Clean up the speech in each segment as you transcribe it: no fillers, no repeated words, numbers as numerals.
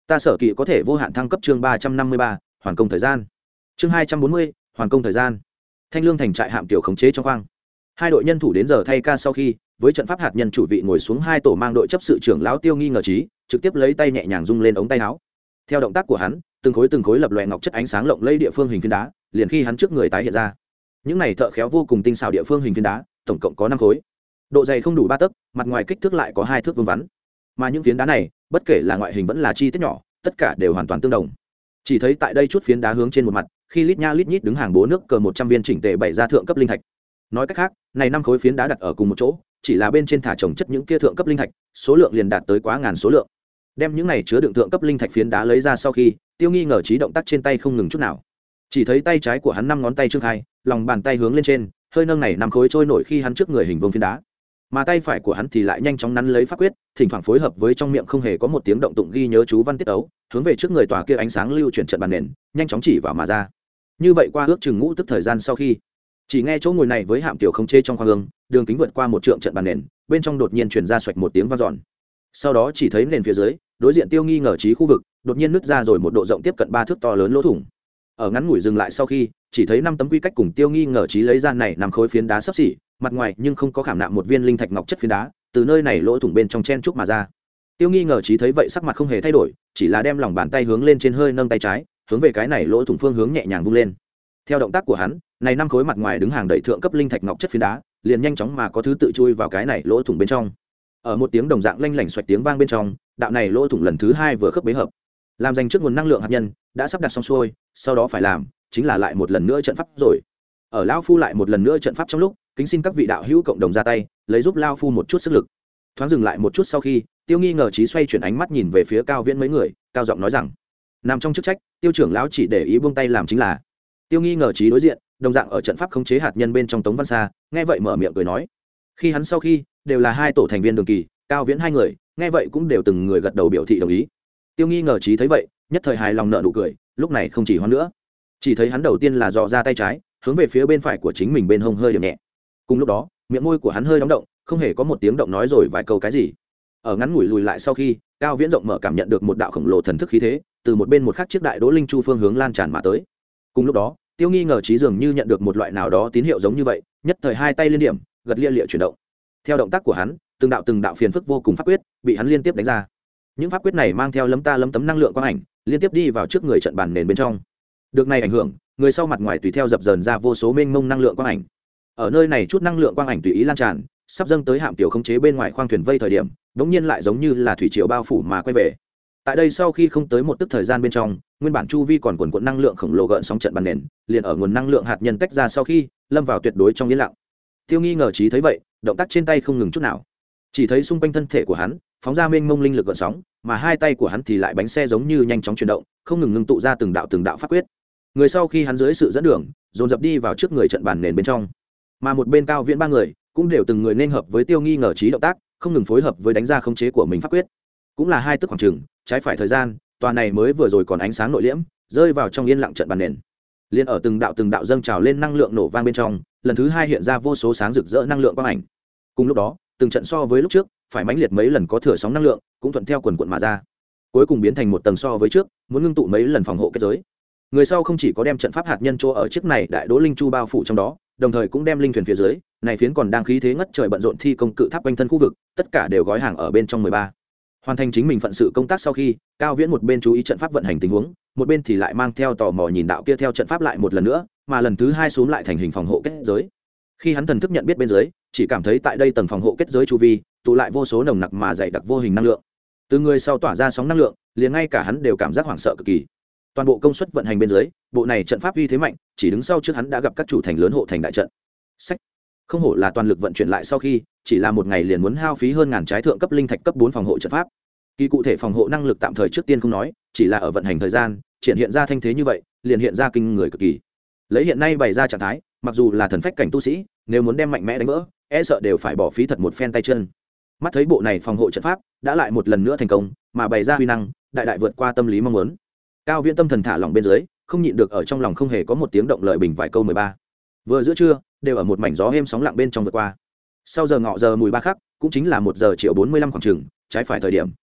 Ta sở kỵ có thể vô hạn thăng cấp chương 353, hoàn công thời gian. Chương 240, hoàn công thời gian. Thanh Lương thành trại hạm tiểu khống chế trong khoang. Hai đội nhân thủ đến giờ thay ca sau khi, với trận pháp hạt nhân chủ vị ngồi xuống hai tổ mang đội chấp sự trưởng lão Tiêu Nghi ngờ trí, trực tiếp lấy tay nhẹ nhàng rung lên ống tay áo. Theo động tác của hắn, từng khối lập loè ngọc chất ánh sáng lộng lẫy địa phương hình phiến đá, liền khi hắn trước người tái hiện ra. Những này thợ khéo vô cùng tinh xảo địa phương hình phiến đá, tổng cộng có 5 khối. Độ dày không đủ 3 tấc, mặt ngoài kích thước lại có 2 thước vuông vắn. Mà những phiến đá này, bất kể là ngoại hình vẫn là chi tiết nhỏ, tất cả đều hoàn toàn tương đồng. Chỉ thấy tại đây chút phiến đá hướng trên một mặt, khi lít nha lít nhít đứng hàng bố nước cờ 100 viên chỉnh tề bày ra thượng cấp linh thạch. Nói cách khác, này 5 khối phiến đá đặt ở cùng một chỗ, chỉ là bên trên thả chồng chất những kia thượng cấp linh thạch, số lượng liền đạt tới quá ngàn số lượng. Đem những này chứa đựng thượng cấp linh thạch phiến đá lấy ra sau khi, Tiêu Nghi ngờ trí động tác trên tay không ngừng chút nào. Chỉ thấy tay trái của hắn 5 ngón tay trương khai, lòng bàn tay hướng lên trên, hơi nâng này 5 khối trôi nổi khi hắn trước người hình vuông phiến đá. Mà tay phải của hắn thì lại nhanh chóng nắn lấy pháp quyết, thỉnh thoảng phối hợp với trong miệng không hề có một tiếng động tụng ghi nhớ chú văn tiết ấu, hướng về trước người tòa kia ánh sáng lưu chuyển trận bàn nền, nhanh chóng chỉ vào mà ra. Như vậy qua ước chừng ngũ tức thời gian sau khi, chỉ nghe chỗ ngồi này với hạm tiểu không chê trong khoang hương, đường kính vượt qua một trượng trận bàn nền, bên trong đột nhiên truyền ra xoạch một tiếng vang dọn. Sau đó chỉ thấy nền phía dưới, đối diện Tiêu Nghi ngờ trí khu vực, đột nhiên nứt ra rồi một độ rộng tiếp cận 3 thước to lớn lỗ thủng. Ở ngắn ngủi dừng lại sau khi, chỉ thấy 5 tấm quy cách cùng Tiêu Nghi ngờ trí lấy ra này 5 khối phiến đá xấp xỉ, mặt ngoài nhưng không có khảm nạm một viên linh thạch ngọc chất phiến đá, từ nơi này lỗ thủng bên trong chen trúc mà ra. Tiêu Nghi ngờ trí thấy vậy sắc mặt không hề thay đổi, chỉ là đem lòng bàn tay hướng lên trên hơi nâng tay trái, hướng về cái này lỗ thủng phương hướng nhẹ nhàng vung lên. Theo động tác của hắn, này 5 khối mặt ngoài đứng hàng đầy thượng cấp linh thạch ngọc chất phiến đá, liền nhanh chóng mà có thứ tự chui vào cái này lỗ thủng bên trong. Ở một tiếng đồng dạng lanh lảnh xoạch tiếng vang bên trong, đạo này lỗ thủng lần thứ 2 vừa khớp bế hợp. Làm dành trước nguồn năng lượng hạt nhân, đã sắp đặt xong xuôi, sau đó phải làm chính là lại một lần nữa trận pháp rồi. Ở lão phu lại một lần nữa trận pháp trong lúc, kính xin các vị đạo hữu cộng đồng ra tay, lấy giúp lão phu một chút sức lực. Thoáng dừng lại một chút sau khi, Tiêu Nghi ngờ trí xoay chuyển ánh mắt nhìn về phía Cao Viễn mấy người, cao giọng nói rằng: nằm trong chức trách, Tiêu trưởng lão chỉ để ý buông tay làm chính là. Tiêu Nghi ngờ trí đối diện, đồng dạng ở trận pháp khống chế hạt nhân bên trong Tống Văn Sa, nghe vậy mở miệng cười nói. Khi hắn sau khi, đều là hai tổ thành viên Đường Kỳ, Cao Viễn hai người, nghe vậy cũng đều từng người gật đầu biểu thị đồng ý. Tiêu Nghi ngờ trí thấy vậy, nhất thời hài lòng nở nụ cười, lúc này không chỉ hoan nữa. Chỉ thấy hắn đầu tiên là dò ra tay trái, hướng về phía bên phải của chính mình bên hông hơi điểm nhẹ. Cùng lúc đó, miệng môi của hắn hơi đóng động, không hề có một tiếng động nói rồi vài câu cái gì. Ở ngắn ngủi lùi lại sau khi, Cao Viễn rộng mở cảm nhận được một đạo khổng lồ thần thức khí thế, từ một bên một khắc chiếc đại đỗ linh chu phương hướng lan tràn mà tới. Cùng lúc đó, Tiêu Nghi ngờ trí dường như nhận được một loại nào đó tín hiệu giống như vậy, nhất thời hai tay liên điểm, gật lia lịa chuyển động. Theo động tác của hắn, từng đạo phiền phức vô cùng pháp quyết bị hắn liên tiếp đánh ra. Những pháp quyết này mang theo lấm tấm năng lượng quang ảnh, liên tiếp đi vào trước người trận bàn nền bên trong. Được này ảnh hưởng, người sau mặt ngoài tùy theo dập dờn ra vô số mênh mông năng lượng quang ảnh. Ở nơi này chút năng lượng quang ảnh tùy ý lan tràn, sắp dâng tới hạm tiểu khống chế bên ngoài khoang thuyền vây thời điểm, đống nhiên lại giống như là thủy triều bao phủ mà quay về. Tại đây sau khi không tới một tức thời gian bên trong, nguyên bản chu vi còn quần quần năng lượng khổng lồ gợn sóng trận bàn nền, liền ở nguồn năng lượng hạt nhân tách ra sau khi lâm vào tuyệt đối trong yên lặng. Tiêu Nghi ngờ trí thấy vậy, động tác trên tay không ngừng chút nào. Chỉ thấy xung quanh thân thể của hắn phóng ra mênh mông linh lực gợn sóng, mà hai tay của hắn thì lại bánh xe giống như nhanh chóng chuyển động, không ngừng ngưng tụ ra từng đạo pháp quyết. Người sau khi hắn dưới sự dẫn đường, dồn dập đi vào trước người trận bàn nền bên trong. Mà một bên Cao Viễn ba người cũng đều từng người nên hợp với Tiêu Nghi ngờ trí động tác, không ngừng phối hợp với đánh ra khống chế của mình pháp quyết. Cũng là 2 tức khoảng chừng, trái phải thời gian, tòa này mới vừa rồi còn ánh sáng nội liễm, rơi vào trong yên lặng trận bàn nền. Liên ở từng đạo dâng trào lên năng lượng nổ vang bên trong, lần thứ 2 hiện ra vô số sáng rực rỡ năng lượng quang ảnh. Cùng lúc đó, từng trận so với lúc trước phải mãnh liệt mấy lần có thừa sóng năng lượng cũng thuận theo quần quận mà ra, cuối cùng biến thành một tầng so với trước muốn ngưng tụ mấy lần phòng hộ kết giới. Người sau không chỉ có đem trận pháp hạt nhân chỗ ở chiếc này đại đỗ linh chu bao phủ trong đó, đồng thời cũng đem linh thuyền phía dưới này phiến còn đang khí thế ngất trời bận rộn thi công cự tháp quanh thân khu vực tất cả đều gói hàng ở bên trong 13. Hoàn thành chính mình phận sự công tác sau khi, Cao Viễn một bên chú ý trận pháp vận hành tình huống, một bên thì lại mang theo tò mò nhìn đạo kia theo trận pháp lại một lần nữa, mà lần thứ 2 xuống lại thành hình phòng hộ kết giới. Khi hắn thần thức nhận biết bên dưới, chỉ cảm thấy tại đây tầng phòng hộ kết giới chu vi tụ lại vô số nồng nặc mà dày đặc vô hình năng lượng. Từ người sau tỏa ra sóng năng lượng, liền ngay cả hắn đều cảm giác hoảng sợ cực kỳ. Toàn bộ công suất vận hành bên dưới, bộ này trận pháp uy thế mạnh, chỉ đứng sau trước hắn đã gặp các chủ thành lớn hộ thành đại trận. Sách, không hổ là toàn lực vận chuyển lại sau khi, chỉ là một ngày liền muốn hao phí hơn ngàn trái thượng cấp linh thạch cấp 4 phòng hộ trận pháp. Kỳ cụ thể phòng hộ năng lực tạm thời trước tiên không nói, chỉ là ở vận hành thời gian, triển hiện ra thanh thế như vậy, liền hiện ra kinh người cực kỳ. Lấy hiện nay bày ra trạng thái, mặc dù là thần phách cảnh tu sĩ, nếu muốn đem mạnh mẽ đánh vỡ, e sợ đều phải bỏ phí thật một phen tay chân. Mắt thấy bộ này phòng hộ trận pháp đã lại một lần nữa thành công, mà bày ra uy năng, đại vượt qua tâm lý mong muốn. Cao Viễn tâm thần thả lỏng bên dưới, không nhịn được ở trong lòng không hề có một tiếng động lợi bình vài câu 13. Vừa giữa trưa, đều ở một mảnh gió êm sóng lặng bên trong vượt qua. Sau giờ ngọ giờ mùi 3 khắc, cũng chính là 1 giờ chiều 45 khoảng chừng, trái phải thời điểm.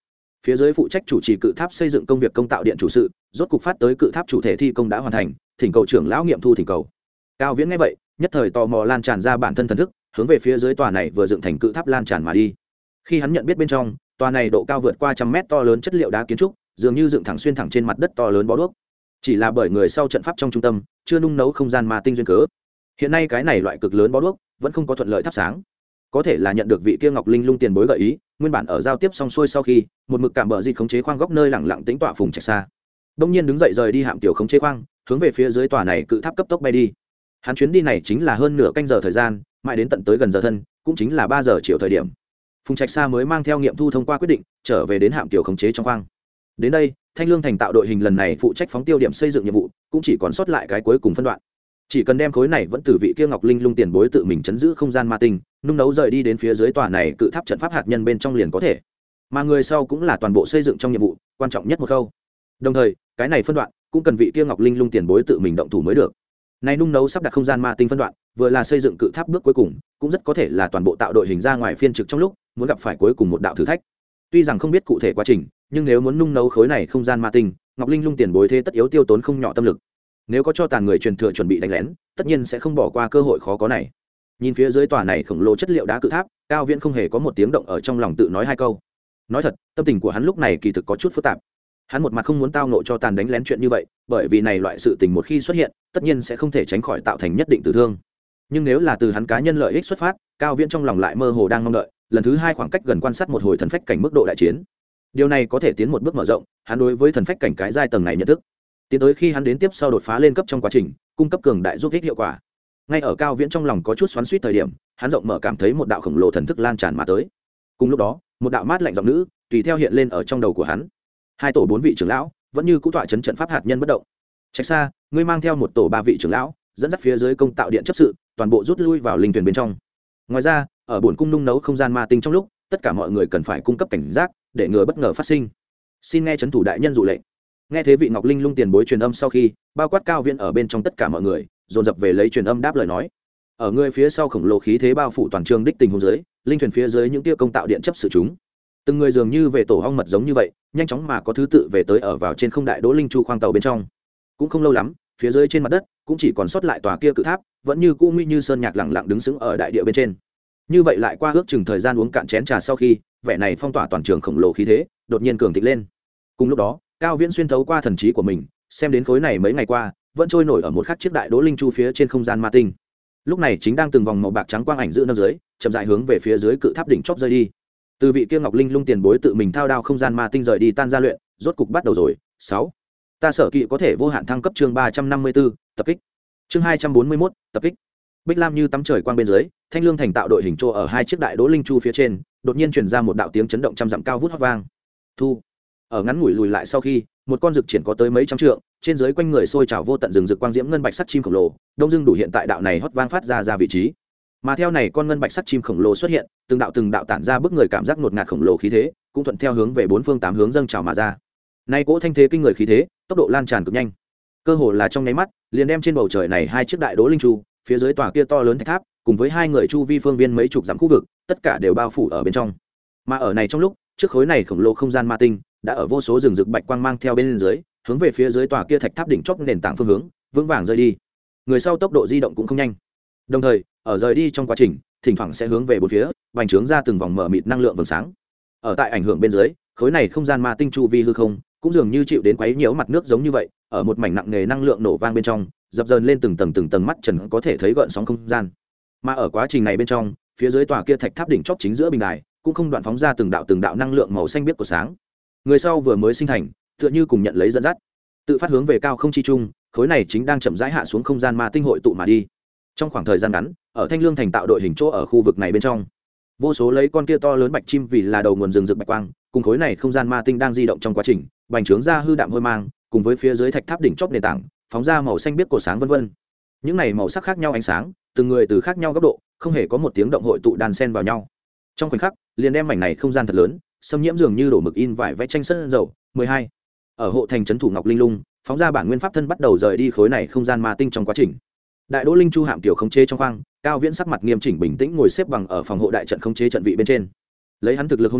phía dưới phụ trách chủ trì cự tháp xây dựng công việc công tạo điện chủ sự rốt cục phát tới cự tháp chủ thể thi công đã hoàn thành, thỉnh cầu trưởng lão nghiệm thu thỉnh cầu. Cao Viễn nghe vậy nhất thời tò mò lan tràn ra bản thân thần thức, hướng về phía dưới tòa này vừa dựng thành cự tháp lan tràn mà đi. Khi hắn nhận biết bên trong tòa này độ cao vượt qua 100 mét to lớn chất liệu đá kiến trúc, dường như dựng thẳng xuyên thẳng trên mặt đất to lớn bó đuốc, chỉ là bởi người sau trận pháp trong trung tâm chưa nung nấu không gian ma tinh duyên cớ, hiện nay cái này loại cực lớn bó đuốc vẫn không có thuận lợi thắp sáng. Có thể là nhận được vị kia Ngọc Linh Lung tiền bối gợi ý, nguyên bản ở giao tiếp xong xuôi sau khi một mực cảm bờ di khống chế khoang góc nơi lẳng lặng tĩnh tọa Phùng Trạch Sa đông nhiên đứng dậy rời đi hạm tiểu khống chế khoang, hướng về phía dưới tòa này cự tháp cấp tốc bay đi. Hắn chuyến đi này chính là hơn nửa canh giờ thời gian, mãi đến tận tới gần giờ thân cũng chính là 3 giờ chiều thời điểm, Phùng Trạch Sa mới mang theo nghiệm thu thông qua quyết định trở về đến hạm tiểu khống chế trong khoang. Đến đây Thanh Lương thành tạo đội hình lần này phụ trách phóng tiêu điểm xây dựng nhiệm vụ cũng chỉ còn sót lại cái cuối cùng phân đoạn, chỉ cần đem khối này vẫn từ vị kia Ngọc Linh Lung tiền bối tự mình chấn giữ không gian ma tinh nung nấu rời đi đến phía dưới tòa này cự tháp trận pháp hạt nhân bên trong liền có thể, mà người sau cũng là toàn bộ xây dựng trong nhiệm vụ quan trọng nhất một khâu. Đồng thời cái này phân đoạn cũng cần vị kia Ngọc Linh Lung tiền bối tự mình động thủ mới được. Này nung nấu sắp đặt không gian ma tinh phân đoạn vừa là xây dựng cự tháp bước cuối cùng, cũng rất có thể là toàn bộ tạo đội hình ra ngoài phiên trực trong lúc muốn gặp phải cuối cùng một đạo thử thách. Tuy rằng không biết cụ thể quá trình, nhưng nếu muốn nung nấu khối này không gian ma tinh, Ngọc Linh Lung tiền bối thế tất yếu tiêu tốn không nhỏ tâm lực. Nếu có cho tàn người truyền thừa chuẩn bị đánh lén, tất nhiên sẽ không bỏ qua cơ hội khó có này. Nhìn phía dưới tòa này khổng lồ chất liệu đá cự tháp, Cao Viễn không hề có một tiếng động ở trong lòng tự nói hai câu. Nói thật, tâm tình của hắn lúc này kỳ thực có chút phức tạp. Hắn một mặt không muốn tao nộ cho tàn đánh lén chuyện như vậy, bởi vì này loại sự tình một khi xuất hiện, tất nhiên sẽ không thể tránh khỏi tạo thành nhất định tử thương. Nhưng nếu là từ hắn cá nhân lợi ích xuất phát, Cao Viễn trong lòng lại mơ hồ đang mong đợi lần thứ 2 khoảng cách gần quan sát một hồi thần phách cảnh mức độ đại chiến. Điều này có thể tiến một bước mở rộng hắn đối với thần phách cảnh cái giai tầng này nhận thức, tiến tới khi hắn đến tiếp sau đột phá lên cấp trong quá trình cung cấp cường đại giúp ích hiệu quả. Ngay ở Cao Viễn trong lòng có chút xoắn xuýt thời điểm, hắn rộng mở cảm thấy một đạo khổng lồ thần thức lan tràn mà tới. Cùng lúc đó một đạo mát lạnh giọng nữ tùy theo hiện lên ở trong đầu của hắn. 2 tổ 4 vị trưởng lão vẫn như cũ tọa chấn trận pháp hạt nhân bất động. Trạch Sa, ngươi mang theo 1 tổ 3 vị trưởng lão dẫn dắt phía dưới công tạo điện chấp sự toàn bộ rút lui vào linh tuyển bên trong. Ngoài ra ở bổn cung nung nấu không gian ma tinh trong lúc, tất cả mọi người cần phải cung cấp cảnh giác để ngừa bất ngờ phát sinh. Xin nghe trấn thủ đại nhân dụ lệnh. Nghe thế vị Ngọc Linh Lung tiền bối truyền âm sau khi, bao quát Cao Viễn ở bên trong tất cả mọi người dồn dập về lấy truyền âm đáp lời nói. Ở người phía sau khổng lồ khí thế bao phủ toàn trường đích tình huống dưới, linh thuyền phía dưới những tia công tạo điện chấp sự chúng, từng người dường như về tổ ong mật giống như vậy, nhanh chóng mà có thứ tự về tới ở vào trên không đại đỗ linh chu khoang tàu bên trong. Cũng không lâu lắm, phía dưới trên mặt đất cũng chỉ còn sót lại tòa kia cự tháp, vẫn như cũ nguy như sơn nhạc lẳng lặng đứng sững ở đại địa bên trên. Như vậy lại qua ước chừng thời gian uống cạn chén trà sau khi, vẻ này phong tỏa toàn trường khổng lồ khí thế đột nhiên cường thịnh lên. Cùng lúc đó, Cao Viễn xuyên thấu qua thần trí của mình, xem đến khối này mấy ngày qua vẫn trôi nổi ở một khắc chiếc đại đỗ linh chu phía trên không gian ma tinh, lúc này chính đang từng vòng màu bạc trắng quang ảnh giữ nâng dưới chậm rãi hướng về phía dưới cự tháp đỉnh chóp rơi đi. Từ vị kia Ngọc Linh Lung tiền bối tự mình thao đao không gian ma tinh rời đi tan ra luyện, rốt cục bắt đầu rồi. 6. Ta sở kỵ có thể vô hạn thăng cấp chương 354, tập kích. Chương 241, tập kích. Bích lam như tắm trời quang bên dưới, Thanh Lương thành tạo đội hình trô ở 2 chiếc đại đỗ linh chu phía trên, đột nhiên truyền ra một đạo tiếng chấn động trăm dặm cao vút hót vang. Thu. Ở ngắn ngủi lùi lại sau khi, một con rực triển có tới mấy trăm trượng, trên dưới quanh người sôi trào vô tận rừng rực quang diễm ngân bạch sắt chim khổng lồ, đông dưng đủ hiện tại đạo này hót vang phát ra vị trí. Mà theo này con ngân bạch sắt chim khổng lồ xuất hiện, từng đạo tản ra bức người cảm giác ngột ngạt khổng lồ khí thế, cũng thuận theo hướng về 4 phương 8 hướng dâng trào mà ra. Nay cỗ thanh thế kinh người khí thế, tốc độ lan tràn cực nhanh, cơ hồ là trong nháy mắt, liền đem trên bầu trời này 2 chiếc đại đỗ linh chu, phía dưới tòa kia to lớn thạch tháp, cùng với 2 người chu vi phương viên mấy chục dặm khu vực, tất cả đều bao phủ ở bên trong. Mà ở này trong lúc, trước khối này khổng lồ không gian ma tinh, đã ở vô số rừng rực bạch quang mang theo bên dưới, hướng về phía dưới tòa kia thạch tháp đỉnh chóp nền tảng phương hướng vững vàng rơi đi. Người sau tốc độ di động cũng không nhanh, đồng thời ở rời đi trong quá trình thỉnh thoảng sẽ hướng về bốn phía vành trướng ra từng vòng mở mịt năng lượng vầng sáng. Ở tại ảnh hưởng bên dưới, khối này không gian ma tinh chu vi hư không cũng dường như chịu đến quấy nhiễu mặt nước giống như vậy, ở một mảnh nặng nề năng lượng nổ vang bên trong dập dờn lên từng tầng mắt trần có thể thấy gợn sóng không gian. Mà ở quá trình này bên trong, phía dưới tòa kia thạch tháp đỉnh chóp chính giữa bình đài cũng không đoạn phóng ra từng đạo năng lượng màu xanh biếc của sáng. Người sau vừa mới sinh thành, tựa như cùng nhận lấy dẫn dắt, tự phát hướng về cao không chi trung, khối này chính đang chậm rãi hạ xuống không gian ma tinh hội tụ mà đi. Trong khoảng thời gian ngắn, ở Thanh Lương thành tạo đội hình chỗ ở khu vực này bên trong, vô số lấy con kia to lớn bạch chim vì là đầu nguồn rừng rực bạch quang, cùng khối này không gian ma tinh đang di động trong quá trình, bành trướng ra hư đạm hôi mang, cùng với phía dưới thạch tháp đỉnh chóp nền tảng, phóng ra màu xanh biếc cổ sáng vân vân. Những này màu sắc khác nhau ánh sáng, từng người từ khác nhau góc độ, không hề có một tiếng động hội tụ đan xen vào nhau. Trong khoảnh khắc, liền đem mảnh này không gian thật lớn, xâm nhiễm dường như đổ mực in vải vẽ tranh sơn dầu. 12. Ở hộ thành trấn thủ Ngọc Linh Lung, phóng ra bản nguyên pháp thân bắt đầu rời đi khối này không gian ma tinh trong quá trình. Đại Đỗ Linh Chu hạm tiểu khống chế trong khoang, Cao Viễn sắc mặt nghiêm chỉnh bình tĩnh ngồi xếp bằng ở phòng hộ đại trận khống chế trận vị bên trên. Lấy hắn thực lực hôm nay,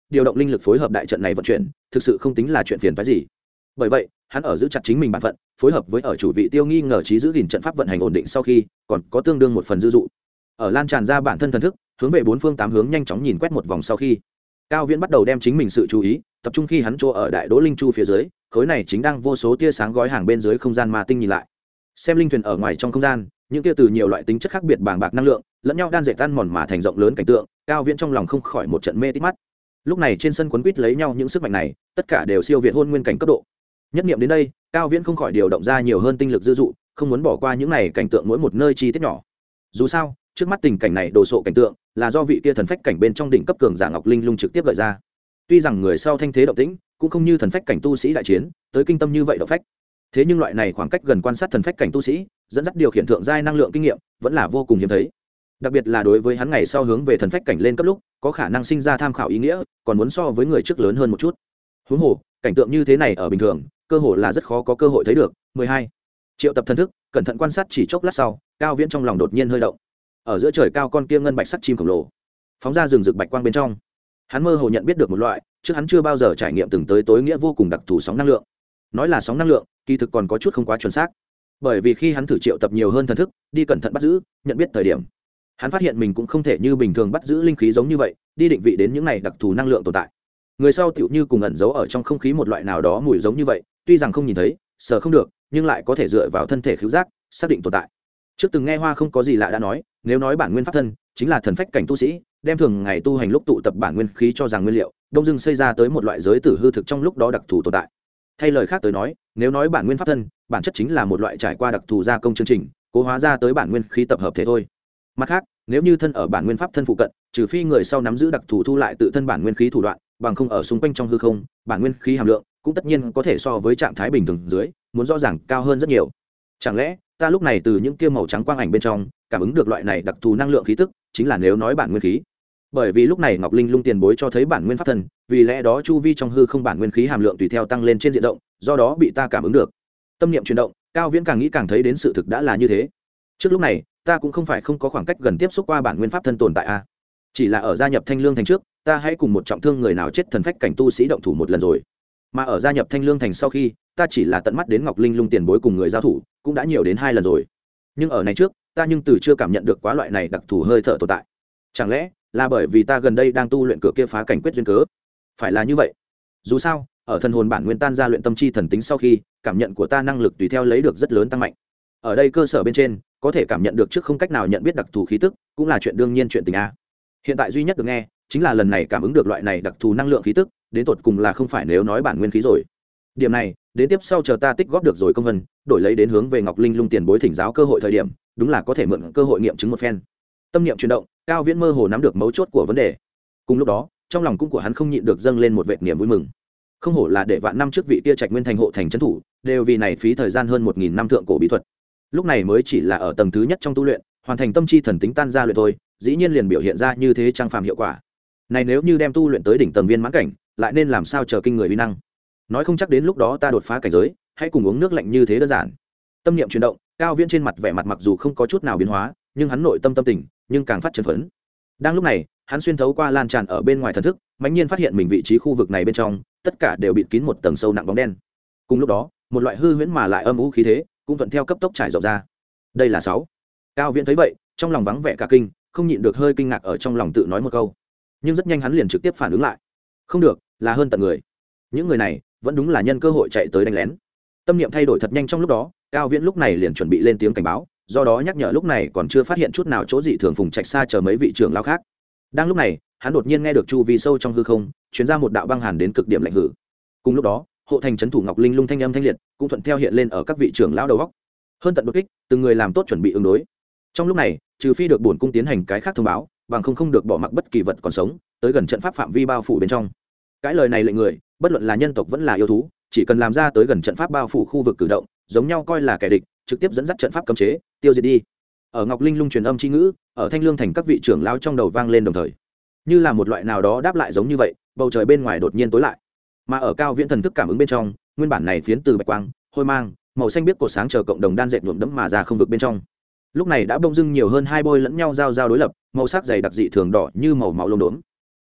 điều động linh lực phối hợp đại trận này vận chuyển thực sự không tính là chuyện phiền phái gì. Bởi vậy hắn ở giữ chặt chính mình bản phận, phối hợp với ở chủ vị Tiêu nghi ngờ trí giữ gìn trận pháp vận hành ổn định sau khi còn có tương đương một phần dư dụ, ở lan tràn ra bản thân thần thức hướng về bốn phương tám hướng nhanh chóng nhìn quét một vòng sau khi, Cao Viễn bắt đầu đem chính mình sự chú ý tập trung khi hắn chỗ ở đại đỗ linh chu phía dưới, khối này chính đang vô số tia sáng gói hàng bên dưới không gian ma tinh nhìn lại, xem linh thuyền ở ngoài trong không gian những tia từ nhiều loại tính chất khác biệt bàng bạc năng lượng lẫn nhau đan dệt tan mòn mà thành rộng lớn cảnh tượng. Cao Viễn trong lòng không khỏi một trận mê tít mắt. Lúc này trên sân quấn quýt lấy nhau những sức mạnh này tất cả đều siêu việt hôn nguyên cảnh cấp độ. Nhất niệm đến đây, Cao Viễn không khỏi điều động ra nhiều hơn tinh lực dư dụ, không muốn bỏ qua những này cảnh tượng mỗi một nơi chi tiết nhỏ. Dù sao trước mắt tình cảnh này đồ sộ cảnh tượng là do vị kia thần phách cảnh bên trong đỉnh cấp cường giả Ngọc Linh Lung trực tiếp gợi ra. Tuy rằng người sau thanh thế động tĩnh cũng không như thần phách cảnh tu sĩ đại chiến tới kinh tâm như vậy động phách, thế nhưng loại này khoảng cách gần quan sát thần phách cảnh tu sĩ dẫn dắt điều khiển thượng giai năng lượng kinh nghiệm vẫn là vô cùng hiếm thấy. Đặc biệt là đối với hắn ngày sau hướng về thần phách cảnh lên cấp lúc có khả năng sinh ra tham khảo ý nghĩa còn muốn so với người trước lớn hơn một chút. Huống hồ cảnh tượng như thế này ở bình thường cơ hội là rất khó có cơ hội thấy được. 12. Triệu tập thần thức cẩn thận quan sát chỉ chốc lát sau, Cao Viễn trong lòng đột nhiên hơi động. Ở giữa trời cao con kia ngân bạch sắt chim khổng lồ phóng ra rừng rực bạch quang bên trong, hắn mơ hồ nhận biết được một loại trước hắn chưa bao giờ trải nghiệm từng tới tối nghĩa vô cùng đặc thù sóng năng lượng. Nói là sóng năng lượng kỳ thực còn có chút không quá chuẩn xác, bởi vì khi hắn thử triệu tập nhiều hơn thần thức đi cẩn thận bắt giữ nhận biết thời điểm, hắn phát hiện mình cũng không thể như bình thường bắt giữ linh khí giống như vậy đi định vị đến những này đặc thù năng lượng tồn tại. Người sau tựu như cùng ẩn giấu ở trong không khí một loại nào đó mùi giống như vậy, tuy rằng không nhìn thấy sờ không được nhưng lại có thể dựa vào thân thể khứu giác xác định tồn tại. Trước từng nghe Hoa không có gì lạ đã nói, nếu nói bản nguyên pháp thân chính là thần phách cảnh tu sĩ đem thường ngày tu hành lúc tụ tập bản nguyên khí cho rằng nguyên liệu đông dưng xây ra tới một loại giới tử hư thực trong lúc đó đặc thù tồn tại. Thay lời khác tới nói, nếu nói bản nguyên pháp thân bản chất chính là một loại trải qua đặc thù gia công chương trình cố hóa ra tới bản nguyên khí tập hợp thể thôi. Mặt khác, nếu như thân ở bản nguyên pháp thân phụ cận, trừ phi người sau nắm giữ đặc thù thu lại tự thân bản nguyên khí thủ đoạn, bằng không ở xung quanh trong hư không, bản nguyên khí hàm lượng cũng tất nhiên có thể so với trạng thái bình thường dưới muốn rõ ràng cao hơn rất nhiều. Chẳng lẽ ta lúc này từ những kia màu trắng quang ảnh bên trong cảm ứng được loại này đặc thù năng lượng khí tức chính là nếu nói bản nguyên khí? Bởi vì lúc này Ngọc Linh Lung tiền bối cho thấy bản nguyên pháp thân, vì lẽ đó chu vi trong hư không bản nguyên khí hàm lượng tùy theo tăng lên trên diện rộng, do đó bị ta cảm ứng được. Tâm niệm chuyển động, Cao Viễn càng nghĩ càng thấy đến sự thực đã là như thế. Trước lúc này ta cũng không phải không có khoảng cách gần tiếp xúc qua bản nguyên pháp thân tồn tại a, chỉ là ở gia nhập Thanh Lương thành trước ta hãy cùng một trọng thương người nào chết thần phách cảnh tu sĩ động thủ một lần rồi, mà ở gia nhập Thanh Lương thành sau khi ta chỉ là tận mắt đến Ngọc Linh Lung tiền bối cùng người giao thủ cũng đã nhiều đến 2 lần rồi, nhưng ở này trước ta nhưng từ chưa cảm nhận được quá loại này đặc thù hơi thở tồn tại. Chẳng lẽ là bởi vì ta gần đây đang tu luyện cửa kia phá cảnh quyết duyên cớ? Phải là như vậy. Dù sao ở thần hồn bản nguyên tan ra luyện tâm chi thần tính sau khi, cảm nhận của ta năng lực tùy theo lấy được rất lớn tăng mạnh. Ở đây cơ sở bên trên có thể cảm nhận được trước không cách nào nhận biết đặc thù khí tức cũng là chuyện đương nhiên, chuyện tình a. Hiện tại duy nhất được nghe chính là lần này cảm ứng được loại này đặc thù năng lượng khí tức đến tột cùng là không phải nếu nói bản nguyên khí rồi. Điểm này đến tiếp sau chờ ta tích góp được rồi công vân đổi lấy đến hướng về Ngọc Linh Lung tiền bối thỉnh giáo cơ hội thời điểm, đúng là có thể mượn cơ hội nghiệm chứng một phen. Tâm niệm chuyển động, Cao Viễn mơ hồ nắm được mấu chốt của vấn đề. Cùng lúc đó trong lòng cũng của hắn không nhịn được dâng lên một vệt niềm vui mừng. Không hổ là để vạn năm trước vị kia Trạch Nguyên thành hộ thành trấn thủ đều vì này phí thời gian hơn 1000 năm thượng cổ bí thuật, lúc này mới chỉ là ở tầng thứ nhất trong tu luyện hoàn thành tâm chi thần tính tan ra luyện thôi, dĩ nhiên liền biểu hiện ra như thế trang phàm hiệu quả này. Nếu như đem tu luyện tới đỉnh tầng viên mãn cảnh lại nên làm sao chờ kinh người uy năng, nói không chắc đến lúc đó ta đột phá cảnh giới hãy cùng uống nước lạnh như thế đơn giản. Tâm niệm chuyển động, Cao Viễn trên mặt vẻ mặt mặc dù không có chút nào biến hóa nhưng hắn nội tâm tâm tình nhưng càng phát chấn phấn. Đang lúc này hắn xuyên thấu qua lan tràn ở bên ngoài thần thức mãnh nhiên phát hiện mình vị trí khu vực này bên trong tất cả đều bịt kín một tầng sâu nặng bóng đen. Cùng lúc đó một loại hư huyễn mà lại âm u khí thế cũng thuận theo cấp tốc trải rộng ra. Đây là 6. Cao Viễn thấy vậy trong lòng vắng vẻ cả kinh, không nhịn được hơi kinh ngạc ở trong lòng tự nói một câu, nhưng rất nhanh hắn liền trực tiếp phản ứng lại, không được, là hơn tận người. Những người này vẫn đúng là nhân cơ hội chạy tới đánh lén. Tâm niệm thay đổi thật nhanh trong lúc đó, Cao Viễn lúc này liền chuẩn bị lên tiếng cảnh báo, do đó nhắc nhở lúc này còn chưa phát hiện chút nào chỗ dị thường Phùng Trạch xa chờ mấy vị trưởng lão khác. Đang lúc này hắn đột nhiên nghe được chu vi sâu trong hư không truyền ra một đạo băng hàn đến cực điểm lạnh hử. Cùng lúc đó hộ thành trấn thủ Ngọc Linh Lung thanh âm thanh liệt cũng thuận theo hiện lên ở các vị trưởng lão đầu góc. Hơn tận đột kích, từng người làm tốt chuẩn bị ứng đối. Trong lúc này trừ phi được bổn cung tiến hành cái khác thông báo, bằng không được bỏ mặc bất kỳ vật còn sống tới gần trận pháp phạm vi bao phủ bên trong. Cái lời này lệnh người bất luận là nhân tộc vẫn là yêu thú chỉ cần làm ra tới gần trận pháp bao phủ khu vực cử động giống nhau coi là kẻ địch, trực tiếp dẫn dắt trận pháp cấm chế tiêu diệt đi. Ở Ngọc Linh Lung truyền âm chi ngữ ở Thanh Lương thành các vị trưởng lão trong đầu vang lên đồng thời, như là một loại nào đó đáp lại giống như vậy. Bầu trời bên ngoài đột nhiên tối lại, mà ở Cao Viễn thần thức cảm ứng bên trong, nguyên bản này phiến từ bạch quang, hôi mang, màu xanh biếc cột sáng chờ cộng đồng đan dệt nhuộm đẫm mà ra không vực bên trong, lúc này đã bông dưng nhiều hơn 2 bôi lẫn nhau giao đối lập, màu sắc dày đặc dị thường đỏ như màu máu lông đốm.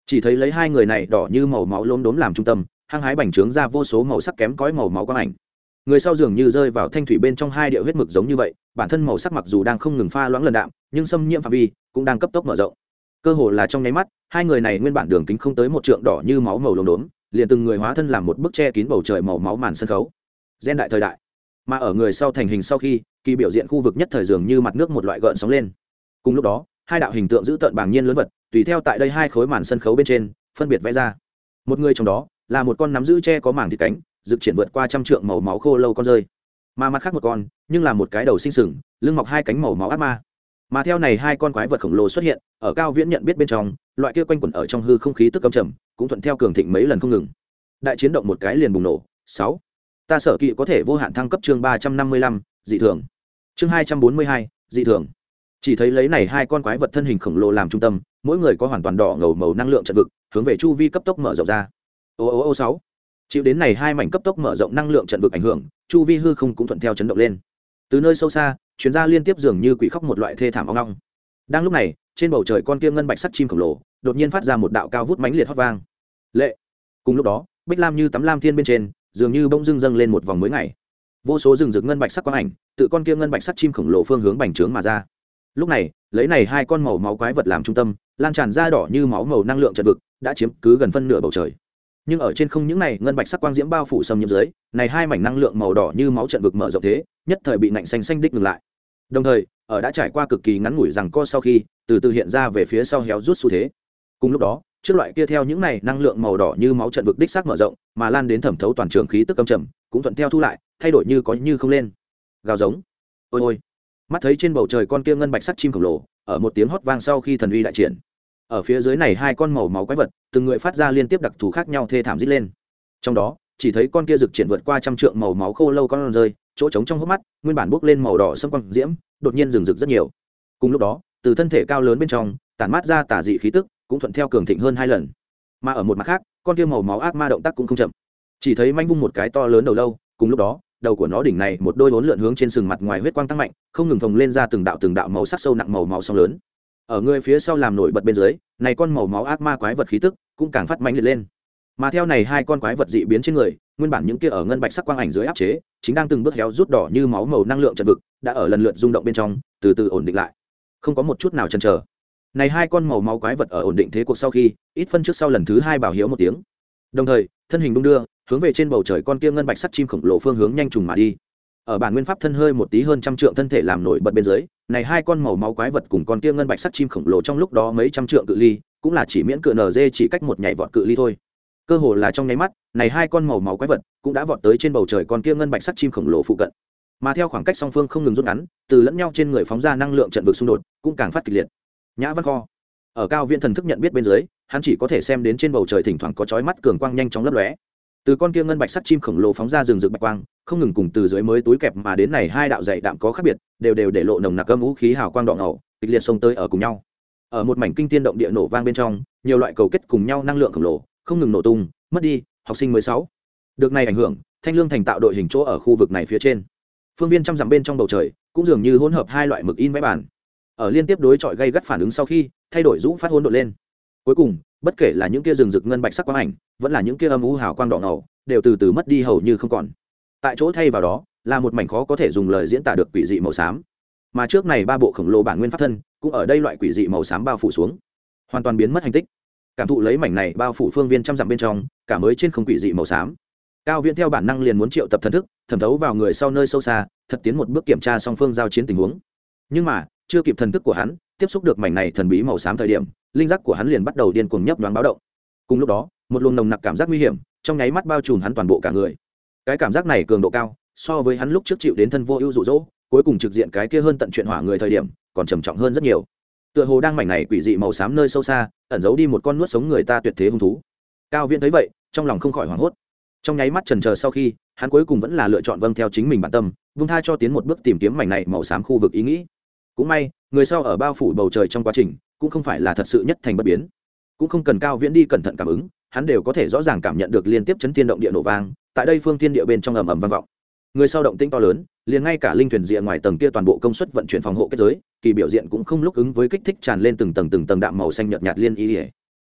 chỉ thấy lấy hai người này đỏ như màu máu lốm đốm làm trung tâm, hăng hái bành trướng ra vô số màu sắc kém cõi màu máu quang ảnh. Người sau dường như rơi vào thanh thủy bên trong hai điệu huyết mực giống như vậy, bản thân màu sắc mặc dù đang không ngừng pha loãng lần đạm, nhưng xâm nhiễm phạm vi cũng đang cấp tốc mở rộng. Cơ hồ là trong nháy mắt, hai người này nguyên bản đường kính không tới một trượng đỏ như máu màu lốm đốm, liền từng người hóa thân làm một bức che kín bầu trời màu máu màn sân khấu. Gen đại thời đại. Mà ở người sau thành hình sau khi, kỳ biểu diễn khu vực nhất thời dường như mặt nước một loại gợn sóng lên. Cùng lúc đó, hai đạo hình tượng giữ tợn bàng nhiên lớn vật, tùy theo tại đây hai khối màn sân khấu bên trên, phân biệt vẽ ra. Một người trong đó là một con nắm giữ che có màng thịt cánh, rực triển vượt qua trăm trượng màu máu khô lâu con rơi. Mà mặt khác một con, nhưng là một cái đầu sinh sừng, lưng mọc hai cánh màu máu ác ma. Mà theo này hai con quái vật khổng lồ xuất hiện, ở Cao Viễn nhận biết bên trong, loại kia quanh quẩn ở trong hư không khí tức cấm trầm, cũng thuận theo cường thịnh mấy lần không ngừng. Đại chiến động một cái liền bùng nổ. 6. Ta sở kỵ có thể vô hạn thăng cấp chương 355, dị thường. Chương 242, dị thường. Chỉ thấy lấy này hai con quái vật thân hình khổng lồ làm trung tâm, mỗi người có hoàn toàn đỏ ngầu màu năng lượng trận vực, hướng về chu vi cấp tốc mở rộng ra. Ô 6. Chịu đến này hai mảnh cấp tốc mở rộng năng lượng trận vực ảnh hưởng, chu vi hư không cũng thuận theo chấn động lên. Từ nơi sâu xa, chuyến ra liên tiếp dường như quỷ khóc một loại thê thảm ong ong. Đang lúc này, trên bầu trời con kia ngân bạch sắt chim khổng lồ đột nhiên phát ra một đạo cao vút mãnh liệt hót vang. Lệ. Cùng lúc đó, bích lam như tấm lam thiên bên trên, dường như bỗng dưng dâng lên một vòng mới ngày. Vô số rừng rực ngân bạch sắc quang ảnh, tự con kia ngân bạch sắt chim khổng lồ phương hướng bành trướng mà ra. Lúc này, lấy này hai con màu máu quái vật làm trung tâm, lan tràn ra đỏ như máu màu năng lượng trận vực, đã chiếm cứ gần phân nửa bầu trời. Nhưng ở trên không những này ngân bạch sắc quang diễm bao phủ xâm nhiễm dưới, này hai mảnh năng lượng màu đỏ như máu trận vực mở rộng thế, nhất thời bị nạnh xanh xanh đích ngừng lại. Đồng thời, ở đã trải qua cực kỳ ngắn ngủi rằng co sau khi, từ từ hiện ra về phía sau héo rút xu thế. Cùng lúc đó, trước loại kia theo những này năng lượng màu đỏ như máu trận vực đích xác mở rộng, mà lan đến thẩm thấu toàn trường khí tức âm trầm, cũng thuận theo thu lại, thay đổi như có như không lên. Gào giống. Ôi ôi. Mắt thấy trên bầu trời con kia ngân bạch sắt chim khổng lồ, ở một tiếng hót vang sau khi thần uy đại triển. Ở phía dưới này hai con màu máu quái vật, từng người phát ra liên tiếp đặc thù khác nhau thê thảm rít lên. Trong đó, chỉ thấy con kia rực triển vượt qua trăm trượng màu máu khô lâu con rơi, chỗ trống trong hốc mắt, nguyên bản bốc lên màu đỏ sẫm quang diễm, đột nhiên rừng rực rất nhiều. Cùng lúc đó, từ thân thể cao lớn bên trong, tản mát ra tà dị khí tức, cũng thuận theo cường thịnh hơn hai lần. Mà ở một mặt khác, con kia màu máu ác ma động tác cũng không chậm. Chỉ thấy manh vung một cái to lớn đầu lâu, cùng lúc đó, đầu của nó đỉnh này một đôi vốn lượn hướng trên sừng mặt ngoài huyết quang tăng mạnh, không ngừng phồng lên ra từng đạo màu sắc sâu nặng màu máu sóng lớn. Ở người phía sau làm nổi bật bên dưới, này con màu máu ác ma quái vật khí tức cũng càng phát mạnh liệt lên. Mà theo này hai con quái vật dị biến trên người, nguyên bản những kia ở ngân bạch sắc quang ảnh dưới áp chế, chính đang từng bước héo rút đỏ như máu màu năng lượng trận vực, đã ở lần lượt rung động bên trong, từ từ ổn định lại. Không có một chút nào chần chờ. Này hai con màu máu quái vật ở ổn định thế cuộc sau khi, ít phân trước sau lần thứ hai bảo hiếu một tiếng. Đồng thời, thân hình đung đưa, hướng về trên bầu trời con kia ngân bạch sắt chim khổng lồ phương hướng nhanh trùng mà đi. Ở bản nguyên pháp thân hơi một tí hơn trăm trượng thân thể làm nổi bật bên dưới, này hai con màu máu quái vật cùng con kia ngân bạch sắt chim khổng lồ trong lúc đó mấy trăm trượng cự ly, cũng là chỉ miễn cự NG chỉ cách một nhảy vọt cự ly thôi. Cơ hồ là trong nháy mắt, này hai con màu máu quái vật cũng đã vọt tới trên bầu trời con kia ngân bạch sắt chim khổng lồ phụ cận. Mà theo khoảng cách song phương không ngừng rút ngắn, từ lẫn nhau trên người phóng ra năng lượng trận vực xung đột, cũng càng phát kịch liệt. Nhã Văn Kho, ở Cao Viễn thần thức nhận biết bên dưới, hắn chỉ có thể xem đến trên bầu trời thỉnh thoảng có chói mắt cường quang nhanh chóng lấp lóe. Từ con kia ngân bạch sắt chim khổng lồ phóng ra rừng rực bạch quang, không ngừng cùng từ dưới mới túi kẹp mà đến này hai đạo dày đạm có khác biệt, đều để lộ nồng nặc âm vũ khí hào quang đỏ ngầu, kịch liệt xông tới ở cùng nhau. Ở một mảnh kinh tiên động địa nổ vang bên trong, nhiều loại cầu kết cùng nhau năng lượng khổng lồ, không ngừng nổ tung, mất đi. Học sinh 16. Được này ảnh hưởng, Thanh Lương thành tạo đội hình chỗ ở khu vực này phía trên. Phương viên trăm dặm bên trong bầu trời, cũng dường như hỗn hợp hai loại mực in vẽ bản. Ở liên tiếp đối chọi gây gắt phản ứng sau khi, thay đổi rũ phát hỗn độn lên. Cuối cùng, bất kể là những kia rừng rực ngân bạch sắc quang ảnh, vẫn là những kia âm u hào quang đỏ ngầu, đều từ từ mất đi hầu như không còn. Tại chỗ thay vào đó, là một mảnh khó có thể dùng lời diễn tả được quỷ dị màu xám. Mà trước này ba bộ khổng lồ bản nguyên pháp thân, cũng ở đây loại quỷ dị màu xám bao phủ xuống, hoàn toàn biến mất hành tích. Cảm thụ lấy mảnh này bao phủ phương viên trăm dặm bên trong, cả mới trên không quỷ dị màu xám. Cao Viễn theo bản năng liền muốn triệu tập thần thức, thẩm thấu vào người sau nơi sâu xa, thật tiến một bước kiểm tra song phương giao chiến tình huống. Nhưng mà, chưa kịp thần thức của hắn tiếp xúc được mảnh này thần bí màu xám thời điểm, linh giác của hắn liền bắt đầu điên cuồng nhấp nhoáng báo động. Cùng lúc đó, một luồng nồng nặc cảm giác nguy hiểm trong nháy mắt bao trùm hắn toàn bộ cả người. Cái cảm giác này cường độ cao, so với hắn lúc trước chịu đến thân vô ưu dụ dỗ, cuối cùng trực diện cái kia hơn tận chuyện hỏa người thời điểm, còn trầm trọng hơn rất nhiều. Tựa hồ đang mảnh này quỷ dị màu xám nơi sâu xa, ẩn giấu đi một con nuốt sống người ta tuyệt thế hung thú. Cao Viễn thấy vậy, trong lòng không khỏi hoảng hốt. Trong nháy mắt chần chờ sau khi, hắn cuối cùng vẫn là lựa chọn vâng theo chính mình bản tâm, vung tha cho tiến một bước tìm kiếm mảnh này màu xám khu vực ý nghĩ. Cũng may, người sau ở bao phủ bầu trời trong quá trình, cũng không phải là thật sự nhất thành bất biến. Cũng không cần Cao Viễn đi cẩn thận cảm ứng, hắn đều có thể rõ ràng cảm nhận được liên tiếp chấn thiên động địa nổ vang, tại đây phương thiên địa bên trong ầm ầm vang vọng. Người sau động tĩnh to lớn, liền ngay cả linh thuyền rìa ngoài tầng kia toàn bộ công suất vận chuyển phòng hộ kết giới, kỳ biểu diện cũng không lúc ứng với kích thích tràn lên từng tầng đạm màu xanh nhợt nhạt liên y.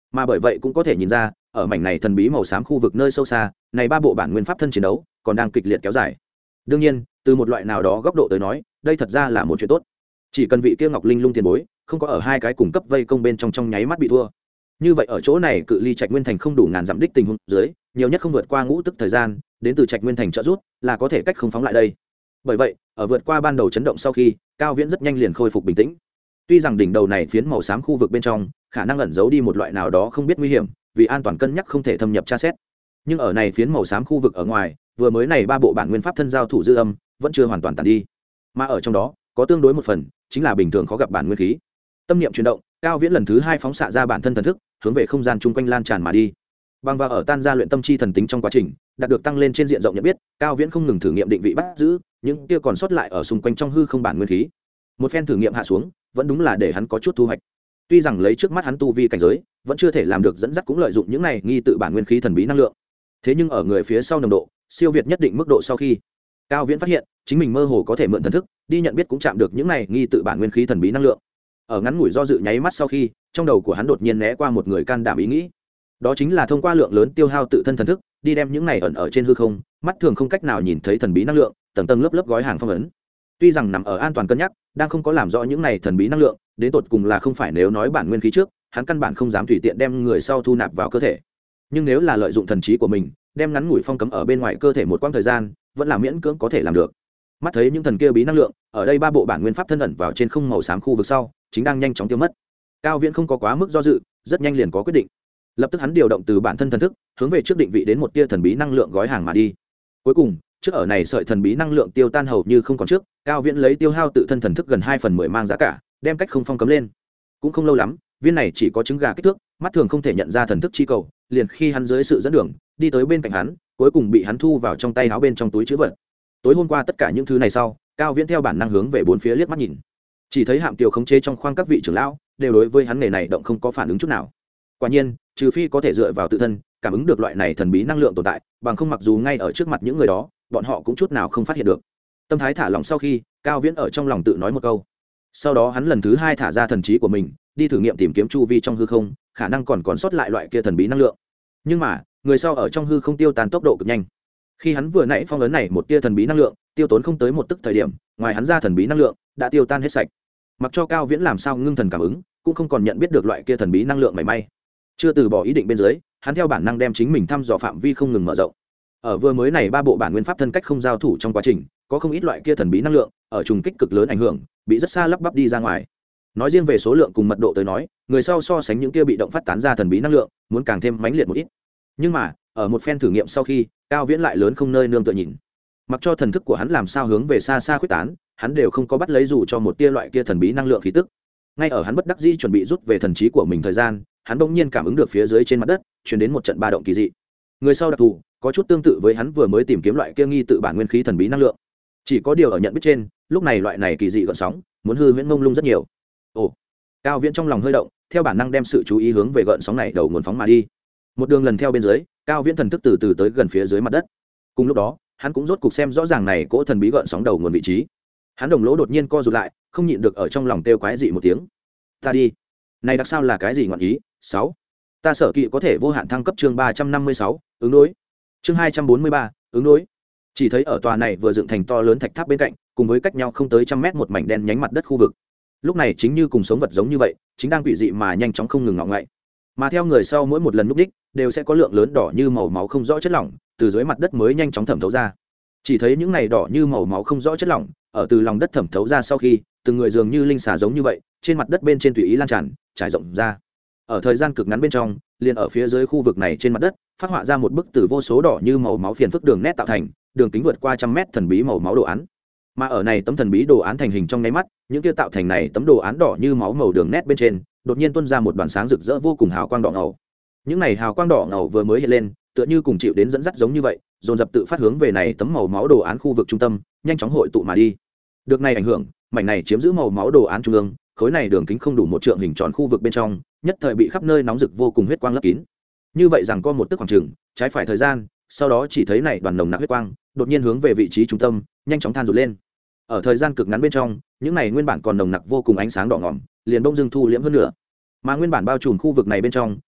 mà bởi vậy cũng có thể nhìn ra ở mảnh này thần bí màu xám khu vực nơi sâu xa này ba bộ bản nguyên pháp thân chiến đấu còn đang kịch liệt kéo dài. Đương nhiên từ một loại nào đó góc độ tới nói đây thật ra là một chuyện tốt, chỉ cần vị kia Ngọc Linh Lung tiền bối không có ở hai cái cùng cấp vây công bên trong nháy mắt bị thua, như vậy ở chỗ này cự ly Trạch Nguyên Thành không đủ ngàn dặm đích tình huống dưới, nhiều nhất không vượt qua ngũ tức thời gian đến từ Trạch Nguyên Thành trợ rút là có thể cách không phóng lại đây. Bởi vậy ở vượt qua ban đầu chấn động sau khi, Cao Viễn rất nhanh liền khôi phục bình tĩnh. Tuy rằng đỉnh đầu này phiến màu xám khu vực bên trong khả năng ẩn giấu đi một loại nào đó không biết nguy hiểm, vì an toàn cân nhắc không thể thâm nhập tra xét, nhưng ở này phiến màu xám khu vực ở ngoài, vừa mới này ba bộ bản nguyên pháp thân giao thủ dư âm vẫn chưa hoàn toàn tàn đi, mà ở trong đó có tương đối một phần chính là bình thường khó gặp bản nguyên khí. Tâm niệm chuyển động, Cao Viễn lần thứ hai phóng xạ ra bản thân thần thức, hướng về không gian chung quanh lan tràn mà đi. Bằng vào ở tan ra luyện tâm chi thần tính trong quá trình đạt được tăng lên trên diện rộng nhận biết, Cao Viễn không ngừng thử nghiệm định vị bắt giữ những kia còn sót lại ở xung quanh trong hư không bản nguyên khí. Một phen thử nghiệm hạ xuống, vẫn đúng là để hắn có chút thu hoạch. Tuy rằng lấy trước mắt hắn tu vi cảnh giới, vẫn chưa thể làm được dẫn dắt cũng lợi dụng những này nghi tự bản nguyên khí thần bí năng lượng. Thế nhưng ở người phía sau nồng độ siêu việt nhất định mức độ sau khi, Cao Viễn phát hiện chính mình mơ hồ có thể mượn thần thức đi nhận biết cũng chạm được những này nghi tự bản nguyên khí thần bí năng lượng. Ở ngắn ngủi do dự nháy mắt sau khi, trong đầu của hắn đột nhiên né qua một người can đảm ý nghĩ, đó chính là thông qua lượng lớn tiêu hao tự thân thần thức đi đem những này ẩn ở trên hư không mắt thường không cách nào nhìn thấy thần bí năng lượng tầng tầng lớp lớp gói hàng phong ấn. Tuy rằng nằm ở an toàn cân nhắc đang không có làm rõ những này thần bí năng lượng đến tột cùng là không phải, nếu nói bản nguyên khí trước hắn căn bản không dám tùy tiện đem người sau thu nạp vào cơ thể, nhưng nếu là lợi dụng thần trí của mình đem ngắn ngủi phong cấm ở bên ngoài cơ thể một quãng thời gian, vẫn là miễn cưỡng có thể làm được. Mắt thấy những thần kia bí năng lượng ở đây ba bộ bản nguyên pháp thân ẩn vào trên không màu xám khu vực sau chính đang nhanh chóng tiêu mất, Cao Viễn không có quá mức do dự, rất nhanh liền có quyết định. Lập tức hắn điều động từ bản thân thần thức hướng về trước định vị đến một tia thần bí năng lượng gói hàng mà đi. Cuối cùng trước ở này sợi thần bí năng lượng tiêu tan hầu như không còn trước, Cao Viễn lấy tiêu hao tự thân thần thức gần 2/10 mang giá cả đem cách không phong cấm lên. Cũng không lâu lắm, viên này chỉ có trứng gà kích thước, mắt thường không thể nhận ra thần thức chi cầu liền khi hắn dưới sự dẫn đường đi tới bên cạnh hắn, cuối cùng bị hắn thu vào trong tay áo bên trong túi trữ vật. Tối hôm qua tất cả những thứ này sau, Cao Viễn theo bản năng hướng về bốn phía liếc mắt nhìn, chỉ thấy Hạm Kiều khống chế trong khoang các vị trưởng lão đều đối với hắn nghề này động không có phản ứng chút nào. Quả nhiên trừ phi có thể dựa vào tự thân cảm ứng được loại này thần bí năng lượng tồn tại, bằng không mặc dù ngay ở trước mặt những người đó bọn họ cũng chút nào không phát hiện được. Tâm thái thả lỏng sau khi, Cao Viễn ở trong lòng tự nói một câu, sau đó hắn lần thứ hai thả ra thần trí của mình đi thử nghiệm tìm kiếm chu vi trong hư không khả năng còn sót lại loại kia thần bí năng lượng. Nhưng mà người sau ở trong hư không tiêu tan tốc độ cực nhanh, khi hắn vừa nãy phong ấn này một tia thần bí năng lượng tiêu tốn không tới một tức thời điểm, ngoài hắn ra thần bí năng lượng đã tiêu tan hết sạch. Mặc cho Cao Viễn làm sao ngưng thần cảm ứng cũng không còn nhận biết được loại kia thần bí năng lượng mảy may. Chưa từ bỏ ý định bên dưới, hắn theo bản năng đem chính mình thăm dò phạm vi không ngừng mở rộng. Ở vừa mới này ba bộ bản nguyên pháp thân cách không giao thủ trong quá trình, có không ít loại kia thần bí năng lượng ở trùng kích cực lớn ảnh hưởng, bị rất xa lắp bắp đi ra ngoài. Nói riêng về số lượng cùng mật độ tới nói, người sau so sánh những kia bị động phát tán ra thần bí năng lượng, muốn càng thêm mãnh liệt một ít. Nhưng mà, ở một phen thử nghiệm sau khi, Cao Viễn lại lớn không nơi nương tựa nhìn. Mặc cho thần thức của hắn làm sao hướng về xa xa khuếch tán, hắn đều không có bắt lấy dù cho một tia loại kia thần bí năng lượng khí tức. Ngay ở hắn bất đắc dĩ chuẩn bị rút về thần trí của mình thời gian, hắn bỗng nhiên cảm ứng được phía dưới trên mặt đất truyền đến một trận ba động kỳ dị. Người sau đặc thù có chút tương tự với hắn vừa mới tìm kiếm loại kia nghi tự bản nguyên khí thần bí năng lượng, chỉ có điều ở nhận biết trên, lúc này loại này kỳ dị gợn sóng muốn hư huyễn mông lung rất nhiều. Ồ, Cao Viễn trong lòng hơi động, theo bản năng đem sự chú ý hướng về gợn sóng này đầu nguồn phóng mà đi. Một đường lần theo bên dưới, Cao Viễn thần thức từ từ tới gần phía dưới mặt đất. Cùng lúc đó, hắn cũng rốt cục xem rõ ràng này cỗ thần bí gợn sóng đầu nguồn vị trí. Hắn đồng lỗ đột nhiên co rụt lại, không nhịn được ở trong lòng kêu quái dị một tiếng. Ta đi, này đặc sao là cái gì ngọn ý? 6. Ta sở kỵ có thể vô hạn thăng cấp chương 356, ứng đối. Chương 243, ứng đối. Chỉ thấy ở tòa này vừa dựng thành to lớn thạch tháp bên cạnh, cùng với cách nhau không tới 100 mét một mảnh đen nhánh mặt đất khu vực. Lúc này chính như cùng sống vật giống như vậy, chính đang quỷ dị mà nhanh chóng không ngừng ngọ ngậy. Mà theo người sau mỗi một lần núp đích, đều sẽ có lượng lớn đỏ như màu máu không rõ chất lỏng từ dưới mặt đất mới nhanh chóng thẩm thấu ra. Chỉ thấy những này đỏ như màu máu không rõ chất lỏng ở từ lòng đất thẩm thấu ra sau khi, từng người dường như linh xà giống như vậy, trên mặt đất bên trên tùy ý lan tràn, trải rộng ra. Ở thời gian cực ngắn bên trong, liền ở phía dưới khu vực này trên mặt đất, phát họa ra một bức từ vô số đỏ như màu máu phiền phức đường nét tạo thành, đường kính vượt qua 100 mét thần bí màu máu đồ án. Mà ở này tấm thần bí đồ án thành hình trong nháy mắt, những kia tạo thành này tấm đồ án đỏ như máu màu đường nét bên trên, đột nhiên tuôn ra một đoàn sáng rực rỡ vô cùng hào quang đỏ ngầu. Những này hào quang đỏ ngầu vừa mới hiện lên, tựa như cùng chịu đến dẫn dắt giống như vậy, dồn dập tự phát hướng về này tấm màu máu đồ án khu vực trung tâm, nhanh chóng hội tụ mà đi. Được này ảnh hưởng, mảnh này chiếm giữ màu máu đồ án trung ương, khối này đường kính không đủ một trượng hình tròn khu vực bên trong, nhất thời bị khắp nơi nóng rực vô cùng huyết quang lấp kín. Như vậy rằng có một tức khoảng chừng, trái phải thời gian, sau đó chỉ thấy này đoàn nồng nặc huyết quang, đột nhiên hướng về vị trí trung tâm, nhanh chóng than rụt lên. Ở thời gian cực ngắn bên trong, những này nguyên bản còn nồng nặc vô cùng ánh sáng đỏ ngòm, liền bỗng dưng thu liễm hơn nữa. Mà nguyên bản bao trùm khu vực này bên trong,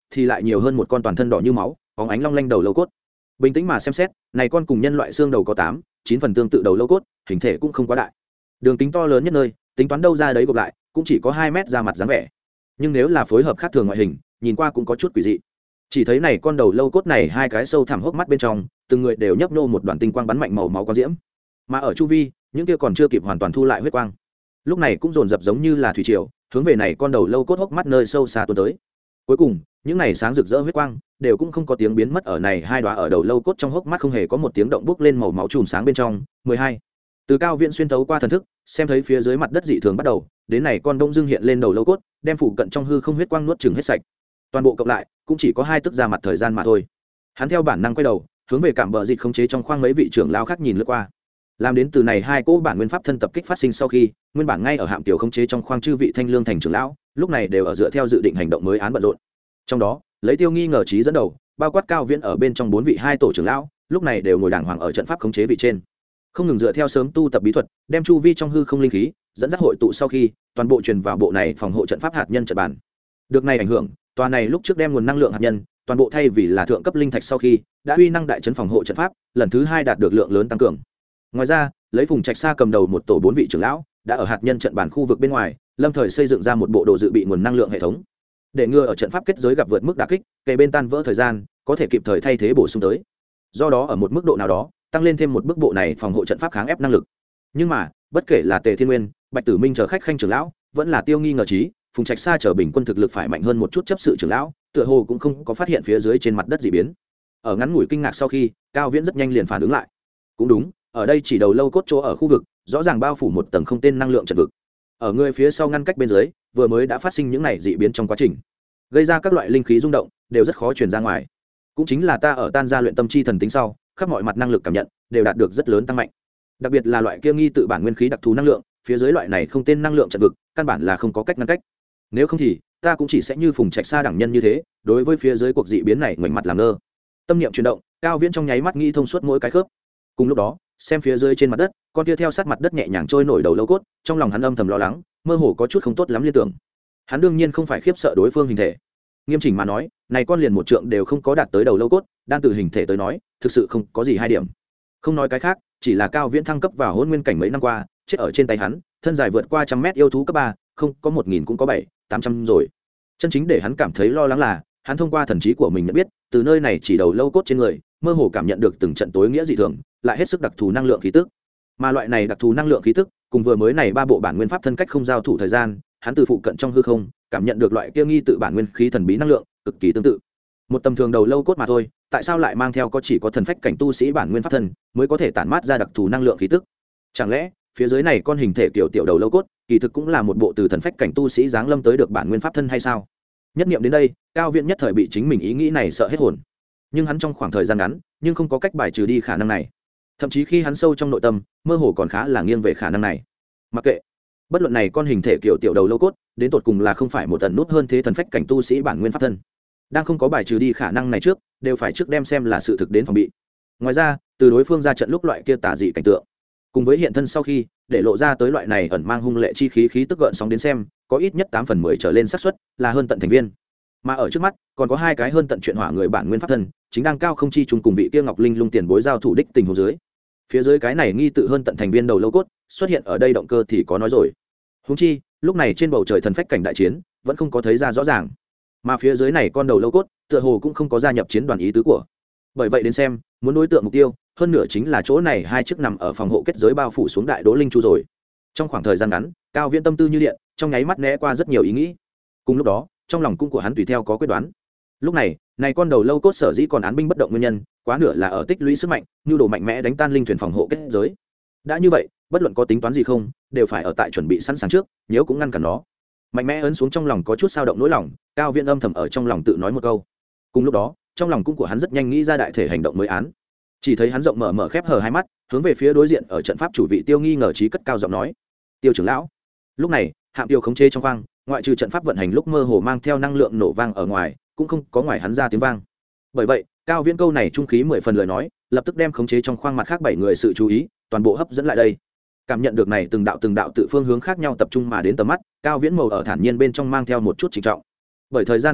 thì lại nhiều hơn một con toàn thân đỏ như máu bóng ánh long lanh đầu lâu cốt. Bình tĩnh mà xem xét, này con cùng nhân loại xương đầu có 8-9 phần tương tự đầu lâu cốt, hình thể cũng không quá đại, đường kính to lớn nhất nơi tính toán đâu ra đấy gộp lại cũng chỉ có 2 mét ra mặt dáng vẻ, nhưng nếu là phối hợp khác thường ngoại hình, nhìn qua cũng có chút quỷ dị. Chỉ thấy này con đầu lâu cốt này hai cái sâu thẳm hốc mắt bên trong, từng người đều nhấp nô một đoàn tinh quang bắn mạnh màu máu quang diễm, mà ở chu vi những kia còn chưa kịp hoàn toàn thu lại huyết quang, lúc này cũng dồn dập giống như là thủy triều hướng về này con đầu lâu cốt hốc mắt nơi sâu xa tuôn tới. Cuối cùng những này sáng rực rỡ huyết quang đều cũng không có tiếng biến mất ở này hai đóa ở đầu lâu cốt trong hốc mắt, không hề có một tiếng động bốc lên màu máu chùm sáng bên trong. 12. Từ Cao Viễn xuyên thấu qua thần thức, xem thấy phía dưới mặt đất dị thường bắt đầu, đến này con đông dương hiện lên đầu lâu cốt, đem phụ cận trong hư không huyết quang nuốt chửng hết sạch. Toàn bộ cộng lại cũng chỉ có 2 tức ra mặt thời gian mà thôi. Hắn theo bản năng quay đầu, hướng về cảm bờ dịch khống chế trong khoang mấy vị trưởng lão khác nhìn lướt qua. Làm đến từ này hai cỗ bản nguyên pháp thân tập kích phát sinh sau khi, nguyên bản ngay ở hạm tiểu khống chế trong khoang chư vị thanh lương thành trưởng lão, lúc này đều ở dựa theo dự định hành động mới án bận rộn. Trong đó, lấy Tiêu Nghi ngờ trí dẫn đầu, bao quát Cao Viễn ở bên trong 4 vị 2 tổ trưởng lão, lúc này đều ngồi đàng hoàng ở trận pháp khống chế vị trên, không ngừng dựa theo sớm tu tập bí thuật, đem chu vi trong hư không linh khí dẫn dắt hội tụ, sau khi toàn bộ truyền vào bộ này phòng hộ trận pháp hạt nhân trận bản. Được này ảnh hưởng, tòa này lúc trước đem nguồn năng lượng hạt nhân toàn bộ thay vì là thượng cấp linh thạch, sau khi đã uy năng đại trấn phòng hộ trận pháp lần thứ 2 đạt được lượng lớn tăng cường. Ngoài ra, lấy Phùng Trạch Sa cầm đầu một tổ 4 vị trưởng lão đã ở hạt nhân trận bản khu vực bên ngoài lâm thời xây dựng ra một bộ đồ dự bị nguồn năng lượng hệ thống, để ngừa ở trận pháp kết giới gặp vượt mức đả kích, kề bên tan vỡ thời gian có thể kịp thời thay thế bổ sung tới, do đó ở một mức độ nào đó tăng lên thêm một bước bộ này phòng hộ trận pháp kháng ép năng lực. Nhưng mà bất kể là Tề Thiên Nguyên, Bạch Tử Minh chờ khách khanh trưởng lão, vẫn là Tiêu Nghi ngờ trí, Phùng Trạch Sa chờ bình quân thực lực phải mạnh hơn một chút chấp sự trưởng lão, tựa hồ cũng không có phát hiện phía dưới trên mặt đất dị biến. Ở ngắn ngủi kinh ngạc sau khi, Cao Viễn rất nhanh liền phản ứng lại. Cũng đúng, ở đây chỉ đầu lâu cốt chỗ ở khu vực rõ ràng bao phủ một tầng không tên năng lượng trận vực, ở người phía sau ngăn cách bên dưới vừa mới đã phát sinh những này dị biến trong quá trình, gây ra các loại linh khí rung động đều rất khó truyền ra ngoài. Cũng chính là ta ở tan ra luyện tâm chi thần tính sau, khắp mọi mặt năng lực cảm nhận đều đạt được rất lớn tăng mạnh, đặc biệt là loại kia nghi tự bản nguyên khí đặc thù năng lượng, phía dưới loại này không tên năng lượng trận vực căn bản là không có cách ngăn cách. Nếu không thì ta cũng chỉ sẽ như Phùng Trạch Sa đẳng nhân như thế, đối với phía dưới cuộc dị biến này ngoảnh mặt làm ngơ. Tâm niệm chuyển động, Cao Viễn trong nháy mắt nghĩ thông suốt mỗi cái khớp. Cùng lúc đó, xem phía dưới trên mặt đất, con kia theo sát mặt đất nhẹ nhàng trôi nổi đầu lâu cốt, trong lòng hắn âm thầm lo lắng, mơ hồ có chút không tốt lắm liên tưởng. Hắn đương nhiên không phải khiếp sợ đối phương hình thể, nghiêm chỉnh mà nói, này con liền một trượng đều không có đạt tới đầu lâu cốt, đan từ hình thể tới nói, thực sự không có gì hai điểm. Không nói cái khác, chỉ là Cao Viễn thăng cấp vào hôn nguyên cảnh mấy năm qua, chết ở trên tay hắn, thân dài vượt qua 100 mét yêu thú cấp 3, không có 1000 cũng có 700-800 rồi. Chân chính để hắn cảm thấy lo lắng là, hắn thông qua thần trí của mình nhận biết, từ nơi này chỉ đầu lâu cốt trên người, mơ hồ cảm nhận được từng trận tối nghĩa dị thường, lại hết sức đặc thù năng lượng khí tức. Mà loại này đặc thù năng lượng khí tức, cùng vừa mới này 3 bộ bản nguyên pháp thân cách không giao thủ thời gian, hắn từ phụ cận trong hư không, cảm nhận được loại kia nghi tự bản nguyên khí thần bí năng lượng, cực kỳ tương tự. Một tầm thường đầu lâu cốt mà thôi, tại sao lại mang theo chỉ có thần phách cảnh tu sĩ bản nguyên pháp thân mới có thể tản mát ra đặc thù năng lượng khí tức? Chẳng lẽ phía dưới này con hình thể kiểu tiểu đầu lâu cốt, kỳ thực cũng là một bộ từ thần phách cảnh tu sĩ giáng lâm tới được bản nguyên pháp thân hay sao? Nhất niệm đến đây, Cao Viễn nhất thời bị chính mình ý nghĩ này sợ hết hồn. Nhưng hắn trong khoảng thời gian ngắn, nhưng không có cách bài trừ đi khả năng này. Thậm chí khi hắn sâu trong nội tâm, mơ hồ còn khá là nghiêng về khả năng này. Mặc kệ, bất luận này con hình thể kiểu tiểu đầu lâu cốt, đến tột cùng là không phải một tần nút hơn thế thần phách cảnh tu sĩ bản nguyên pháp thân. Đang không có bài trừ đi khả năng này trước, đều phải trước đem xem là sự thực đến phòng bị. Ngoài ra, từ đối phương ra trận lúc loại kia tà dị cảnh tượng, cùng với hiện thân sau khi để lộ ra tới loại này ẩn mang hung lệ chi khí tức gợn sóng đến xem, có ít nhất 8 phần 10 trở lên xác suất là hơn tận thành viên. Mà ở trước mắt, còn có 2 cái hơn tận chuyện hỏa người bản nguyên pháp thân, chính đang cao không chi trùng cùng vị kia Ngọc Linh Lung tiền bối giao thủ đích tình huống dưới. Phía dưới cái này nghi tự hơn tận thành viên đầu lâu cốt, xuất hiện ở đây động cơ thì có nói rồi. Huống chi, lúc này trên bầu trời thần phách cảnh đại chiến, vẫn không có thấy ra rõ ràng. Mà phía dưới này con đầu lâu cốt, tựa hồ cũng không có gia nhập chiến đoàn ý tứ của. Bởi vậy đến xem, muốn đối tượng mục tiêu, hơn nửa chính là chỗ này 2 chiếc nằm ở phòng hộ kết giới bao phủ xuống đại đỗ linh chu rồi. Trong khoảng thời gian ngắn, Cao Viễn tâm tư như điện, trong nháy mắt né qua rất nhiều ý nghĩ. Cùng lúc đó, trong lòng cung của hắn tùy theo có quyết đoán. Lúc này, con đầu lâu cốt sở dĩ còn án binh bất động nguyên nhân, quá nửa là ở tích lũy sức mạnh, nhu đồ mạnh mẽ đánh tan linh thuyền phòng hộ kết giới. Đã như vậy, bất luận có tính toán gì không, đều phải ở tại chuẩn bị sẵn sàng trước, nếu cũng ngăn cản nó. Mạnh mẽ ấn xuống trong lòng có chút dao động nỗi lòng, Cao Viễn âm thầm ở trong lòng tự nói một câu. Cùng lúc đó, trong lòng cung của hắn rất nhanh nghĩ ra đại thể hành động mới án. Chỉ thấy hắn rộng mở khép hờ 2 mắt, hướng về phía đối diện ở trận pháp chủ vị Tiêu Nghi ngờ trí cất cao giọng nói: "Tiêu trưởng lão." Lúc này, hạm tiêu khống chế trong khoang, ngoại trừ trận pháp vận hành lúc mơ hồ mang theo năng lượng nổ vang ở ngoài, cũng không có ngoài hắn ra tiếng vang. Bởi vậy, Cao Viễn câu này trung khí 10 phần lời nói, lập tức đem khống chế trong khoang mặt khác 7 người sự chú ý toàn bộ hấp dẫn lại đây. Cảm nhận được này từng đạo tự phương hướng khác nhau tập trung mà đến tầm mắt, Cao Viễn màu ở thản nhiên bên trong mang theo một chút trịnh trọng. Bởi thời gian cấp bách,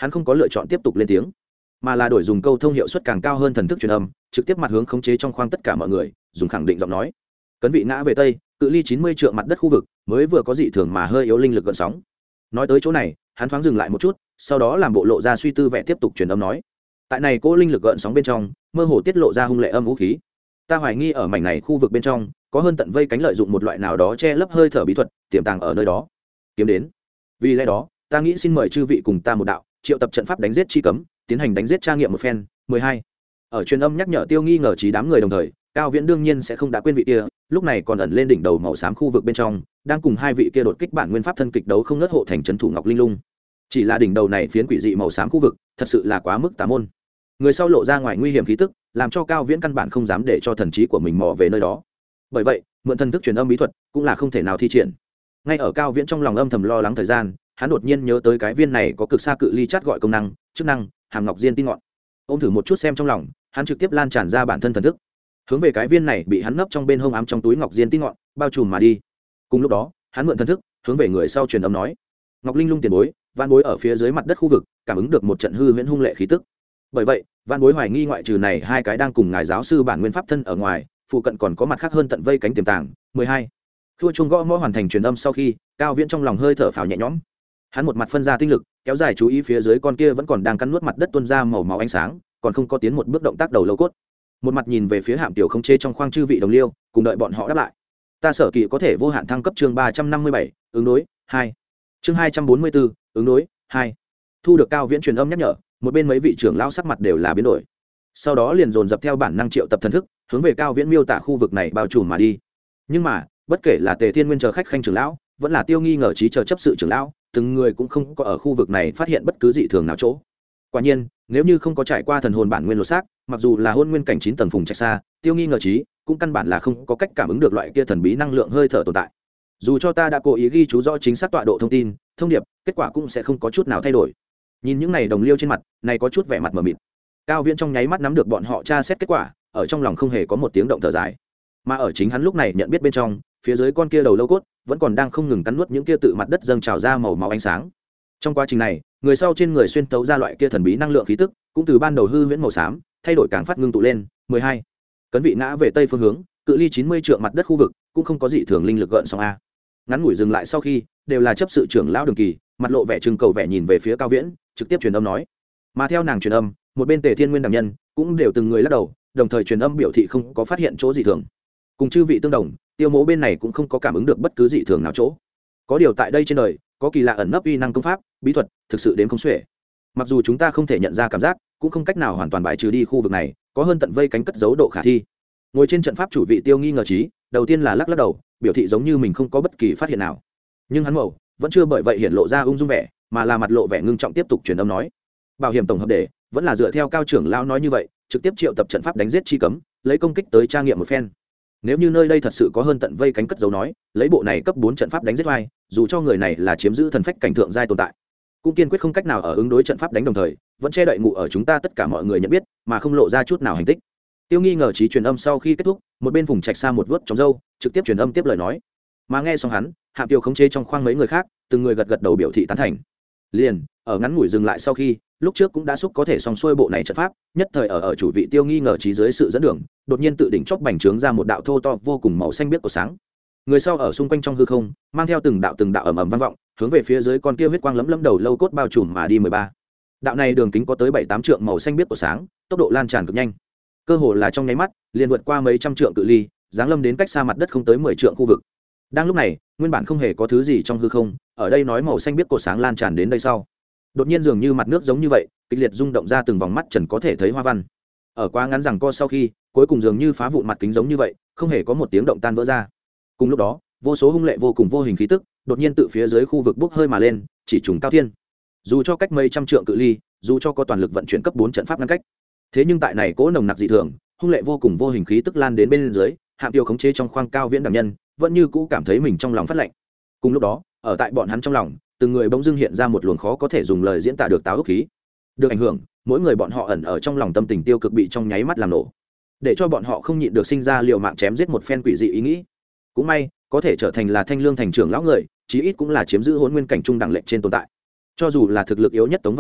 hắn không có lựa chọn tiếp tục lên tiếng, mà là đổi dùng câu thông hiệu suất càng cao hơn thần thức truyền âm, trực tiếp mặt hướng khống chế trong khoang tất cả mọi người, dùng khẳng định giọng nói. Cấn vị ngã về tây, cự ly 90 trượng mặt đất khu vực, mới vừa có dị thường mà hơi yếu linh lực gợn sóng. Nói tới chỗ này, hắn thoáng dừng lại một chút, sau đó làm bộ lộ ra suy tư vẻ tiếp tục truyền âm nói. Tại này cỗ linh lực gợn sóng bên trong, mơ hồ tiết lộ ra hung lệ âm vũ khí. Ta hoài nghi ở mảnh này khu vực bên trong, có hơn tận vây cánh lợi dụng một loại nào đó che lấp hơi thở bí thuật, tiềm tàng ở nơi đó. Kiếm đến. Vì lẽ đó, ta nghĩ xin mời chư vị cùng ta một đạo, triệu tập trận pháp đánh giết chi cấm, tiến hành đánh giết tra nghiệm một phen. 12. Ở truyền âm nhắc nhở Tiêu Nghi ngờ trí đám người đồng thời, Cao Viễn đương nhiên sẽ không đã quên vị kia, lúc này còn ẩn lên đỉnh đầu màu xám khu vực bên trong, đang cùng hai vị kia đột kích bản nguyên pháp thân kịch đấu không ngớt hộ thành trấn thủ Ngọc Linh Lung. Chỉ là đỉnh đầu này phiến quỷ dị màu xám khu vực, thật sự là quá mức tà môn. Người sau lộ ra ngoài nguy hiểm khí tức, làm cho Cao Viễn căn bản không dám để cho thần trí của mình mò về nơi đó. Bởi vậy, mượn thần thức truyền âm bí thuật cũng là không thể nào thi triển. Ngay ở Cao Viễn trong lòng âm thầm lo lắng thời gian, hắn đột nhiên nhớ tới cái viên này có cực xa cự ly chat gọi công năng, chức năng hàm ngọc diên tin ngọn. Ôm thử một chút xem trong lòng, hắn trực tiếp lan tràn ra bản thân thần thức, hướng về cái viên này bị hắn nấp trong bên hông ám trong túi ngọc diên tin ngọn, bao trùm mà đi. Cùng lúc đó, hắn mượn thần thức, hướng về người sau truyền âm nói: "Ngọc Linh Lung tiền bối, Vạn Bối ở phía dưới mặt đất khu vực, cảm ứng được một trận hư huyễn hung lệ khí tức. Bởi vậy, Vạn Bối hoài nghi ngoại trừ này hai cái đang cùng ngài giáo sư bản nguyên pháp thân ở ngoài, phụ cận còn có mặt khác hơn tận vây cánh tiềm tàng." 12. Thua chuông gõ mõ hoàn thành truyền âm sau khi, Cao Viễn trong lòng hơi thở phào nhẹ nhõm. Hắn một mặt phân ra tinh lực, kéo dài chú ý phía dưới con kia vẫn còn đang cắn nuốt mặt đất tuôn ra màu máu ánh sáng, còn không có tiến một bước động tác đầu lâu cốt. Một mặt nhìn về phía Hạm Tiểu không chế trong khoang chư vị đồng liêu, cùng đợi bọn họ đáp lại. Ta sở kỵ có thể vô hạn thăng cấp chương 357, ứng đối 2. Chương 244, ứng đối 2. Thu được Cao Viễn truyền âm nhắc nhở, một bên mấy vị trưởng lão sắc mặt đều là biến đổi. Sau đó liền dồn dập theo bản năng triệu tập thần thức, hướng về Cao Viễn miêu tả khu vực này bao trùm mà đi. Nhưng mà, bất kể là Tề Thiên Nguyên chờ khách khanh trưởng lão, vẫn là Tiêu Nghi ngờ trí chờ chấp sự trưởng lão, từng người cũng không có ở khu vực này phát hiện bất cứ dị thường nào chỗ. Quả nhiên, nếu như không có trải qua thần hồn bản nguyên lột xác, mặc dù là hôn nguyên cảnh 9 tầng phùng trạch xa, Tiêu Nghi ngờ trí cũng căn bản là không có cách cảm ứng được loại kia thần bí năng lượng hơi thở tồn tại. Dù cho ta đã cố ý ghi chú rõ chính xác tọa độ thông tin, thông điệp, kết quả cũng sẽ không có chút nào thay đổi. Nhìn những này đồng liêu trên mặt, này có chút vẻ mặt mờ mịt. Cao Viễn trong nháy mắt nắm được bọn họ tra xét kết quả, ở trong lòng không hề có một tiếng động thở dài. Mà ở chính hắn lúc này nhận biết bên trong, phía dưới con kia đầu lâu cốt vẫn còn đang không ngừng cắn nuốt những kia tự mặt đất dâng trào ra màu máu ánh sáng. Trong quá trình này, người sau trên người xuyên tấu ra loại kia thần bí năng lượng khí tức, cũng từ ban đầu hư huyễn màu xám, thay đổi càng phát ngưng tụ lên. 12. Cấn vị ngã về tây phương hướng, cự ly 90 trượng mặt đất khu vực, cũng không có dị thường linh lực gợn sóng a. Ngắn ngủi dừng lại sau khi, đều là chấp sự trưởng lão Đường Kỳ, mặt lộ vẻ trưng cầu vẻ nhìn về phía Cao Viễn, trực tiếp truyền âm nói. Mà theo nàng truyền âm, một bên Tề Thiên Nguyên đảm nhân, cũng đều từng người lắc đầu, đồng thời truyền âm biểu thị không có phát hiện chỗ dị thường. Cùng chư vị tương đồng, Tiêu Mỗ bên này cũng không có cảm ứng được bất cứ dị thường nào chỗ. Có điều tại đây trên đời, có kỳ lạ ẩn nấp uy năng công pháp, bí thuật, thực sự đến không xuể. Mặc dù chúng ta không thể nhận ra cảm giác, cũng không cách nào hoàn toàn bài trừ đi khu vực này, có hơn tận vây cánh cất giấu độ khả thi. Ngồi trên trận pháp chủ vị Tiêu Nghi ngờ trí, đầu tiên là lắc lắc đầu, biểu thị giống như mình không có bất kỳ phát hiện nào. Nhưng hắn mẩu vẫn chưa bởi vậy hiện lộ ra ung dung vẻ, mà là mặt lộ vẻ ngưng trọng tiếp tục truyền âm nói. Bảo hiểm tổng hợp để vẫn là dựa theo cao trưởng lão nói như vậy, trực tiếp triệu tập trận pháp đánh giết chi cấm, lấy công kích tới tra nghiệm một phen. Nếu như nơi đây thật sự có hơn tận vây cánh cất dấu nói, lấy bộ này cấp 4 trận pháp đánh giết vai, dù cho người này là chiếm giữ thần phách cảnh thượng giai tồn tại, cũng kiên quyết không cách nào ở ứng đối trận pháp đánh đồng thời, vẫn che đậy ngụ ở chúng ta tất cả mọi người nhận biết, mà không lộ ra chút nào hành tích. Tiêu Nghi ngờ trí truyền âm sau khi kết thúc, một bên vùng trạch xa một vớt trong râu, trực tiếp truyền âm tiếp lời nói. Mà nghe xong hắn, Hạng Tiêu khống chế trong khoang mấy người khác, từng người gật gật đầu biểu thị tán thành. Liền, ở ngắn ngủi dừng lại sau khi, lúc trước cũng đã xúc có thể xong xuôi bộ này trận pháp, nhất thời ở chủ vị Tiêu Nghi ngờ trí dưới sự dẫn đường, đột nhiên tự đỉnh chóp bành trướng ra một đạo thô to vô cùng màu xanh biếc của sáng. Người sau ở xung quanh trong hư không, mang theo từng đạo ầm ầm vang vọng, hướng về phía dưới con kia huyết quang lấm lấm đầu lâu cốt bao trùm mà đi 13. Đạo này đường kính có tới 7-8 trượng màu xanh biếc của sáng, tốc độ lan tràn cực nhanh. Cơ hồ là trong nháy mắt, liền vượt qua mấy trăm trượng cự ly, giáng lâm đến cách xa mặt đất không tới 10 trượng khu vực. Đang lúc này, nguyên bản không hề có thứ gì trong hư không, ở đây nói màu xanh biếc cột sáng lan tràn đến đây sau. Đột nhiên dường như mặt nước giống như vậy, kịch liệt rung động ra từng vòng mắt trần có thể thấy hoa văn. Ở quá ngắn rằng co sau khi, cuối cùng dường như phá vụn mặt kính giống như vậy, không hề có một tiếng động tan vỡ ra. Cùng lúc đó, vô số hung lệ vô cùng vô hình khí tức, đột nhiên tự phía dưới khu vực bốc hơi mà lên, chỉ trùng cao thiên. Dù cho cách mấy trăm trượng cự ly, dù cho có toàn lực vận chuyển cấp 4 trận pháp ngăn cách, thế nhưng tại này cố nồng nặc dị thường, hung lệ vô cùng vô hình khí tức lan đến bên dưới, Hạng Tiêu khống chế trong khoang Cao Viễn đảm nhân, vẫn như cũ cảm thấy mình trong lòng phát lạnh. Cùng lúc đó, ở tại bọn hắn trong lòng, từng người bỗng dưng hiện ra một luồng khó có thể dùng lời diễn tả được táo ức khí. Được ảnh hưởng, mỗi người bọn họ ẩn ở trong lòng tâm tình tiêu cực bị trong nháy mắt làm nổ, để cho bọn họ không nhịn được sinh ra liều mạng chém giết một phen quỷ dị ý nghĩ. Cũng may, có thể trở thành là Thanh Lương thành trưởng lão người, chí ít cũng là chiếm giữ Hỗn Nguyên cảnh trung đẳng lệnh trên tồn tại. Cho dù là thực lực yếu nhất Tống Văn Lễ,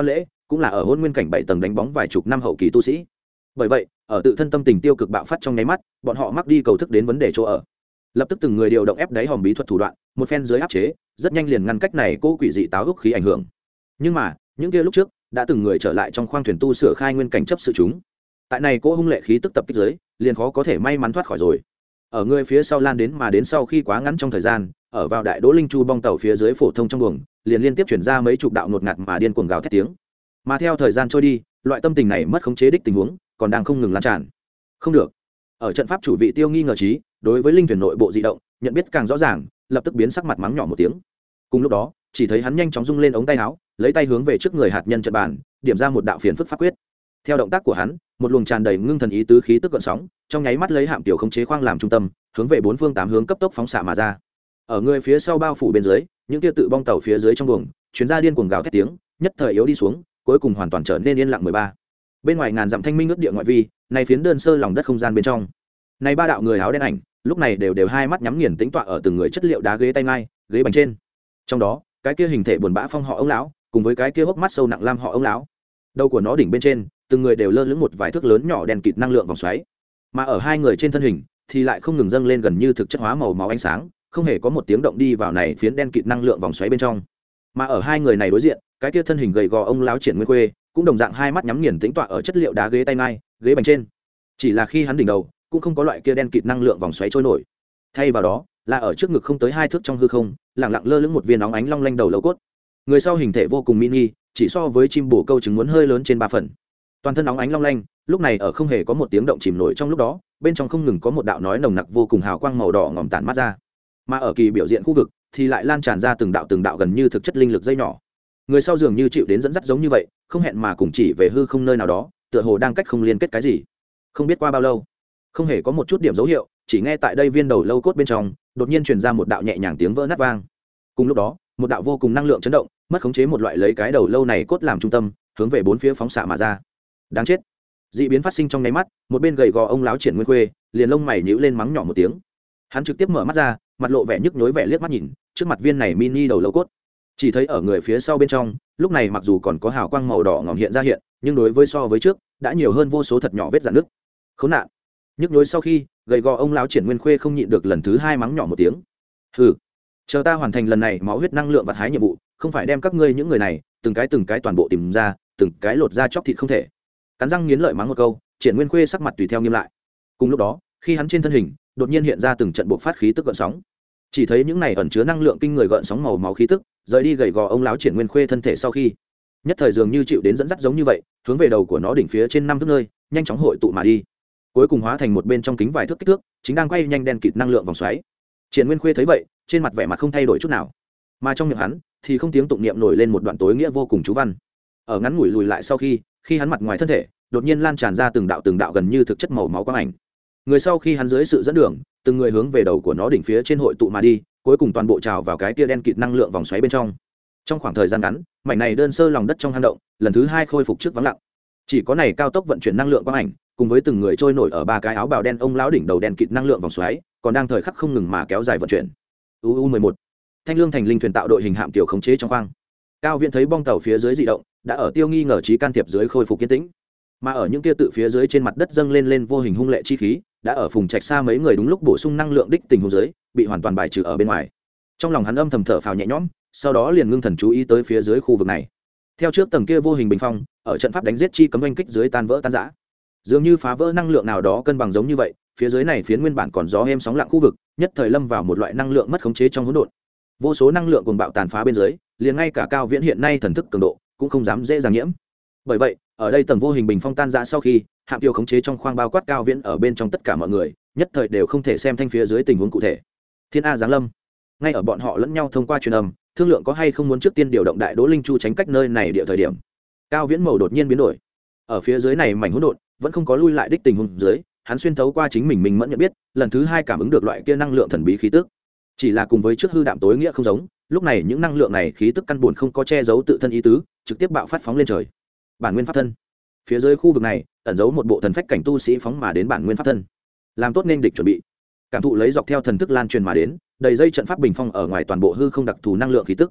cũng là ở hôn nguyên cảnh 7 tầng đánh bóng vài chục năm hậu kỳ tu sĩ. Bởi vậy ở tự thân tâm tình tiêu cực bạo phát trong nháy mắt, bọn họ mắc đi cầu thức đến vấn đề chỗ ở, lập tức từng người điều động ép đáy hòm bí thuật thủ đoạn, một phen dưới áp chế, rất nhanh liền ngăn cách này cô quỷ dị táo ức khí ảnh hưởng. Nhưng mà những kia lúc trước đã từng người trở lại trong khoang thuyền tu sửa khai nguyên cảnh chấp sự chúng, tại này cô hung lệ khí tức tập kích dưới, liền khó có thể may mắn thoát khỏi rồi. Ở người phía sau lan đến mà đến sau khi quá ngắn trong thời gian, ở vào đại đỗ linh chu bong tàu phía dưới phổ thông trong buồng, liền liên tiếp chuyển ra mấy chục đạo ngột ngạt mà điên cuồng gào thét tiếng. Mà theo thời gian trôi đi, loại tâm tình này mất khống chế đích tình huống còn đang không ngừng lan tràn. Không được. Ở trận pháp chủ vị Tiêu nghi ngờ trí, đối với linh thuyền nội bộ dị động, nhận biết càng rõ ràng, lập tức biến sắc mặt mắng nhỏ một tiếng. Cùng lúc đó, chỉ thấy hắn nhanh chóng rung lên ống tay áo, lấy tay hướng về trước người hạt nhân trận bàn, điểm ra một đạo phiền phức pháp quyết. Theo động tác của hắn, một luồng tràn đầy ngưng thần ý tứ khí tức gợn sóng, trong nháy mắt lấy hạm tiểu khống chế khoang làm trung tâm, hướng về bốn phương tám hướng cấp tốc phóng xạ mà ra. Ở người phía sau bao phủ bên dưới, những kia tự bong tàu phía dưới trong buồng, chuyến ra điên cuồng gào thét tiếng, nhất thời yếu đi xuống, cuối cùng hoàn toàn trở nên yên lặng 13. Bên ngoài ngàn dặm thanh minh ước địa ngoại vi, này phiến đơn sơ lòng đất không gian bên trong. Này ba đạo người áo đen ảnh, lúc này đều hai mắt nhắm nghiền tĩnh tọa ở từng người chất liệu đá ghế tay ngai, ghế bành trên. Trong đó, cái kia hình thể buồn bã phong họ ông lão, cùng với cái kia hốc mắt sâu nặng lam họ ông lão. Đầu của nó đỉnh bên trên, từng người đều lơ lửng một vài thước lớn nhỏ đèn kịt năng lượng vòng xoáy. Mà ở hai người trên thân hình thì lại không ngừng dâng lên gần như thực chất hóa màu máu ánh sáng, không hề có một tiếng động đi vào này phiến đen kịt năng lượng vòng xoáy bên trong. Mà ở hai người này đối diện, cái kia thân hình gầy gò ông lão Triển Nguyên Khuê, cũng đồng dạng hai mắt nhắm nghiền tĩnh tọa ở chất liệu đá ghế tay ngai, ghế bành trên. Chỉ là khi hắn đỉnh đầu, cũng không có loại kia đen kịt năng lượng vòng xoáy trôi nổi. Thay vào đó, là ở trước ngực không tới 2 thước trong hư không, lặng lặng lơ lửng một viên óng ánh long lanh đầu lâu cốt. Người sau hình thể vô cùng mini, chỉ so với chim bồ câu trứng muốn hơi lớn trên 3 phần. Toàn thân óng ánh long lanh, lúc này ở không hề có một tiếng động chìm nổi trong lúc đó, bên trong không ngừng có một đạo nói nồng nặc vô cùng hào quang màu đỏ ngòm tản mát ra. Mà ở kỳ biểu diện khu vực thì lại lan tràn ra từng đạo gần như thực chất linh lực dây nhỏ. Người sau dường như chịu đến dẫn dắt giống như vậy, không hẹn mà cùng chỉ về hư không nơi nào đó, tựa hồ đang cách không liên kết cái gì. Không biết qua bao lâu, không hề có một chút điểm dấu hiệu, chỉ nghe tại đây viên đầu lâu cốt bên trong đột nhiên truyền ra một đạo nhẹ nhàng tiếng vỡ nát vang. Cùng lúc đó, một đạo vô cùng năng lượng chấn động, mất khống chế một loại lấy cái đầu lâu này cốt làm trung tâm, hướng về bốn phía phóng xạ mà ra. Đáng chết. Dị biến phát sinh trong nháy mắt, một bên gầy gò ông lão Triển Nguyên Khuê liền lông mày nhíu lên mắng nhỏ một tiếng. Hắn trực tiếp mở mắt ra, mặt lộ vẻ nhức nhối vẻ liếc mắt nhìn trước mặt viên này mini đầu lâu cốt. Chỉ thấy ở người phía sau bên trong, lúc này mặc dù còn có hào quang màu đỏ ngòm hiện ra hiện, nhưng đối với so với trước, đã nhiều hơn vô số thật nhỏ vết rạn nứt. Khốn nạn. Nhức nhối sau khi, gầy gò ông lão Triển Nguyên Khuê không nhịn được lần thứ hai mắng nhỏ một tiếng. Hừ, chờ ta hoàn thành lần này máu huyết năng lượng vật hái nhiệm vụ, không phải đem các ngươi những người này từng cái toàn bộ tìm ra, từng cái lột ra chóc thịt không thể. Cắn răng nghiến lợi mắng một câu, Triển Nguyên Khuê sắc mặt tùy theo nghiêm lại. Cùng lúc đó, khi hắn trên thân hình đột nhiên hiện ra từng trận bộc phát khí tức gợn sóng, chỉ thấy những này ẩn chứa năng lượng kinh người gợn sóng màu máu khí tức rời đi gầy gò ông lão Triển Nguyên Khuê thân thể sau khi, nhất thời dường như chịu đến dẫn dắt giống như vậy, hướng về đầu của nó đỉnh phía trên 5 thước nơi nhanh chóng hội tụ mà đi, cuối cùng hóa thành một bên trong kính vài thước kích thước chính đang quay nhanh đen kịt năng lượng vòng xoáy. Triển Nguyên Khuê thấy vậy, trên mặt vẻ mặt không thay đổi chút nào, mà trong miệng hắn thì không tiếng tụng niệm nổi lên một đoạn tối nghĩa vô cùng chú văn. Ở ngắn ngủi lùi lại sau khi hắn mặt ngoài thân thể đột nhiên lan tràn ra từng đạo gần như thực chất màu máu quang ảnh. Người sau khi hắn dưới sự dẫn đường, từng người hướng về đầu của nó đỉnh phía trên hội tụ mà đi, cuối cùng toàn bộ trào vào cái tia đen kịt năng lượng vòng xoáy bên trong. Trong khoảng thời gian ngắn, mảnh này đơn sơ lòng đất trong hang động lần thứ 2 khôi phục trước vắng lặng. Chỉ có này cao tốc vận chuyển năng lượng quang ảnh, cùng với từng người trôi nổi ở 3 cái áo bào đen ông lão đỉnh đầu đen kịt năng lượng vòng xoáy, còn đang thời khắc không ngừng mà kéo dài vận chuyển. UU11, Thanh Lương thành linh thuyền tạo đội hình hạm tiểu khống chế trong khoang. Cao Viễn thấy bong tàu phía dưới dị động, đã ở Tiêu nghi ngờ trí can thiệp dưới khôi phục kiên tĩnh. Mà ở những kia tự phía dưới trên mặt đất dâng lên vô hình hung lệ chi khí, đã ở Phùng Trạch xa mấy người đúng lúc bổ sung năng lượng đích tình huống dưới, bị hoàn toàn bài trừ ở bên ngoài. Trong lòng hắn âm thầm thở phào nhẹ nhõm, sau đó liền ngưng thần chú ý tới phía dưới khu vực này. Theo trước tầng kia vô hình bình phong, ở trận pháp đánh giết chi cấm oanh kích dưới tan vỡ tan rã, dường như phá vỡ năng lượng nào đó cân bằng giống như vậy, phía dưới này phiến nguyên bản còn gió êm sóng lặng khu vực, nhất thời lâm vào một loại năng lượng mất khống chế trong hỗn độn. Vô số năng lượng cuồng bạo tàn phá bên dưới, liền ngay cả Cao Viễn hiện nay thần thức cường độ cũng không dám dễ dàng nhiễm. Bởi vậy, ở đây tầng vô hình bình phong tan rã sau khi, hạm tiêu khống chế trong khoang bao quát Cao Viễn ở bên trong tất cả mọi người, nhất thời đều không thể xem thanh phía dưới tình huống cụ thể. Thiên A giáng lâm. Ngay ở bọn họ lẫn nhau thông qua truyền âm, thương lượng có hay không muốn trước tiên điều động đại đỗ linh chu tránh cách nơi này địa thời điểm. Cao Viễn màu đột nhiên biến đổi. Ở phía dưới này mảnh hỗn độn, vẫn không có lui lại đích tình huống dưới, hắn xuyên thấu qua chính mình mẫn nhận biết, lần thứ 2 cảm ứng được loại kia năng lượng thần bí khí tức. Chỉ là cùng với trước hư đạm tối nghĩa không giống, lúc này những năng lượng này khí tức căn buồn không có che giấu tự thân ý tứ, trực tiếp bạo phát phóng lên trời. Bản nguyên pháp thân. Phía dưới khu vực này ẩn giấu một bộ thần phách cảnh tu sĩ phóng mà đến bản nguyên pháp thân, làm tốt nên địch chuẩn bị. Cảm thụ lấy dọc theo thần thức lan truyền mà đến, đầy dây trận pháp bình phong ở ngoài toàn bộ hư không đặc thù năng lượng khí tức.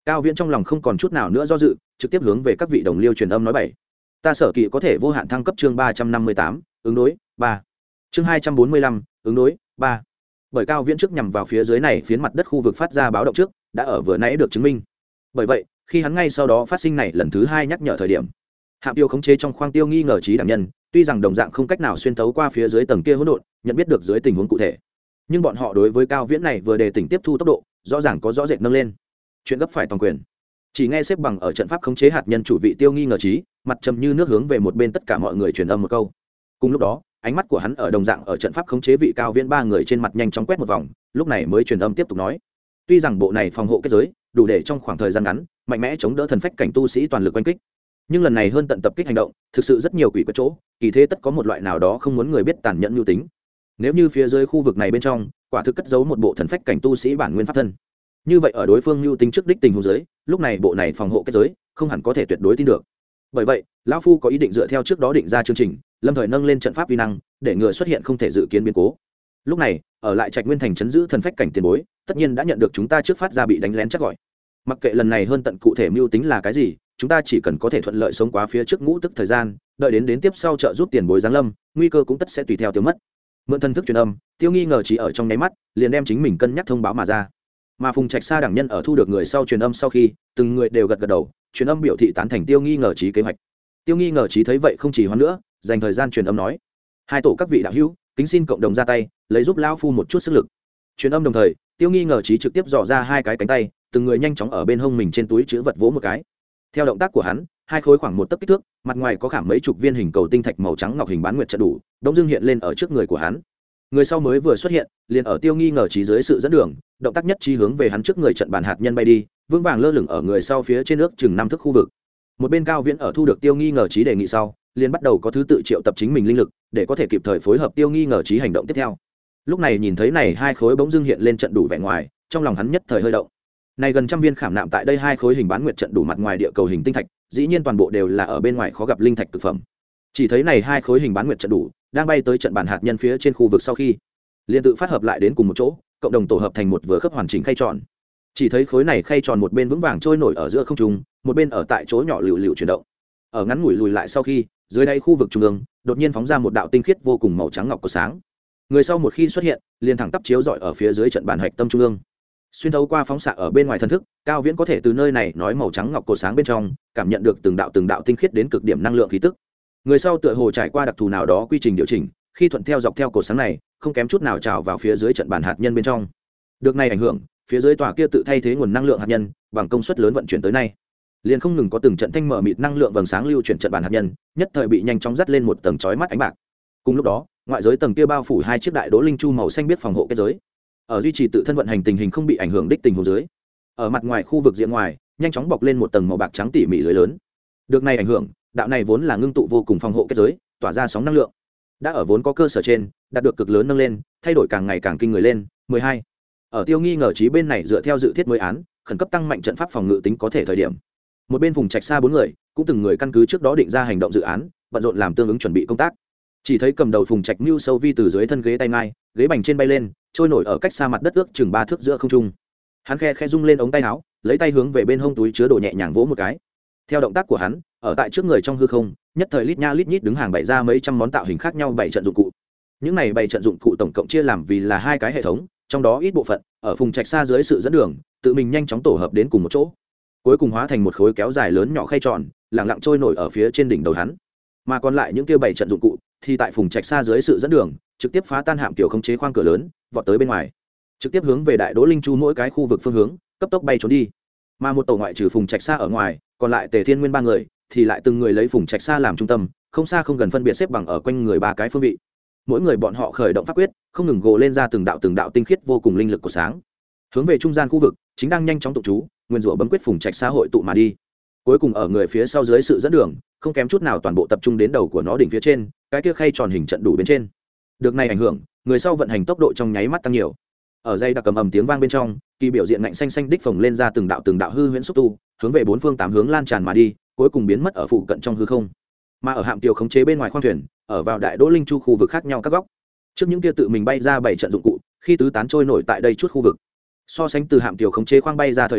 Cao Viễn trong lòng không còn chút nào nữa do dự, trực tiếp hướng về các vị đồng liêu truyền âm nói bảy. Ta Sở Kỵ có thể vô hạn thăng cấp chương 358, ứng đối 3. Chương 245, ứng đối 3. Bởi Cao Viễn trước nhằm vào phía dưới này phiến mặt đất khu vực phát ra báo động trước, đã ở vừa nãy được chứng minh. Bởi vậy, khi hắn ngay sau đó phát sinh này lần thứ 2 nhắc nhở thời điểm, Hạm Tiêu khống chế trong khoang tiêu nghi ngờ trí đảm nhân, tuy rằng đồng dạng không cách nào xuyên thấu qua phía dưới tầng kia hỗn độn, nhận biết được dưới tình huống cụ thể. Nhưng bọn họ đối với Cao Viễn này vừa đề tỉnh tiếp thu tốc độ, rõ ràng có rõ rệt nâng lên. Chuyện gấp phải toàn quyền. Chỉ nghe xếp bằng ở trận pháp khống chế hạt nhân chủ vị tiêu nghi ngờ trí, mặt trầm như nước hướng về một bên tất cả mọi người truyền âm một câu. Cùng lúc đó, ánh mắt của hắn ở đồng dạng ở trận pháp khống chế vị Cao Viễn ba người trên mặt nhanh chóng quét một vòng, lúc này mới truyền âm tiếp tục nói: tuy rằng bộ này phòng hộ kết giới đủ để trong khoảng thời gian ngắn mạnh mẽ chống đỡ thần phách cảnh tu sĩ toàn lực oanh kích, nhưng lần này hơn tận tập kích hành động thực sự rất nhiều quỷ quất chỗ, kỳ thế tất có một loại nào đó không muốn người biết tàn nhẫn mưu tính. Nếu như phía dưới khu vực này bên trong quả thực cất giấu một bộ thần phách cảnh tu sĩ bản nguyên pháp thân, như vậy ở đối phương mưu tính trước đích tình huống dưới, lúc này bộ này phòng hộ kết giới không hẳn có thể tuyệt đối tin được. Bởi vậy lão phu có ý định dựa theo trước đó định ra chương trình, lâm thời nâng lên trận pháp uy năng để ngừa xuất hiện không thể dự kiến biến cố. Lúc này ở lại Trạch Nguyên thành trấn giữ thần phách cảnh tiền bối tất nhiên đã nhận được chúng ta trước phát ra bị đánh lén chắc gọi. Mặc kệ lần này hơn tận cụ thể mưu tính là cái gì, chúng ta chỉ cần có thể thuận lợi sống qua phía trước ngũ tức thời gian, đợi đến tiếp sau trợ giúp tiền bối giáng lâm, nguy cơ cũng tất sẽ tùy theo tiêu mất. Mượn thần thức truyền âm, tiêu nghi ngờ chỉ ở trong nháy mắt liền đem chính mình cân nhắc thông báo mà ra. Mà Phùng Trạch Sa đẳng nhân ở thu được người sau truyền âm sau khi, từng người đều gật gật đầu, truyền âm biểu thị tán thành tiêu nghi ngờ trí kế hoạch. Tiêu nghi ngờ trí thấy vậy không chỉ hoãn nữa, dành thời gian truyền âm nói: hai tổ các vị đạo hữu, kính xin cộng đồng ra tay, lấy giúp lão phu một chút sức lực. Truyền âm đồng thời, tiêu nghi ngờ trí trực tiếp dò ra hai cái cánh tay, từng người nhanh chóng ở bên hông mình trên túi chứa vật vỗ một cái. Theo động tác của hắn, hai khối khoảng một tấc kích thước, mặt ngoài có khảm mấy chục viên hình cầu tinh thạch màu trắng ngọc hình bán nguyệt trận đủ, đống dưng hiện lên ở trước người của hắn. Người sau mới vừa xuất hiện, liền ở tiêu nghi ngờ trí dưới sự dẫn đường, động tác nhất trí hướng về hắn trước người trận bàn hạt nhân bay đi, vững vàng lơ lửng ở người sau phía trên nước chừng 5 thước khu vực. Một bên Cao Viễn ở thu được tiêu nghi ngờ trí đề nghị sau, liền bắt đầu có thứ tự triệu tập chính mình linh lực để có thể kịp thời phối hợp tiêu nghi ngờ trí hành động tiếp theo. Lúc này nhìn thấy này hai khối bỗng dưng hiện lên trận đủ vẻ ngoài, trong lòng hắn nhất thời hơi động. Này gần trăm viên khảm nạm tại đây hai khối hình bán nguyệt trận đủ mặt ngoài địa cầu hình tinh thạch, dĩ nhiên toàn bộ đều là ở bên ngoài khó gặp linh thạch cực phẩm. Chỉ thấy này hai khối hình bán nguyệt trận đủ đang bay tới trận bàn hạt nhân phía trên khu vực sau khi, liên tự phát hợp lại đến cùng một chỗ, cộng đồng tổ hợp thành một vừa khớp hoàn chỉnh khay tròn. Chỉ thấy khối này khay tròn một bên vững vàng trôi nổi ở giữa không trung, một bên ở tại chỗ nhỏ lựu lựu chuyển động. Ở ngắn ngủi lùi lại sau khi, dưới đây khu vực trung ương đột nhiên phóng ra một đạo tinh khiết vô cùng màu trắng ngọc của sáng. Người sau một khi xuất hiện, liền thẳng tắp chiếu rọi ở phía dưới trận bàn hạch tâm trung ương. Xuyên thấu qua phóng xạ ở bên ngoài thần thức, Cao Viễn có thể từ nơi này nói màu trắng ngọc cổ sáng bên trong cảm nhận được từng đạo tinh khiết đến cực điểm năng lượng khí tức. Người sau tựa hồ trải qua đặc thù nào đó quy trình điều chỉnh, khi thuận theo dọc theo cổ sáng này, không kém chút nào trào vào phía dưới trận bàn hạt nhân bên trong. Được này ảnh hưởng, phía dưới tòa kia tự thay thế nguồn năng lượng hạt nhân bằng công suất lớn vận chuyển tới nay, liền không ngừng có từng trận thanh mở mịt năng lượng vầng sáng lưu chuyển trận bàn hạt nhân, nhất thời bị nhanh chóng dắt lên một tầng chói mắt ánh bạc. Cùng lúc đó, ngoại giới tầng kia bao phủ hai chiếc đại đỗ linh chu màu xanh biết phòng hộ kết giới, ở duy trì tự thân vận hành tình hình không bị ảnh hưởng đích tình huống dưới, ở mặt ngoài khu vực diện ngoài nhanh chóng bọc lên một tầng màu bạc trắng tỉ mỉ lưới lớn. Được này ảnh hưởng, đạo này vốn là ngưng tụ vô cùng phòng hộ kết giới, tỏa ra sóng năng lượng, đã ở vốn có cơ sở trên đạt được cực lớn nâng lên, thay đổi càng ngày càng kinh người lên. 12. Ở tiêu nghi ngờ trí bên này dựa theo dự thiết mới án, khẩn cấp tăng mạnh trận pháp phòng ngự tính có thể thời điểm, một bên Phùng Trạch Sa bốn người cũng từng người căn cứ trước đó định ra hành động dự án, bận rộn làm tương ứng chuẩn bị công tác. Chỉ thấy cầm đầu Phùng Trạch Mưu sâu vi từ dưới thân ghế tay ngai, ghế bành trên bay lên, trôi nổi ở cách xa mặt đất ước chừng 3 thước giữa không trung. Hắn khe rung lên ống tay áo, lấy tay hướng về bên hông túi chứa đồ nhẹ nhàng vỗ một cái. Theo động tác của hắn, ở tại trước người trong hư không, nhất thời lít nha lít nhít đứng hàng bày ra mấy trăm món tạo hình khác nhau bảy trận dụng cụ. Những này bảy trận dụng cụ tổng cộng chia làm vì là hai cái hệ thống, trong đó ít bộ phận ở Phùng Trạch Sa dưới sự dẫn đường, tự mình nhanh chóng tổ hợp đến cùng một chỗ, cuối cùng hóa thành một khối kéo dài lớn nhỏ khay tròn, lặng lặng trôi nổi ở phía trên đỉnh đầu hắn. Mà còn lại những kia bảy trận dụng cụ thì tại Phùng Trạch Sa dưới sự dẫn đường, trực tiếp phá tan hạm kiểu khống chế khoang cửa lớn, vọt tới bên ngoài, trực tiếp hướng về đại đỗ linh chu mỗi cái khu vực phương hướng cấp tốc bay trốn đi. Mà một tổ ngoại trừ Phùng Trạch Sa ở ngoài, còn lại Tề Thiên Nguyên ba người thì lại từng người lấy Phùng Trạch Sa làm trung tâm, không xa không gần phân biệt xếp bằng ở quanh người ba cái phương vị. Mỗi người bọn họ khởi động pháp quyết, không ngừng gồ lên ra từng đạo tinh khiết vô cùng linh lực của sáng, hướng về trung gian khu vực chính đang nhanh chóng tụ chú, nguyên rủa bấm quyết Phùng Trạch Sa hội tụ mà đi. Cuối cùng ở người phía sau dưới sự dẫn đường, không kém chút nào toàn bộ tập trung đến đầu của nó đỉnh phía trên, cái kia khay tròn hình trận đủ bên trên. Được này ảnh hưởng, người sau vận hành tốc độ trong nháy mắt tăng nhiều. Ở dây đặc cầm ầm tiếng vang bên trong, kỳ biểu diện ngạnh xanh xanh đích phồng lên ra từng đạo hư huyễn xúc tu, hướng về bốn phương tám hướng lan tràn mà đi, cuối cùng biến mất ở phụ cận trong hư không. Mà ở hạm tiêu khống chế bên ngoài khoang thuyền, ở vào đại đỗ linh chu khu vực khác nhau các góc, trước những kia tự mình bay ra bảy trận dụng cụ, khi tứ tán trôi nổi tại đây chút khu vực, so sánh từ hạm tiêu khống chế khoang bay ra thời điểm,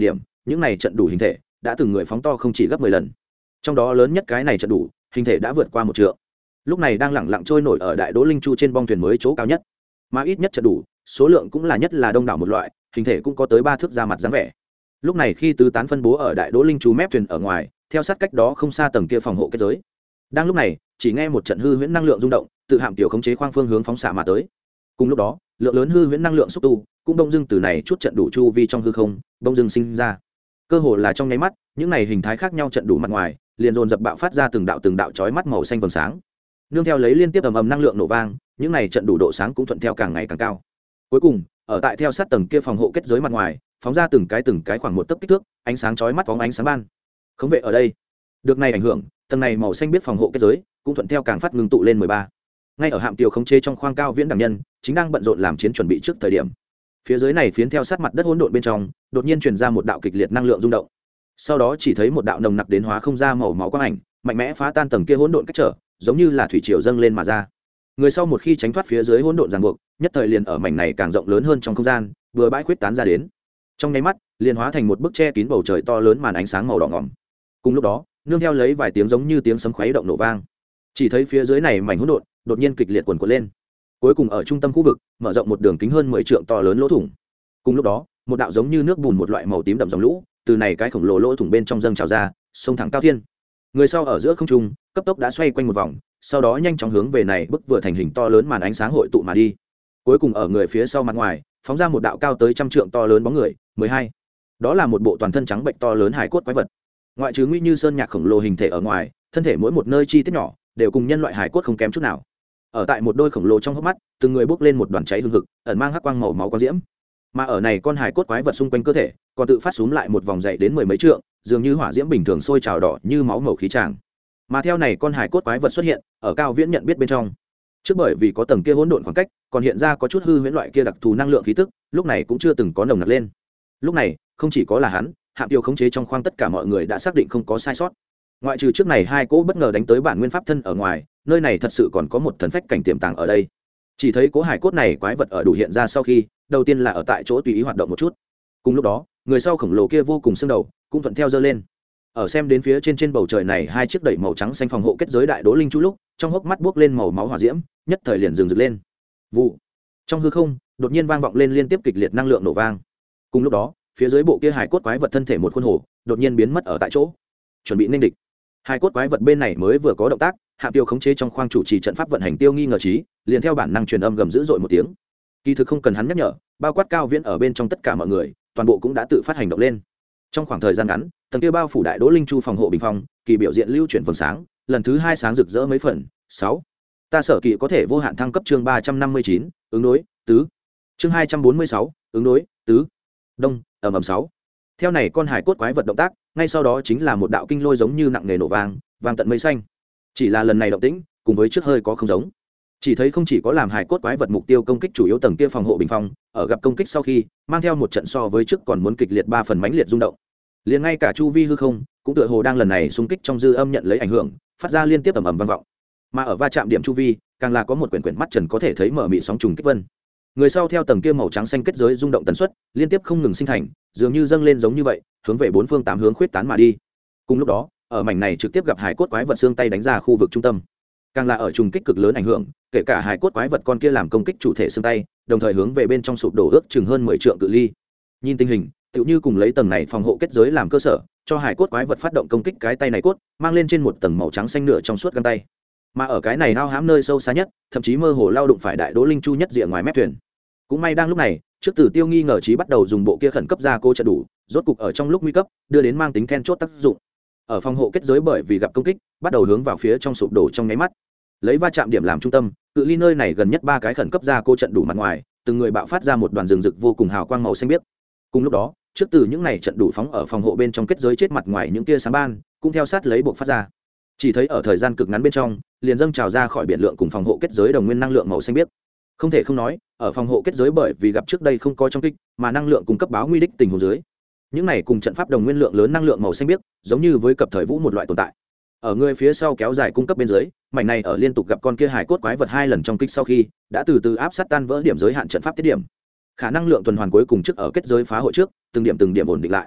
những này trận đủ hình thể đã từng người phóng to không chỉ gấp 10 lần, trong đó lớn nhất cái này trận đủ hình thể đã vượt qua 1 trượng, lúc này đang lẳng lặng trôi nổi ở đại đỗ linh chu trên bong thuyền mới chỗ cao nhất, mà ít nhất trận đủ số lượng cũng là nhất là đông đảo một loại, hình thể cũng có tới 3 thước ra mặt dáng vẻ. Lúc này khi tứ tán phân bố ở đại đỗ linh chu mép thuyền ở ngoài, theo sát cách đó không xa tầng kia phòng hộ kết giới. Đang lúc này chỉ nghe một trận hư huyễn năng lượng rung động, tự hạm tiểu khống chế khoang phương hướng phóng xạ mà tới. Cùng lúc đó lượng lớn hư huyễn năng lượng xúc tu cũng đông dưng từ này chút trận đủ chu vi trong hư không đông dưng sinh ra, cơ hồ là trong nháy mắt những này hình thái khác nhau trận đủ mặt ngoài liền dồn dập bạo phát ra từng đạo chói mắt màu xanh vầng sáng, nương theo lấy liên tiếp ầm ầm năng lượng nổ vang, những này trận đủ độ sáng cũng thuận theo càng ngày càng cao. Cuối cùng ở tại theo sát tầng kia phòng hộ kết giới mặt ngoài phóng ra từng cái khoảng 1 tấc kích thước ánh sáng chói mắt phóng ánh sáng ban. Khống vệ ở đây được này ảnh hưởng, tầng này màu xanh biết phòng hộ kết giới cũng thuận theo càng phát ngưng tụ lên 13. Ngay ở hạm tiêu khống chế trong khoang cao viễn đẳng nhân chính đang bận rộn làm chiến chuẩn bị trước thời điểm, phía dưới này phiến theo sát mặt đất hỗn độn bên trong đột nhiên truyền ra một đạo kịch liệt năng lượng rung động, sau đó chỉ thấy một đạo nồng nặc đến hóa không ra màu máu quang ảnh mạnh mẽ phá tan tầng kia hỗn độn cách trở, giống như là thủy triều dâng lên mà ra. Người sau một khi tránh thoát phía dưới hỗn độn ràng buộc, nhất thời liền ở mảnh này càng rộng lớn hơn trong không gian vừa bãi khuyết tán ra đến, trong nháy mắt liền hóa thành một bức che kín bầu trời to lớn màn ánh sáng màu đỏ ngỏm. Cùng lúc đó nương theo lấy vài tiếng giống như tiếng sấm khuấy động nổ vang, chỉ thấy phía dưới này mảnh hỗn độn đột nhiên kịch liệt quần quật lên, cuối cùng ở trung tâm khu vực mở rộng một đường kính hơn 10 trượng to lớn lỗ thủng. Cùng lúc đó một đạo giống như nước bùn một loại màu tím đậm dòng lũ từ này cái khổng lồ lỗ thủng bên trong dâng trào ra, sông thẳng cao thiên. Người sau ở giữa không trung cấp tốc đã xoay quanh một vòng, sau đó nhanh chóng hướng về này bức vừa thành hình to lớn màn ánh sáng hội tụ mà đi. Cuối cùng ở người phía sau mặt ngoài phóng ra một đạo cao tới 100 trượng to lớn bóng người 12. Đó là một bộ toàn thân trắng bệnh to lớn hải cốt quái vật, ngoại trừ nguy như sơn nhạc khổng lồ hình thể ở ngoài, thân thể mỗi một nơi chi tiết nhỏ đều cùng nhân loại hải cốt không kém chút nào. Ở tại một đôi khổng lồ trong hốc mắt từng người bốc lên một đoàn cháy hương hực ẩn mang hắc quang màu máu quang diễm, mà ở này con hải cốt quái vật xung quanh cơ thể còn tự phát xúm lại một vòng dày đến 10 mấy trượng, dường như hỏa diễm bình thường sôi trào đỏ như máu màu khí tràng. Mà theo này con hải cốt quái vật xuất hiện ở cao viễn nhận biết bên trong, trước bởi vì có tầng kia hỗn độn khoảng cách còn hiện ra có chút hư huyễn loại kia đặc thù năng lượng khí tức, lúc này cũng chưa từng có nồng nặc lên. Lúc này không chỉ có là hắn, hạm tiêu khống chế trong khoang tất cả mọi người đã xác định không có sai sót, ngoại trừ trước này hai cỗ bất ngờ đánh tới bản nguyên pháp thân ở ngoài, nơi này thật sự còn có một thần phách cảnh tiềm tàng ở đây. Chỉ thấy cố hải cốt này quái vật ở đủ hiện ra sau khi đầu tiên là ở tại chỗ tùy ý hoạt động một chút, cùng lúc đó người sau khổng lồ kia vô cùng xương đầu cũng thuận theo dơ lên. Ở xem đến phía trên bầu trời này hai chiếc đẩy màu trắng xanh phòng hộ kết giới đại đỗ linh chu lúc, trong hốc mắt buốc lên màu máu hỏa diễm, nhất thời liền dừng rực lên. Vụ. Trong hư không đột nhiên vang vọng lên liên tiếp kịch liệt năng lượng nổ vang. Cùng lúc đó phía dưới bộ kia hải cốt quái vật thân thể một khuôn hồ đột nhiên biến mất ở tại chỗ, chuẩn bị nên địch. Hải cốt quái vật bên này mới vừa có động tác, hạm tiêu khống chế trong khoang chủ trì trận pháp vận hành tiêu nghi ngờ trí liền theo bản năng truyền âm gầm dữ dội một tiếng. Kỳ thực không cần hắn nhắc nhở, bao quát cao viễn ở bên trong tất cả mọi người toàn bộ cũng đã tự phát hành động lên. Trong khoảng thời gian ngắn, tầng kia bao phủ đại đỗ linh chu phòng hộ bình phong kỳ biểu diện lưu chuyển vầng sáng lần thứ 2 sáng rực rỡ mấy phần. 6. Ta sở kỳ có thể vô hạn thăng cấp chương 359, ứng đối tứ. Chương 246, ứng đối tứ. Đông ầm 6. Theo này con hải cốt quái vật động tác, ngay sau đó chính là một đạo kinh lôi giống như nặng nề nổ vang tận mây xanh. Chỉ là lần này động tĩnh cùng với trước hơi có không giống, chỉ thấy không chỉ có làm hải cốt quái vật mục tiêu công kích chủ yếu tầng kia phòng hộ bình phong ở gặp công kích sau khi mang theo một trận so với trước còn muốn kịch liệt 3 phần mãnh liệt rung động, liền ngay cả chu vi hư không cũng tựa hồ đang lần này xung kích trong dư âm nhận lấy ảnh hưởng, phát ra liên tiếp ầm ầm vang vọng. Mà ở va chạm điểm chu vi càng là có một quyển mắt trần có thể thấy mở mị sóng trùng kích vân. Người sau theo tầng kia màu trắng xanh kết giới rung động tần suất liên tiếp không ngừng sinh thành, dường như dâng lên giống như vậy, hướng về 4 phương 8 hướng khuyết tán mà đi. Cùng lúc đó ở mảnh này trực tiếp gặp hải cốt quái vật xương tay đánh ra khu vực trung tâm, càng là ở trùng kích cực lớn ảnh hưởng, kể cả hải cốt quái vật con kia làm công kích chủ thể xương tay đồng thời hướng về bên trong sụp đổ ước chừng hơn 10 trượng cự ly. Nhìn tình hình tựu như cùng lấy tầng này phòng hộ kết giới làm cơ sở cho hải cốt quái vật phát động công kích cái tay này cốt mang lên trên một tầng màu trắng xanh nửa trong suốt găng tay. Mà ở cái này hao hãm nơi sâu xa nhất, thậm chí mơ hồ lao đụng phải đại đỗ linh chu nhất rìa ngoài mép thuyền. Cũng may đang lúc này trước Tử Tiêu nghi ngờ trí bắt đầu dùng bộ kia khẩn cấp ra cô trận đủ, rốt cục ở trong lúc nguy cấp đưa đến mang tính then chốt tác dụng. Ở phòng hộ kết giới bởi vì gặp công kích bắt đầu hướng vào phía trong sụp đổ trong nháy mắt, lấy va chạm điểm làm trung tâm, cự ly nơi này gần nhất 3 cái khẩn cấp ra cô trận đủ mặt ngoài từng người bạo phát ra một đoàn rừng rực vô cùng hào quang màu xanh biếc. Cùng lúc đó trước từ những này trận đủ phóng ở phòng hộ bên trong kết giới chết mặt ngoài những tia sáng ban cũng theo sát lấy buộc phát ra, chỉ thấy ở thời gian cực ngắn bên trong liền dâng trào ra khỏi biển lượng cùng phòng hộ kết giới đồng nguyên năng lượng màu xanh biếc. Không thể không nói ở phòng hộ kết giới bởi vì gặp trước đây không có trong kích mà năng lượng cung cấp báo nguy đích tình huống dưới, những này cùng trận pháp đồng nguyên lượng lớn năng lượng màu xanh biếc giống như với cập thời vũ một loại tồn tại. Ở người phía sau kéo dài cung cấp bên dưới, mảnh này ở liên tục gặp con kia hải cốt quái vật 2 lần trong kích sau khi đã từ từ áp sát tan vỡ điểm giới hạn trận pháp tiết điểm, khả năng lượng tuần hoàn cuối cùng trước ở kết giới phá hội trước từng điểm ổn định lại.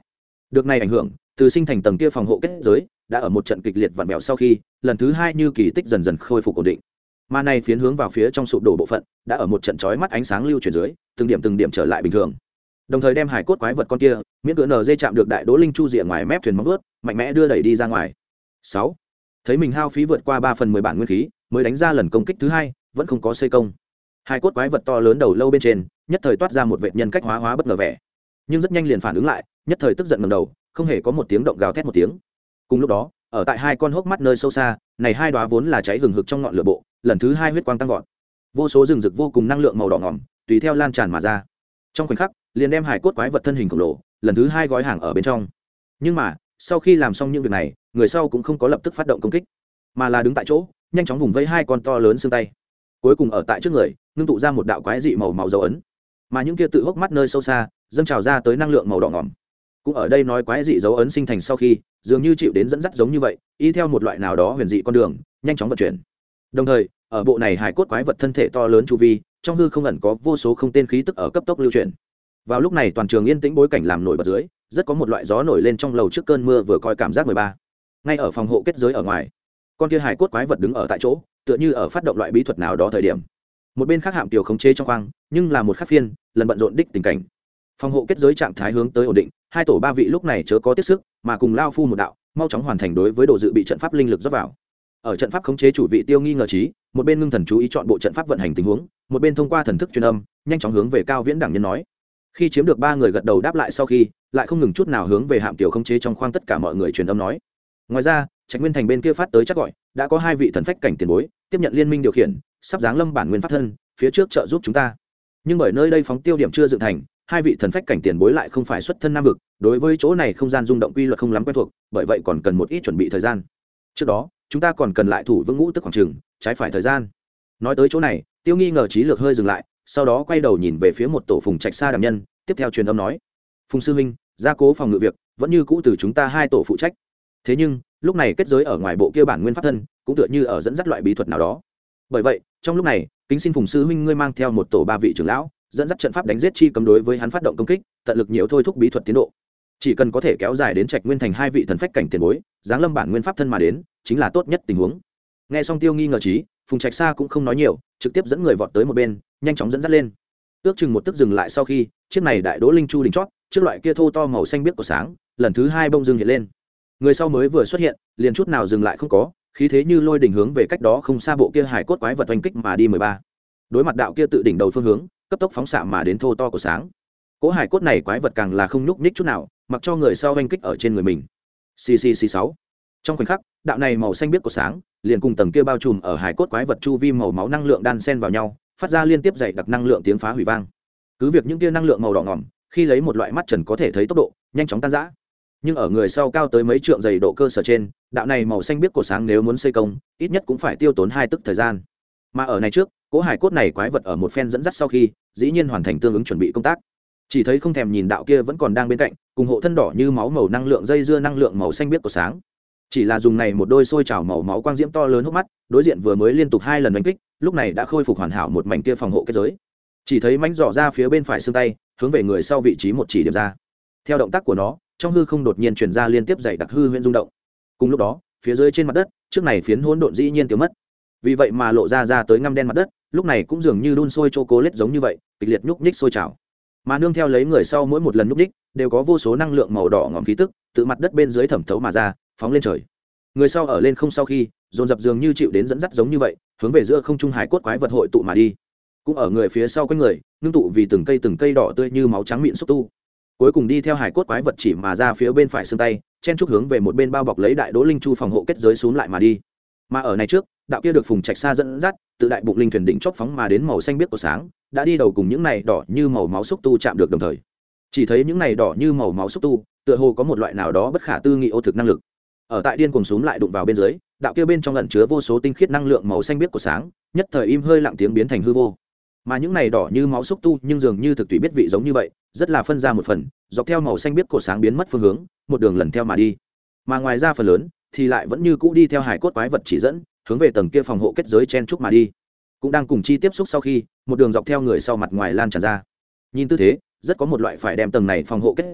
được này ảnh hưởng, từ sinh thành tầng kia phòng hộ kết giới đã ở một trận kịch liệt vặn vẹo sau khi lần thứ hai như kỳ tích dần dần khôi phục ổn định, mà này phiến hướng vào phía trong sụp đổ bộ phận đã ở một trận chói mắt ánh sáng lưu chuyển dưới từng điểm trở lại bình thường, đồng thời đem hải cốt quái vật con kia miễn cưỡng nở dây chạm được đại đỗ linh chu rìa ngoài mép thuyền móng vuốt mạnh mẽ đưa đẩy đi ra ngoài. 6. Thấy mình hao phí vượt qua 3/10 bản nguyên khí mới đánh ra lần công kích thứ hai vẫn không có xây công, hải cốt quái vật to lớn đầu lâu bên trên nhất thời toát ra một vệt nhân cách hóa bất ngờ vẻ, nhưng rất nhanh liền phản ứng lại, nhất thời tức giận ngẩng đầu, không hề có một tiếng động, gào thét một tiếng. Cùng lúc đó, ở tại hai con hốc mắt nơi sâu xa này, hai đóa vốn là cháy hừng hực trong ngọn lửa bộ lần thứ hai huyết quang tăng vọt, vô số rừng rực vô cùng năng lượng màu đỏ ngỏm tùy theo lan tràn mà ra, trong khoảnh khắc liền đem hải cốt quái vật thân hình khổng lồ lần thứ hai gói hàng ở bên trong. Nhưng mà sau khi làm xong những việc này, người sau cũng không có lập tức phát động công kích, mà là đứng tại chỗ nhanh chóng vùng vẫy hai con to lớn xương tay, cuối cùng ở tại trước người ngưng tụ ra một đạo quái dị màu dấu ấn, mà những kia tự hốc mắt nơi sâu xa dâng trào ra tới năng lượng màu đỏ ngỏm cũng ở đây nói quái dị dấu ấn sinh thành sau khi dường như chịu đến dẫn dắt giống như vậy, y theo một loại nào đó huyền dị con đường nhanh chóng vận chuyển. Đồng thời ở bộ này hải cốt quái vật thân thể to lớn chu vi trong hư không ẩn có vô số không tên khí tức ở cấp tốc lưu chuyển. Vào lúc này toàn trường yên tĩnh, bối cảnh làm nổi bật dưới rất có một loại gió nổi lên trong lầu trước cơn mưa vừa coi cảm giác 13. Ngay ở phòng hộ kết giới ở ngoài, con kia hải cốt quái vật đứng ở tại chỗ tựa như ở phát động loại bí thuật nào đó thời điểm. Một bên khác hạm tiểu khống chế trong khoang nhưng là một khắc phiên lần bận rộn đích tình cảnh, phòng hộ kết giới trạng thái hướng tới ổn định, hai tổ ba vị lúc này chớ có tiết sức mà cùng lao phu một đạo mau chóng hoàn thành đối với đồ dự bị trận pháp linh lực rót vào. Ở trận pháp khống chế chủ vị Tiêu Nghi ngờ trí một bên ngưng thần chú ý chọn bộ trận pháp vận hành tình huống, một bên thông qua thần thức truyền âm nhanh chóng hướng về Cao Viễn đẳng nhân nói. Khi chiếm được ba người gật đầu đáp lại sau khi, lại không ngừng chút nào hướng về hạm tiểu khống chế trong khoang tất cả mọi người truyền âm nói. Ngoài ra Trạch Nguyên Thành bên kia phát tới chắc gọi đã có hai vị thần phách cảnh tiền bối tiếp nhận liên minh điều khiển, sắp giáng lâm bản nguyên pháp thân phía trước trợ giúp chúng ta. Nhưng bởi nơi đây phóng tiêu điểm chưa dựng thành, hai vị thần phách cảnh tiền bối lại không phải xuất thân nam vực, đối với chỗ này không gian rung động quy luật không lắm quen thuộc, bởi vậy còn cần một ít chuẩn bị thời gian. Trước đó chúng ta còn cần lại thủ vững ngũ tức khoảng trường trái phải thời gian. Nói tới chỗ này, Tiêu Nghi ngờ trí lược hơi dừng lại, sau đó quay đầu nhìn về phía một tổ Phùng Trạch Sa đảm nhân, tiếp theo truyền âm nói: Phùng sư huynh, gia cố phòng ngự việc vẫn như cũ từ chúng ta hai tổ phụ trách. Thế nhưng lúc này kết giới ở ngoài bộ kia bản nguyên pháp thân cũng tựa như ở dẫn dắt loại bí thuật nào đó. Bởi vậy trong lúc này kính xin Phùng sư huynh ngươi mang theo một tổ ba vị trưởng lão dẫn dắt trận pháp đánh giết chi cấm đối với hắn phát động công kích, tận lực nhiều thôi thúc bí thuật tiến độ. Chỉ cần có thể kéo dài đến Trạch Nguyên Thành hai vị thần phách cảnh tiền bối giáng lâm bản nguyên pháp thân mà đến, chính là tốt nhất tình huống. Nghe xong Tiêu Nghi ngờ trí, Phùng Trạch Sa cũng không nói nhiều, trực tiếp dẫn người vọt tới một bên nhanh chóng dẫn dắt lên. Ước chừng một tức dừng lại sau khi chiếc này đại đỗ linh chu đỉnh chót trước loại kia thô to màu xanh biếc của sáng lần thứ hai bông dưng hiện lên. Người sau mới vừa xuất hiện liền chút nào dừng lại không có, khí thế như lôi đỉnh hướng về cách đó không xa bộ kia hải cốt quái vật oanh kích mà đi 13. Đối mặt đạo kia tự đỉnh đầu phương hướng cấp tốc phóng xạ mà đến thô to của sáng, cỗ hải cốt này quái vật càng là không nhúc nhích chút nào, mặc cho người sau oanh kích ở trên người mình. CCC 6. Trong khoảnh khắc đạo này màu xanh biếc của sáng liền cùng tầng kia bao trùm ở hải cốt quái vật chu vi màu máu năng lượng đan xen vào nhau, phát ra liên tiếp dày đặc năng lượng tiếng phá hủy vang. Cứ việc những kia năng lượng màu đỏ ngỏm khi lấy một loại mắt trần có thể thấy tốc độ nhanh chóng tan rã, nhưng ở người sau cao tới mấy trượng dày độ cơ sở trên, đạo này màu xanh biếc của sáng nếu muốn xây công ít nhất cũng phải tiêu tốn 2 tức thời gian. Mà ở này trước cỗ hải cốt này quái vật ở một phen dẫn dắt sau khi dĩ nhiên hoàn thành tương ứng chuẩn bị công tác, chỉ thấy không thèm nhìn đạo kia vẫn còn đang bên cạnh cùng hộ thân đỏ như máu màu năng lượng dây dưa năng lượng màu xanh biếc của sáng, chỉ là dùng này một đôi sôi trào màu máu quang diễm to lớn hốc mắt đối diện vừa mới liên tục 2 lần đánh kích, lúc này đã khôi phục hoàn hảo một mảnh kia phòng hộ kết giới. Chỉ thấy mảnh dò ra phía bên phải xương tay hướng về người sau vị trí một chỉ điểm ra, theo động tác của nó trong hư không đột nhiên truyền ra liên tiếp dày đặc hư huyễn rung động. Cùng lúc đó phía dưới trên mặt đất trước này phiến hỗn độn dĩ nhiên tiêu mất, vì vậy mà lộ ra tới ngăm đen mặt đất lúc này cũng dường như đun sôi chocolate giống như vậy kịch liệt nhúc nhích sôi trào, mà nương theo lấy người sau mỗi một lần nhúc nhích đều có vô số năng lượng màu đỏ ngòm khí tức từ mặt đất bên dưới thẩm thấu mà ra phóng lên trời. Người sau ở lên không sau khi dồn dập dường như chịu đến dẫn dắt giống như vậy hướng về giữa không trung hải cốt quái vật hội tụ mà đi, cũng ở người phía sau quanh người ngưng tụ vì từng cây đỏ tươi như máu trắng mịn xúc tu, cuối cùng đi theo hải cốt quái vật chỉ mà ra phía bên phải xương tay chen trúc hướng về một bên bao bọc lấy đại đỗ linh chu phòng hộ kết giới xuống lại mà đi. Mà ở này trước đạo kia được Phùng Trạch Sa dẫn dắt tự đại bụng linh thuyền đỉnh chóp phóng mà đến màu xanh biếc của sáng đã đi đầu cùng những này đỏ như màu máu xúc tu chạm được đồng thời, chỉ thấy những này đỏ như màu máu xúc tu tựa hồ có một loại nào đó bất khả tư nghị ô thực năng lực, ở tại điên cuồng xuống lại đụng vào bên dưới đạo kia bên trong ẩn chứa vô số tinh khiết năng lượng màu xanh biếc của sáng nhất thời im hơi lặng tiếng biến thành hư vô. Mà những này đỏ như máu xúc tu nhưng dường như thực tùy biết vị giống như vậy rất là phân ra một phần dọc theo màu xanh biếc của sáng biến mất phương hướng một đường lần theo mà đi, mà ngoài ra phần lớn thì lại vẫn như cũ đi theo hải cốt quái vật chỉ dẫn hướng về tầng kia phòng hộ kết giới chen trúc mà đi, cũng đang cùng chi tiếp xúc sau khi một đường dọc theo người sau mặt ngoài lan tràn ra. Nhìn tư thế rất có một loại phải đem tầng này phòng hộ kết giới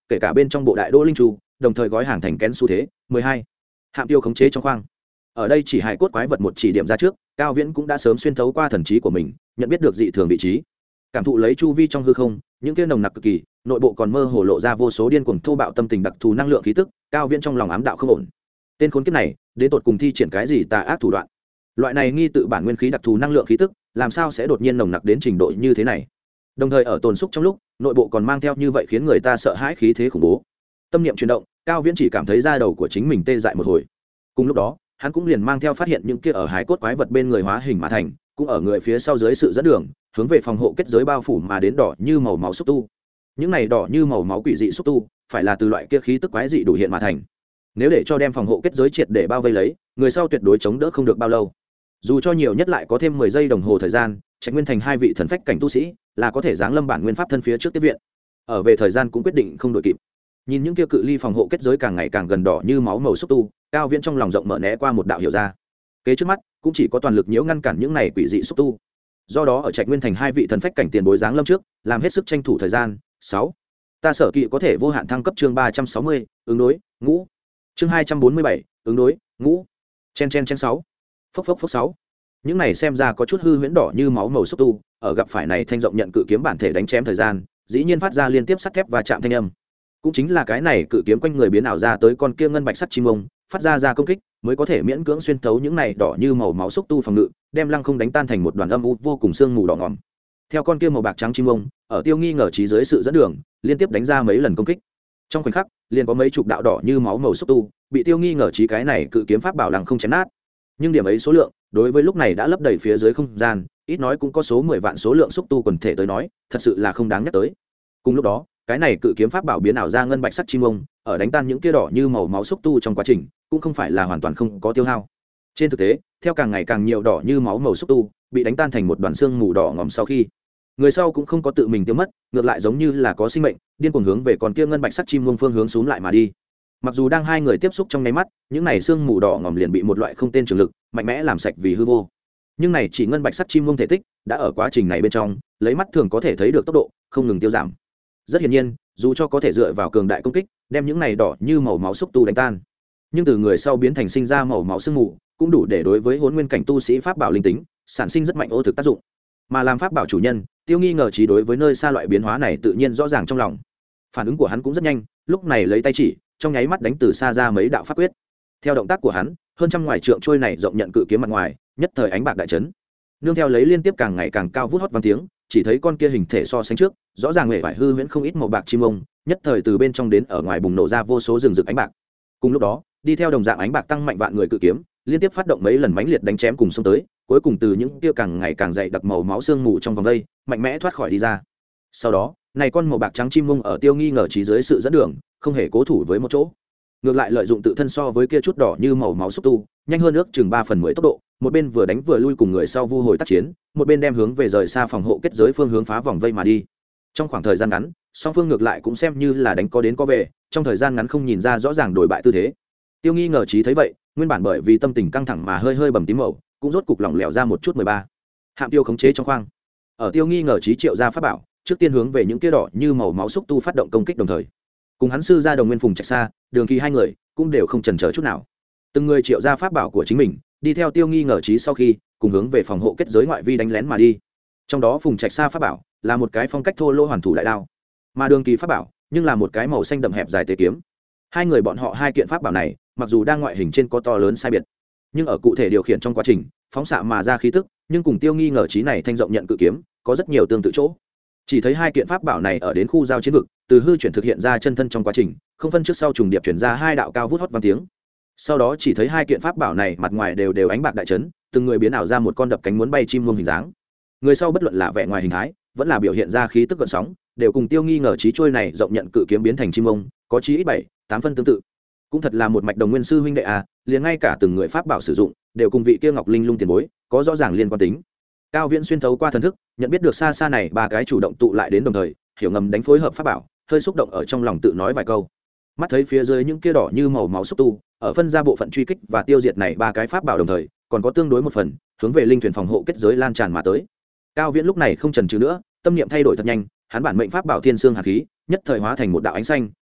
kể cả bên trong bộ đại đô linh chu đồng thời gói hàng thành kén xu thế 12. Hạm tiêu khống chế trong khoang. Ở đây chỉ hài cốt quái vật một chỉ điểm ra trước, Cao Viễn cũng đã sớm xuyên thấu qua thần trí của mình, nhận biết được dị thường vị trí. Cảm thụ lấy chu vi trong hư không, những kia nồng nặc cực kỳ, nội bộ còn mơ hồ lộ ra vô số điên cuồng thô bạo tâm tình đặc thù năng lượng khí tức, Cao Viễn trong lòng ám đạo không ổn. Tên khốn kiếp này, đến tột cùng thi triển cái gì tà ác thủ đoạn? Loại này nghi tự bản nguyên khí đặc thù năng lượng khí tức, làm sao sẽ đột nhiên nồng nặc đến trình độ như thế này? Đồng thời ở tồn xúc trong lúc, nội bộ còn mang theo như vậy khiến người ta sợ hãi khí thế khủng bố. Tâm niệm chuyển động, Cao Viễn chỉ cảm thấy da đầu của chính mình tê dại một hồi. Cùng lúc đó, hắn cũng liền mang theo phát hiện những kia ở hài cốt quái vật bên người hóa hình mà thành, cũng ở người phía sau dưới sự dẫn đường, hướng về phòng hộ kết giới bao phủ mà đến đỏ như màu máu xúc tu. Những này đỏ như màu máu quỷ dị xúc tu, phải là từ loại kia khí tức quái dị đủ hiện mà thành. Nếu để cho đem phòng hộ kết giới triệt để bao vây lấy, người sau tuyệt đối chống đỡ không được bao lâu. Dù cho nhiều nhất lại có thêm 10 giây đồng hồ thời gian, Trạch Nguyên Thành hai vị thần phách cảnh tu sĩ, là có thể giáng lâm bản nguyên pháp thân phía trước tiếp viện. Ở về thời gian cũng quyết định không đội kịp. Nhìn những kia cự ly phòng hộ kết giới càng ngày càng gần đỏ như máu màu xúc tu, Cao Viễn trong lòng rộng mở né qua một đạo hiểu ra. Kế trước mắt, cũng chỉ có toàn lực nhiễu ngăn cản những này quỷ dị xúc tu. Do đó ở Trạch Nguyên Thành hai vị thần phách cảnh tiền bối giáng lâm trước, làm hết sức tranh thủ thời gian. 6. Ta sở kỵ có thể vô hạn thăng cấp chương 360, ứng đối, ngũ. Chương 247, ứng đối, ngũ. Chen 6. Phốc 6. Những này xem ra có chút hư huyễn đỏ như máu màu xúc tu, ở gặp phải này thanh rộng nhận cự kiếm bản thể đánh chém thời gian, dĩ nhiên phát ra liên tiếp sắt thép và chạm thanh âm. Cũng chính là cái này cự kiếm quanh người biến ảo ra tới con kia ngân bạch sắt chim ông, phát ra công kích, mới có thể miễn cưỡng xuyên thấu những này đỏ như màu máu xúc tu phòng ngự, đem lăng không đánh tan thành một đoàn âm u vô cùng sương mù đỏ ngòm. Theo con kia màu bạc trắng chim ông, ở Tiêu Nghi ngờ trí dưới sự dẫn đường, liên tiếp đánh ra mấy lần công kích. Trong khoảnh khắc, liền có mấy chục đạo đỏ như máu màu xúc tu, bị Tiêu Nghi ngờ trí cái này cự kiếm pháp bảo lăng không chém nát. Nhưng điểm ấy số lượng, đối với lúc này đã lấp đầy phía dưới không gian, ít nói cũng có số 10 vạn số lượng xúc tu quần thể tới nói, thật sự là không đáng nhắc tới. Cùng lúc đó, cái này cự kiếm pháp bảo biến ảo ra ngân bạch sắt chim ông, ở đánh tan những kia đỏ như màu máu xúc tu trong quá trình, cũng không phải là hoàn toàn không có tiêu hao. Trên thực tế, theo càng ngày càng nhiều đỏ như máu màu xúc tu bị đánh tan thành một đoàn xương mù đỏ ngòm sau khi, người sau cũng không có tự mình tiêu mất, ngược lại giống như là có sinh mệnh, điên cuồng hướng về con kia ngân bạch sắt chim ông phương hướng xuống lại mà đi. Mặc dù đang hai người tiếp xúc trong nháy mắt, những này xương mù đỏ ngòm liền bị một loại không tên trường lực mạnh mẽ làm sạch vì hư vô. Nhưng này chỉ ngân bạch sắt chim ông thể tích đã ở quá trình này bên trong, lấy mắt thường có thể thấy được tốc độ không ngừng tiêu giảm. Rất hiển nhiên, dù cho có thể dựa vào cường đại công kích đem những này đỏ như màu máu xúc tu đánh tan, nhưng từ người sau biến thành sinh ra màu máu sương mù cũng đủ để đối với hồn nguyên cảnh tu sĩ pháp bảo linh tính sản sinh rất mạnh ô thực tác dụng. Mà làm pháp bảo chủ nhân, Tiêu Nghi ngờ chỉ đối với nơi xa loại biến hóa này tự nhiên rõ ràng trong lòng. Phản ứng của hắn cũng rất nhanh, lúc này lấy tay chỉ, trong nháy mắt đánh từ xa ra mấy đạo pháp quyết. Theo động tác của hắn, hơn trăm ngoài trượng trôi này rộng nhận cự kiếm mặt ngoài, nhất thời ánh bạc đại chấn. Nương theo lấy liên tiếp càng ngày càng cao vút hót vang tiếng, chỉ thấy con kia hình thể so sánh trước, rõ ràng hề vải hư huyễn không ít màu bạc chim ông, nhất thời từ bên trong đến ở ngoài bùng nổ ra vô số rừng rực ánh bạc. Cùng lúc đó, đi theo đồng dạng ánh bạc tăng mạnh vạn người cự kiếm, liên tiếp phát động mấy lần mãnh liệt đánh chém cùng xông tới, cuối cùng từ những kia càng ngày càng dày đặc màu máu xương mù trong vòng đây, mạnh mẽ thoát khỏi đi ra. Sau đó, này con màu bạc trắng chim ông ở Tiêu Nghi ngờ trí dưới sự dẫn đường, không hề cố thủ với một chỗ, ngược lại lợi dụng tự thân so với kia chút đỏ như màu máu xúc tu, nhanh hơn ước chừng 3/10 tốc độ, một bên vừa đánh vừa lui cùng người sau vu hồi tác chiến, một bên đem hướng về rời xa phòng hộ kết giới phương hướng phá vòng vây mà đi. Trong khoảng thời gian ngắn, song phương ngược lại cũng xem như là đánh có đến có về, trong thời gian ngắn không nhìn ra rõ ràng đổi bại tư thế. Tiêu Nghi ngờ trí thấy vậy, nguyên bản bởi vì tâm tình căng thẳng mà hơi bầm tím màu, cũng rốt cục lỏng lẻo ra một chút 13. Hạm tiêu khống chế trong khoang. Ở Tiêu Nghi ngờ trí triệu ra pháp bảo, trước tiên hướng về những kia đỏ như màu máu xúc tu phát động công kích đồng thời, cùng hắn sư ra đồng nguyên phùng Trạch Sa, Đường Kỳ hai người cũng đều không chần chờ chút nào. Từng người triệu ra pháp bảo của chính mình, đi theo Tiêu Nghi ngờ trí sau khi, cùng hướng về phòng hộ kết giới ngoại vi đánh lén mà đi. Trong đó phùng Trạch Sa pháp bảo là một cái phong cách thô lỗ hoàn thủ đại đao, mà Đường Kỳ pháp bảo nhưng là một cái màu xanh đậm hẹp dài tế kiếm. Hai người bọn họ hai kiện pháp bảo này, mặc dù đang ngoại hình trên có to lớn sai biệt, nhưng ở cụ thể điều khiển trong quá trình phóng xạ mà ra khí tức, nhưng cùng Tiêu Nghi ngờ trí này thanh rộng nhận cự kiếm có rất nhiều tương tự chỗ. Chỉ thấy hai kiện pháp bảo này ở đến khu giao chiến vực, từ hư chuyển thực hiện ra chân thân trong quá trình, không phân trước sau trùng điệp chuyển ra hai đạo cao vút hót vang tiếng. Sau đó chỉ thấy hai kiện pháp bảo này mặt ngoài đều ánh bạc đại chấn, từng người biến ảo ra một con đập cánh muốn bay chim muông hình dáng. Người sau bất luận là vẻ ngoài hình thái, vẫn là biểu hiện ra khí tức gợn sóng, đều cùng Tiêu Nghi ngờ trí trôi này rộng nhận cự kiếm biến thành chim muông, có chí ít 7-8 phân tương tự. Cũng thật là một mạch đồng nguyên sư huynh đệ à, liền ngay cả từng người pháp bảo sử dụng, đều cùng vị kia Ngọc Linh Lung tiền bối, có rõ ràng liên quan tính. Cao Viễn xuyên thấu qua thần thức, nhận biết được xa xa này ba cái chủ động tụ lại đến đồng thời, hiểu ngầm đánh phối hợp pháp bảo, hơi xúc động ở trong lòng tự nói vài câu. Mắt thấy phía dưới những kia đỏ như màu máu xúc tu, ở phân ra bộ phận truy kích và tiêu diệt này ba cái pháp bảo đồng thời, còn có tương đối một phần hướng về linh thuyền phòng hộ kết giới lan tràn mà tới. Cao Viễn lúc này không chần chừ nữa, tâm niệm thay đổi thật nhanh, hắn bản mệnh pháp bảo thiên xương hạt khí, nhất thời hóa thành một đạo ánh xanh,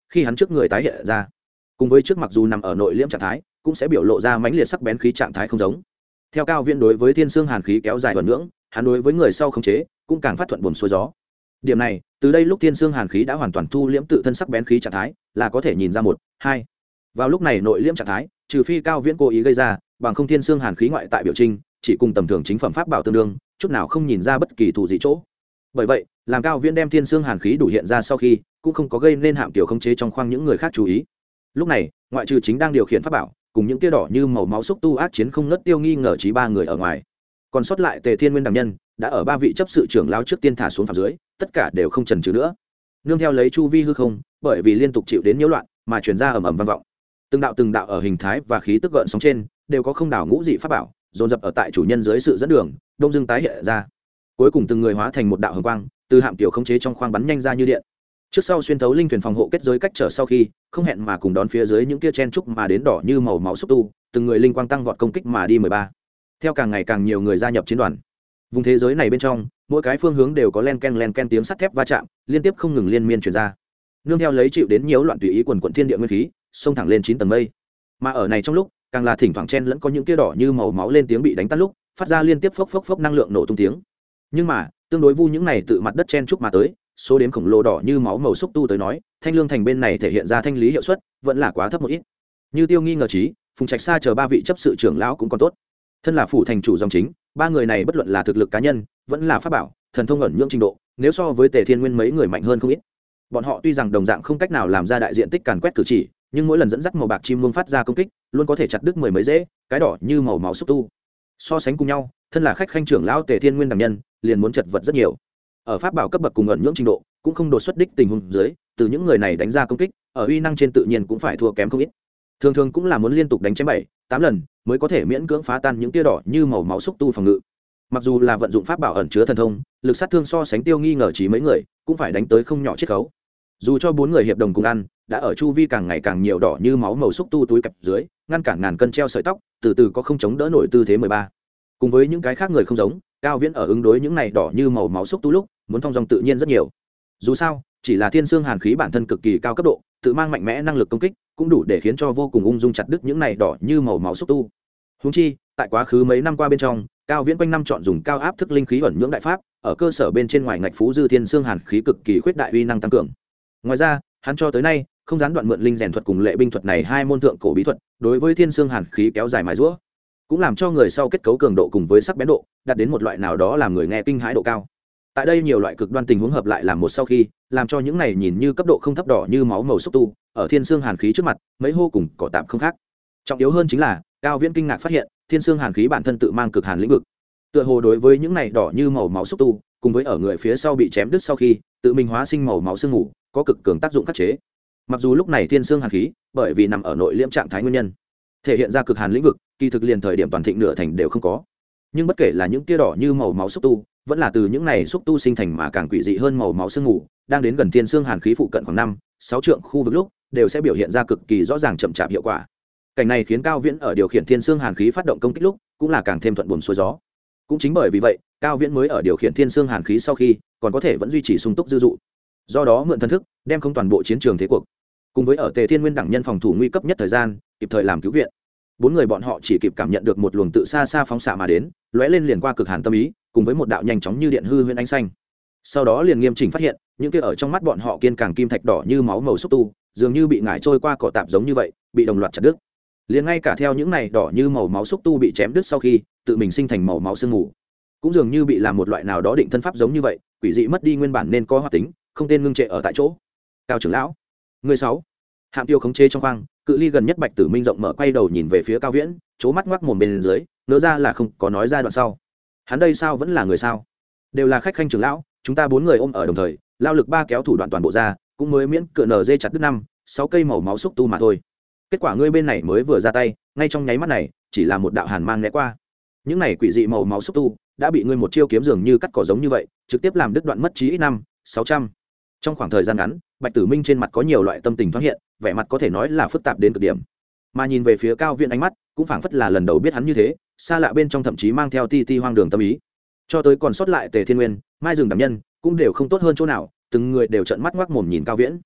khi hắn trước người tái hiện ra, cùng với trước mặc dù nằm ở nội liễm trạng thái cũng sẽ biểu lộ ra mãnh liệt sắc bén khí trạng thái không giống. Theo Cao Viễn đối với thiên xương hàn khí kéo dài vần ngưỡng, hắn đối với người sau khống chế cũng càng phát thuận buồm xuôi gió. Điểm này từ đây lúc thiên xương hàn khí đã hoàn toàn thu liễm tự thân sắc bén khí trạng thái là có thể nhìn ra. Một, hai, vào lúc này nội liễm trạng thái trừ phi Cao Viễn cố ý gây ra, bằng không thiên xương hàn khí ngoại tại biểu trinh chỉ cùng tầm thường chính phẩm pháp bảo tương đương, chút nào không nhìn ra bất kỳ thủ dị chỗ. Bởi vậy làm Cao Viễn đem thiên xương hàn khí đủ hiện ra sau khi cũng không có gây nên Hạm Tiểu khống chế trong khoang những người khác chú ý. Lúc này ngoại trừ chính đang điều khiển pháp bảo cùng những tia đỏ như màu máu xúc tu ác chiến không ngớt Tiêu Nghi Ngờ Trí ba người ở ngoài, còn sót lại Tề Thiên Nguyên đẳng nhân đã ở ba vị chấp sự trưởng lão trước tiên thả xuống phạm dưới, tất cả đều không chần chừ nữa, nương theo lấy chu vi hư không bởi vì liên tục chịu đến nhiễu loạn mà truyền ra ầm ầm vang vọng. Từng đạo ở hình thái và khí tức gợn sóng trên đều có không đảo ngũ dị pháp bảo dồn dập ở tại chủ nhân dưới sự dẫn đường đông dưng tái hiện ra, cuối cùng từng người hóa thành một đạo hồng quang từ Hạm Tiểu khống chế trong khoang bắn nhanh ra như điện, trước sau xuyên thấu linh thuyền phòng hộ kết giới cách trở sau khi không hẹn mà cùng đón phía dưới những kia chen trúc mà đến đỏ như màu máu xúc tu, từng người linh quang tăng vọt công kích mà đi 13. Theo càng ngày càng nhiều người gia nhập chiến đoàn, vùng thế giới này bên trong mỗi cái phương hướng đều có len ken tiếng sắt thép va chạm liên tiếp không ngừng liên miên truyền ra, nương theo lấy chịu đến nhiễu loạn tùy ý quần quận thiên địa nguyên khí xông thẳng lên 9 tầng mây. Mà ở này trong lúc càng là thỉnh thoảng chen lẫn có những kia đỏ như màu máu lên tiếng bị đánh tắt lúc phát ra liên tiếp phốc phốc phốc năng lượng nổ tung tiếng. Nhưng mà tương đối vu những này tự mặt đất chen trúc mà tới số đếm khổng lồ đỏ như máu màu xúc tu tới nói, Thanh Lương thành bên này thể hiện ra thanh lý hiệu suất vẫn là quá thấp một ít. Như Tiêu Nghi Ngờ Trí, Phùng Trạch Sa chờ ba vị chấp sự trưởng lão cũng còn tốt, thân là phủ thành chủ dòng chính, ba người này bất luận là thực lực cá nhân vẫn là pháp bảo thần thông ẩn nhưỡng trình độ nếu so với Tề Thiên Nguyên mấy người mạnh hơn không ít. Bọn họ tuy rằng đồng dạng không cách nào làm ra đại diện tích càn quét cử chỉ, nhưng mỗi lần dẫn dắt màu bạc chim muông phát ra công kích luôn có thể chặt đứt mười mấy rễ cái đỏ như màu máu xúc tu. So sánh cùng nhau, thân là khách khanh trưởng lão Tề Thiên Nguyên đẳng nhân liền muốn chật vật rất nhiều. Ở pháp bảo cấp bậc cùng ẩn nhưỡng trình độ cũng không đột xuất đích tình huống dưới, từ những người này đánh ra công kích ở uy năng trên tự nhiên cũng phải thua kém không ít, thường cũng là muốn liên tục đánh chém 7-8 lần mới có thể miễn cưỡng phá tan những tia đỏ như màu máu xúc tu phòng ngự. Mặc dù là vận dụng pháp bảo ẩn chứa thần thông, lực sát thương so sánh Tiêu Nghi Ngờ Trí mấy người cũng phải đánh tới không nhỏ chiết khấu. Dù cho 4 người hiệp đồng cùng ăn đã ở chu vi càng ngày càng nhiều đỏ như máu màu xúc tu túi cặp dưới ngăn cản ngàn cân treo sợi tóc, từ từ có không chống đỡ nổi tư thế 13. Cùng với những cái khác người không giống, Cao Viễn ở ứng đối những này đỏ như màu máu xúc tu lúc muốn thong dong tự nhiên rất nhiều. Dù sao chỉ là thiên xương hàn khí bản thân cực kỳ cao cấp độ, tự mang mạnh mẽ năng lực công kích cũng đủ để khiến cho vô cùng ung dung chặt đứt những này đỏ như màu máu xúc tu. Huống chi tại quá khứ mấy năm qua bên trong, Cao Viễn quanh năm chọn dùng cao áp thức linh khí ẩn nhưỡng đại pháp, ở cơ sở bên trên ngoài ngạch phú dư thiên xương hàn khí cực kỳ khuyết đại uy năng tăng cường. Ngoài ra hắn cho tới nay không gián đoạn mượn linh rèn thuật cùng lệ binh thuật này hai môn thượng cổ bí thuật đối với thiên xương hàn khí kéo dài mài giũa, cũng làm cho người sau kết cấu cường độ cùng với sắc bén độ đạt đến một loại nào đó làm người nghe kinh hãi độ cao. Tại đây nhiều loại cực đoan tình huống hợp lại làm một sau khi làm cho những này nhìn như cấp độ không thấp đỏ như máu màu xúc tu ở thiên xương hàn khí trước mặt mấy hô cùng cỏ tạm không khác. Trọng yếu hơn chính là Cao Viễn kinh ngạc phát hiện thiên xương hàn khí bản thân tự mang cực hàn lĩnh vực, tựa hồ đối với những này đỏ như màu máu xúc tu cùng với ở người phía sau bị chém đứt sau khi tự mình hóa sinh màu máu sương mù có cực cường tác dụng khắc chế. Mặc dù lúc này thiên xương hàn khí bởi vì nằm ở nội liễm trạng thái nguyên nhân thể hiện ra cực hàn lĩnh vực kỳ thực liền thời điểm toàn thịnh nửa thành đều không có, nhưng bất kể là những tia đỏ như màu máu xúc tu vẫn là từ những này xúc tu sinh thành mà càng quỷ dị hơn màu máu sương mù đang đến gần thiên xương hàn khí phụ cận khoảng 5-6 trượng khu vực lúc đều sẽ biểu hiện ra cực kỳ rõ ràng chậm chạp hiệu quả. Cảnh này khiến Cao Viễn ở điều khiển thiên xương hàn khí phát động công kích lúc cũng là càng thêm thuận buồm xuôi gió. Cũng chính bởi vì vậy Cao Viễn mới ở điều khiển thiên xương hàn khí sau khi còn có thể vẫn duy trì sung túc dư dụ, do đó mượn thần thức đem không toàn bộ chiến trường thế cuộc cùng với ở Tề Thiên Nguyên đẳng nhân phòng thủ nguy cấp nhất thời gian kịp thời làm cứu viện. 4 người bọn họ chỉ kịp cảm nhận được một luồng tự xa xa phóng xạ mà đến, lóe lên liền qua cực hàn tâm ý cùng với một đạo nhanh chóng như điện hư huyễn ánh xanh, sau đó liền nghiêm chỉnh phát hiện những kia ở trong mắt bọn họ kiên càng kim thạch đỏ như máu màu xúc tu dường như bị ngải trôi qua cỏ tạp giống như vậy bị đồng loạt chặt đứt. Liền ngay cả theo những này đỏ như màu máu xúc tu bị chém đứt sau khi tự mình sinh thành màu máu sương mù cũng dường như bị làm một loại nào đó định thân pháp giống như vậy, quỷ dị mất đi nguyên bản nên có hoạt tính, không tên ngưng trệ ở tại chỗ. Cao trưởng lão, người 6. Hạm Tiêu khống chế trong khoang, cự ly gần nhất Bạch Tử Minh rộng mở quay đầu nhìn về phía Cao Viễn, chố mắt ngoác mồm bên dưới, nỡ ra là không có nói ra đoạn sau. Hắn đây sao vẫn là người sao? Đều là khách khanh trưởng lão, chúng ta 4 người ôm ở đồng thời, lao lực 3 kéo thủ đoạn toàn bộ ra, cũng mới miễn cựa nở dê chặt đứt 5-6 cây màu máu xúc tu mà thôi. Kết quả ngươi bên này mới vừa ra tay, ngay trong nháy mắt này, chỉ là một đạo hàn mang né qua. Những này quỷ dị màu máu xúc tu đã bị ngươi một chiêu kiếm dường như cắt cỏ giống như vậy, trực tiếp làm đứt đoạn mất chí ít 5-600. Trong khoảng thời gian ngắn, Bạch Tử Minh trên mặt có nhiều loại tâm tình thoáng hiện, vẻ mặt có thể nói là phức tạp đến cực điểm. Mà nhìn về phía Cao Viễn ánh mắt, cũng phảng phất là lần đầu biết hắn như thế, xa lạ bên trong thậm chí mang theo ti ti hoang đường tâm ý. Cho tới còn sót lại Tề Thiên Nguyên, Mai Dừng đảm nhân, cũng đều không tốt hơn chỗ nào, từng người đều trợn mắt ngoác mồm nhìn Cao Viễn.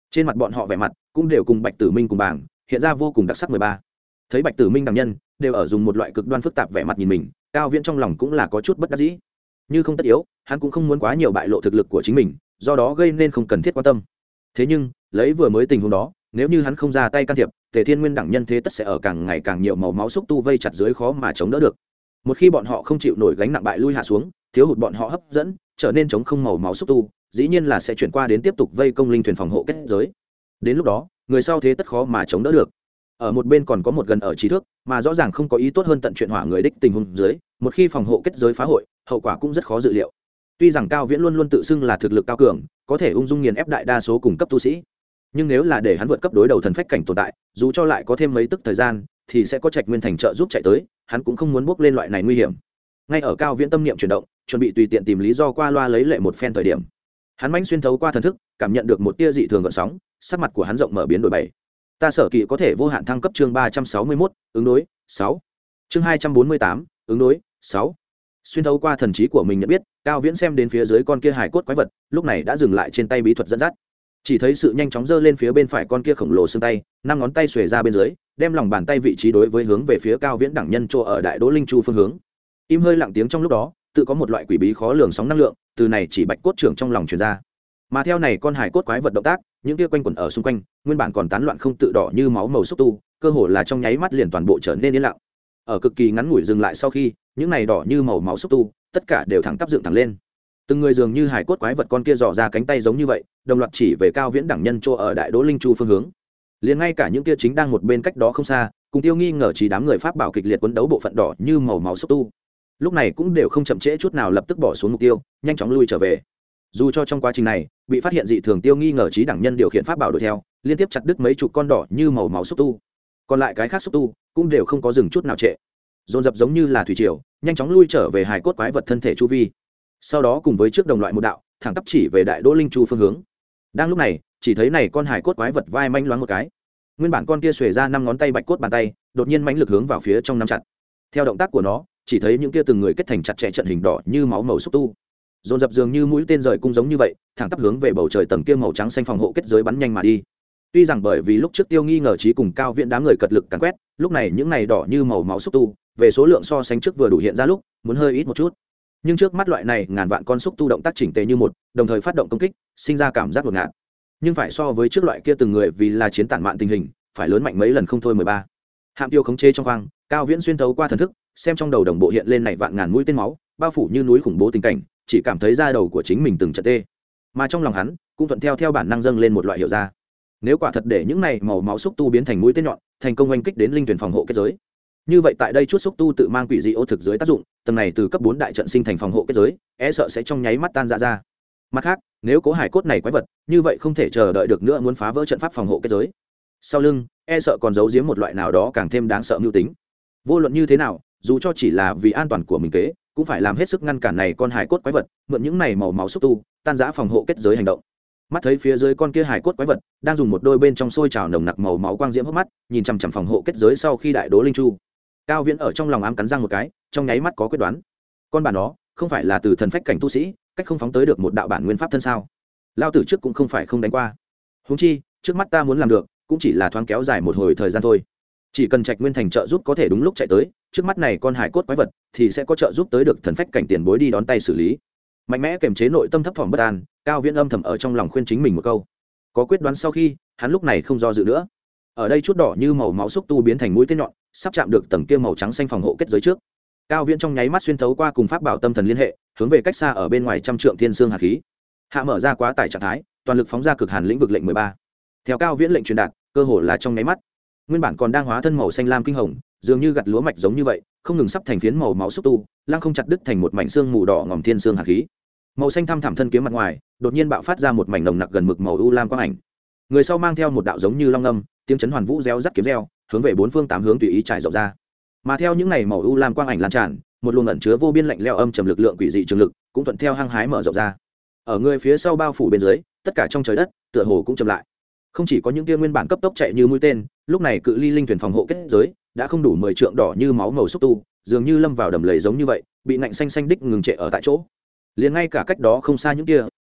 trên mặt bọn họ vẻ mặt cũng đều cùng Bạch Tử Minh cùng bảng hiện ra vô cùng đặc sắc. 13. Thấy Bạch Tử Minh đẳng nhân đều ở dùng một loại cực đoan phức tạp vẻ mặt nhìn mình, Cao Viễn trong lòng cũng là có chút bất đắc dĩ. Như không tất yếu, hắn cũng không muốn quá nhiều bại lộ thực lực của chính mình, do đó gây nên không cần thiết quan tâm. Thế nhưng, lấy vừa mới tình huống đó, nếu như hắn không ra tay can thiệp, Tề Thiên Nguyên đẳng nhân thế tất sẽ ở càng ngày càng nhiều màu máu xúc tu vây chặt dưới khó mà chống đỡ được. Một khi bọn họ không chịu nổi gánh nặng bại lui hạ xuống, thiếu hụt bọn họ hấp dẫn, trở nên chống không màu máu xúc tu, dĩ nhiên là sẽ chuyển qua đến tiếp tục vây công linh thuyền phòng hộ kết giới. Đến lúc đó, người sau thế tất khó mà chống đỡ được. Ở một bên còn có một gần ở trí thước, mà rõ ràng không có ý tốt hơn tận chuyện hỏa người đích tình huống dưới, một khi phòng hộ kết giới phá hội, hậu quả cũng rất khó dự liệu. Tuy rằng Cao Viễn luôn luôn tự xưng là thực lực cao cường, có thể ung dung nghiền ép đại đa số cùng cấp tu sĩ, nhưng nếu là để hắn vượt cấp đối đầu thần phách cảnh tồn tại, dù cho lại có thêm mấy tức thời gian, thì sẽ có Trạch Nguyên Thành trợ giúp chạy tới, hắn cũng không muốn bước lên loại này nguy hiểm. Ngay ở Cao Viễn tâm niệm chuyển động, chuẩn bị tùy tiện tìm lý do qua loa lấy lệ một phen thời điểm, hắn mãnh xuyên thấu qua thần thức, cảm nhận được một tia dị thường gợn sóng, sắc mặt của hắn rộng mở biến đổi bảy. Ta sở kỵ có thể vô hạn thăng cấp chương 361, ứng đối 6. Chương 248, ứng đối 6. Xuyên thấu qua thần trí của mình nhận biết, Cao Viễn xem đến phía dưới con kia hải cốt quái vật, lúc này đã dừng lại trên tay bí thuật dẫn dắt. Chỉ thấy sự nhanh chóng giơ lên phía bên phải con kia khổng lồ xương tay, năm ngón tay xuề ra bên dưới, đem lòng bàn tay vị trí đối với hướng về phía Cao Viễn đẳng nhân chỗ ở Đại Đỗ Linh Chu phương hướng. Im hơi lặng tiếng trong lúc đó, tự có một loại quỷ bí khó lường sóng năng lượng, từ này chỉ bạch cốt trưởng trong lòng truyền ra. Mà theo này con hải cốt quái vật động tác, những kia quanh quẩn ở xung quanh, nguyên bản còn tán loạn không tự đỏ như máu màu xúc tu, cơ hồ là trong nháy mắt liền toàn bộ trở nên yên lặng. Ở cực kỳ ngắn ngủi dừng lại sau khi, những này đỏ như màu máu xúc tu, tất cả đều thẳng tắp dựng thẳng lên. Từng người dường như hải cốt quái vật con kia dò ra cánh tay giống như vậy, đồng loạt chỉ về Cao Viễn đẳng nhân chỗ ở Đại Đỗ Linh Chu phương hướng. Liền ngay cả những kia chính đang một bên cách đó không xa, cùng Tiêu Nghi ngờ chỉ đám người pháp bảo kịch liệt quấn đấu bộ phận đỏ như màu máu xúc tu, lúc này cũng đều không chậm trễ chút nào lập tức bỏ xuống mục tiêu, nhanh chóng lui trở về. Dù cho trong quá trình này bị phát hiện dị thường, Tiêu Nghi ngờ trí đẳng nhân điều khiển pháp bảo đuổi theo, liên tiếp chặt đứt mấy chục con đỏ như màu máu xúc tu, còn lại cái khác xúc tu cũng đều không có dừng chút nào trệ, dồn dập giống như là thủy triều, nhanh chóng lui trở về hài cốt quái vật thân thể chu vi. Sau đó cùng với trước đồng loại một đạo, thẳng tắp chỉ về Đại Đỗ Linh Chu phương hướng. Đang lúc này, chỉ thấy này con hài cốt quái vật vai manh loáng một cái, nguyên bản con kia xuề ra năm ngón tay bạch cốt bàn tay, đột nhiên mãnh lực hướng vào phía trong nắm chặt. Theo động tác của nó, chỉ thấy những kia từng người kết thành chặt chẽ trận hình đỏ như máu màu xúc tu, dồn dập dường như mũi tên rời cung giống như vậy, thẳng tắp hướng về bầu trời tầng kia màu trắng xanh phòng hộ kết giới bắn nhanh mà đi. Tuy rằng bởi vì lúc trước Tiêu Nghi ngờ trí cùng Cao Viễn đám người cật lực càn quét, lúc này những này đỏ như màu máu xúc tu, về số lượng so sánh trước vừa đủ hiện ra lúc, muốn hơi ít một chút. Nhưng trước mắt loại này ngàn vạn con xúc tu động tác chỉnh tề như một, đồng thời phát động công kích, sinh ra cảm giác đột ngột. Nhưng phải so với trước loại kia từng người vì là chiến tản mạn tình hình, phải lớn mạnh mấy lần không thôi. 13. Hạm tiêu khống chế trong khoang, Cao Viễn xuyên thấu qua thần thức, xem trong đầu đồng bộ hiện lên này vạn ngàn mũi tên máu, bao phủ như núi khủng bố tình cảnh, chỉ cảm thấy da đầu của chính mình từng trận tê. Mà trong lòng hắn cũng thuận theo bản năng dâng lên một loại hiểu ra. Nếu quả thật để những này màu máu xúc tu biến thành mũi tên nhọn, thành công oanh kích đến linh tuyển phòng hộ kết giới, như vậy tại đây chút xúc tu tự mang quỷ dị ô thực dưới tác dụng, tầng này từ cấp 4 đại trận sinh thành phòng hộ kết giới, e sợ sẽ trong nháy mắt tan ra. Mặt khác, nếu cố hải cốt này quái vật, như vậy không thể chờ đợi được nữa muốn phá vỡ trận pháp phòng hộ kết giới. Sau lưng, e sợ còn giấu giếm một loại nào đó càng thêm đáng sợ mưu tính. Vô luận như thế nào, dù cho chỉ là vì an toàn của mình kế, cũng phải làm hết sức ngăn cản này con hải cốt quái vật, mượn những này màu máu xúc tu, tan rã phòng hộ kết giới hành động. Mắt thấy phía dưới con kia hải cốt quái vật đang dùng một đôi bên trong sôi trào nồng nặc màu máu quang diễm hốc mắt, nhìn chằm chằm phòng hộ kết giới sau khi Đại Đỗ Linh Chu. Cao Viễn ở trong lòng ám cắn răng một cái, trong nháy mắt có quyết đoán. Con bản đó không phải là từ thần phách cảnh tu sĩ, cách không phóng tới được một đạo bản nguyên pháp thân sao? Lao tử trước cũng không phải không đánh qua. Huống chi, trước mắt ta muốn làm được, cũng chỉ là thoáng kéo dài một hồi thời gian thôi. Chỉ cần Trạch Nguyên Thành trợ giúp có thể đúng lúc chạy tới, trước mắt này con hải cốt quái vật thì sẽ có trợ giúp tới được thần phách cảnh tiền bối đi đón tay xử lý. Mạnh mẽ kiềm chế nội tâm thấp thỏm bất an, Cao Viễn âm thầm ở trong lòng khuyên chính mình một câu. Có quyết đoán sau khi, hắn lúc này không do dự nữa. Ở đây chút đỏ như màu máu xúc tu biến thành mũi tên nhọn, sắp chạm được tầng kia màu trắng xanh phòng hộ kết giới trước. Cao Viễn trong nháy mắt xuyên thấu qua cùng pháp bảo tâm thần liên hệ, hướng về cách xa ở bên ngoài trăm trượng thiên xương hạt khí. Hạ mở ra quá tải trạng thái, toàn lực phóng ra cực hàn lĩnh vực lệnh 13. Theo Cao Viễn lệnh truyền đạt, cơ hồ là trong nháy mắt, nguyên bản còn đang hóa thân màu xanh lam kinh hồng, dường như gặt lúa mạch giống như vậy, không ngừng sắp thành phiến màu máu xúc tu, lăng không chặt đứt thành một mảnh xương mù đỏ ngòm thiên xương hạt khí. Màu xanh thăm thẳm thân kiếm mặt ngoài, đột nhiên bạo phát ra một mảnh nồng nặc gần mực màu u lam quang ảnh. Người sau mang theo một đạo giống như long âm, tiếng chấn hoàn vũ réo rắt kiếm reo, hướng về bốn phương tám hướng tùy ý trải rộng ra. Mà theo những này màu u lam quang ảnh lan tràn, một luồng ẩn chứa vô biên lạnh lẽo âm trầm lực lượng quỷ dị trường lực cũng thuận theo hăng hái mở rộng ra. Ở người phía sau bao phủ bên dưới, tất cả trong trời đất tựa hồ cũng chậm lại. Không chỉ có những tia nguyên bản cấp tốc chạy như mũi tên, lúc này cự ly linh thuyền phòng hộ kết giới đã không đủ 10 trượng đỏ như máu màu xúc tu, dường như lâm vào đầm lầy giống như vậy, bị nạnh xanh xanh đích ngừng trệ ở tại chỗ. Liền ngay cả cách đó không xa những tia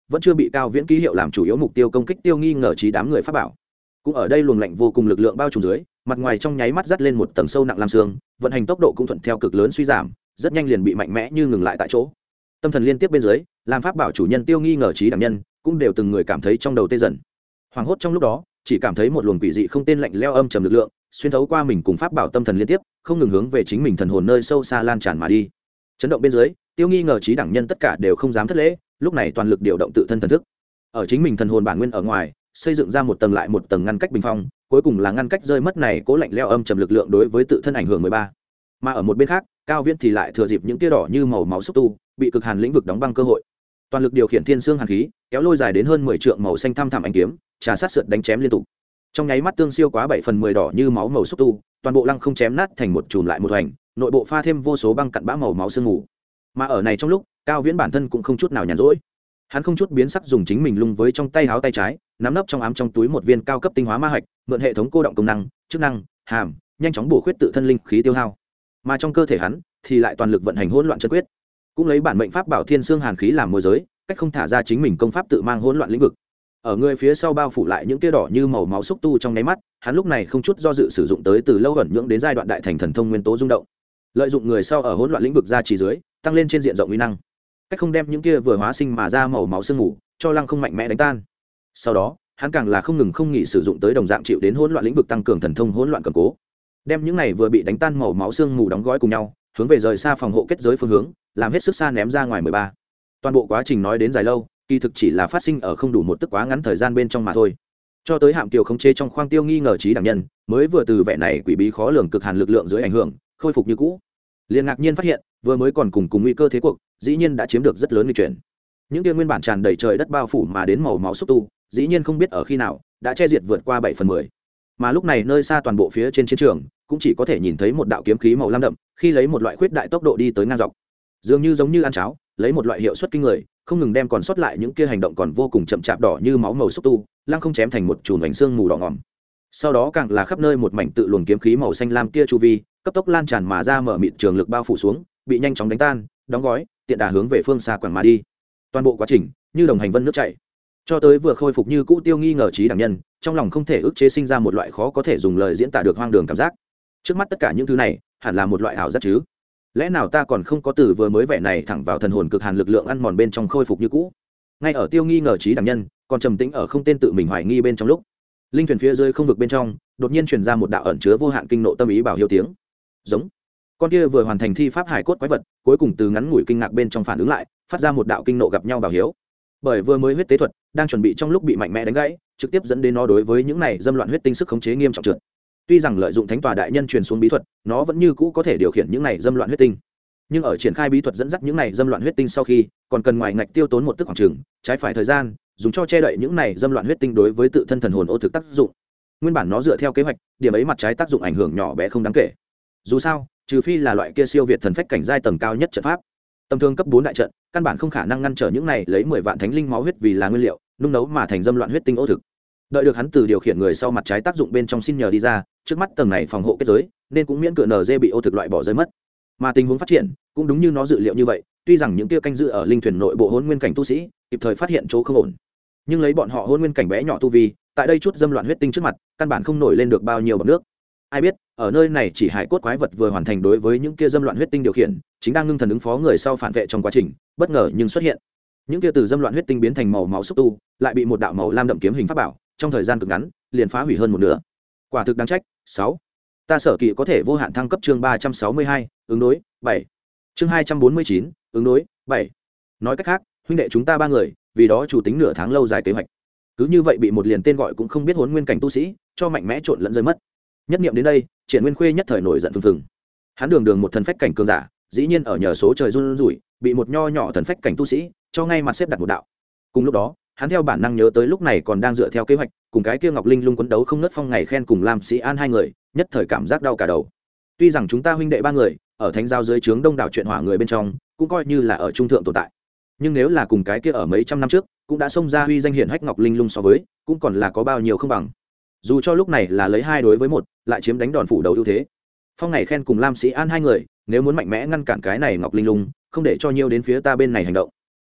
vẫn chưa bị cao viễn ký hiệu làm chủ yếu mục tiêu công kích tiêu nghi ngờ trí đám người pháp bảo. Cũng ở đây luồng lạnh vô cùng lực lượng bao trùm dưới, mặt ngoài trong nháy mắt dắt lên một tầng sâu nặng lam xương, vận hành tốc độ cũng thuận theo cực lớn suy giảm, rất nhanh liền bị mạnh mẽ như ngừng lại tại chỗ. Tâm thần liên tiếp bên dưới, làm pháp bảo chủ nhân tiêu nghi ngờ trí đảm nhân cũng đều từng người cảm thấy trong đầu tê dần. Hoảng hốt trong lúc đó, chỉ cảm thấy một luồng quỷ dị không tên lạnh lẽo âm trầm lực lượng xuyên thấu qua mình cùng pháp bảo tâm thần liên tiếp, không ngừng hướng về chính mình thần hồn nơi sâu xa lan tràn mà đi. Chấn động bên dưới, tiêu nghi ngờ trí đẳng nhân tất cả đều không dám thất lễ, lúc này toàn lực điều động tự thân thần thức, ở chính mình thần hồn bản nguyên ở ngoài xây dựng ra một tầng lại một tầng ngăn cách bình phong, cuối cùng là ngăn cách rơi mất này cố lạnh lẽo âm trầm lực lượng đối với tự thân ảnh hưởng 13. Mà ở một bên khác, Cao Viễn thì lại thừa dịp những tia đỏ như màu máu xúc tu bị cực hàn lĩnh vực đóng băng cơ hội, toàn lực điều khiển thiên xương hàn khí, kéo lôi dài đến hơn 10 trượng màu xanh thăm thẳm ánh kiếm, trà sát sượt đánh chém liên tục. Trong nháy mắt tương siêu quá 7/10 đỏ như máu màu xúc tu, toàn bộ lăng không chém nát thành một chùm lại một hoành, nội bộ pha thêm vô số băng cặn bã màu máu sương mù. Mà ở này trong lúc, Cao Viễn bản thân cũng không chút nào nhàn rỗi. Hắn không chút biến sắc dùng chính mình lung với trong tay háo tay trái, nắm nấp trong ám trong túi một viên cao cấp tinh hóa ma hạch, mượn hệ thống cô động công năng, chức năng, hàm, nhanh chóng bổ khuyết tự thân linh khí tiêu hao. Mà trong cơ thể hắn thì lại toàn lực vận hành hỗn loạn chân quyết, cũng lấy bản mệnh pháp bảo thiên xương hàn khí làm môi giới, cách không thả ra chính mình công pháp tự mang hỗn loạn lĩnh vực. Ở người phía sau bao phủ lại những tia đỏ như màu máu xúc tu trong nháy mắt, hắn lúc này không chút do dự sử dụng tới từ lâu ẩn nhưỡng đến giai đoạn đại thành thần thông nguyên tố rung động, lợi dụng người sau ở hỗn loạn lĩnh vực ra chỉ dưới, tăng lên trên diện rộng uy năng, cách không đem những kia vừa hóa sinh mà ra màu máu sương mù cho lăng không mạnh mẽ đánh tan. Sau đó hắn càng là không ngừng không nghỉ sử dụng tới đồng dạng chịu đến hỗn loạn lĩnh vực tăng cường thần thông hỗn loạn cầm cố, đem những này vừa bị đánh tan màu máu sương mù đóng gói cùng nhau, hướng về rời xa phòng hộ kết giới phương hướng, làm hết sức xa ném ra ngoài 13. Toàn bộ quá trình nói đến dài lâu, kỳ thực chỉ là phát sinh ở không đủ một tức quá ngắn thời gian bên trong mà thôi. Cho tới Hạm Kiều khống chế trong khoang tiêu nghi ngờ trí đẳng nhân, mới vừa từ vẻ này quỷ bí khó lường cực hàn lực lượng dưới ảnh hưởng, khôi phục như cũ. Liền ngạc nhiên phát hiện, vừa mới còn cùng nguy cơ thế cuộc, dĩ nhiên đã chiếm được rất lớn nguy chuyển. Những kia nguyên bản tràn đầy trời đất bao phủ mà đến màu máu xúc tu, dĩ nhiên không biết ở khi nào đã che diệt vượt qua 7/10. Mà lúc này nơi xa toàn bộ phía trên chiến trường, cũng chỉ có thể nhìn thấy một đạo kiếm khí màu lam đậm, khi lấy một loại khuyết đại tốc độ đi tới ngang dọc, dường như giống như ăn cháo, lấy một loại hiệu suất kinh người, không ngừng đem còn sót lại những kia hành động còn vô cùng chậm chạp đỏ như máu màu xúc tu, lăng không chém thành một chùm ánh xương mù đỏ ngòm. Sau đó càng là khắp nơi một mảnh tự luồng kiếm khí màu xanh lam kia chu vi, cấp tốc lan tràn mà ra mở mịt trường lực bao phủ xuống, bị nhanh chóng đánh tan, đóng gói, tiện đà hướng về phương xa quảng mà đi. Toàn bộ quá trình như đồng hành vân nước chảy, cho tới vừa khôi phục như cũ tiêu nghi ngờ trí đẳng nhân, trong lòng không thể ức chế sinh ra một loại khó có thể dùng lời diễn tả được hoang đường cảm giác. Trước mắt tất cả những thứ này hẳn là một loại ảo giác chứ? Lẽ nào ta còn không có từ vừa mới vẻ này thẳng vào thần hồn cực hàn lực lượng ăn mòn bên trong khôi phục như cũ? Ngay ở tiêu nghi ngờ trí đẳng nhân còn trầm tĩnh ở không tên tự mình hoài nghi bên trong lúc, linh thuyền phía dưới không vực bên trong đột nhiên truyền ra một đạo ẩn chứa vô hạn kinh nộ tâm ý bảo hiếu tiếng. Giống. Con kia vừa hoàn thành thi pháp hải cốt quái vật, cuối cùng từ ngắn ngủi kinh ngạc bên trong phản ứng lại, phát ra một đạo kinh nộ gặp nhau bảo hiếu. Bởi vừa mới huyết tế thuật đang chuẩn bị trong lúc bị mạnh mẽ đánh gãy, trực tiếp dẫn đến nó đối với những này dâm loạn huyết tinh sức khống chế nghiêm trọng trượt. Tuy rằng lợi dụng thánh tòa đại nhân truyền xuống bí thuật, nó vẫn như cũ có thể điều khiển những này dâm loạn huyết tinh, nhưng ở triển khai bí thuật dẫn dắt những này dâm loạn huyết tinh sau khi, còn cần ngoài ngạch tiêu tốn một tức khoảng trường, trái phải thời gian, dùng cho che đậy những này dâm loạn huyết tinh đối với tự thân thần hồn ô thực tác dụng. Nguyên bản nó dựa theo kế hoạch, điểm ấy mặt trái tác dụng ảnh hưởng nhỏ bé không đáng kể. Dù sao, trừ phi là loại kia siêu việt thần phách cảnh giai tầng cao nhất trận pháp, tầm thường cấp 4 đại trận, căn bản không khả năng ngăn trở những này lấy 10 vạn thánh linh máu huyết vì là nguyên liệu, nung nấu mà thành dâm loạn huyết tinh ô thực. Đợi được hắn từ điều khiển người sau mặt trái tác dụng bên trong xin nhờ đi ra, trước mắt tầng này phòng hộ kết giới, nên cũng miễn cửa NG bị ô thực loại bỏ rơi mất. Mà tình huống phát triển cũng đúng như nó dự liệu như vậy, tuy rằng những kia canh dự ở linh thuyền nội bộ hôn nguyên cảnh tu sĩ kịp thời phát hiện chỗ không ổn, nhưng lấy bọn họ hôn nguyên cảnh bé nhỏ tu vi, tại đây chút dâm loạn huyết tinh trước mặt, căn bản không nổi lên được bao nhiêu bọt nước. Ai biết, ở nơi này chỉ hải cốt quái vật vừa hoàn thành đối với những kia dâm loạn huyết tinh điều khiển, chính đang ngưng thần ứng phó người sau phản vệ trong quá trình, bất ngờ nhưng xuất hiện. Những kia từ dâm loạn huyết tinh biến thành màu máu xúc tu, lại bị một đạo màu lam đậm kiếm hình pháp bảo, trong thời gian cực ngắn, liền phá hủy hơn một nửa. Quả thực đáng trách. 6. Ta sở kỵ có thể vô hạn thăng cấp chương 362, ứng đối 7. Chương 249, ứng đối 7. Nói cách khác, huynh đệ chúng ta ba người, vì đó chủ tính nửa tháng lâu dài kế hoạch, cứ như vậy bị một liền tên gọi cũng không biết hỗn nguyên cảnh tu sĩ cho mạnh mẽ trộn lẫn rơi mất. Nhất niệm đến đây, Triển Nguyên Khuê nhất thời nổi giận phừng phừng. Hắn đường một thần phách cảnh cường giả, dĩ nhiên ở nhờ số trời run rủi, bị một nho nhỏ thần phách cảnh tu sĩ cho ngay mặt xếp đặt một đạo. Cùng lúc đó, hắn theo bản năng nhớ tới lúc này còn đang dựa theo kế hoạch, cùng cái kia Ngọc Linh Lung quấn đấu không ngớt Phong Ngày Khen cùng Lam Sĩ An hai người, nhất thời cảm giác đau cả đầu. Tuy rằng chúng ta huynh đệ ba người, ở thánh giao dưới trướng đông đảo chuyện hỏa người bên trong, cũng coi như là ở trung thượng tồn tại. Nhưng nếu là cùng cái kia ở mấy trăm năm trước, cũng đã xông ra huy danh hiển hách Ngọc Linh Lung so với, cũng còn là có bao nhiêu không bằng. Dù cho lúc này là lấy 2 đối với 1, lại chiếm đánh đòn phủ đầu ưu thế. Phong Ngày Khen cùng Lam Sĩ An hai người, nếu muốn mạnh mẽ ngăn cản cái này Ngọc Linh Lung, không để cho nhiều đến phía ta bên này hành động,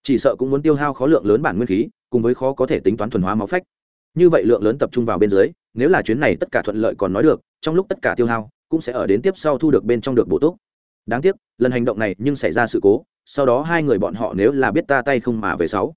chỉ sợ cũng muốn tiêu hao khó lượng lớn bản nguyên khí cùng với khó có thể tính toán thuần hóa máu phách. Như vậy lượng lớn tập trung vào bên dưới, nếu là chuyến này tất cả thuận lợi còn nói được, trong lúc tất cả tiêu hao cũng sẽ ở đến tiếp sau thu được bên trong được bổ túc. Đáng tiếc lần hành động này nhưng xảy ra sự cố, sau đó hai người bọn họ nếu là biết ta tay không mà về sáu.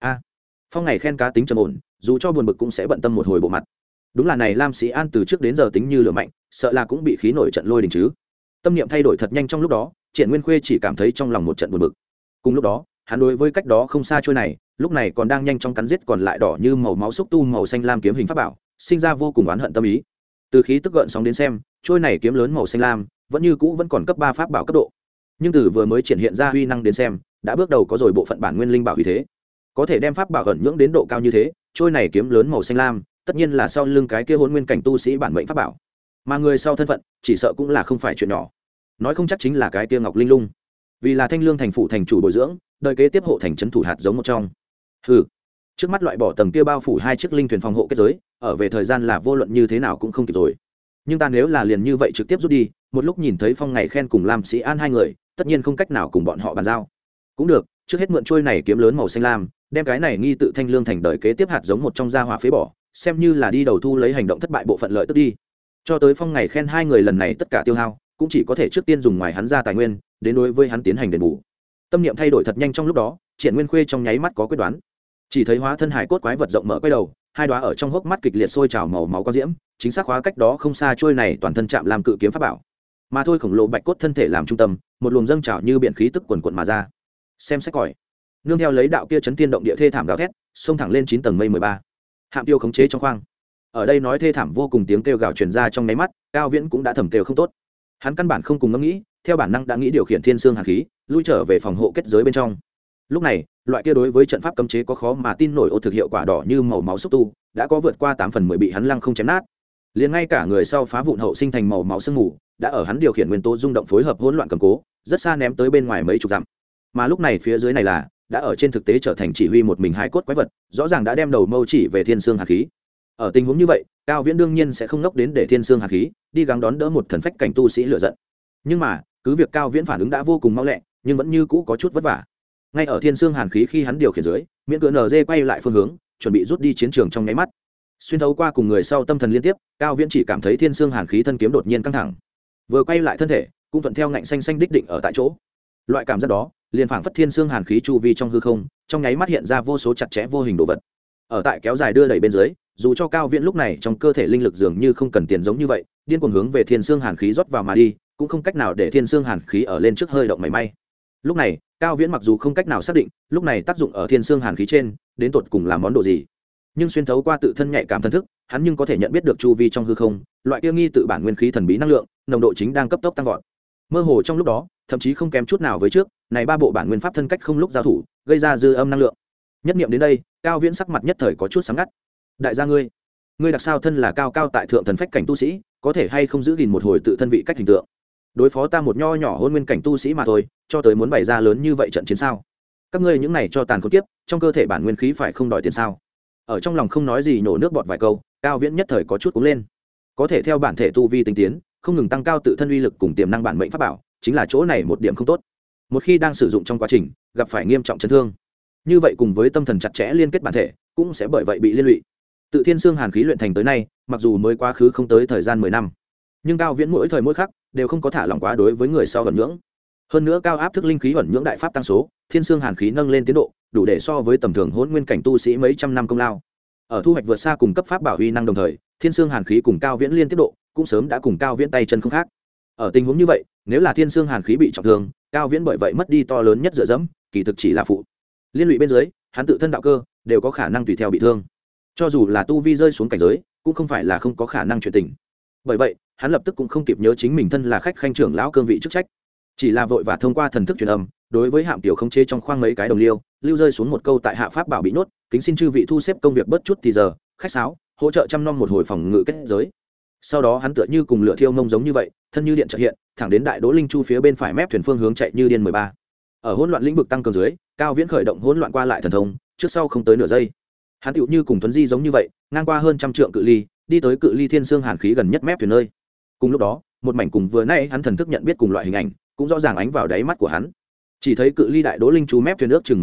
Phong Ngày khen cá tính trầm ổn, dù cho buồn bực cũng sẽ bận tâm một hồi bộ mặt. Đúng là này Lam Sĩ An từ trước đến giờ tính như lửa mạnh, sợ là cũng bị khí nổi trận lôi đình chứ. Tâm niệm thay đổi thật nhanh trong lúc đó, Triển Nguyên Khuê chỉ cảm thấy trong lòng một trận buồn bực. Cùng lúc đó, hắn đối với cách đó không xa trôi này, lúc này còn đang nhanh chóng cắn giết còn lại đỏ như màu máu xúc tu màu xanh lam kiếm hình pháp bảo, sinh ra vô cùng oán hận tâm ý. Từ khí tức gợn sóng đến xem, trôi này kiếm lớn màu xanh lam vẫn như cũ vẫn còn cấp 3 pháp bảo cấp độ. Nhưng từ vừa mới triển hiện ra uy năng đến xem, đã bước đầu có rồi bộ phận bản nguyên linh bảo uy thế. Có thể đem pháp bảo ẩn nhưỡng đến độ cao như thế, trôi này kiếm lớn màu xanh lam, tất nhiên là sau lưng cái kia hỗn nguyên cảnh tu sĩ bản mệnh pháp bảo. Mà người sau thân phận, chỉ sợ cũng là không phải chuyện nhỏ. Nói không chắc chính là cái kia Ngọc Linh Lung. Vì là Thanh Lương thành phủ thành chủ bồi dưỡng, đời kế tiếp hộ thành trấn thủ hạt giống một trong. Hừ, trước mắt loại bỏ tầng kia bao phủ hai chiếc linh thuyền phòng hộ kết giới, ở về thời gian là vô luận như thế nào cũng không kịp rồi. Nhưng ta nếu là liền như vậy trực tiếp rút đi, một lúc nhìn thấy Phong Ngày khen cùng Lam Sĩ An hai người, tất nhiên không cách nào cùng bọn họ bàn giao. Cũng được, trước hết mượn trôi này kiếm lớn màu xanh lam, đem cái này nghi tự Thanh Lương thành đời kế tiếp hạt giống một trong gia hỏa phế bỏ, xem như là đi đầu thu lấy hành động thất bại bộ phận lợi tức đi. Cho tới Phong Ngày khen hai người lần này tất cả tiêu hao, cũng chỉ có thể trước tiên dùng ngoài hắn ra tài nguyên, đến đối với hắn tiến hành đền bù. Tâm niệm thay đổi thật nhanh trong lúc đó, Triển Nguyên Khuê trong nháy mắt có quyết đoán. Chỉ thấy hóa thân hải cốt quái vật rộng mở quay đầu, hai đóa ở trong hốc mắt kịch liệt sôi trào màu máu quang diễm, chính xác hóa cách đó không xa trôi này toàn thân chạm làm cự kiếm pháp bảo. Mà thôi khổng lồ bạch cốt thân thể làm trung tâm, một luồng dâng trào như biển khí tức quần quần mà ra. Xem xét còi, nương theo lấy đạo kia chấn tiên động địa thê thảm gào thét, xông thẳng lên 9 tầng mây 13. Hạm tiêu khống chế trong khoang. Ở đây nói thê thảm vô cùng tiếng kêu gào truyền ra trong nháy mắt, Cao Viễn cũng đã thầm kêu không tốt. Hắn căn bản không cùng ngẫm nghĩ, theo bản năng đã nghĩ điều khiển thiên xương hàn khí, lui trở về phòng hộ kết giới bên trong. Lúc này, loại kia đối với trận pháp cấm chế có khó mà tin nổi ô thực hiệu quả đỏ như màu máu xúc tu, đã có vượt qua 8/10 bị hắn lăng không chém nát. Liền ngay cả người sau phá vụn hậu sinh thành màu máu sương mù, đã ở hắn điều khiển nguyên tố rung động phối hợp hỗn loạn cầm cố, rất xa ném tới bên ngoài mấy chục dặm. Mà lúc này phía dưới này là đã ở trên thực tế trở thành chỉ huy một mình hai cốt quái vật, rõ ràng đã đem đầu mâu chỉ về thiên xương hàn khí. Ở tình huống như vậy, Cao Viễn đương nhiên sẽ không ngốc đến để thiên xương hàn khí đi gắng đón đỡ một thần phách cảnh tu sĩ lựa giận. Nhưng mà, cứ việc Cao Viễn phản ứng đã vô cùng mau lẹ, nhưng vẫn như cũ có chút vất vả. Ngay ở thiên xương hàn khí khi hắn điều khiển dưới, miễn cưỡng NG quay lại phương hướng, chuẩn bị rút đi chiến trường trong nháy mắt. Xuyên thấu qua cùng người sau tâm thần liên tiếp, Cao Viễn chỉ cảm thấy thiên xương hàn khí thân kiếm đột nhiên căng thẳng. Vừa quay lại thân thể, cũng thuận theo ngạnh xanh xanh đích định ở tại chỗ. Loại cảm giác đó, liền phảng phất thiên xương hàn khí chu vi trong hư không, trong nháy mắt hiện ra vô số chặt chẽ vô hình đồ vật. Ở tại kéo dài đưa đẩy bên dưới, dù cho Cao Viễn lúc này trong cơ thể linh lực dường như không cần tiền giống như vậy, điên cuồng hướng về thiên xương hàn khí rót vào mà đi, cũng không cách nào để thiên xương hàn khí ở lên trước hơi động mảy may. Lúc này, Cao Viễn mặc dù không cách nào xác định, lúc này tác dụng ở thiên xương hàn khí trên, đến tột cùng là món đồ gì, nhưng xuyên thấu qua tự thân nhạy cảm thần thức, hắn nhưng có thể nhận biết được chu vi trong hư không, loại kia nghi tự bản nguyên khí thần bí năng lượng, nồng độ chính đang cấp tốc tăng vọt. Mơ hồ trong lúc đó, thậm chí không kém chút nào với trước, này ba bộ bản nguyên pháp thân cách không lúc giao thủ, gây ra dư âm năng lượng. Nhất niệm đến đây, Cao Viễn sắc mặt nhất thời có chút sáng ngắt. Đại gia ngươi đặc sao thân là cao cao tại thượng thần phách cảnh tu sĩ, có thể hay không giữ gìn một hồi tự thân vị cách hình tượng. Đối phó ta một nho nhỏ hôn nguyên cảnh tu sĩ mà thôi, cho tới muốn bày ra lớn như vậy trận chiến sao? Các ngươi những này cho tàn khốn kiếp, trong cơ thể bản nguyên khí phải không đòi tiền sao? Ở trong lòng không nói gì nhổ nước bọt vài câu, Cao Viễn nhất thời có chút cuống lên. Có thể theo bản thể tu vi tinh tiến, không ngừng tăng cao tự thân uy lực cùng tiềm năng bản mệnh pháp bảo, chính là chỗ này một điểm không tốt. Một khi đang sử dụng trong quá trình, gặp phải nghiêm trọng chấn thương, như vậy cùng với tâm thần chặt chẽ liên kết bản thể, cũng sẽ bởi vậy bị liên lụy. Tự thiên xương hàn khí luyện thành tới nay, mặc dù mới quá khứ không tới thời gian 10 năm, nhưng Cao Viễn mỗi thời mỗi khắc đều không có thả lỏng quá đối với người sau ẩn nhưỡng. Hơn nữa cao áp thức linh khí ẩn nhưỡng đại pháp tăng số, thiên xương hàn khí nâng lên tiến độ, đủ để so với tầm thường hỗn nguyên cảnh tu sĩ mấy trăm năm công lao. Ở thu hoạch vượt xa cùng cấp pháp bảo uy năng đồng thời, thiên xương hàn khí cùng Cao Viễn liên tiếp độ, cũng sớm đã cùng Cao Viễn tay chân không khác. Ở tình huống như vậy, nếu là thiên xương hàn khí bị trọng thương, Cao Viễn bởi vậy mất đi to lớn nhất dựa dẫm, kỳ thực chỉ là phụ. Liên lụy bên dưới, hắn tự thân đạo cơ đều có khả năng tùy theo bị thương. Cho dù là tu vi rơi xuống cảnh giới, cũng không phải là không có khả năng chuyển tình. Bởi vậy, hắn lập tức cũng không kịp nhớ chính mình thân là khách khanh trưởng lão cương vị chức trách, chỉ là vội và thông qua thần thức truyền âm, đối với hạm tiểu khống chế trong khoang mấy cái đồng liêu, lưu rơi xuống một câu tại hạ pháp bảo bị nhốt, kính xin chư vị thu xếp công việc bớt chút thì giờ, khách sáo, hỗ trợ chăm nom một hồi phòng ngự kết giới. Sau đó hắn tựa như cùng lửa thiêu mông giống như vậy, thân như điện chợt hiện, thẳng đến đại đỗ linh chu phía bên phải mép thuyền phương hướng chạy như điên 13. Ở hỗn loạn lĩnh vực tăng cường dưới, Cao Viễn khởi động hỗn loạn qua lại thần thông, trước sau không tới nửa giây. Hắn tựu như cùng tuấn di giống như vậy, ngang qua hơn trăm trượng cự ly, đi tới cự ly thiên xương hàn khí gần nhất mép thuyền nơi. Cùng lúc đó, một mảnh cùng vừa nãy hắn thần thức nhận biết cùng loại hình ảnh, cũng rõ ràng ánh vào đáy mắt của hắn. Chỉ thấy cự ly đại đỗ linh chu mép thuyền nước chừng 10 trượng,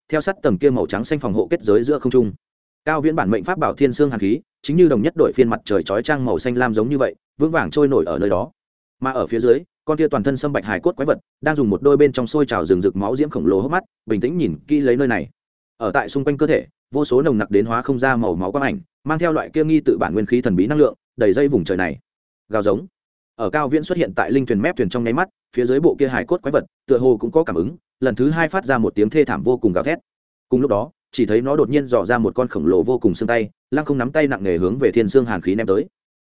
theo sát tầng kia màu trắng xanh phòng hộ kết giới giữa không trung. Cao Viễn bản mệnh pháp bảo Thiên Sương Hàn Khí chính như đồng nhất đội phiên mặt trời chói chang màu xanh lam giống như vậy, vững vàng trôi nổi ở nơi đó. Mà ở phía dưới, con kia toàn thân sâm bạch hải cốt quái vật đang dùng một đôi bên trong sôi trào rừng rực máu diễm khổng lồ hốc mắt bình tĩnh nhìn kỹ lấy nơi này. Ở tại xung quanh cơ thể, vô số nồng nặc đến hóa không ra màu máu quang ảnh mang theo loại kia nghi tự bản nguyên khí thần bí năng lượng đầy dây vùng trời này. Gào giống ở Cao Viễn xuất hiện tại linh thuyền mép thuyền trong nháy mắt, phía dưới bộ kia hải cốt quái vật tựa hồ cũng có cảm ứng, lần thứ hai phát ra một tiếng thê thảm vô cùng gào thét. Cùng lúc đó, chỉ thấy nó đột nhiên dò ra một con khổng lồ vô cùng xương tay, lăng không nắm tay nặng nề hướng về Thiên Sương Hàn Khí ném tới.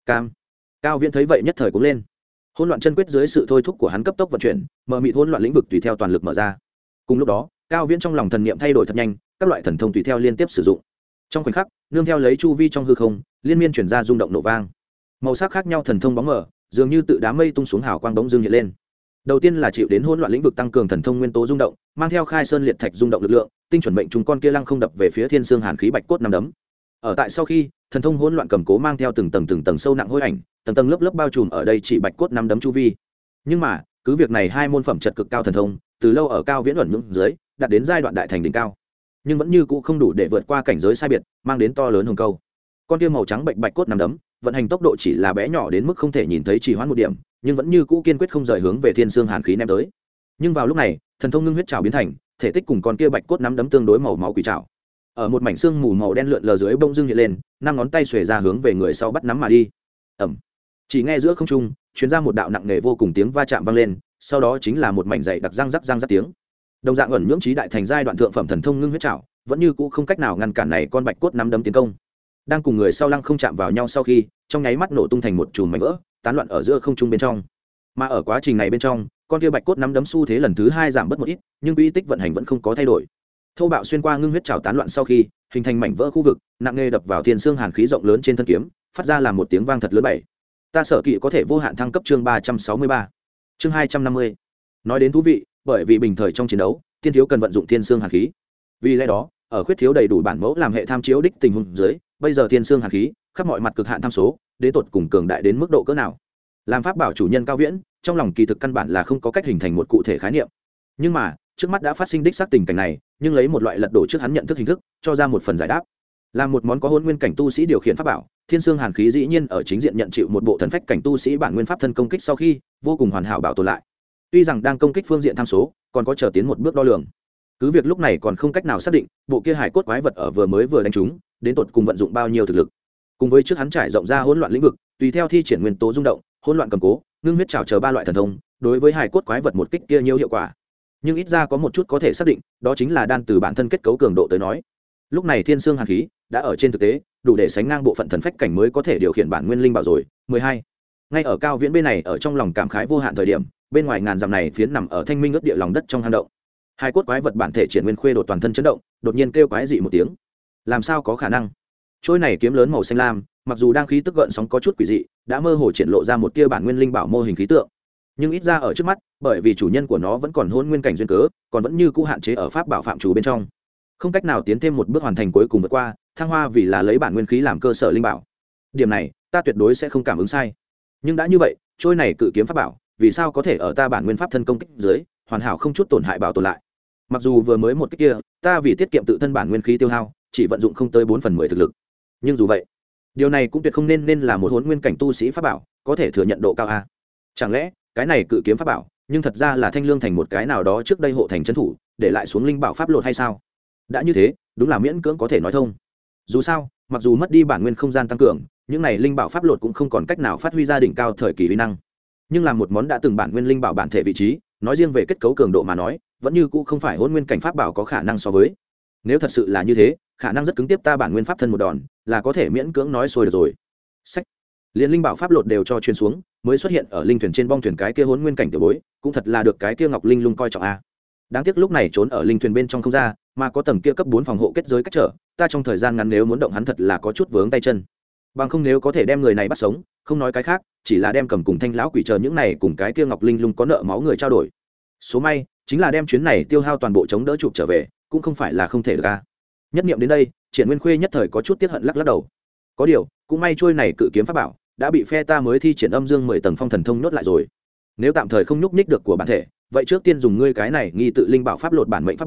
Cao Viễn thấy vậy nhất thời cũng lên. Hỗn loạn chân quyết dưới sự thôi thúc của hắn cấp tốc vận chuyển, mờ mịt hỗn loạn lĩnh vực tùy theo toàn lực mở ra. Cùng lúc đó, Cao Viễn trong lòng thần niệm thay đổi thật nhanh, các loại thần thông tùy theo liên tiếp sử dụng. Trong khoảnh khắc, nương theo lấy chu vi trong hư không, liên miên chuyển ra rung động nổ vang. Màu sắc khác nhau thần thông bóng mờ, dường như tự đám mây tung xuống hào quang bỗng dưng hiện lên. Đầu tiên là chịu đến hỗn loạn lĩnh vực tăng cường thần thông nguyên tố rung động, mang theo khai sơn liệt thạch rung động lực lượng, tinh chuẩn mệnh trùng con kia lăng không đập về phía Thiên Sương Hàn Khí bạch cốt năm đấm. Ở tại sau khi, thần thông hỗn loạn cầm cố mang theo từng tầng sâu nặng hôi ảnh, tầng tầng lớp lớp bao trùm ở đây chỉ bạch cốt năm đấm chu vi. Nhưng mà, cứ việc này hai môn phẩm chất cực cao thần thông, từ lâu ở Cao Viễn ẩn nhưỡng dưới, đạt đến giai đoạn đại thành đỉnh cao, nhưng vẫn như cũ không đủ để vượt qua cảnh giới sai biệt, mang đến to lớn hồng câu. Con kia màu trắng bạch cốt năm đấm, vận hành tốc độ chỉ là bé nhỏ đến mức không thể nhìn thấy chỉ hoãn một điểm, nhưng vẫn như cũ kiên quyết không rời hướng về Thiên Sương Hàn Khí ném tới. Nhưng vào lúc này, thần thông ngưng huyết trảo biến thành, thể tích cùng con kia bạch cốt nắm đấm tương đối màu máu quỷ trảo. Ở một mảnh xương mù màu đen lượn lờ dưới bông dưng hiện lên, năm ngón tay xuề ra hướng về người sau bắt nắm mà đi. Ầm. Chỉ nghe giữa không trung truyền ra một đạo nặng nề vô cùng tiếng va chạm vang lên, sau đó chính là một mảnh dày đặc răng rắc tiếng. Đồng dạng ẩn nhưỡng trí đại thành giai đoạn thượng phẩm thần thông ngưng huyết trảo, vẫn như cũ không cách nào ngăn cản này con bạch cốt nắm đấm tiến công. Đang cùng người sau lăng không chạm vào nhau sau khi, trong nháy mắt nổ tung thành một chùm mảnh vỡ, tán loạn ở giữa không trung bên trong. Mà ở quá trình này bên trong, con kia bạch cốt nắm đấm xu thế lần thứ hai giảm bớt một ít, nhưng quy tích vận hành vẫn không có thay đổi. Thô bạo xuyên qua ngưng huyết trảo tán loạn sau khi, hình thành mảnh vỡ khu vực, nặng nề đập vào Thiên Sương Hàn Khí rộng lớn trên thân kiếm, phát ra làm một tiếng vang thật lớn bảy. Ta sở kỵ có thể vô hạn thăng cấp chương 363. Chương 250. Nói đến thú vị, bởi vì bình thời trong chiến đấu, tiên thiếu cần vận dụng Thiên Sương Hàn Khí. Vì lẽ đó, ở khuyết thiếu đầy đủ bản mẫu làm hệ tham chiếu đích tình huống dưới, bây giờ Thiên Sương Hàn Khí, khắp mọi mặt cực hạn tham số, đến tột cùng cường đại đến mức độ cỡ nào. Làm pháp bảo chủ nhân Cao Viễn, trong lòng kỳ thực căn bản là không có cách hình thành một cụ thể khái niệm. Nhưng mà, trước mắt đã phát sinh đích xác tình cảnh này, nhưng lấy một loại lật đổ trước hắn nhận thức hình thức, cho ra một phần giải đáp. Làm một món có hôn nguyên cảnh tu sĩ điều khiển pháp bảo, Thiên Sương Hàn Khí dĩ nhiên ở chính diện nhận chịu một bộ thần phách cảnh tu sĩ bản nguyên pháp thân công kích sau khi, vô cùng hoàn hảo bảo tồn lại. Tuy rằng đang công kích phương diện tham số, còn có chờ tiến một bước đo lường. Cứ việc lúc này còn không cách nào xác định, bộ kia hải cốt quái vật ở vừa đánh trúng, đến tột cùng vận dụng bao nhiêu thực lực. Cùng với trước hắn trải rộng ra hỗn loạn lĩnh vực, tùy theo thi triển nguyên tố rung động, hỗn loạn cầm cố, ngưng huyết trảo chờ ba loại thần thông, đối với hải cốt quái vật một kích kia nhiều hiệu quả. Nhưng ít ra có một chút có thể xác định, đó chính là đan từ bản thân kết cấu cường độ tới nói. Lúc này Thiên Sương Hàn Khí đã ở trên thực tế, đủ để sánh ngang bộ phận thần phách cảnh mới có thể điều khiển bản nguyên linh bảo rồi. 12. Ngay ở Cao Viễn bên này ở trong lòng cảm khái vô hạn thời điểm, bên ngoài ngàn dặm này phiến nằm ở thanh minh ướt địa lòng đất trong hang động. Hai cốt quái vật bản thể triển nguyên khuê đột toàn thân chấn động, đột nhiên kêu quái dị một tiếng. Làm sao có khả năng? Trôi này kiếm lớn màu xanh lam, mặc dù đang khí tức gợn sóng có chút quỷ dị, đã mơ hồ triển lộ ra một tia bản nguyên linh bảo mô hình khí tượng. Nhưng ít ra ở trước mắt, bởi vì chủ nhân của nó vẫn còn hôn nguyên cảnh duyên cớ, còn vẫn như cũ hạn chế ở pháp bảo phạm chủ bên trong, không cách nào tiến thêm một bước hoàn thành cuối cùng vượt qua thăng hoa, vì là lấy bản nguyên khí làm cơ sở linh bảo. Điểm này ta tuyệt đối sẽ không cảm ứng sai. Nhưng đã như vậy, trôi này cự kiếm pháp bảo vì sao có thể ở ta bản nguyên pháp thân công kích dưới hoàn hảo không chút tổn hại bảo tồn lại? Mặc dù vừa mới một cái kia, ta vì tiết kiệm tự thân bản nguyên khí tiêu hao, chỉ vận dụng không tới 4/10 thực lực. Nhưng dù vậy, điều này cũng tuyệt không nên là một hỗn nguyên cảnh tu sĩ pháp bảo có thể thừa nhận độ cao a. Chẳng lẽ cái này cự kiếm pháp bảo, nhưng thật ra là Thanh Lương thành một cái nào đó trước đây hộ thành trấn thủ, để lại xuống linh bảo pháp lột hay sao? Đã như thế, đúng là miễn cưỡng có thể nói thông. Dù sao, mặc dù mất đi bản nguyên không gian tăng cường, những này linh bảo pháp lột cũng không còn cách nào phát huy ra đỉnh cao thời kỳ uy năng. Nhưng làm một món đã từng bản nguyên linh bảo bản thể vị trí, nói riêng về kết cấu cường độ mà nói, vẫn như cũ không phải hỗn nguyên cảnh pháp bảo có khả năng so với. Nếu thật sự là như thế, khả năng rất cứng tiếp ta bản nguyên pháp thân một đòn, là có thể miễn cưỡng nói xuôi được rồi. Sách, liên linh bảo pháp lột đều cho truyền xuống, mới xuất hiện ở linh thuyền trên bong thuyền cái kia hỗn nguyên cảnh tiểu bối, cũng thật là được cái kia Ngọc Linh Lung coi trọng a. Đáng tiếc lúc này trốn ở linh thuyền bên trong không ra, mà có tầng kia cấp 4 phòng hộ kết giới cách trở, ta trong thời gian ngắn nếu muốn động hắn thật là có chút vướng tay chân. Bằng không nếu có thể đem người này bắt sống, không nói cái khác, chỉ là đem cầm cùng Thanh lão quỷ chờ những này cùng cái kia Ngọc Linh Lung có nợ máu người trao đổi. Số may chính là đem chuyến này tiêu hao toàn bộ chống đỡ chụp trở về, cũng không phải là không thể được a. Nhất niệm đến đây, Triển Nguyên Khuê nhất thời có chút tiếc hận lắc đầu. Có điều, cũng may trôi này cự kiếm pháp bảo đã bị phe ta mới thi triển âm dương 10 tầng phong thần thông nhốt lại rồi. Nếu tạm thời không nhúc nhích được của bản thể, vậy trước tiên dùng ngươi cái này nghi tự linh bảo pháp lột bản mệnh pháp bảo,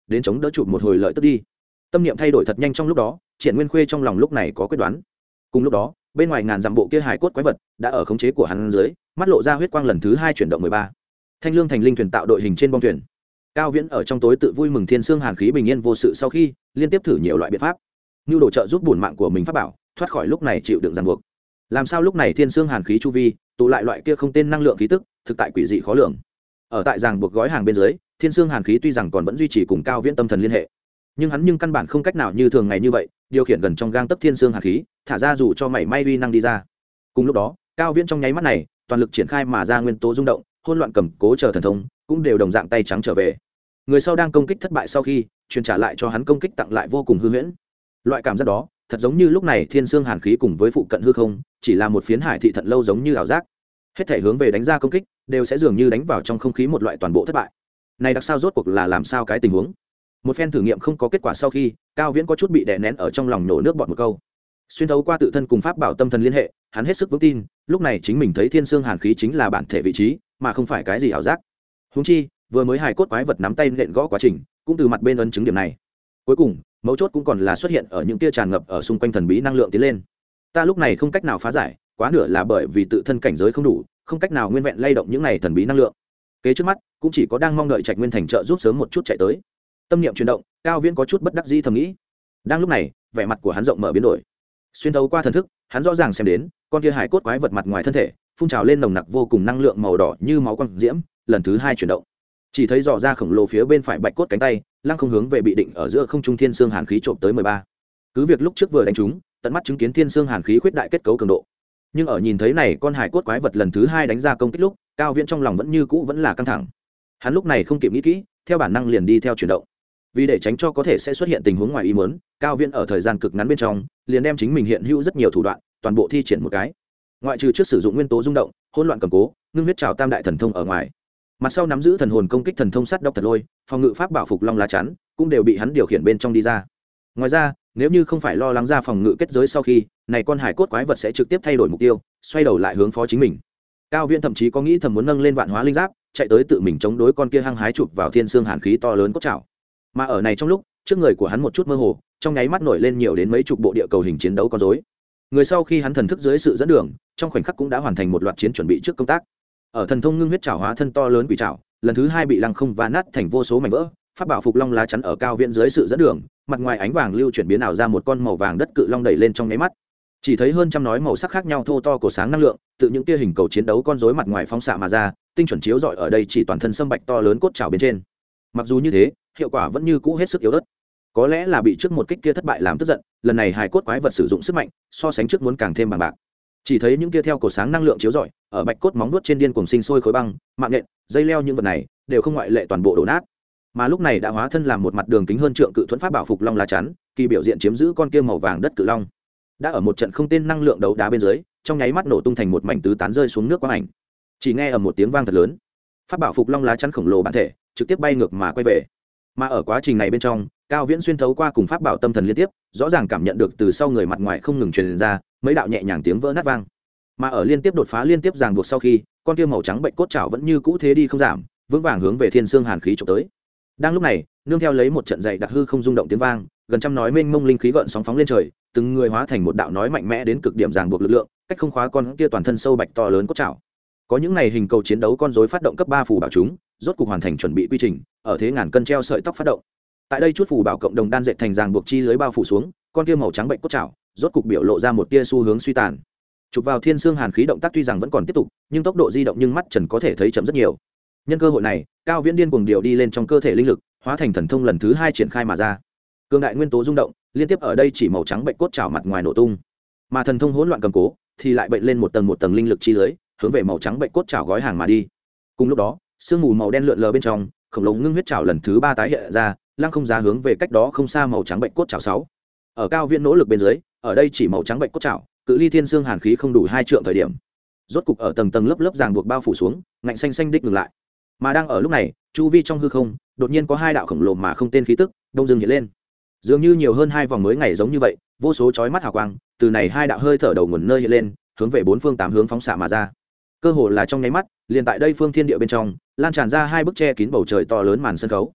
đến chống đỡ chụp một hồi lợi tức đi. Tâm niệm thay đổi thật nhanh trong lúc đó, Triển Nguyên Khuê trong lòng lúc này có quyết đoán. Cùng lúc đó, bên ngoài ngàn dặm bộ kia hải cốt quái vật đã ở khống chế của hắn dưới, mắt lộ ra huyết quang lần thứ 2 chuyển động 13. Thanh Lương Thành linh thuyền tạo đội hình trên bong thuyền. Cao Viễn ở trong tối tự vui mừng thiên xương hàn khí bình yên vô sự sau khi liên tiếp thử nhiều loại biện pháp, như đồ trợ giúp bổn mạng của mình pháp bảo thoát khỏi lúc này chịu đựng ràng buộc. Làm sao lúc này thiên xương hàn khí chu vi tụ lại loại kia không tên năng lượng khí tức, thực tại quỷ dị khó lường. Ở tại ràng buộc gói hàng bên dưới, thiên xương hàn khí tuy rằng còn vẫn duy trì cùng Cao Viễn tâm thần liên hệ, nhưng hắn căn bản không cách nào như thường ngày như vậy điều khiển gần trong gang tấc thiên xương hàn khí, thả ra dù cho mảy may uy năng đi ra. Cùng lúc đó, Cao Viễn trong nháy mắt này toàn lực triển khai mà ra nguyên tố rung động, hỗn loạn cầm cố chờ thần thông cũng đều đồng dạng tay trắng trở về. Người sau đang công kích thất bại sau khi truyền trả lại cho hắn công kích tặng lại vô cùng hư huyễn. Loại cảm giác đó thật giống như lúc này thiên xương hàn khí cùng với phụ cận hư không chỉ là một phiến hải thị thận lâu giống như ảo giác, hết thể hướng về đánh ra công kích đều sẽ dường như đánh vào trong không khí một loại toàn bộ thất bại. Này đặc sao rốt cuộc là làm sao cái tình huống? Một phen thử nghiệm không có kết quả sau khi Cao Viễn có chút bị đè nén ở trong lòng, nổ nước bọt một câu. Xuyên thấu qua tự thân cùng pháp bảo tâm thần liên hệ, hắn hết sức vững tin lúc này chính mình thấy thiên xương hàn khí chính là bản thể vị trí mà không phải cái gì ảo giác. Huống chi vừa mới hài cốt quái vật nắm tay nện gõ quá trình cũng từ mặt bên ấn chứng điểm này. Cuối cùng mấu chốt cũng còn là xuất hiện ở những tia tràn ngập ở xung quanh thần bí năng lượng tiến lên. Ta lúc này không cách nào phá giải, quá nửa là bởi vì tự thân cảnh giới không đủ, không cách nào nguyên vẹn lay động những này thần bí năng lượng. Kế trước mắt cũng chỉ có đang mong đợi Trạch Nguyên Thành trợ giúp sớm một chút chạy tới. Tâm niệm chuyển động, Cao Viễn có chút bất đắc dĩ thầm nghĩ. Đang lúc này vẻ mặt của hắn rộng mở biến đổi, xuyên thấu qua thần thức hắn rõ ràng xem đến con kia hải cốt quái vật mặt ngoài thân thể phun trào lên nồng nặc vô cùng năng lượng màu đỏ như máu quang diễm, lần thứ 2 chuyển động, chỉ thấy dò ra khổng lồ phía bên phải bạch cốt cánh tay lăng không hướng về bị định ở giữa không trung thiên xương hàn khí trộm tới 13. Cứ việc lúc trước vừa đánh trúng tận mắt chứng kiến thiên xương hàn khí khuyết đại kết cấu cường độ, nhưng ở nhìn thấy này con hải cốt quái vật lần thứ 2 đánh ra công kích lúc, Cao Viễn trong lòng vẫn như cũ vẫn là căng thẳng. Hắn lúc này không kịp nghĩ kỹ, theo bản năng liền đi theo chuyển động. Vì để tránh cho có thể sẽ xuất hiện tình huống ngoài ý muốn, Cao Viễn ở thời gian cực ngắn bên trong liền đem chính mình hiện hữu rất nhiều thủ đoạn toàn bộ thi triển một cái. Ngoại trừ trước sử dụng nguyên tố rung động, hỗn loạn cầm cố, ngưng huyết trào tam đại thần thông ở ngoài, mặt sau nắm giữ thần hồn công kích thần thông sát độc thật lôi, phòng ngự pháp bảo phục long lá chắn cũng đều bị hắn điều khiển bên trong đi ra. Ngoài ra, nếu như không phải lo lắng ra phòng ngự kết giới sau khi này con hải cốt quái vật sẽ trực tiếp thay đổi mục tiêu, xoay đầu lại hướng phó chính mình, Cao Viễn thậm chí có nghĩ thầm muốn nâng lên vạn hóa linh giáp chạy tới tự mình chống đối con kia hăng hái chụp vào thiên xương hàn khí to lớn cốt trảo. Mà ở này trong lúc trước người của hắn một chút mơ hồ, trong nháy mắt nổi lên nhiều đến mấy chục bộ địa cầu hình chiến đấu con rối. Người sau khi hắn thần thức dưới sự dẫn đường, trong khoảnh khắc cũng đã hoàn thành một loạt chiến chuẩn bị trước công tác. Ở thần thông ngưng huyết trảo hóa thân to lớn quỷ trảo, lần thứ 2 bị lăng không và nát thành vô số mảnh vỡ. Pháp bảo phục long lá chắn ở Cao Viễn dưới sự dẫn đường, mặt ngoài ánh vàng lưu chuyển biến ảo ra một con màu vàng đất cự long đẩy lên trong nháy mắt. Chỉ thấy hơn trăm nói màu sắc khác nhau thô to của sáng năng lượng, tự những tia hình cầu chiến đấu con rối mặt ngoài phóng xạ mà ra, tinh chuẩn chiếu rọi ở đây chỉ toàn thân sâm bạch to lớn cốt trảo bên trên. Mặc dù như thế, hiệu quả vẫn như cũ hết sức yếu ớt. Có lẽ là bị trước một kích kia thất bại làm tức giận, lần này hài cốt quái vật sử dụng sức mạnh so sánh trước muốn càng thêm bằng bạc. Chỉ thấy những kia theo cổ sáng năng lượng chiếu rọi ở bạch cốt móng vuốt trên điên cuồng sinh sôi khối băng, mạng nhện, dây leo, những vật này đều không ngoại lệ toàn bộ đổ nát. Mà lúc này đã hóa thân làm một mặt đường kính hơn trượng cự thuẫn pháp bảo phục long lá chắn, kỳ biểu diện chiếm giữ con kia màu vàng đất cự long đã ở một trận không tên năng lượng đấu đá bên dưới, trong nháy mắt nổ tung thành một mảnh tứ tán rơi xuống nước quang ảnh. Chỉ nghe ở một tiếng vang thật lớn, pháp bảo phục long lá chắn khổng lồ bản thể trực tiếp bay ngược mà quay về. Mà ở quá trình này bên trong, Cao Viễn xuyên thấu qua cùng pháp bảo tâm thần liên tiếp, rõ ràng cảm nhận được từ sau người mặt ngoài không ngừng truyền ra mấy đạo nhẹ nhàng tiếng vỡ nát vang. Mà ở liên tiếp đột phá liên tiếp ràng buộc sau khi, con kia màu trắng bệnh cốt trảo vẫn như cũ thế đi không giảm, vững vàng hướng về thiên xương hàn khí chụp tới. Đang lúc này, nương theo lấy một trận dày đặc hư không rung động tiếng vang, gần trăm nói mênh mông linh khí gợn sóng phóng lên trời, từng người hóa thành một đạo nói mạnh mẽ đến cực điểm ràng buộc lực lượng, cách không khóa con kia toàn thân sâu bạch to lớn cốt trảo. Có những này hình cầu chiến đấu con rối phát động cấp 3 phù bảo chúng, rốt cục hoàn thành chuẩn bị quy trình, ở thế ngàn cân treo sợi tóc phát động. Tại đây chút phù bảo cộng đồng đan dệt thành ràng buộc chi lưới bao phủ xuống, con kia màu trắng bệnh cốt trảo rốt cục biểu lộ ra một tia xu hướng suy tàn. Chụp vào thiên xương hàn khí động tác tuy rằng vẫn còn tiếp tục, nhưng tốc độ di động nhưng mắt trần có thể thấy chậm rất nhiều. Nhân cơ hội này, Cao Viễn điên cuồng điều đi lên trong cơ thể linh lực, hóa thành thần thông lần thứ 2 triển khai mà ra. Cương đại nguyên tố rung động, liên tiếp ở đây chỉ màu trắng bệnh cốt trảo mặt ngoài nổ tung. Mà thần thông hỗn loạn cầm cố thì lại bệnh lên một tầng linh lực chi lưới, hướng về màu trắng bệnh cốt trảo gói hàng mà đi. Cùng lúc đó, sương mù màu đen lượn lờ bên trong, khổng lồ ngưng huyết trảo lần thứ 3 tái hiện ra, lăng không giá hướng về cách đó không xa màu trắng bệnh cốt trảo 6. Ở Cao Viễn nỗ lực bên dưới, ở đây chỉ màu trắng bệnh cốt trảo, cự ly thiên xương hàn khí không đủ 2 trượng thời điểm, rốt cục ở tầng lớp ràng buộc bao phủ xuống, ngạnh xanh xanh đích ngừng lại. Mà đang ở lúc này, chu vi trong hư không, đột nhiên có 2 đạo khổng lồ mà không tên khí tức, đông dưng hiện lên. Dường như nhiều hơn 2 vòng mới ngày giống như vậy, vô số chói mắt hào quang, từ này 2 đạo hơi thở đầu nguồn nơi hiện lên, hướng về 4 phương 8 hướng phóng xạ mà ra. Cơ hồ là trong nháy mắt, liền tại đây phương thiên địa bên trong, lan tràn ra 2 bức che kín bầu trời to lớn màn sân khấu.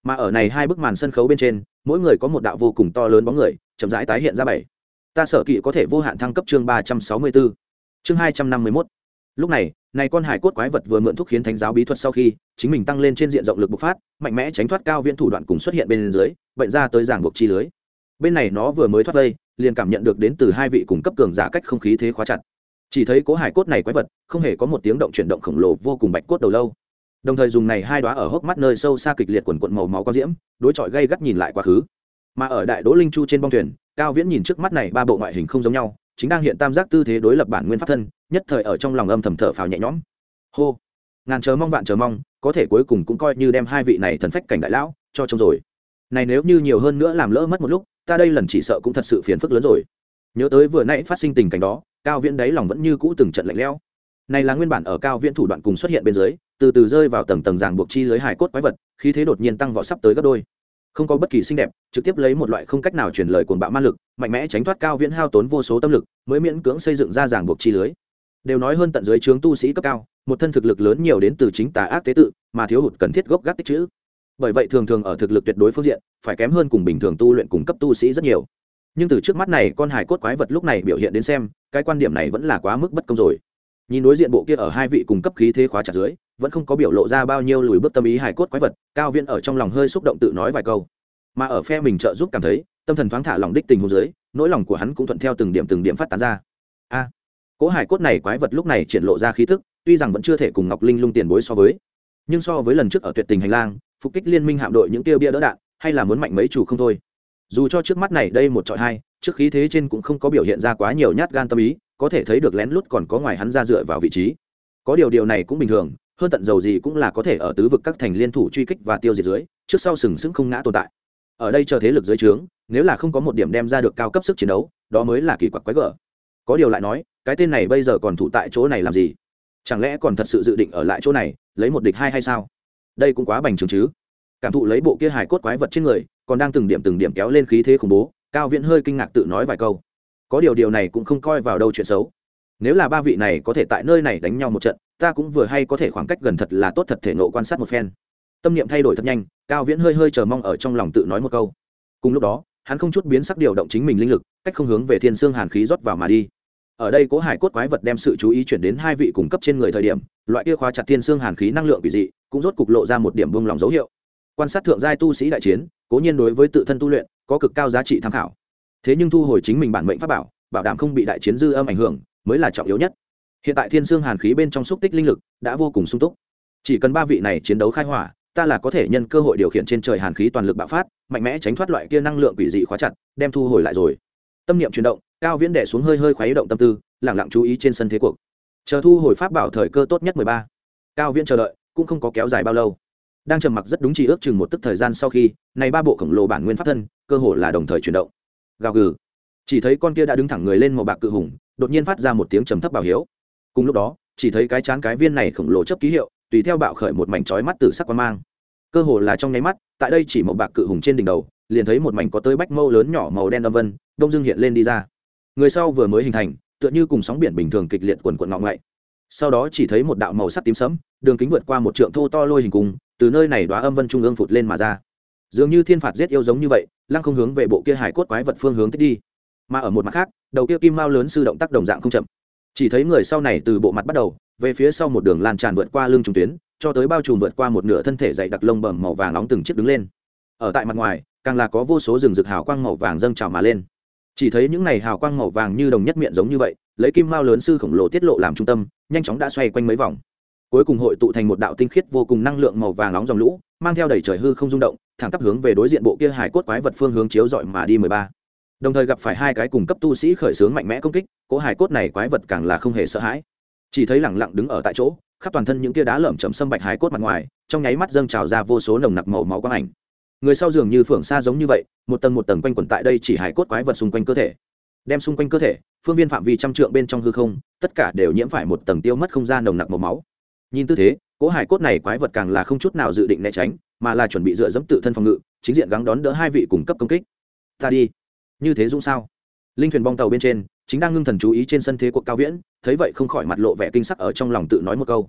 mà ở này hai bức màn sân khấu bên trên mỗi người có một đạo vô cùng to lớn bóng người chậm rãi tái hiện ra bảy. Ta sở kỵ có thể vô hạn thăng cấp chương 364. Chương 251. Lúc này con hải cốt quái vật vừa mượn thúc khiến thánh giáo bí thuật sau khi chính mình tăng lên trên diện rộng lực bộc phát, mạnh mẽ tránh thoát Cao Viễn thủ đoạn cùng xuất hiện bên dưới, bệnh ra tới giảng buộc chi lưới. Bên này nó vừa mới thoát vây, liền cảm nhận được đến từ hai vị cùng cấp cường giả cách không khí thế khóa chặt. Chỉ thấy cố hải cốt này quái vật không hề có một tiếng động chuyển động khổng lồ vô cùng bạch cốt đầu lâu. Đồng thời dùng này hai đóa ở hốc mắt nơi sâu xa kịch liệt quần quần màu máu có diễm, đối chọi gay gắt nhìn lại quá khứ. Mà ở đại đỗ linh chu trên bong thuyền, Cao Viễn nhìn trước mắt này ba bộ ngoại hình không giống nhau, chính đang hiện tam giác tư thế đối lập bản nguyên pháp thân, nhất thời ở trong lòng âm thầm thở phào nhẹ nhõm. Hô, ngàn chờ mong vạn chờ mong, có thể cuối cùng cũng coi như đem hai vị này thần phách cảnh đại lão cho trông rồi. Này nếu như nhiều hơn nữa làm lỡ mất một lúc, ta đây lần chỉ sợ cũng thật sự phiền phức lớn rồi. Nhớ tới vừa nãy phát sinh tình cảnh đó, Cao Viễn đáy lòng vẫn như cũ từng trận lạnh lẽo. Này là nguyên bản ở Cao Viễn thủ đoạn cùng xuất hiện bên dưới, từ từ rơi vào tầng tầng ràng buộc chi lưới hài cốt quái vật, khí thế đột nhiên tăng vọt sắp tới gấp đôi. Không có bất kỳ xinh đẹp, trực tiếp lấy một loại không cách nào truyền lời cuồng bạo ma lực, mạnh mẽ tránh thoát Cao Viễn hao tốn vô số tâm lực, mới miễn cưỡng xây dựng ra ràng buộc chi lưới. Đều nói hơn tận dưới trướng tu sĩ cấp cao, một thân thực lực lớn nhiều đến từ chính tà ác tế tự, mà thiếu hụt cần thiết gốc gác tích trữ. Bởi vậy thường thường ở thực lực tuyệt đối phương diện, phải kém hơn cùng bình thường tu luyện cùng cấp tu sĩ rất nhiều. Nhưng từ trước mắt này con hải cốt quái vật lúc này biểu hiện đến xem, cái quan điểm này vẫn là quá mức bất công rồi. Nhìn đối diện bộ kia ở hai vị cùng cấp khí thế khóa chặt dưới, vẫn không có biểu lộ ra bao nhiêu lùi bước tâm ý hải cốt quái vật, Cao Viễn ở trong lòng hơi xúc động tự nói vài câu. Mà ở phe mình trợ giúp cảm thấy, tâm thần thoáng thả lòng đích tình huống dưới, nỗi lòng của hắn cũng thuận theo từng điểm phát tán ra. A, cỗ hải cốt này quái vật lúc này triển lộ ra khí tức, tuy rằng vẫn chưa thể cùng Ngọc Linh Lung tiền bối so với, nhưng so với lần trước ở Tuyệt Tình hành lang, phục kích liên minh hạm đội những tiêu bia đỡ đạn, hay là muốn mạnh mấy chủ không thôi. Dù cho trước mắt này đây một trọi hai, trước khí thế trên cũng không có biểu hiện ra quá nhiều nhát gan tâm ý, có thể thấy được lén lút còn có ngoài hắn ra dựa vào vị trí. Có điều này cũng bình thường, hơn tận dầu gì cũng là có thể ở tứ vực các thành liên thủ truy kích và tiêu diệt dưới, trước sau sừng sững không ngã tồn tại. Ở đây chờ thế lực dưới trướng, nếu là không có một điểm đem ra được cao cấp sức chiến đấu, đó mới là kỳ quặc quái gở. Có điều lại nói, cái tên này bây giờ còn thủ tại chỗ này làm gì? Chẳng lẽ còn thật sự dự định ở lại chỗ này, lấy một địch hai hay sao? Đây cũng quá bành trướng chứ. Cảm thụ lấy bộ kia hài cốt quái vật trên người, còn đang từng điểm kéo lên khí thế khủng bố, Cao Viễn hơi kinh ngạc tự nói vài câu. Có điều này cũng không coi vào đâu chuyện xấu. Nếu là ba vị này có thể tại nơi này đánh nhau một trận, ta cũng vừa hay có thể khoảng cách gần thật là tốt thật thể nộ quan sát một phen. Tâm niệm thay đổi thật nhanh, Cao Viễn hơi chờ mong ở trong lòng tự nói một câu. Cùng lúc đó, hắn không chút biến sắc điều động chính mình linh lực, cách không hướng về Thiên Sương Hàn khí rót vào mà đi. Ở đây cố hải cốt quái vật đem sự chú ý chuyển đến hai vị cùng cấp trên người thời điểm, loại kia khóa chặt Thiên Sương Hàn khí năng lượng quỷ dị, cũng rốt cục lộ ra một điểm buông lòng dấu hiệu. Quan sát thượng giai tu sĩ đại chiến, cố nhiên đối với tự thân tu luyện có cực cao giá trị tham khảo. Thế nhưng thu hồi chính mình bản mệnh pháp bảo, bảo đảm không bị đại chiến dư âm ảnh hưởng, mới là trọng yếu nhất. Hiện tại Thiên Sương Hàn khí bên trong xúc tích linh lực đã vô cùng sung túc, chỉ cần ba vị này chiến đấu khai hỏa, ta là có thể nhân cơ hội điều khiển trên trời hàn khí toàn lực bạo phát, mạnh mẽ tránh thoát loại kia năng lượng quỷ dị khóa chặt, đem thu hồi lại rồi. Tâm niệm chuyển động, Cao Viễn đè xuống hơi khuấy động tâm tư, lặng lặng chú ý trên sân thế cuộc. Chờ thu hồi pháp bảo thời cơ tốt nhất 13. Cao Viễn chờ đợi, cũng không có kéo dài bao lâu. Đang trầm mặc rất đúng chỉ ước chừng một tức thời gian sau khi, này ba bộ khổng lồ bản nguyên pháp thân, cơ hồ là đồng thời chuyển động. Gào gừ. Chỉ thấy con kia đã đứng thẳng người lên màu bạc cự hùng, đột nhiên phát ra một tiếng trầm thấp bảo hiếu. Cùng lúc đó, chỉ thấy cái chán cái viên này khổng lồ chấp ký hiệu, tùy theo bạo khởi một mảnh chói mắt tử sắc quang mang. Cơ hồ là trong nháy mắt, tại đây chỉ một bạc cự hùng trên đỉnh đầu, liền thấy một mảnh có tới bách mâu lớn nhỏ màu đen âm vân, đông dương hiện lên đi ra. Người sau vừa mới hình thành, tựa như cùng sóng biển bình thường kịch liệt quần quần ngọ ngậy. Sau đó chỉ thấy một đạo màu sắc tím sẫm, đường kính vượt qua một trượng thô to lôi hình cung, từ nơi này đóa âm vân trung ương phụt lên mà ra. Dường như thiên phạt giết yêu giống như vậy, lăng không hướng về bộ kia hải cốt quái vật phương hướng tích đi. Mà ở một mặt khác, đầu kia kim mao lớn sư động tác đồng dạng không chậm. Chỉ thấy người sau này từ bộ mặt bắt đầu, về phía sau một đường lan tràn vượt qua lưng trung tuyến, cho tới bao trùm vượt qua một nửa thân thể dày đặc lông bẩm màu vàng nóng từng chiếc đứng lên. Ở tại mặt ngoài, càng là có vô số rừng rực hào quang màu vàng dâng trào mà lên. Chỉ thấy những này hào quang màu vàng như đồng nhất miệng giống như vậy, lấy kim mao lớn sư khổng lồ tiết lộ làm trung tâm, nhanh chóng đã xoay quanh mấy vòng. Cuối cùng hội tụ thành một đạo tinh khiết vô cùng năng lượng màu vàng nóng dòng lũ, mang theo đầy trời hư không rung động, thẳng tắp hướng về đối diện bộ kia hải cốt quái vật phương hướng chiếu dọi mà đi 13. Đồng thời gặp phải hai cái cùng cấp tu sĩ khởi xướng mạnh mẽ công kích, cỗ hải cốt này quái vật càng là không hề sợ hãi, chỉ thấy lẳng lặng đứng ở tại chỗ, khắp toàn thân những kia đá lởm chởm xâm bạch hải cốt mặt ngoài, trong nháy mắt dâng trào ra vô số nồng nặc màu máu quang ảnh. Người sau dường như phượng sa giống như vậy, một tầng quanh quẩn tại đây chỉ hải cốt quái vật xung quanh cơ thể, đem xung quanh cơ thể, phương viên phạm vi trăm trượng bên trong hư không, tất cả đều nhiễm phải một tầng tiêu mất không gian nồng nặc màu máu. Nhìn tư thế, cỗ hải cốt này quái vật càng là không chút nào dự định né tránh, mà là chuẩn bị dựa dẫm tự thân phòng ngự, chính diện gắng đón đỡ hai vị cùng cấp công kích. Ta đi, như thế dũng sao? Linh thuyền bong tàu bên trên, chính đang ngưng thần chú ý trên sân thế cuộc Cao Viễn, thấy vậy không khỏi mặt lộ vẻ kinh sắc ở trong lòng tự nói một câu.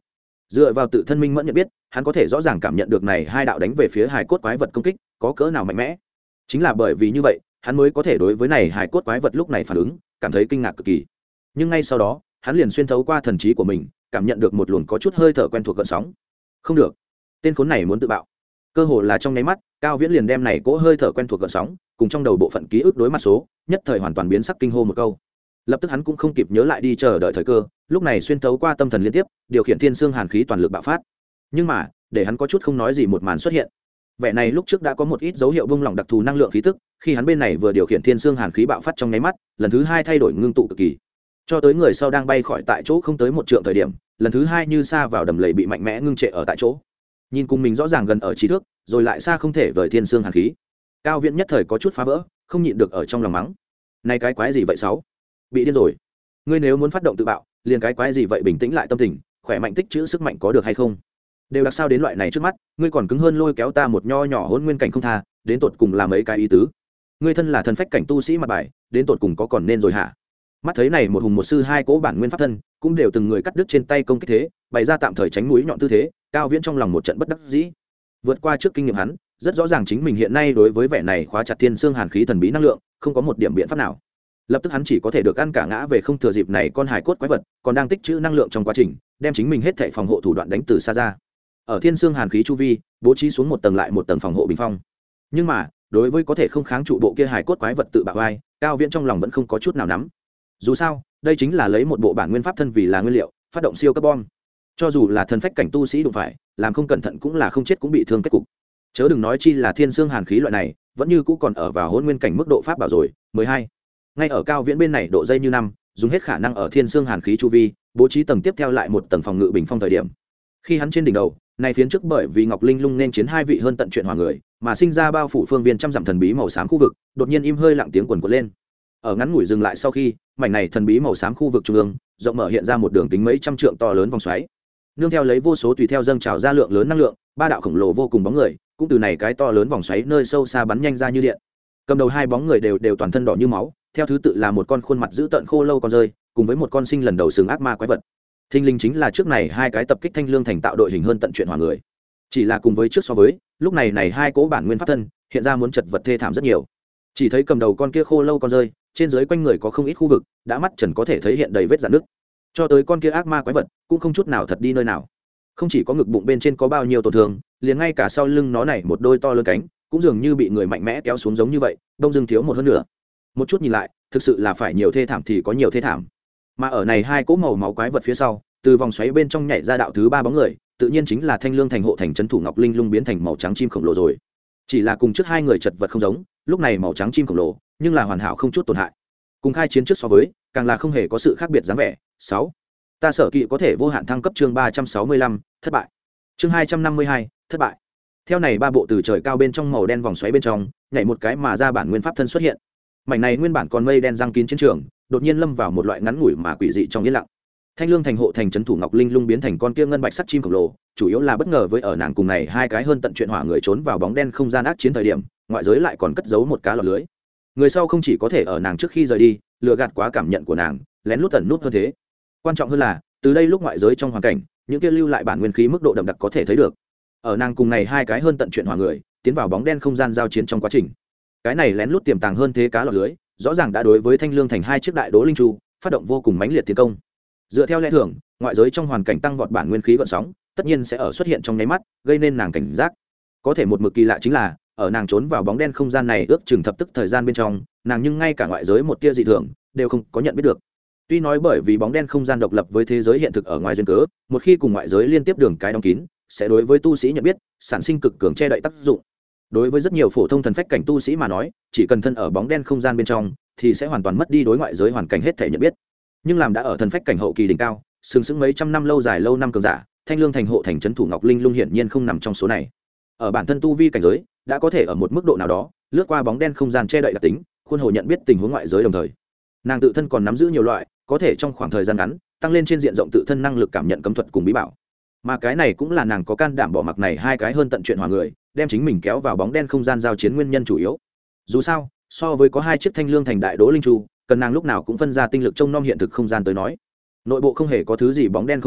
dựa vào tự thân minh mẫn nhận biết, hắn có thể rõ ràng cảm nhận được này hai đạo đánh về phía hài cốt quái vật công kích có cỡ nào mạnh mẽ. Chính là bởi vì như vậy, hắn mới có thể đối với này hài cốt quái vật lúc này phản ứng cảm thấy kinh ngạc cực kỳ. Nhưng ngay sau đó, hắn liền xuyên thấu qua thần trí của mình, cảm nhận được một luồng có chút hơi thở quen thuộc gợn sóng. Không được, tên khốn này muốn tự bạo. Cơ hồ là trong nháy mắt, Cao Viễn liền đem này cỗ hơi thở quen thuộc gợn sóng cùng trong đầu bộ phận ký ức đối mặt số, nhất thời hoàn toàn biến sắc kinh hô một câu. Lập tức hắn cũng không kịp nhớ lại đi chờ đợi thời cơ, lúc này xuyên thấu qua tâm thần liên tiếp, điều khiển thiên xương hàn khí toàn lực bạo phát. Nhưng mà, để hắn có chút không nói gì một màn xuất hiện. Vẻ này lúc trước đã có một ít dấu hiệu bung lỏng đặc thù năng lượng khí tức, khi hắn bên này vừa điều khiển thiên xương hàn khí bạo phát trong nháy mắt, lần thứ hai thay đổi ngưng tụ cực kỳ. Cho tới người sau đang bay khỏi tại chỗ không tới một trượng thời điểm, lần thứ hai như xa vào đầm lầy bị mạnh mẽ ngưng trệ ở tại chỗ. Nhìn cùng mình rõ ràng gần ở trí thước, rồi lại xa không thể vời thiên xương hàn khí. Cao Viễn nhất thời có chút phá vỡ, không nhịn được ở trong lòng mắng: này cái quái gì vậy sáu? Bị điên rồi. Ngươi nếu muốn phát động tự bạo, liền cái quái gì vậy, bình tĩnh lại tâm tình, khỏe mạnh tích trữ sức mạnh có được hay không? Đều đặc sao đến loại này trước mắt, ngươi còn cứng hơn lôi kéo ta một nho nhỏ hỗn nguyên cảnh không tha, đến tột cùng là mấy cái ý tứ? Ngươi thân là thần phách cảnh tu sĩ mặt bài, đến tột cùng có còn nên rồi hả? Mắt thấy này một hùng một sư hai cỗ bản nguyên pháp thân, cũng đều từng người cắt đứt trên tay công kích thế, bày ra tạm thời tránh mũi nhọn tư thế. Cao Viễn trong lòng một trận bất đắc dĩ. Vượt qua trước kinh nghiệm hắn, rất rõ ràng chính mình hiện nay đối với vẻ này khóa chặt thiên xương hàn khí thần bí năng lượng, không có một điểm biện pháp nào. Lập tức hắn chỉ có thể được ăn cả ngã về không thừa dịp này con hài cốt quái vật còn đang tích trữ năng lượng trong quá trình, đem chính mình hết thảy phòng hộ thủ đoạn đánh từ xa ra. Ở thiên xương hàn khí chu vi, bố trí xuống một tầng lại một tầng phòng hộ bình phong. Nhưng mà, đối với có thể không kháng trụ bộ kia hài cốt quái vật tự bạo vai, Cao Viễn trong lòng vẫn không có chút nào nắm. Dù sao, đây chính là lấy một bộ bản nguyên pháp thân vì là nguyên liệu, phát động siêu cấp bom. Cho dù là thần phách cảnh tu sĩ đụng phải, làm không cẩn thận cũng là không chết cũng bị thương kết cục. Chớ đừng nói chi là thiên xương hàn khí loại này, vẫn như cũ còn ở vào hỗn nguyên cảnh mức độ pháp bảo rồi. 12. Ngay ở Cao Viễn bên này độ dây như năm, dùng hết khả năng ở thiên xương hàn khí chu vi, bố trí tầng tiếp theo lại một tầng phòng ngự bình phong thời điểm. Khi hắn trên đỉnh đầu, này phiến trước bởi vì Ngọc Linh Lung nên chiến hai vị hơn tận chuyện hỏa người, mà sinh ra bao phủ phương viên trăm dặm thần bí màu xám khu vực, đột nhiên im hơi lặng tiếng quần quật lên. Ở ngắn ngủi dừng lại sau khi, mảnh này thần bí màu xám khu vực trung ương, rộng mở hiện ra một đường kính mấy trăm trượng to lớn vòng xoáy. Nương theo lấy vô số tùy theo dâng trào ra lượng lớn năng lượng, ba đạo khổng lồ vô cùng bóng người, cũng từ này cái to lớn vòng xoáy nơi sâu xa bắn nhanh ra như điện. Cầm đầu hai bóng người đều toàn thân đỏ như máu, theo thứ tự là một con khuôn mặt dữ tợn khô lâu con rơi, cùng với một con sinh lần đầu sừng ác ma quái vật. Thinh linh chính là trước này hai cái tập kích Thanh Lương thành tạo đội hình hơn tận chuyện hỏa người. Chỉ là cùng với trước so với, lúc này hai cỗ bản nguyên pháp thân, hiện ra muốn chật vật thê thảm rất nhiều. Chỉ thấy cầm đầu con kia khô lâu con rơi, trên dưới quanh người có không ít khu vực, đã mắt trần có thể thấy hiện đầy vết rạn nứt. Cho tới con kia ác ma quái vật, cũng không chút nào thật đi nơi nào. Không chỉ có ngực bụng bên trên có bao nhiêu tổn thương, liền ngay cả sau lưng nó này một đôi to lớn cánh, cũng dường như bị người mạnh mẽ kéo xuống giống như vậy, đông dưng thiếu một hơn nữa. Một chút nhìn lại, thực sự là phải nhiều thê thảm thì có nhiều thê thảm. Mà ở này hai cỗ màu máu quái vật phía sau, từ vòng xoáy bên trong nhảy ra đạo thứ ba bóng người, tự nhiên chính là Thanh Lương thành hộ thành trấn thủ Ngọc Linh Lung biến thành màu trắng chim khổng lồ rồi. Chỉ là cùng trước hai người chật vật không giống, lúc này màu trắng chim khổng lồ, nhưng là hoàn hảo không chút tổn hại. Cùng khai chiến trước so với, càng là không hề có sự khác biệt dáng vẻ. 6. Ta sở kỵ có thể vô hạn thăng cấp chương 365, thất bại. Chương 252, thất bại. Theo này ba bộ từ trời cao bên trong màu đen vòng xoáy bên trong, nhảy một cái mà ra bản nguyên pháp thân xuất hiện. Mảnh này nguyên bản còn mây đen răng kín chiến trường, đột nhiên lâm vào một loại ngắn ngủi mà quỷ dị trong yên lặng. Thanh Lương thành hộ thành trấn thủ Ngọc Linh Lung biến thành con kia ngân bạch sắt chim khổng lồ, chủ yếu là bất ngờ với ở nàng cùng này hai cái hơn tận chuyện hỏa người trốn vào bóng đen không gian ác chiến thời điểm, ngoại giới lại còn cất giấu một cá lọt lưới. Người sau không chỉ có thể ở nàng trước khi rời đi, lừa gạt quá cảm nhận của nàng, lén lút tẩn nút hơn thế. Quan trọng hơn là, từ đây lúc ngoại giới trong hoàn cảnh, những kia lưu lại bản nguyên khí mức độ đậm đặc có thể thấy được. Ở nàng cùng này hai cái hơn tận chuyện hỏa người, tiến vào bóng đen không gian giao chiến trong quá trình. Cái này lén lút tiềm tàng hơn thế cá lọt lưới, rõ ràng đã đối với Thanh Lương thành hai chiếc đại đố linh chu phát động vô cùng mãnh liệt tiến công. Dựa theo lẽ thường, ngoại giới trong hoàn cảnh tăng vọt bản nguyên khí gợn sóng, tất nhiên sẽ ở xuất hiện trong nháy mắt, gây nên nàng cảnh giác. Có thể một mực kỳ lạ chính là, ở nàng trốn vào bóng đen không gian này ước chừng thập tức thời gian bên trong, nàng nhưng ngay cả ngoại giới một tia dị thường đều không có nhận biết được. Tuy nói bởi vì bóng đen không gian độc lập với thế giới hiện thực ở ngoài duyên cớ, một khi cùng ngoại giới liên tiếp đường cái đóng kín, sẽ đối với tu sĩ nhận biết, sản sinh cực cường che đậy tác dụng. Đối với rất nhiều phổ thông thần phách cảnh tu sĩ mà nói, chỉ cần thân ở bóng đen không gian bên trong, thì sẽ hoàn toàn mất đi đối ngoại giới hoàn cảnh hết thể nhận biết. Nhưng làm đã ở thần phách cảnh hậu kỳ đỉnh cao, sừng sững mấy trăm năm lâu dài lâu năm cường giả, Thanh Lương thành hộ thành trấn thủ Ngọc Linh Lung hiển nhiên không nằm trong số này. Ở bản thân tu vi cảnh giới, đã có thể ở một mức độ nào đó lướt qua bóng đen không gian che đậy đặc tính, khuôn hồ nhận biết tình huống ngoại giới đồng thời. Nàng tự thân còn nắm giữ nhiều loại, có thể trong khoảng thời gian ngắn tăng lên trên diện rộng tự thân năng lực cảm nhận cấm thuật cùng bí bảo. Mà cái này cũng là nàng có can đảm bỏ mặc này hai cái hơn tận chuyện hỏa người, đem chính mình kéo vào bóng đen không gian giao chiến nguyên nhân chủ yếu. Dù sao, so với có hai chiếc Thanh Lương thành đại đố linh chu, cần nàng lúc nào cũng phân ra tinh lực trông nom hiện thực không gian tới nói, nội bộ không hề có thứ gì bóng đen không gian,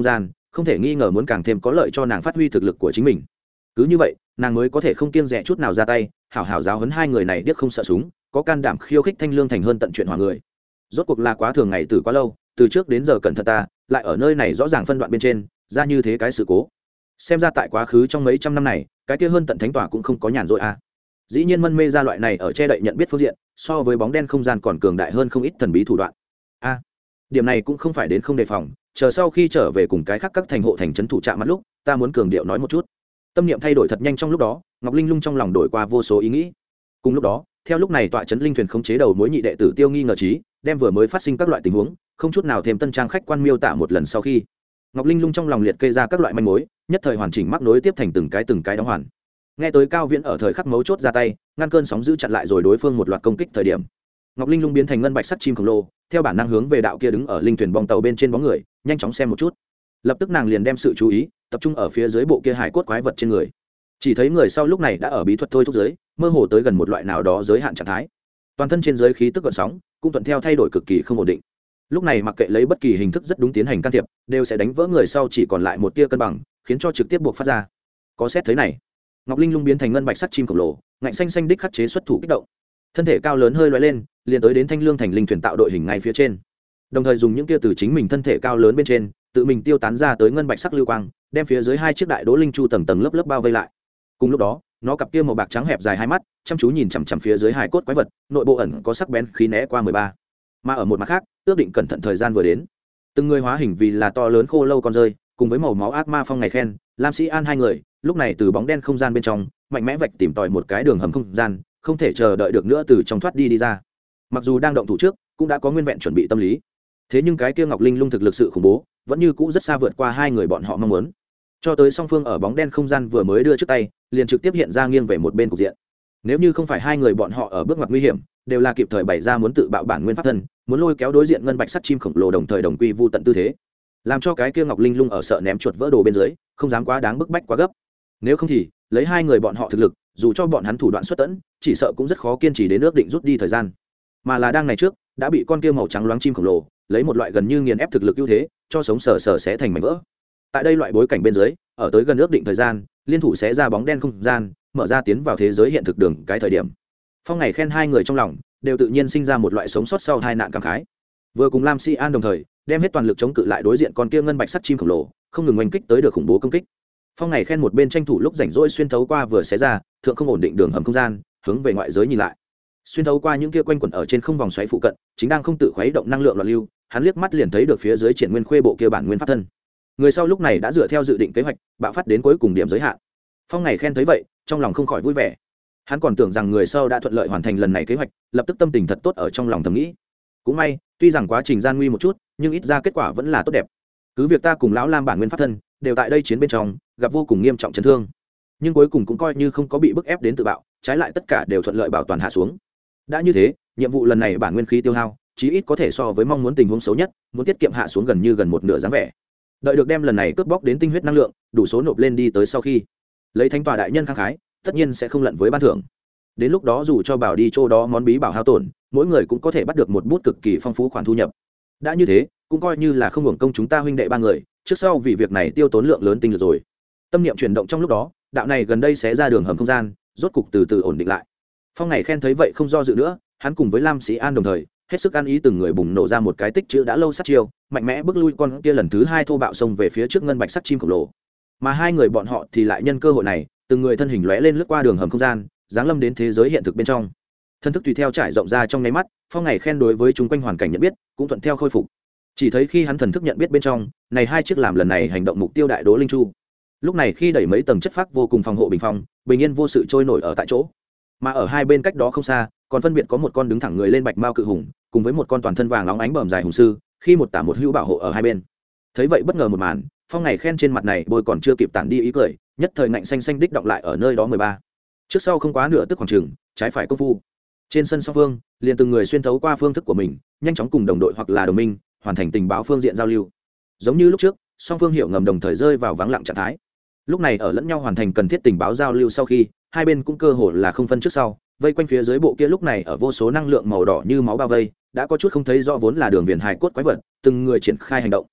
không thể nghi ngờ muốn càng thêm có lợi cho nàng phát huy thực lực của chính mình. Cứ như vậy nàng mới có thể không kiêng dè chút nào ra tay, hảo hảo giáo huấn hai người này điếc không sợ súng, có can đảm khiêu khích Thanh Lương Thành hơn tận chuyện hòa người. Rốt cuộc là quá thường ngày từ quá lâu, từ trước đến giờ cẩn thận ta lại ở nơi này rõ ràng phân đoạn bên trên ra như thế cái sự cố. Xem ra tại quá khứ trong mấy trăm năm này cái kia hơn tận thánh tòa cũng không có nhàn rỗi à. Dĩ nhiên mân mê ra loại này ở che đậy nhận biết phương diện so với bóng đen không gian còn cường đại hơn không ít thần bí thủ đoạn a. Điểm này cũng không phải đến không đề phòng, chờ sau khi trở về cùng cái khác các thành hộ thành trấn thủ chạm mắt lúc ta muốn cường điệu nói một chút. Tâm niệm thay đổi thật nhanh, trong lúc đó Ngọc Linh Lung trong lòng đổi qua vô số ý nghĩ. Cùng lúc đó theo lúc này tọa trấn linh thuyền khống chế đầu mối nhị đệ tử Tiêu Nghi ngờ trí đem vừa mới phát sinh các loại tình huống không chút nào thêm tân trang khách quan miêu tả một lần sau khi, Ngọc Linh Lung trong lòng liệt kê ra các loại manh mối, nhất thời hoàn chỉnh mắc nối tiếp thành từng cái đóng hoàn. Nghe tới Cao Viễn ở thời khắc mấu chốt ra tay ngăn cơn sóng giữ chặn lại rồi đối phương một loạt công kích thời điểm, Ngọc Linh Lung biến thành ngân bạch sắt chim khổng lồ, theo bản năng hướng về đạo kia đứng ở linh thuyền bong tàu bên trên bóng người nhanh chóng xem một chút. Lập tức nàng liền đem sự chú ý tập trung ở phía dưới bộ kia hải cốt quái vật trên người. Chỉ thấy người sau lúc này đã ở bí thuật thôi thúc giới mơ hồ tới gần một loại nào đó giới hạn trạng thái, toàn thân trên giới khí tức gợn sóng cũng thuận theo thay đổi cực kỳ không ổn định. Lúc này mặc kệ lấy bất kỳ hình thức rất đúng tiến hành can thiệp đều sẽ đánh vỡ người sau chỉ còn lại một tia cân bằng, khiến cho trực tiếp buộc phát ra. Có xét thấy này, Ngọc Linh Lung biến thành ngân bạch sắt chim khổng lồ ngạnh xanh xanh đích khắc chế xuất thủ kích động, thân thể cao lớn hơi lóe lên liền tới đến Thanh Lương Thành linh thuyền tạo đội hình ngay phía trên, đồng thời dùng những kia từ chính mình thân thể cao lớn bên trên tự mình tiêu tán ra tới ngân bạch sắc lưu quang đem phía dưới hai chiếc đại đỗ linh chu tầng tầng lớp lớp bao vây lại. Cùng lúc đó nó cặp kia màu bạc trắng hẹp dài hai mắt chăm chú nhìn chằm chằm phía dưới hải cốt quái vật, nội bộ ẩn có sắc bén khí né qua 13. Mà ở một mặt khác ước định cẩn thận thời gian vừa đến, từng người hóa hình vì là to lớn khô lâu con rơi cùng với màu máu ác ma phong ngày khen Lam Sĩ An hai người lúc này từ bóng đen không gian bên trong mạnh mẽ vạch tìm tòi một cái đường hầm không gian, không thể chờ đợi được nữa từ trong thoát đi ra. Mặc dù đang động thủ trước cũng đã có nguyên vẹn chuẩn bị tâm lý, thế nhưng cái kia Ngọc Linh Lung thực lực sự khủng bố vẫn như cũ rất xa vượt qua hai người bọn họ mong muốn, cho tới song phương ở bóng đen không gian vừa mới đưa trước tay liền trực tiếp hiện ra nghiêng về một bên cục diện. Nếu như không phải hai người bọn họ ở bước ngoặt nguy hiểm đều là kịp thời bày ra muốn tự bạo bản nguyên pháp thân, muốn lôi kéo đối diện ngân bạch sắt chim khổng lồ đồng thời đồng quy vu tận tư thế, làm cho cái kia Ngọc Linh Lung ở sợ ném chuột vỡ đồ bên dưới không dám quá đáng bức bách quá gấp. Nếu không thì lấy hai người bọn họ thực lực dù cho bọn hắn thủ đoạn xuất tẫn chỉ sợ cũng rất khó kiên trì đến ước định rút đi thời gian, mà là đang này trước đã bị con kia màu trắng loáng chim khổng lồ lấy một loại gần như nghiền ép thực lực ưu thế cho sống sờ sờ sẽ thành mảnh vỡ. Tại đây loại bối cảnh bên dưới ở tới gần ước định thời gian liên thủ sẽ ra bóng đen không gian mở ra tiến vào thế giới hiện thực đường cái thời điểm, Phong ngày khen hai người trong lòng đều tự nhiên sinh ra một loại sống sót sau hai nạn cảm khái. Vừa cùng Lam Sĩ An đồng thời đem hết toàn lực chống cự lại đối diện con kia ngân bạch sắt chim khổng lồ không ngừng oanh kích tới được khủng bố công kích. Phong ngày khen một bên tranh thủ lúc rảnh rỗi xuyên thấu qua vừa xé ra thượng không ổn định đường hầm không gian hướng về ngoại giới nhìn lại, xuyên thấu qua những kia quanh quẩn ở trên không vòng xoáy phụ cận chính đang không tự khuấy động năng lượng loạn lưu, hắn liếc mắt liền thấy được phía dưới triển nguyên khuê bộ kia bản nguyên pháp thân. Người sau lúc này đã dựa theo dự định kế hoạch bạo phát đến cuối cùng điểm giới hạn. Phong ngày khen thấy vậy trong lòng không khỏi vui vẻ, hắn còn tưởng rằng người sau đã thuận lợi hoàn thành lần này kế hoạch, lập tức tâm tình thật tốt ở trong lòng thầm nghĩ. Cũng may tuy rằng quá trình gian nguy một chút nhưng ít ra kết quả vẫn là tốt đẹp. Cứ việc ta cùng lão Lam bản nguyên pháp thân đều tại đây chiến bên trong gặp vô cùng nghiêm trọng chấn thương, nhưng cuối cùng cũng coi như không có bị bức ép đến tự bạo, trái lại tất cả đều thuận lợi bảo toàn hạ xuống. Đã như thế nhiệm vụ lần này bản nguyên khí tiêu hao chí ít có thể so với mong muốn tình huống xấu nhất muốn tiết kiệm hạ xuống gần một nửa dáng vẻ. Đợi được đem lần này cướp bóc đến tinh huyết năng lượng đủ số nộp lên đi tới sau khi, lấy thánh tòa đại nhân khang khái tất nhiên sẽ không lận với ban thưởng. Đến lúc đó dù cho bảo đi chỗ đó món bí bảo hao tổn, mỗi người cũng có thể bắt được một bút cực kỳ phong phú khoản thu nhập. Đã như thế cũng coi như là không hưởng công chúng ta huynh đệ ba người trước sau vì việc này tiêu tốn lượng lớn tinh lực rồi. Tâm niệm chuyển động trong lúc đó đạo này gần đây sẽ ra đường hầm không gian rốt cục từ từ ổn định lại. Phong ngày khen thấy vậy không do dự nữa, hắn cùng với Lam Sĩ An đồng thời hết sức ăn ý từng người bùng nổ ra một cái tích chữ đã lâu sát chiêu, mạnh mẽ bước lui con kia lần thứ hai thô bạo xông về phía trước ngân bạch sắt chim khổng lồ. Mà hai người bọn họ thì lại nhân cơ hội này từng người thân hình lóe lên lướt qua đường hầm không gian giáng lâm đến thế giới hiện thực bên trong. Thân thức tùy theo trải rộng ra trong nháy mắt, Phong ngày khen đối với chúng quanh hoàn cảnh nhận biết cũng thuận theo khôi phục. Chỉ thấy khi hắn thần thức nhận biết bên trong này hai chiếc làm lần này hành động mục tiêu đại đố linh chu, lúc này khi đẩy mấy tầng chất phác vô cùng phòng hộ bình phong bình yên vô sự trôi nổi ở tại chỗ. Mà ở hai bên cách đó không xa còn phân biệt có một con đứng thẳng người lên bạch mao cự hùng cùng với một con toàn thân vàng óng ánh bờm dài hùng sư, khi một tả một hữu bảo hộ ở hai bên. Thấy vậy bất ngờ một màn, Phong ngày khen trên mặt này bôi còn chưa kịp tản đi ý cười, nhất thời ngạnh xanh xanh đích động lại ở nơi đó 13. Trước sau không quá nửa tức khoảng chừng, trái phải công phu. Trên sân song phương, liền từng người xuyên thấu qua phương thức của mình, nhanh chóng cùng đồng đội hoặc là đồng minh, hoàn thành tình báo phương diện giao lưu. Giống như lúc trước, song phương hiểu ngầm đồng thời rơi vào vắng lặng trạng thái. Lúc này ở lẫn nhau hoàn thành cần thiết tình báo giao lưu sau khi, hai bên cũng cơ hồ là không phân trước sau, vây quanh phía dưới bộ kia lúc này ở vô số năng lượng màu đỏ như máu bao vây, đã có chút không thấy rõ vốn là đường viền hài cốt quái vật, từng người triển khai hành động.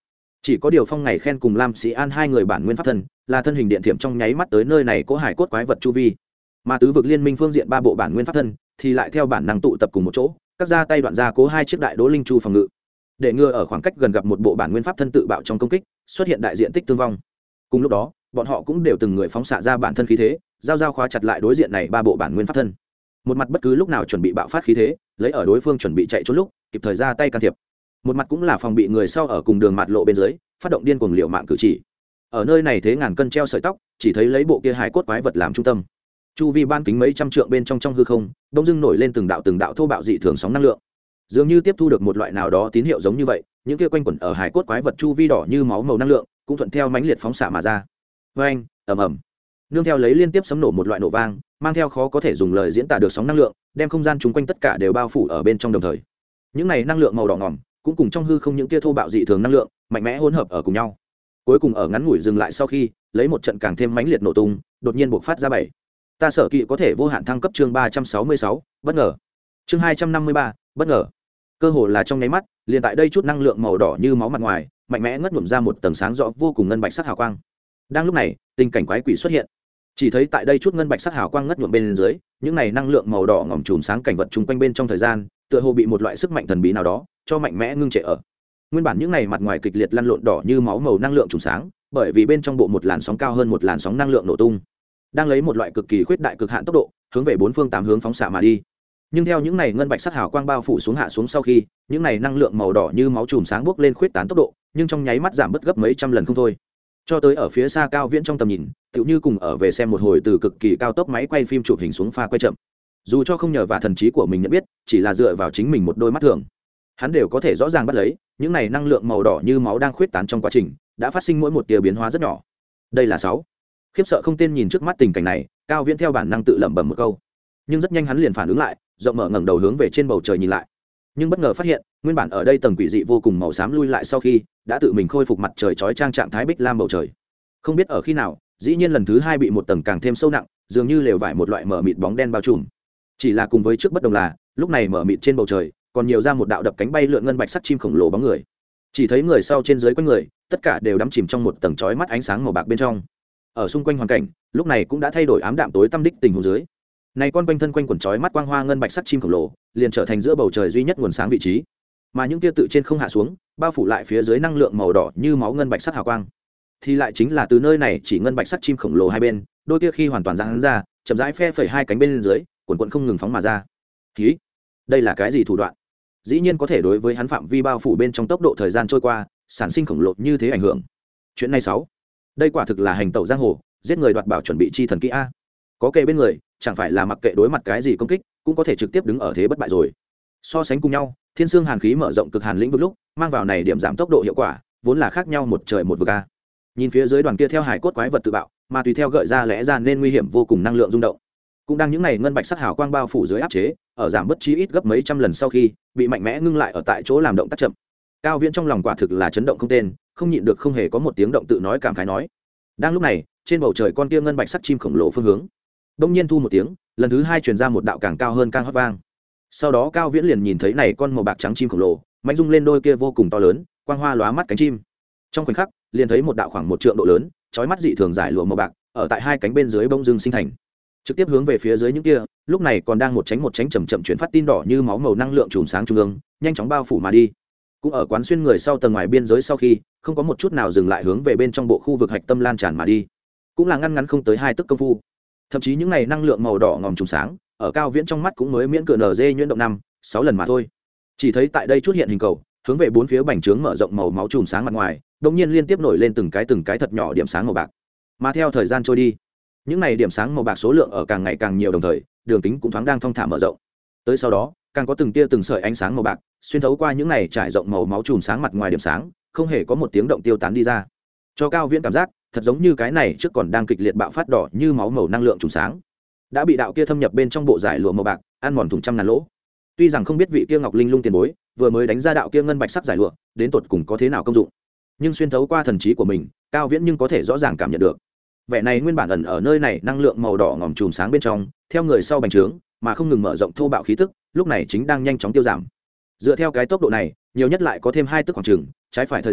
chỉ có điều phong ngày khen cùng lam sĩ an hai người bản nguyên pháp thân là thân hình điện thiểm trong nháy mắt tới nơi này có hải cốt quái vật chu vi, mà tứ vực liên minh phương diện ba bộ bản nguyên pháp thân thì lại theo bản năng tụ tập cùng một chỗ, cắt ra tay đoạn ra cố hai chiếc đại đỗ linh chu phòng ngự, để ngừa ở khoảng cách gần gặp một bộ bản nguyên pháp thân tự bạo trong công kích xuất hiện đại diện tích thương vong. Cùng lúc đó bọn họ cũng đều từng người phóng xạ ra bản thân khí thế, giao khóa chặt lại đối diện này ba bộ bản nguyên pháp thân, một mặt bất cứ lúc nào chuẩn bị bạo phát khí thế, lấy ở đối phương chuẩn bị chạy trốn lúc kịp thời ra tay can thiệp, một mặt cũng là phòng bị người sau ở cùng đường mạt lộ bên dưới phát động điên cuồng liều mạng cử chỉ. Ở nơi này thế ngàn cân treo sợi tóc, chỉ thấy lấy bộ kia hài cốt quái vật làm trung tâm, chu vi ban kính mấy trăm trượng bên trong hư không đông dưng nổi lên từng đạo thô bạo dị thường sóng năng lượng, dường như tiếp thu được một loại nào đó tín hiệu giống như vậy, những kia quanh quẩn ở hài cốt quái vật chu vi đỏ như máu màu năng lượng cũng thuận theo mãnh liệt phóng xạ mà ra. Oeng, ầm ầm, nương theo lấy liên tiếp sấm nổ một loại nổ vang, mang theo khó có thể dùng lời diễn tả được sóng năng lượng, đem không gian chung quanh tất cả đều bao phủ ở bên trong đồng thời. Những này năng lượng màu đỏ ngòm cũng cùng trong hư không những kia thô bạo dị thường năng lượng mạnh mẽ hỗn hợp ở cùng nhau, cuối cùng ở ngắn ngủi dừng lại sau khi lấy một trận càng thêm mãnh liệt nổ tung, đột nhiên bộc phát ra bảy. Ta sở kỵ có thể vô hạn thăng cấp chương 366, bất ngờ. Chương 253, bất ngờ. Cơ hồ là trong nháy mắt, liền tại đây chút năng lượng màu đỏ như máu mặt ngoài, mạnh mẽ ngất nhuộm ra một tầng sáng rõ vô cùng ngân bạch sắc hào quang. Đang lúc này, tình cảnh quái quỷ xuất hiện. Chỉ thấy tại đây chút ngân bạch sắc hào quang ngất nhuộm bên dưới, những này năng lượng màu đỏ ngòm chùm sáng cảnh vật chung quanh bên trong thời gian, tựa hồ bị một loại sức mạnh thần bí nào đó cho mạnh mẽ ngưng trệ ở. Nguyên bản những này mặt ngoài kịch liệt lăn lộn đỏ như máu màu năng lượng chùm sáng, bởi vì bên trong bộ một làn sóng cao hơn một làn sóng năng lượng nổ tung, đang lấy một loại cực kỳ khuyết đại cực hạn tốc độ hướng về bốn phương tám hướng phóng xạ mà đi. Nhưng theo những này ngân bạch sắc hào quang bao phủ xuống hạ xuống sau khi, những này năng lượng màu đỏ như máu chùm sáng bốc lên khuyết tán tốc độ, nhưng trong nháy mắt giảm bớt gấp mấy trăm lần không thôi. Cho tới ở phía xa Cao Viễn trong tầm nhìn, tựu như cùng ở về xem một hồi từ cực kỳ cao tốc máy quay phim chụp hình xuống pha quay chậm. Dù cho không nhờ vào thần trí của mình nhận biết, chỉ là dựa vào chính mình một đôi mắt thường, hắn đều có thể rõ ràng bắt lấy những này năng lượng màu đỏ như máu đang khuyết tán trong quá trình đã phát sinh mỗi một tia biến hóa rất nhỏ. Đây là 6. Khiếp sợ không tên nhìn trước mắt tình cảnh này, Cao Viễn theo bản năng tự lẩm bẩm một câu, nhưng rất nhanh hắn liền phản ứng lại, rộng mở ngẩng đầu hướng về trên bầu trời nhìn lại, nhưng bất ngờ phát hiện nguyên bản ở đây tầng quỷ dị vô cùng màu xám lui lại sau khi đã tự mình khôi phục mặt trời chói chang trạng thái bích lam bầu trời. Không biết ở khi nào, dĩ nhiên lần thứ hai bị một tầng càng thêm sâu nặng, dường như lều vải một loại mở mịt bóng đen bao trùm. Chỉ là cùng với trước bất đồng là, lúc này mở mịt trên bầu trời còn nhiều ra một đạo đập cánh bay lượn ngân bạch sắc chim khổng lồ bóng người. Chỉ thấy người sau trên dưới quanh người, tất cả đều đắm chìm trong một tầng chói mắt ánh sáng màu bạc bên trong. Ở xung quanh hoàn cảnh, lúc này cũng đã thay đổi ám đạm tối tăm đích tình huống dưới. Này con quanh thân quanh quần chói mắt quang hoa ngân bạch sắc chim khổng lồ, liền trở thành giữa bầu trời duy nhất nguồn sáng vị trí. Mà những tia tự trên không hạ xuống, bao phủ lại phía dưới năng lượng màu đỏ như máu ngân bạch sắc hào quang, thì lại chính là từ nơi này chỉ ngân bạch sắc chim khổng lồ hai bên, đôi kia khi hoàn toàn giãn ra, chậm rãi phe phẩy hai cánh bên dưới, cuộn cuộn không ngừng phóng mà ra. Hí, đây là cái gì thủ đoạn? Dĩ nhiên có thể đối với hắn phạm vi bao phủ bên trong tốc độ thời gian trôi qua, sản sinh khổng lồ như thế ảnh hưởng. Chuyện này 6. Đây quả thực là hành tẩu giang hồ, giết người đoạt bảo chuẩn bị chi thần kỹ a. Có kề bên người, chẳng phải là mặc kệ đối mặt cái gì công kích, cũng có thể trực tiếp đứng ở thế bất bại rồi. So sánh cùng nhau, thiên xương hàn khí mở rộng cực hàn lĩnh vực lúc, mang vào này điểm giảm tốc độ hiệu quả, vốn là khác nhau một trời một vực a. Nhìn phía dưới đoàn kia theo hải cốt quái vật tự bạo, mà tùy theo gợi ra lẽ ra nên nguy hiểm vô cùng năng lượng rung động. Cũng đang những này ngân bạch sắc hào quang bao phủ dưới áp chế, ở giảm bất chí ít gấp mấy trăm lần sau khi, bị mạnh mẽ ngưng lại ở tại chỗ làm động tác chậm. Cao Viễn trong lòng quả thực là chấn động không tên, không nhịn được không hề có một tiếng động tự nói cảm khái nói. Đang lúc này, trên bầu trời con kia ngân bạch sắc chim khổng lồ phương hướng, đông nhiên thu một tiếng, lần thứ hai truyền ra một đạo càng cao hơn càng hót vang. Sau đó Cao Viễn liền nhìn thấy này con màu bạc trắng chim khổng lồ, mạnh rung lên đôi kia vô cùng to lớn, quang hoa lóa mắt cánh chim. Trong khoảnh khắc, liền thấy một đạo khoảng 1 trượng độ lớn, chói mắt dị thường giải lụa màu bạc, ở tại hai cánh bên dưới bông dưng sinh thành, trực tiếp hướng về phía dưới những kia, lúc này còn đang một tránh chậm chậm chuyển phát tin đỏ như máu màu năng lượng chùm sáng trung ương, nhanh chóng bao phủ mà đi. Cũng ở quán xuyên người sau tầng ngoài biên giới sau khi, không có một chút nào dừng lại hướng về bên trong bộ khu vực hạch tâm lan tràn mà đi. Cũng là ngăn ngắn không tới 2 tức công phu. Thậm chí những này năng lượng màu đỏ ngòm chùm sáng, ở Cao Viễn trong mắt cũng mới miễn cựa nở dê nhuyễn động 5-6 lần mà thôi. Chỉ thấy tại đây chút hiện hình cầu, hướng về bốn phía bành trướng mở rộng màu máu chùm sáng mặt ngoài, đột nhiên liên tiếp nổi lên từng cái thật nhỏ điểm sáng màu bạc. Mà theo thời gian trôi đi, những này điểm sáng màu bạc số lượng ở càng ngày càng nhiều, đồng thời đường kính cũng thoáng đang thong thả mở rộng. Tới sau đó, càng có từng tia từng sợi ánh sáng màu bạc xuyên thấu qua những này trải rộng màu máu chùm sáng mặt ngoài điểm sáng, không hề có một tiếng động tiêu tán đi ra, cho Cao Viễn cảm giác thật giống như cái này trước còn đang kịch liệt bạo phát đỏ như máu màu năng lượng chùm sáng đã bị đạo kia thâm nhập bên trong bộ giải lụa màu bạc ăn mòn thủng trăm ngàn lỗ. Tuy rằng không biết vị kia Ngọc Linh Lung tiền bối vừa mới đánh ra đạo kia ngân bạch sắc giải lụa đến tột cùng có thế nào công dụng, nhưng xuyên thấu qua thần trí của mình, Cao Viễn nhưng có thể rõ ràng cảm nhận được vẻ này nguyên bản ẩn ở nơi này năng lượng màu đỏ ngòm chùm sáng bên trong, theo người sau bành trướng mà không ngừng mở rộng thô bạo khí tức, lúc này chính đang nhanh chóng tiêu giảm. Dựa theo cái tốc độ này, nhiều nhất lại có thêm 2 tức khoảng chừng, trái phải thời gian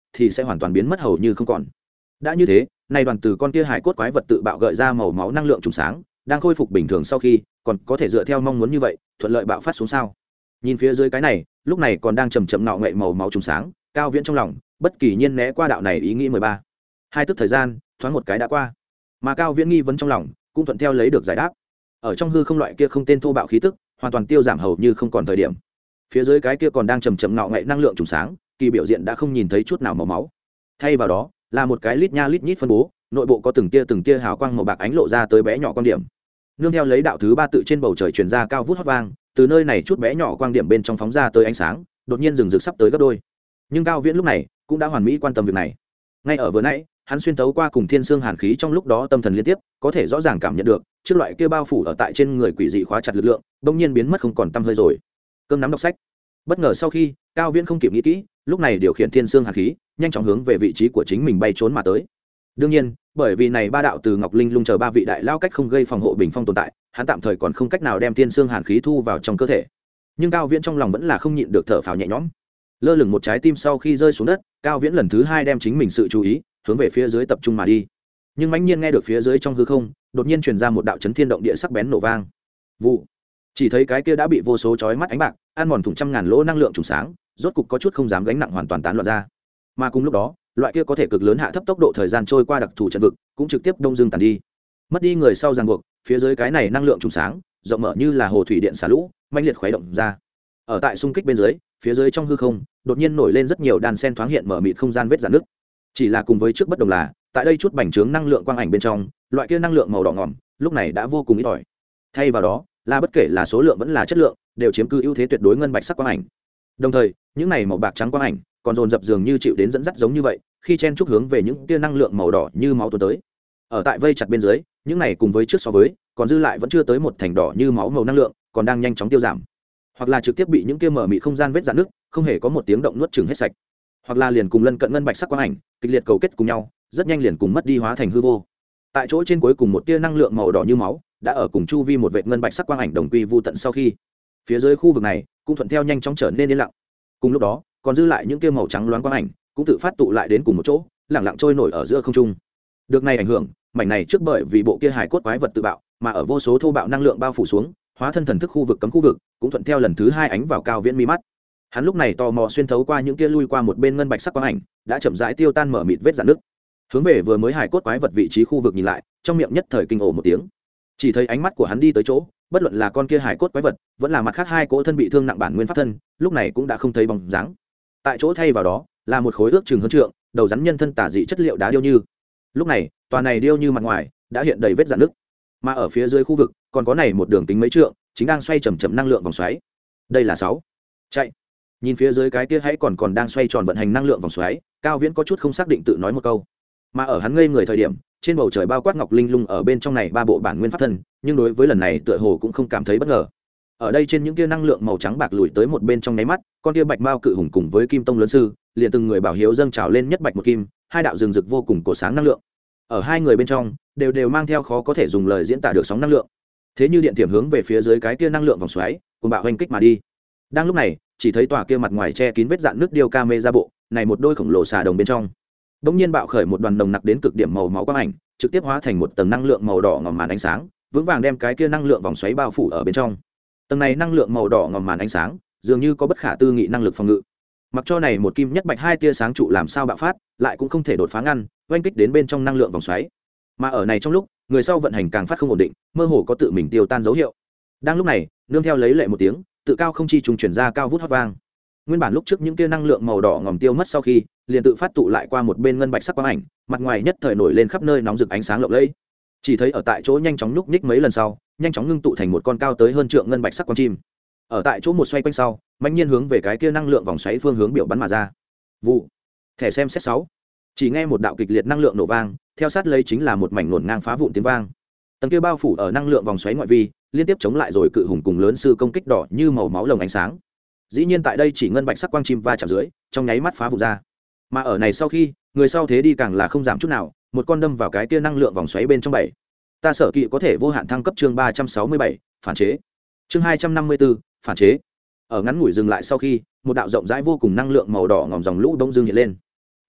thì sẽ hoàn toàn biến mất hầu như không còn. Đã như thế, nay đoàn từ con kia hải cốt quái vật tự bạo gợi ra màu máu năng lượng trùng sáng đang khôi phục bình thường sau khi còn có thể dựa theo mong muốn như vậy thuận lợi bạo phát xuống sao. Nhìn phía dưới cái này lúc này còn đang chầm chậm nọ ngậy màu máu trùng sáng, Cao Viễn trong lòng bất kỳ nhiên né qua đạo này ý nghĩ 13. Hai tức thời gian thoáng một cái đã qua, mà Cao Viễn nghi vấn trong lòng cũng thuận theo lấy được giải đáp. Ở trong hư không loại kia không tên thô bạo khí tức hoàn toàn tiêu giảm hầu như không còn thời điểm, phía dưới cái kia còn đang chầm chậm nọ ngậy năng lượng trùng sáng kỳ biểu diện đã không nhìn thấy chút nào màu máu, thay vào đó là một cái lít nha lít nhít phân bố, nội bộ có từng tia hào quang màu bạc ánh lộ ra tới bé nhỏ quan điểm. Nương theo lấy đạo thứ 3 tự trên bầu trời truyền ra cao vút hót vang, từ nơi này chút bé nhỏ quang điểm bên trong phóng ra tới ánh sáng đột nhiên rừng rực sắp tới gấp đôi. Nhưng Cao Viễn lúc này cũng đã hoàn mỹ quan tâm việc này. Ngay ở vừa nãy hắn xuyên tấu qua cùng thiên xương hàn khí trong lúc đó tâm thần liên tiếp, có thể rõ ràng cảm nhận được trước loại kia bao phủ ở tại trên người quỷ dị khóa chặt lực lượng bỗng nhiên biến mất không còn tăm hơi rồi. Cơm nắm đọc sách. Bất ngờ sau khi Cao Viễn không kịp nghĩ kỹ, lúc này điều khiển thiên xương hàn khí nhanh chóng hướng về vị trí của chính mình bay trốn mà tới. Đương nhiên, bởi vì này ba đạo từ Ngọc Linh Lung chờ ba vị đại lao cách không gây phòng hộ bình phong tồn tại, hắn tạm thời còn không cách nào đem thiên xương hàn khí thu vào trong cơ thể. Nhưng Cao Viễn trong lòng vẫn là không nhịn được thở phào nhẹ nhõm. Lơ lửng một trái tim sau khi rơi xuống đất, Cao Viễn lần thứ 2 đem chính mình sự chú ý hướng về phía dưới tập trung mà đi. Nhưng mãnh nhiên nghe được phía dưới trong hư không đột nhiên truyền ra một đạo chấn thiên động địa sắc bén nổ vang. Vụ. Chỉ thấy cái kia đã bị vô số chói mắt ánh bạc ăn mòn thủng trăm ngàn lỗ năng lượng trùng sáng, rốt cục có chút không dám gánh nặng hoàn toàn tán loạn ra. Mà cùng lúc đó, loại kia có thể cực lớn hạ thấp tốc độ thời gian trôi qua đặc thù trận vực cũng trực tiếp đông dương tàn đi. Mất đi người sau ràng buộc, phía dưới cái này năng lượng trùng sáng rộng mở như là hồ thủy điện xả lũ, mãnh liệt khuấy động ra. Ở tại xung kích bên dưới, phía dưới trong hư không đột nhiên nổi lên rất nhiều đàn sen thoáng hiện mở mịt không gian vết rạn nứt. Chỉ là cùng với trước bất đồng là, tại đây chút bành trướng năng lượng quang ảnh bên trong, loại kia năng lượng màu đỏ ngòm lúc này đã vô cùng ít ỏi. Thay vào đó, là bất kể là số lượng vẫn là chất lượng, đều chiếm cứ ưu thế tuyệt đối ngân bạch sắc quang ảnh. Đồng thời, những này màu bạc trắng quang ảnh còn dồn dập dường như chịu đến dẫn dắt giống như vậy, khi chen chúc hướng về những kia năng lượng màu đỏ như máu tuôn tới. Ở tại vây chặt bên dưới, những này cùng với trước so với, còn dư lại vẫn chưa tới một thành đỏ như máu màu năng lượng, còn đang nhanh chóng tiêu giảm. Hoặc là trực tiếp bị những kia mở mịt không gian vết rạn nước, không hề có một tiếng động nuốt chửng hết sạch. Hoặc là liền cùng lân cận ngân bạch sắc quang ảnh, kịch liệt cầu kết cùng nhau, rất nhanh liền cùng mất đi hóa thành hư vô. Tại chỗ trên cuối cùng một tia năng lượng màu đỏ như máu, đã ở cùng chu vi một vệt ngân bạch sắc quang ảnh đồng quy vu tận sau khi, phía dưới khu vực này cũng thuận theo nhanh chóng trở nên yên lặng. Cùng lúc đó, còn dư lại những tia màu trắng loáng quang ảnh, cũng tự phát tụ lại đến cùng một chỗ, lặng lặng trôi nổi ở giữa không trung. Được này ảnh hưởng, mảnh này trước bởi vì bộ kia hải cốt quái vật tự bạo, mà ở vô số thô bạo năng lượng bao phủ xuống, hóa thân thần thức khu vực cấm khu vực, cũng thuận theo lần thứ 2 ánh vào Cao Viễn mi mắt. Hắn lúc này tò mò xuyên thấu qua những kia lui qua một bên ngân bạch sắc quang ảnh, đã chậm rãi tiêu tan mở mịt vết rạn nước. Hướng về vừa mới hải cốt quái vật vị trí khu vực nhìn lại, trong miệng nhất thời kinh ồ một tiếng. Chỉ thấy ánh mắt của hắn đi tới chỗ, bất luận là con kia hải cốt quái vật, vẫn là mặt khác hai cỗ thân bị thương nặng bản nguyên pháp thân, lúc này cũng đã không thấy bóng dáng. Tại chỗ thay vào đó, là một khối ước chừng hơn trượng, đầu rắn nhân thân tả dị chất liệu đá điêu như. Lúc này, tòa này điêu như mặt ngoài đã hiện đầy vết rạn nứt, mà ở phía dưới khu vực còn có này một đường kính mấy trượng, chính đang xoay chậm chậm năng lượng vòng xoáy. Đây là 6. Chạy. Nhìn phía dưới cái kia hãy còn đang xoay tròn vận hành năng lượng vòng xoáy, Cao Viễn có chút không xác định tự nói một câu. Mà ở hắn ngây người thời điểm, trên bầu trời bao quát ngọc linh lung ở bên trong này ba bộ bản nguyên pháp thân, nhưng đối với lần này tựa hồ cũng không cảm thấy bất ngờ. Ở đây trên những kia năng lượng màu trắng bạc lùi tới một bên trong nháy mắt, con kia bạch mao cự hùng cùng với kim tông lớn sư, liền từng người bảo hiếu dâng trào lên nhất bạch một kim, hai đạo rừng rực vô cùng cổ sáng năng lượng. Ở hai người bên trong, đều mang theo khó có thể dùng lời diễn tả được sóng năng lượng. Thế như điện tiềm hướng về phía dưới cái kia năng lượng vòng xoáy, cùng bạo hoành kích mà đi. Đang lúc này, chỉ thấy tòa kia mặt ngoài che kín vết dạn nước điêu ca mê ra bộ, này một đôi khổng lồ xà đồng bên trong, bỗng nhiên bạo khởi một đoàn nồng nặc đến cực điểm màu máu quang ảnh, trực tiếp hóa thành một tầng năng lượng màu đỏ ngòm màn ánh sáng, vững vàng đem cái kia năng lượng vòng xoáy bao phủ ở bên trong. Tầng này năng lượng màu đỏ ngòm màn ánh sáng, dường như có bất khả tư nghị năng lực phòng ngự. Mặc cho này một kim nhất bạch hai tia sáng trụ làm sao bạo phát, lại cũng không thể đột phá ngăn, oanh kích đến bên trong năng lượng vòng xoáy. Mà ở này trong lúc, người sau vận hành càng phát không ổn định, mơ hồ có tự mình tiêu tan dấu hiệu. Đang lúc này, nương theo lấy lệ một tiếng, tự cao không chi trùng chuyển ra cao vút hót vang. Nguyên bản lúc trước những tia năng lượng màu đỏ ngòm tiêu mất sau khi, liền tự phát tụ lại qua một bên ngân bạch sắc quang ảnh, mặt ngoài nhất thời nổi lên khắp nơi nóng rực ánh sáng lộng lẫy. Chỉ thấy ở tại chỗ nhanh chóng nhúc nhích mấy lần sau, nhanh chóng ngưng tụ thành một con cao tới hơn trượng ngân bạch sắc quang chim. Ở tại chỗ một xoay quanh sau, mạnh nhiên hướng về cái kia năng lượng vòng xoáy phương hướng biểu bắn mà ra. Vụ. Thẻ xem xét 6. Chỉ nghe một đạo kịch liệt năng lượng nổ vang, theo sát lấy chính là một mảnh nổn ngang phá vụn tiếng vang. Tầng kia bao phủ ở năng lượng vòng xoáy ngoại vi, liên tiếp chống lại rồi cự hùng cùng lớn sư công kích đỏ như màu máu lồng ánh sáng. Dĩ nhiên tại đây chỉ ngân bạch sắc quang chim va chạm dưới, trong nháy mắt phá vụn ra. Mà ở này sau khi, người sau thế đi càng là không giảm chút nào, một con đâm vào cái kia năng lượng vòng xoáy bên trong 7. Ta sở kỵ có thể vô hạn thăng cấp chương 367, phản chế. Chương 254, phản chế. Ở ngắn ngủi dừng lại sau khi, một đạo rộng rãi vô cùng năng lượng màu đỏ ngòm dòng lũ đông dương hiện lên.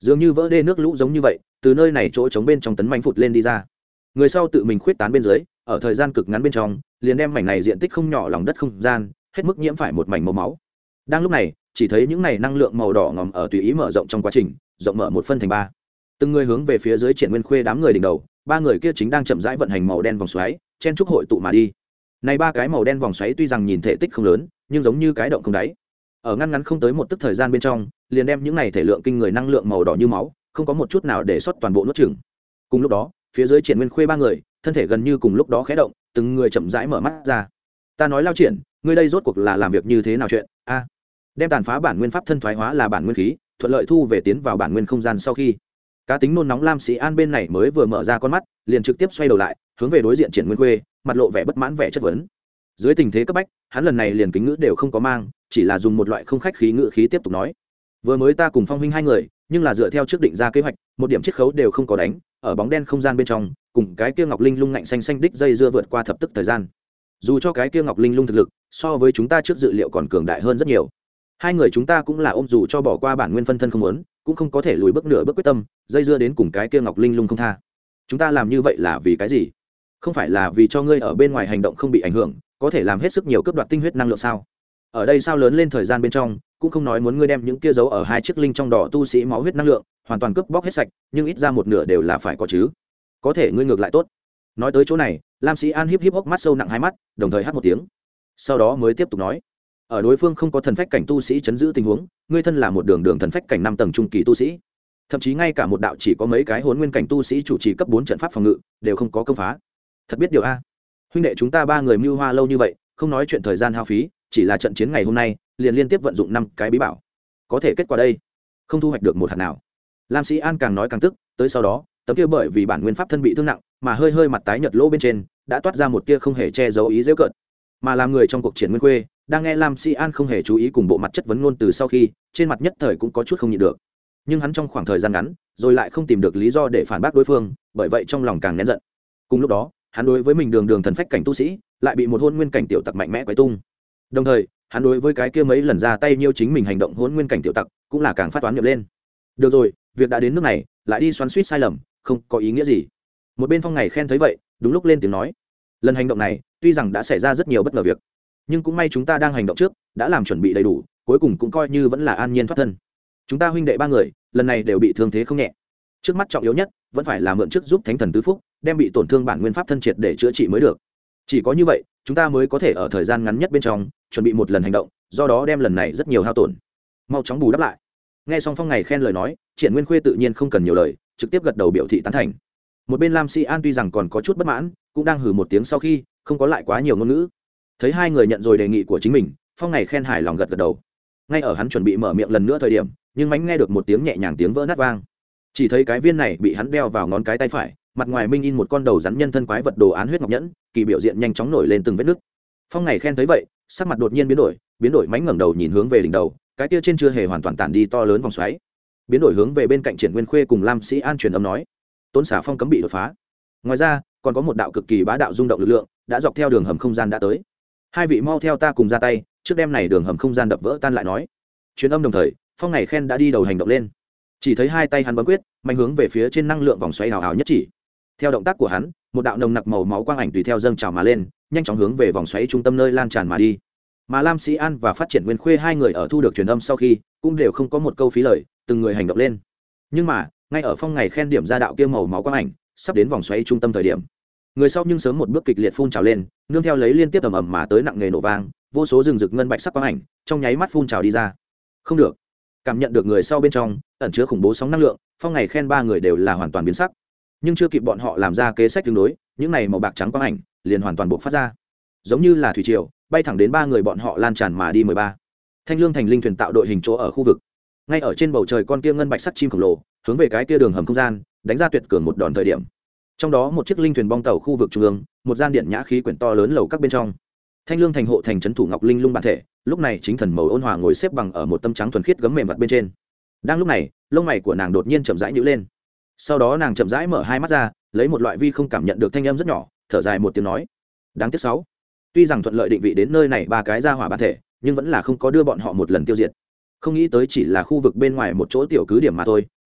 dường như vỡ đê nước lũ giống như vậy, từ nơi này chỗ trống bên trong tấn manh phụt lên đi ra. Người sau tự mình khuyết tán bên dưới, ở thời gian cực ngắn bên trong liền đem mảnh này diện tích không nhỏ lòng đất không gian hết mức nhiễm phải một mảnh màu máu. Đang lúc này chỉ thấy những này năng lượng màu đỏ ngòm ở tùy ý mở rộng trong quá trình rộng mở một phân thành ba, từng người hướng về phía dưới Triển Nguyên Khuê đám người đỉnh đầu. Ba người kia chính đang chậm rãi vận hành màu đen vòng xoáy chen trúc hội tụ mà đi. Này ba cái màu đen vòng xoáy tuy rằng nhìn thể tích không lớn, nhưng giống như cái động không đáy, ở ngăn ngắn không tới một tức thời gian bên trong liền đem những này thể lượng kinh người năng lượng màu đỏ như máu không có một chút nào để xuất toàn bộ nuốt chửng. Cùng lúc đó phía dưới Triển Nguyên Khuê ba người thân thể gần như cùng lúc đó khẽ động, từng người chậm rãi mở mắt ra. Ta nói Lao Triển, ngươi đây rốt cuộc là làm việc như thế nào chuyện a? Đem tàn phá bản nguyên pháp thân thoái hóa là bản nguyên khí, thuận lợi thu về tiến vào bản nguyên không gian sau khi, cá tính nôn nóng Lam Sĩ An bên này mới vừa mở ra con mắt, liền trực tiếp xoay đầu lại hướng về đối diện Triển Nguyên Khuê, mặt lộ vẻ bất mãn vẻ chất vấn. Dưới tình thế cấp bách, hắn lần này liền kính ngữ đều không có mang, chỉ là dùng một loại không khách khí ngữ khí tiếp tục nói: vừa mới ta cùng Phong huynh hai người, nhưng là dựa theo trước định ra kế hoạch, một điểm chiết khấu đều không có đánh, ở bóng đen không gian bên trong, cùng cái kia Ngọc Linh Lung ngạnh xanh xanh đích dây dưa vượt qua thập tức thời gian. Dù cho cái kia Ngọc Linh Lung thực lực so với chúng ta trước dự liệu còn cường đại hơn rất nhiều, hai người chúng ta cũng là ôm dù cho bỏ qua bản nguyên phân thân không muốn, cũng không có thể lùi bước nửa bước quyết tâm, dây dưa đến cùng cái kia Ngọc Linh Lung không tha. Chúng ta làm như vậy là vì cái gì? Không phải là vì cho ngươi ở bên ngoài hành động không bị ảnh hưởng, có thể làm hết sức nhiều cướp đoạt tinh huyết năng lượng sao? Ở đây sao lớn lên thời gian bên trong, cũng không nói muốn ngươi đem những kia giấu ở hai chiếc linh trong đỏ tu sĩ máu huyết năng lượng hoàn toàn cướp bóc hết sạch, nhưng ít ra một nửa đều là phải có chứ. Có thể ngươi ngược lại tốt. Nói tới chỗ này, Lam Sĩ An híp híp hốc mắt sâu nặng hai mắt, đồng thời hắt một tiếng. Sau đó mới tiếp tục nói: ở đối phương không có thần phách cảnh tu sĩ chấn giữ tình huống, ngươi thân là một đường thần phách cảnh 5 tầng trung kỳ tu sĩ, thậm chí ngay cả một đạo chỉ có mấy cái hồn nguyên cảnh tu sĩ chủ trì cấp 4 trận pháp phòng ngự đều không có công phá. Thật biết điều a. Huynh đệ chúng ta ba người mưu hoa lâu như vậy, không nói chuyện thời gian hao phí, chỉ là trận chiến ngày hôm nay liền liên tiếp vận dụng 5 cái bí bảo, có thể kết quả đây không thu hoạch được một hạt nào. Lam Sĩ An càng nói càng tức, tới sau đó tấm kia bởi vì bản nguyên pháp thân bị thương nặng mà hơi hơi mặt tái nhợt lỗ bên trên đã toát ra một tia không hề che giấu ý giễu cợt. Mà làm người trong cuộc Triển Nguyên Khuê đang nghe Lam Sĩ An không hề chú ý cùng bộ mặt chất vấn ngôn từ sau khi, trên mặt nhất thời cũng có chút không nhịn được. Nhưng hắn trong khoảng thời gian ngắn rồi lại không tìm được lý do để phản bác đối phương, bởi vậy trong lòng càng nén giận. Cùng lúc đó hắn đối với mình đường thần phách cảnh tu sĩ lại bị một hôn nguyên cảnh tiểu tặc mạnh mẽ quấy tung, đồng thời hắn đối với cái kia mấy lần ra tay nhiêu chính mình hành động hôn nguyên cảnh tiểu tặc cũng là càng phát toán nhập lên. Được rồi, việc đã đến nước này lại đi xoắn suýt sai lầm không có ý nghĩa gì. Một bên Phong Ngày khen thấy vậy đúng lúc lên tiếng nói: lần hành động này tuy rằng đã xảy ra rất nhiều bất ngờ việc, nhưng cũng may chúng ta đang hành động trước đã làm chuẩn bị đầy đủ, cuối cùng cũng coi như vẫn là an nhiên thoát thân. Chúng ta huynh đệ ba người lần này đều bị thương thế không nhẹ, trước mắt trọng yếu nhất vẫn phải là mượn chức giúp thánh thần tứ phúc đem bị tổn thương bản nguyên pháp thân triệt để chữa trị mới được. Chỉ có như vậy chúng ta mới có thể ở thời gian ngắn nhất bên trong chuẩn bị một lần hành động, do đó đem lần này rất nhiều hao tổn mau chóng bù đắp lại. Nghe xong Phong Ngày khen lời nói, Triển Nguyên Khuê tự nhiên không cần nhiều lời, trực tiếp gật đầu biểu thị tán thành. Một bên Lam Sĩ An tuy rằng còn có chút bất mãn, cũng đang hừ một tiếng sau khi không có lại quá nhiều ngôn ngữ. Thấy hai người nhận rồi đề nghị của chính mình, Phong Ngày khen hài lòng gật gật đầu. Ngay ở hắn chuẩn bị mở miệng lần nữa thời điểm, nhưng mánh nghe được một tiếng nhẹ nhàng tiếng vỡ nát vang. Chỉ thấy cái viên này bị hắn đeo vào ngón cái tay phải, mặt ngoài minh in một con đầu rắn nhân thân quái vật đồ án huyết ngọc nhẫn, kỳ biểu diện nhanh chóng nổi lên từng vết nứt. Phong Ngày khen thấy vậy, sắc mặt đột nhiên biến đổi mánh ngẩng đầu nhìn hướng về đỉnh đầu, cái kia trên chưa hề hoàn toàn tản đi to lớn vòng xoáy. Biến đổi hướng về bên cạnh Triển Nguyên Khuê cùng Lam Sĩ An truyền âm nói: Tốn xả phong cấm bị đột phá. Ngoài ra còn có một đạo cực kỳ bá đạo rung động lực lượng đã dọc theo đường hầm không gian đã tới. Hai vị mau theo ta cùng ra tay, trước đêm này đường hầm không gian đập vỡ tan lại nói. Truyền âm đồng thời, Phong Ngày khen đã đi đầu hành động lên. Chỉ thấy hai tay hắn bấm quyết, mạnh hướng về phía trên năng lượng vòng xoáy hào hào nhất chỉ. Theo động tác của hắn, một đạo nồng nặc màu máu quang ảnh tùy theo dâng trào mà lên, nhanh chóng hướng về vòng xoáy trung tâm nơi lan tràn mà đi. Mà Lam Sĩ An và Phát Triển Nguyên Khuê hai người ở thu được truyền âm sau khi, cũng đều không có một câu phí lời, từng người hành động lên. Nhưng mà ngay ở Phong Ngày khen điểm ra đạo kia màu máu quang ảnh sắp đến vòng xoáy trung tâm thời điểm, người sau nhưng sớm một bước kịch liệt phun trào lên, nương theo lấy liên tiếp ầm ầm mà tới nặng nề nổ vang, vô số rừng rực ngân bạch sắc quang ảnh trong nháy mắt phun trào đi ra. Không được, cảm nhận được người sau bên trong ẩn chứa khủng bố sóng năng lượng, Phong Ngày khen ba người đều là hoàn toàn biến sắc. Nhưng chưa kịp bọn họ làm ra kế sách tương đối, những này màu bạc trắng quang ảnh liền hoàn toàn bộc phát ra, giống như là thủy triều bay thẳng đến ba người bọn họ lan tràn mà đi. 13. Thanh Lương Thành linh thuyền tạo đội hình chỗ ở khu vực, ngay ở trên bầu trời con kia ngân bạch sắt chim khổng lồ hướng về cái kia đường hầm không gian đánh ra tuyệt cường một đòn thời điểm, trong đó một chiếc linh thuyền bong tàu khu vực trung ương, một gian điện nhã khí quyển to lớn lầu các bên trong, Thanh Lương Thành hộ thành trấn thủ Ngọc Linh Lung bản thể lúc này chính thần màu ôn hòa ngồi xếp bằng ở một tấm trắng thuần khiết gấm mềm mặt bên trên. Đang lúc này, lông mày của nàng đột nhiên chậm rãi nhíu lên, sau đó nàng chậm rãi mở hai mắt ra, lấy một loại vi không cảm nhận được thanh âm rất nhỏ, thở dài một tiếng nói: đáng tiếc 6. Tuy rằng thuận lợi định vị đến nơi này ba cái gia hỏa bản thể, nhưng vẫn là không có đưa bọn họ một lần tiêu diệt. Không nghĩ tới chỉ là khu vực bên ngoài một chỗ tiểu cứ điểm mà thôi,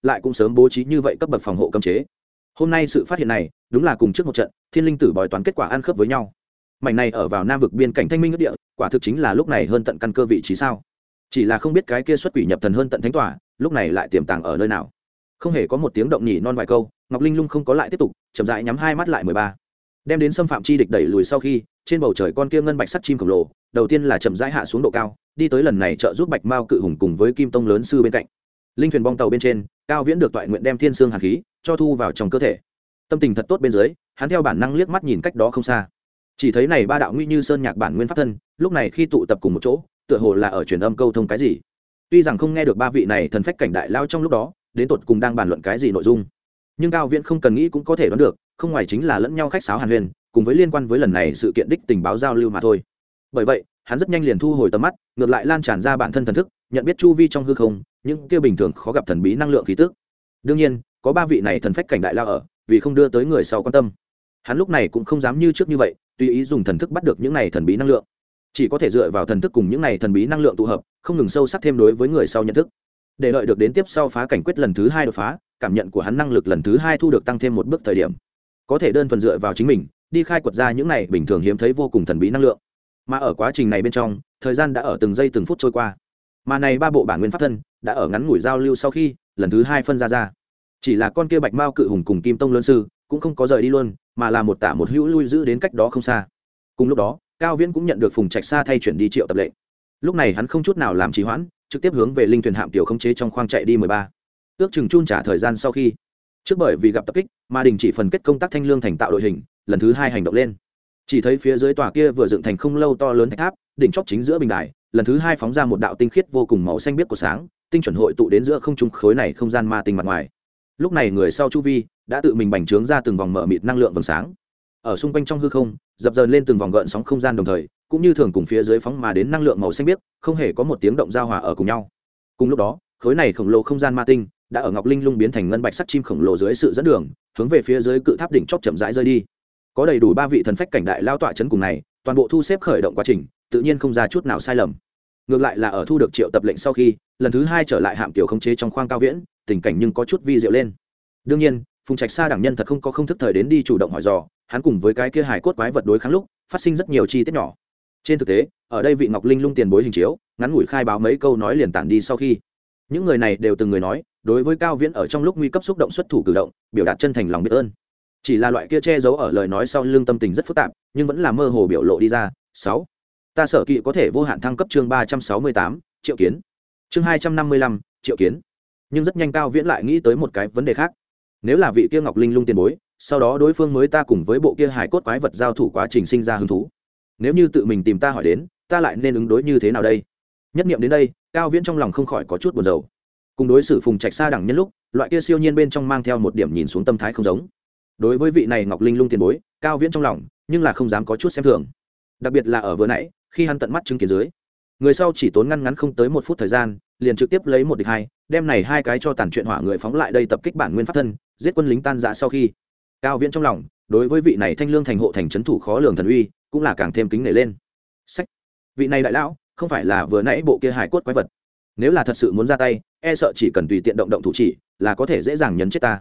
lại cũng sớm bố trí như vậy cấp bậc phòng hộ cấm chế. Hôm nay sự phát hiện này đúng là cùng trước một trận thiên linh tử bói toán kết quả ăn khớp với nhau. Mảnh này ở vào nam vực biên cảnh thanh minh ước địa, quả thực chính là lúc này hơn tận căn cơ vị trí sao. Chỉ là không biết cái kia xuất quỷ nhập thần hơn tận thánh tỏa lúc này lại tiềm tàng ở nơi nào. Không hề có một tiếng động nhỉ non vài câu, Ngọc Linh Lung không có lại tiếp tục, chậm rãi nhắm hai mắt lại 13. Đem đến xâm phạm chi địch đẩy lùi sau khi, trên bầu trời con kia ngân bạch sắt chim khổng lồ, đầu tiên là chậm rãi hạ xuống độ cao, đi tới lần này trợ giúp Bạch Mao cự hùng cùng với Kim Tông lớn sư bên cạnh. Linh thuyền bong tàu bên trên, Cao Viễn được toại nguyện đem thiên xương hàn khí cho thu vào trong cơ thể. Tâm tình thật tốt bên dưới, hắn theo bản năng liếc mắt nhìn cách đó không xa. Chỉ thấy này ba đạo nguy như sơn nhạc bản nguyên pháp thân, lúc này khi tụ tập cùng một chỗ, tựa hồ là ở truyền âm câu thông cái gì. Tuy rằng không nghe được ba vị này thần phách cảnh đại lao trong lúc đó, đến tột cùng đang bàn luận cái gì nội dung, nhưng Cao Viễn không cần nghĩ cũng có thể đoán được, không ngoài chính là lẫn nhau khách sáo hàn huyền, cùng với liên quan với lần này sự kiện đích tình báo giao lưu mà thôi. Bởi vậy, hắn rất nhanh liền thu hồi tầm mắt, ngược lại lan tràn ra bản thân thần thức, nhận biết chu vi trong hư không, những kia bình thường khó gặp thần bí năng lượng khí tức. Đương nhiên, có ba vị này thần phách cảnh đại lao ở, vì không đưa tới người sau quan tâm, hắn lúc này cũng không dám như trước như vậy, tùy ý dùng thần thức bắt được những này thần bí năng lượng, chỉ có thể dựa vào thần thức cùng những này thần bí năng lượng tụ hợp, không ngừng sâu sắc thêm đối với người sau nhận thức, để đợi được đến tiếp sau phá cảnh quyết lần thứ 2 đột phá, cảm nhận của hắn năng lực lần thứ 2 thu được tăng thêm một bước thời điểm, có thể đơn thuần dựa vào chính mình đi khai quật ra những này bình thường hiếm thấy vô cùng thần bí năng lượng. Mà ở quá trình này bên trong, thời gian đã ở từng giây từng phút trôi qua, mà này ba bộ bản nguyên pháp thân đã ở ngắn ngủi giao lưu sau khi lần thứ 2 phân ra. Chỉ là con kia Bạch Mao cự hùng cùng Kim Tông lớn sư cũng không có rời đi luôn, mà là một tả một hữu lui giữ đến cách đó không xa. Cùng lúc đó, Cao Viễn cũng nhận được Phùng Trạch Sa thay chuyển đi triệu tập lệnh. Lúc này hắn không chút nào làm trì hoãn, trực tiếp hướng về linh thuyền hạm tiểu khống chế trong khoang chạy đi 13. Ước chừng chun trả thời gian sau khi, trước bởi vì gặp tập kích mà đình chỉ phần kết công tác Thanh Lương thành tạo đội hình, lần thứ 2 hành động lên. Chỉ thấy phía dưới tòa kia vừa dựng thành không lâu to lớn thạch tháp, đỉnh chóp chính giữa bình đài, lần thứ 2 phóng ra một đạo tinh khiết vô cùng màu xanh biếc của sáng, tinh chuẩn hội tụ đến giữa không trung khối này không gian ma tinh mặt ngoài. Lúc này người sau chu vi đã tự mình bành trướng ra từng vòng mở mịt năng lượng vầng sáng, ở xung quanh trong hư không dập dờn lên từng vòng gợn sóng không gian đồng thời, cũng như thường cùng phía dưới phóng mà đến năng lượng màu xanh biếc không hề có một tiếng động giao hòa ở cùng nhau. Cùng lúc đó, khối này khổng lồ không gian ma tinh đã ở Ngọc Linh Lung biến thành ngân bạch sắt chim khổng lồ dưới sự dẫn đường, hướng về phía dưới cự tháp đỉnh chóp chậm rãi rơi đi. Có đầy đủ ba vị thần phách cảnh đại lao tọa chấn cùng này, toàn bộ thu xếp khởi động quá trình tự nhiên không ra chút nào sai lầm. Ngược lại là ở thu được triệu tập lệnh sau khi, lần thứ 2 trở lại hạm tiểu khống chế trong khoang Cao Viễn, tình cảnh nhưng có chút vi diệu lên. Đương nhiên, Phùng Trạch Sa đẳng nhân thật không có không thức thời đến đi chủ động hỏi dò, hắn cùng với cái kia hài cốt quái vật đối kháng lúc, phát sinh rất nhiều chi tiết nhỏ. Trên thực tế, ở đây vị Ngọc Linh Lung tiền bối hình chiếu, ngắn ngủi khai báo mấy câu nói liền tản đi sau khi, những người này đều từng người nói, đối với Cao Viễn ở trong lúc nguy cấp xúc động xuất thủ cử động, biểu đạt chân thành lòng biết ơn. Chỉ là loại kia che giấu ở lời nói sau lưng tâm tình rất phức tạp, nhưng vẫn là mơ hồ biểu lộ đi ra. 6. Ta sở kỵ có thể vô hạn thăng cấp chương 368, Triệu Kiến. Chương 255, Triệu Kiến. Nhưng rất nhanh Cao Viễn lại nghĩ tới một cái vấn đề khác. Nếu là vị kia Ngọc Linh Lung tiền bối, sau đó đối phương mới ta cùng với bộ kia hài cốt quái vật giao thủ quá trình sinh ra hứng thú. Nếu như tự mình tìm ta hỏi đến, ta lại nên ứng đối như thế nào đây? Nhất niệm đến đây, Cao Viễn trong lòng không khỏi có chút buồn rầu. Cùng đối xử Phùng Trạch Sa đẳng nhân lúc, loại kia siêu nhiên bên trong mang theo một điểm nhìn xuống tâm thái không giống. Đối với vị này Ngọc Linh Lung tiền bối, Cao Viễn trong lòng nhưng là không dám có chút xem thường. Đặc biệt là ở vừa nãy, khi hắn tận mắt chứng kiến dưới, người sau chỉ tốn ngắn không tới 1 phút thời gian, liền trực tiếp lấy 1 địch 2, đem này 2 cái cho tàn chuyện hỏa người phóng lại đây tập kích bản nguyên pháp thân, giết quân lính tan rã sau khi, Cao Viễn trong lòng đối với vị này Thanh Lương thành hộ thành trấn thủ khó lường thần uy cũng là càng thêm kính nể lên. Sách, vị này đại lão không phải là vừa nãy bộ kia hài cốt quái vật, nếu là thật sự muốn ra tay, e sợ chỉ cần tùy tiện động thủ chỉ là có thể dễ dàng nhấn chết ta.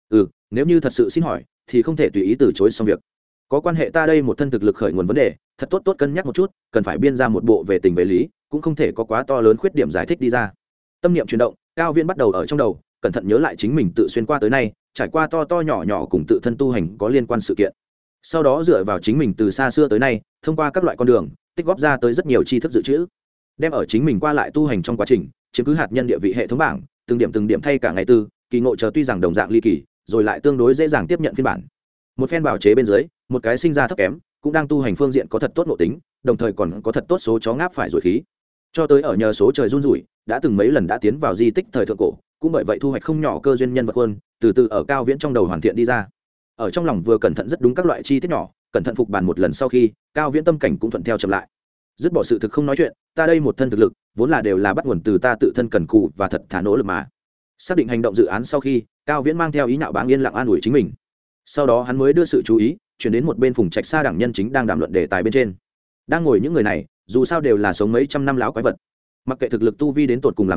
Nếu như thật sự xin hỏi thì không thể tùy ý từ chối xong việc. Có quan hệ ta đây một thân thực lực khởi nguồn vấn đề, thật tốt cân nhắc một chút, cần phải biên ra một bộ về tình về lý, cũng không thể có quá to lớn khuyết điểm giải thích đi ra. Tâm niệm chuyển động, Cao Viễn bắt đầu ở trong đầu cẩn thận nhớ lại chính mình tự xuyên qua tới nay, trải qua to nhỏ cùng tự thân tu hành có liên quan sự kiện. Sau đó dựa vào chính mình từ xa xưa tới nay, thông qua các loại con đường, tích góp ra tới rất nhiều tri thức dự trữ, đem ở chính mình qua lại tu hành trong quá trình, chiếm cứ hạt nhân địa vị hệ thống bảng, từng điểm thay cả ngày tư, kỳ ngộ chờ tuy rằng đồng dạng ly kỳ, rồi lại tương đối dễ dàng tiếp nhận phiên bản. Một phen bảo chế bên dưới, một cái sinh ra thấp kém, cũng đang tu hành phương diện có thật tốt nội tính, đồng thời còn có thật tốt số chó ngáp phải rồi khí. Cho tới ở nhờ số trời run rủi, đã từng mấy lần đã tiến vào di tích thời thượng cổ, cũng bởi vậy thu hoạch không nhỏ cơ duyên nhân vật quân, từ từ ở Cao Viễn trong đầu hoàn thiện đi ra. Ở trong lòng vừa cẩn thận rất đúng các loại chi tiết nhỏ, cẩn thận phục bàn một lần sau khi, Cao Viễn tâm cảnh cũng thuận theo chậm lại. Dứt bỏ sự thực không nói chuyện, ta đây một thân thực lực, vốn là đều là bắt nguồn từ ta tự thân cần cù và thật thà nỗ lực mà. Xác định hành động dự án sau khi, Cao Viễn mang theo ý nhạo báng yên lặng an ủi chính mình. Sau đó hắn mới đưa sự chú ý chuyển đến một bên Phùng Trạch Sa đẳng nhân chính đang đàm luận đề tài bên trên. Đang ngồi những người này, dù sao đều là sống mấy trăm năm láo quái vật, mặc kệ thực lực tu vi đến tột cùng làm sao,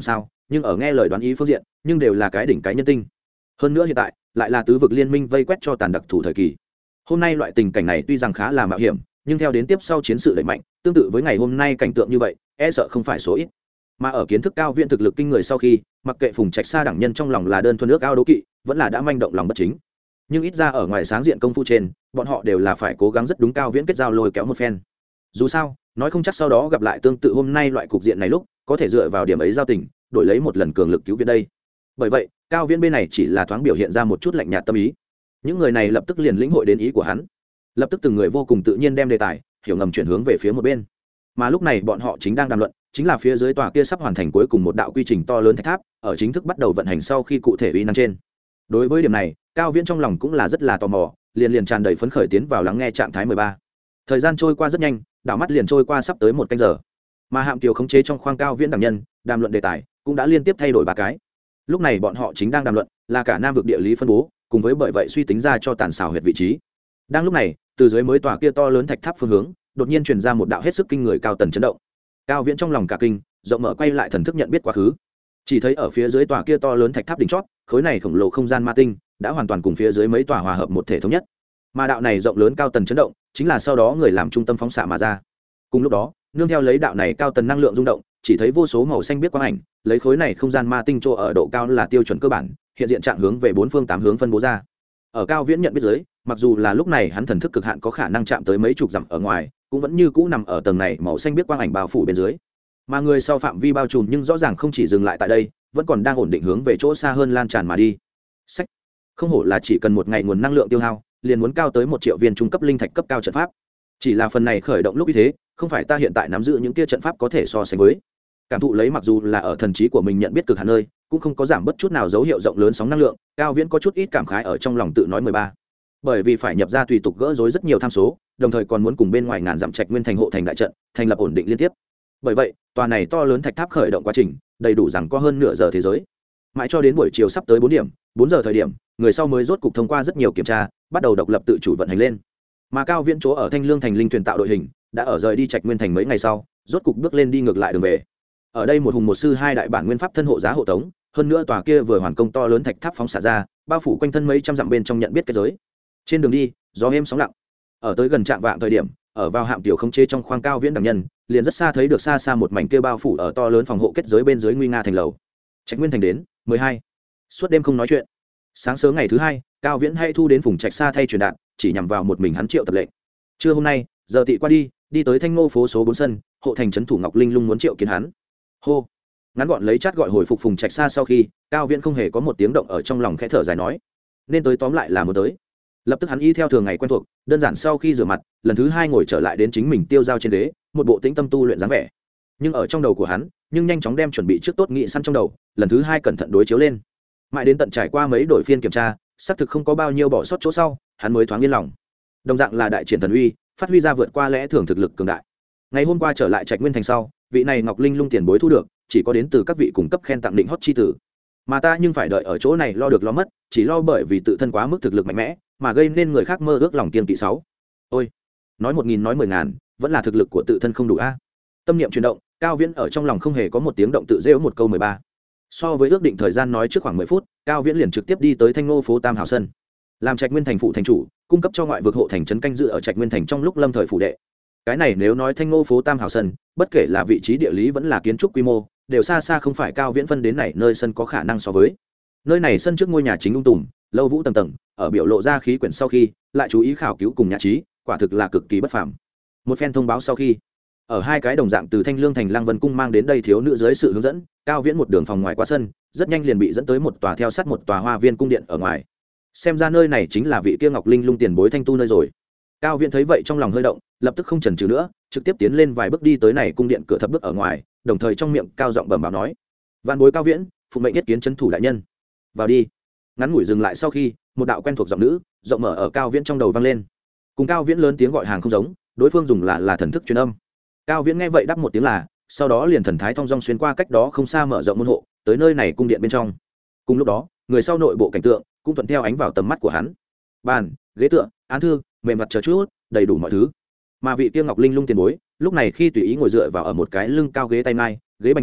nhưng ở nghe lời đoán ý phương diện nhưng đều là cái đỉnh cái nhân tinh. Hơn nữa hiện tại lại là tứ vực liên minh vây quét cho tàn đặc thủ thời kỳ. Hôm nay loại tình cảnh này tuy rằng khá là mạo hiểm, nhưng theo đến tiếp sau chiến sự đẩy mạnh, tương tự với ngày hôm nay cảnh tượng như vậy e sợ không phải số ít. Mà ở kiến thức Cao Viễn thực lực kinh người sau khi, mặc kệ Phùng Trạch Sa đẳng nhân trong lòng là đơn thuần ước ao đố kỵ, vẫn là đã manh động lòng bất chính. Nhưng ít ra ở ngoài sáng diện công phu trên, bọn họ đều là phải cố gắng rất đúng Cao Viễn kết giao lôi kéo một phen. Dù sao, nói không chắc sau đó gặp lại tương tự hôm nay loại cục diện này lúc, có thể dựa vào điểm ấy giao tình, đổi lấy một lần cường lực cứu viện đây. Bởi vậy, Cao Viễn bên này chỉ là thoáng biểu hiện ra một chút lạnh nhạt tâm ý. Những người này lập tức liền lĩnh hội đến ý của hắn, lập tức từng người vô cùng tự nhiên đem đề tài hiểu ngầm chuyển hướng về phía một bên. Mà lúc này bọn họ chính đang đàm luận, chính là phía dưới tòa kia sắp hoàn thành cuối cùng một đạo quy trình to lớn thạch tháp, ở chính thức bắt đầu vận hành sau khi cụ thể uy năng trên. Đối với điểm này, Cao Viễn trong lòng cũng là rất là tò mò, liền tràn đầy phấn khởi tiến vào lắng nghe trạng thái 13. Thời gian trôi qua rất nhanh, đảo mắt liền trôi qua sắp tới 1 canh giờ. Mà Hạm Kiều khống chế trong khoang Cao Viễn đẳng nhân, đàm luận đề tài cũng đã liên tiếp thay đổi 3 cái. Lúc này bọn họ chính đang đàm luận là cả Nam vực địa lý phân bố, cùng với bởi vậy suy tính ra cho tàn xào huyệt vị trí. Đang lúc này, từ dưới mới tòa kia to lớn thạch tháp phương hướng, đột nhiên truyền ra một đạo hết sức kinh người cao tần chấn động. Cao Viễn trong lòng cả kinh, rộng mở quay lại thần thức nhận biết quá khứ. Chỉ thấy ở phía dưới tòa kia to lớn thạch tháp đỉnh chót, khối này khổng lồ không gian ma tinh đã hoàn toàn cùng phía dưới mấy tòa hòa hợp một thể thống nhất. Mà đạo này rộng lớn cao tần chấn động, chính là sau đó người làm trung tâm phóng xạ mà ra. Cùng lúc đó, nương theo lấy đạo này cao tần năng lượng rung động, chỉ thấy vô số màu xanh biếc quang ảnh, lấy khối này không gian ma tinh chỗ ở độ cao là tiêu chuẩn cơ bản, hiện diện trạng hướng về 4 phương 8 hướng phân bố ra. Ở Cao Viễn nhận biết dưới, mặc dù là lúc này hắn thần thức cực hạn có khả năng chạm tới mấy chục dặm ở ngoài, cũng vẫn như cũ nằm ở tầng này màu xanh biếc quang ảnh bao phủ bên dưới. Mà người sau phạm vi bao trùm nhưng rõ ràng không chỉ dừng lại tại đây, vẫn còn đang ổn định hướng về chỗ xa hơn lan tràn mà đi. Sách, không hổ là chỉ cần một ngày nguồn năng lượng tiêu hao, liền muốn cao tới 1 triệu viên trung cấp linh thạch cấp cao trận pháp. Chỉ là phần này khởi động lúc như thế, không phải ta hiện tại nắm giữ những kia trận pháp có thể so sánh với. Cảm thụ lấy mặc dù là ở thần trí của mình nhận biết cực hạn nơi, cũng không có giảm bất chút nào dấu hiệu rộng lớn sóng năng lượng, Cao Viễn có chút ít cảm khái ở trong lòng tự nói 13. Bởi vì phải nhập ra tùy tục gỡ rối rất nhiều tham số, đồng thời còn muốn cùng bên ngoài ngàn dặm Trạch Nguyên thành hộ thành đại trận, thành lập ổn định liên tiếp. Bởi vậy, tòa này to lớn thạch tháp khởi động quá trình, đầy đủ rằng có hơn nửa giờ thế giới. Mãi cho đến buổi chiều sắp tới 4 giờ thời điểm, người sau mới rốt cục thông qua rất nhiều kiểm tra, bắt đầu độc lập tự chủ vận hành lên. Mà Cao Viễn chỗ ở Thanh Lương thành linh thuyền tạo đội hình, đã ở rời đi Trạch Nguyên thành mấy ngày sau, rốt cục bước lên đi ngược lại đường về. Ở đây một hùng một sư hai đại bản nguyên pháp thân hộ giá hộ tống, hơn nữa tòa kia vừa hoàn công to lớn thạch tháp phóng xạ ra, bao phủ quanh thân mấy trăm dặm bên trong nhận biết cái giới. Trên đường đi, gió êm sóng lặng. Ở tới gần trạm vạng thời điểm, ở vào Hạm Tiểu không chế trong khoang Cao Viễn đẳng nhân, liền rất xa thấy được xa xa một mảnh kia bao phủ ở to lớn phòng hộ kết giới bên dưới nguy nga thành lầu. Trạch Nguyên thành đến 12. Suốt đêm không nói chuyện. Sáng sớm ngày thứ hai, Cao Viễn hay thu đến Phùng Trạch Sa thay truyền đạt, chỉ nhằm vào một mình hắn triệu tập lệnh. Trưa hôm nay, giờ tị qua đi tới Thanh Ngô phố số 4 sân, hộ thành trấn thủ Ngọc Linh Lung muốn triệu kiến hắn. Hô. Ngắn gọn lấy chat gọi hồi phục Phùng Trạch Sa sau khi, Cao Viễn không hề có một tiếng động ở trong lòng khẽ thở dài nói, nên tới tóm lại là muốn tới. Lập tức hắn y theo thường ngày quen thuộc, đơn giản sau khi rửa mặt, lần thứ 2 ngồi trở lại đến chính mình tiêu giao trên ghế, một bộ tĩnh tâm tu luyện dáng vẻ. Nhưng ở trong đầu của hắn, nhưng nhanh chóng đem chuẩn bị trước tốt nghị săn trong đầu, lần thứ 2 cẩn thận đối chiếu lên. Mãi đến tận trải qua mấy đổi phiên kiểm tra, xác thực không có bao nhiêu bỏ sót chỗ sau, hắn mới thoáng yên lòng. Đồng dạng là đại triển thần uy, phát huy ra vượt qua lẽ thường thực lực cường đại. Ngày hôm qua trở lại Trạch Nguyên thành sau, vị này Ngọc Linh Lung tiền bối thu được, chỉ có đến từ các vị cung cấp khen tặng định hót chi tử. Mà ta nhưng phải đợi ở chỗ này lo được lo mất, chỉ lo bởi vì tự thân quá mức thực lực mạnh mẽ, mà gây nên người khác mơ ước lòng kiên kỵ 6. Ôi, nói 1000 nói 10000, vẫn là thực lực của tự thân không đủ a. Tâm niệm chuyển động, Cao Viễn ở trong lòng không hề có một tiếng động tự rêu một câu 13. So với ước định thời gian nói trước khoảng 10 phút, Cao Viễn liền trực tiếp đi tới Thanh Ngô phố Tam Hào sân. Làm Trạch Nguyên thành phụ thành chủ, cung cấp cho ngoại vực hộ thành trấn canh dự ở Trạch Nguyên thành trong lúc lâm thời phủ đệ. Cái này nếu nói Thanh Ngô phố Tam Hào sân, bất kể là vị trí địa lý vẫn là kiến trúc quy mô, đều xa xa không phải Cao Viễn phân đến này nơi sân có khả năng so với. Nơi này sân trước ngôi nhà chính tùm, lâu vũ tầng tầng, ở biểu lộ ra khí quyển sau khi, lại chú ý khảo cứu cùng nhã trí, quả thực là cực kỳ bất phàm. Một phen thông báo sau khi, ở hai cái đồng dạng từ Thanh Lương thành Lăng Vân cung mang đến đây thiếu nữ dưới sự hướng dẫn, Cao Viễn một đường phòng ngoài qua sân, rất nhanh liền bị dẫn tới một tòa theo sát một tòa hoa viên cung điện ở ngoài. Xem ra nơi này chính là vị kia Ngọc Linh Lung tiền bối thanh tu nơi rồi. Cao Viễn thấy vậy trong lòng hơi động, lập tức không chần chừ nữa, trực tiếp tiến lên vài bước đi tới này cung điện cửa thập bước ở ngoài, đồng thời trong miệng cao giọng bẩm báo nói: "Vạn bối Cao Viễn, phụ mệnh yết kiến trấn thủ đại nhân." "Vào đi." Ngắn ngủi dừng lại sau khi, một đạo quen thuộc giọng nữ rộng mở ở Cao Viễn trong đầu vang lên. Cùng Cao Viễn lớn tiếng gọi hàng không giống, đối phương dùng là thần thức truyền âm. Cao Viễn nghe vậy đáp một tiếng là, sau đó liền thần thái thong dong xuyên qua cách đó không xa mở rộng môn hộ, tới nơi này cung điện bên trong. Cùng lúc đó, người sau nội bộ cảnh tượng cũng thuận theo ánh vào tầm mắt của hắn. Bàn, ghế tựa, án thư, mềm mặt chờ chút, đầy đủ mọi thứ. Mà vị kia Ngọc Linh Lung tiền bối, lúc này khi tùy ý ngồi dựa vào ở một cái lưng cao ghế tay mai, ghế bành trên,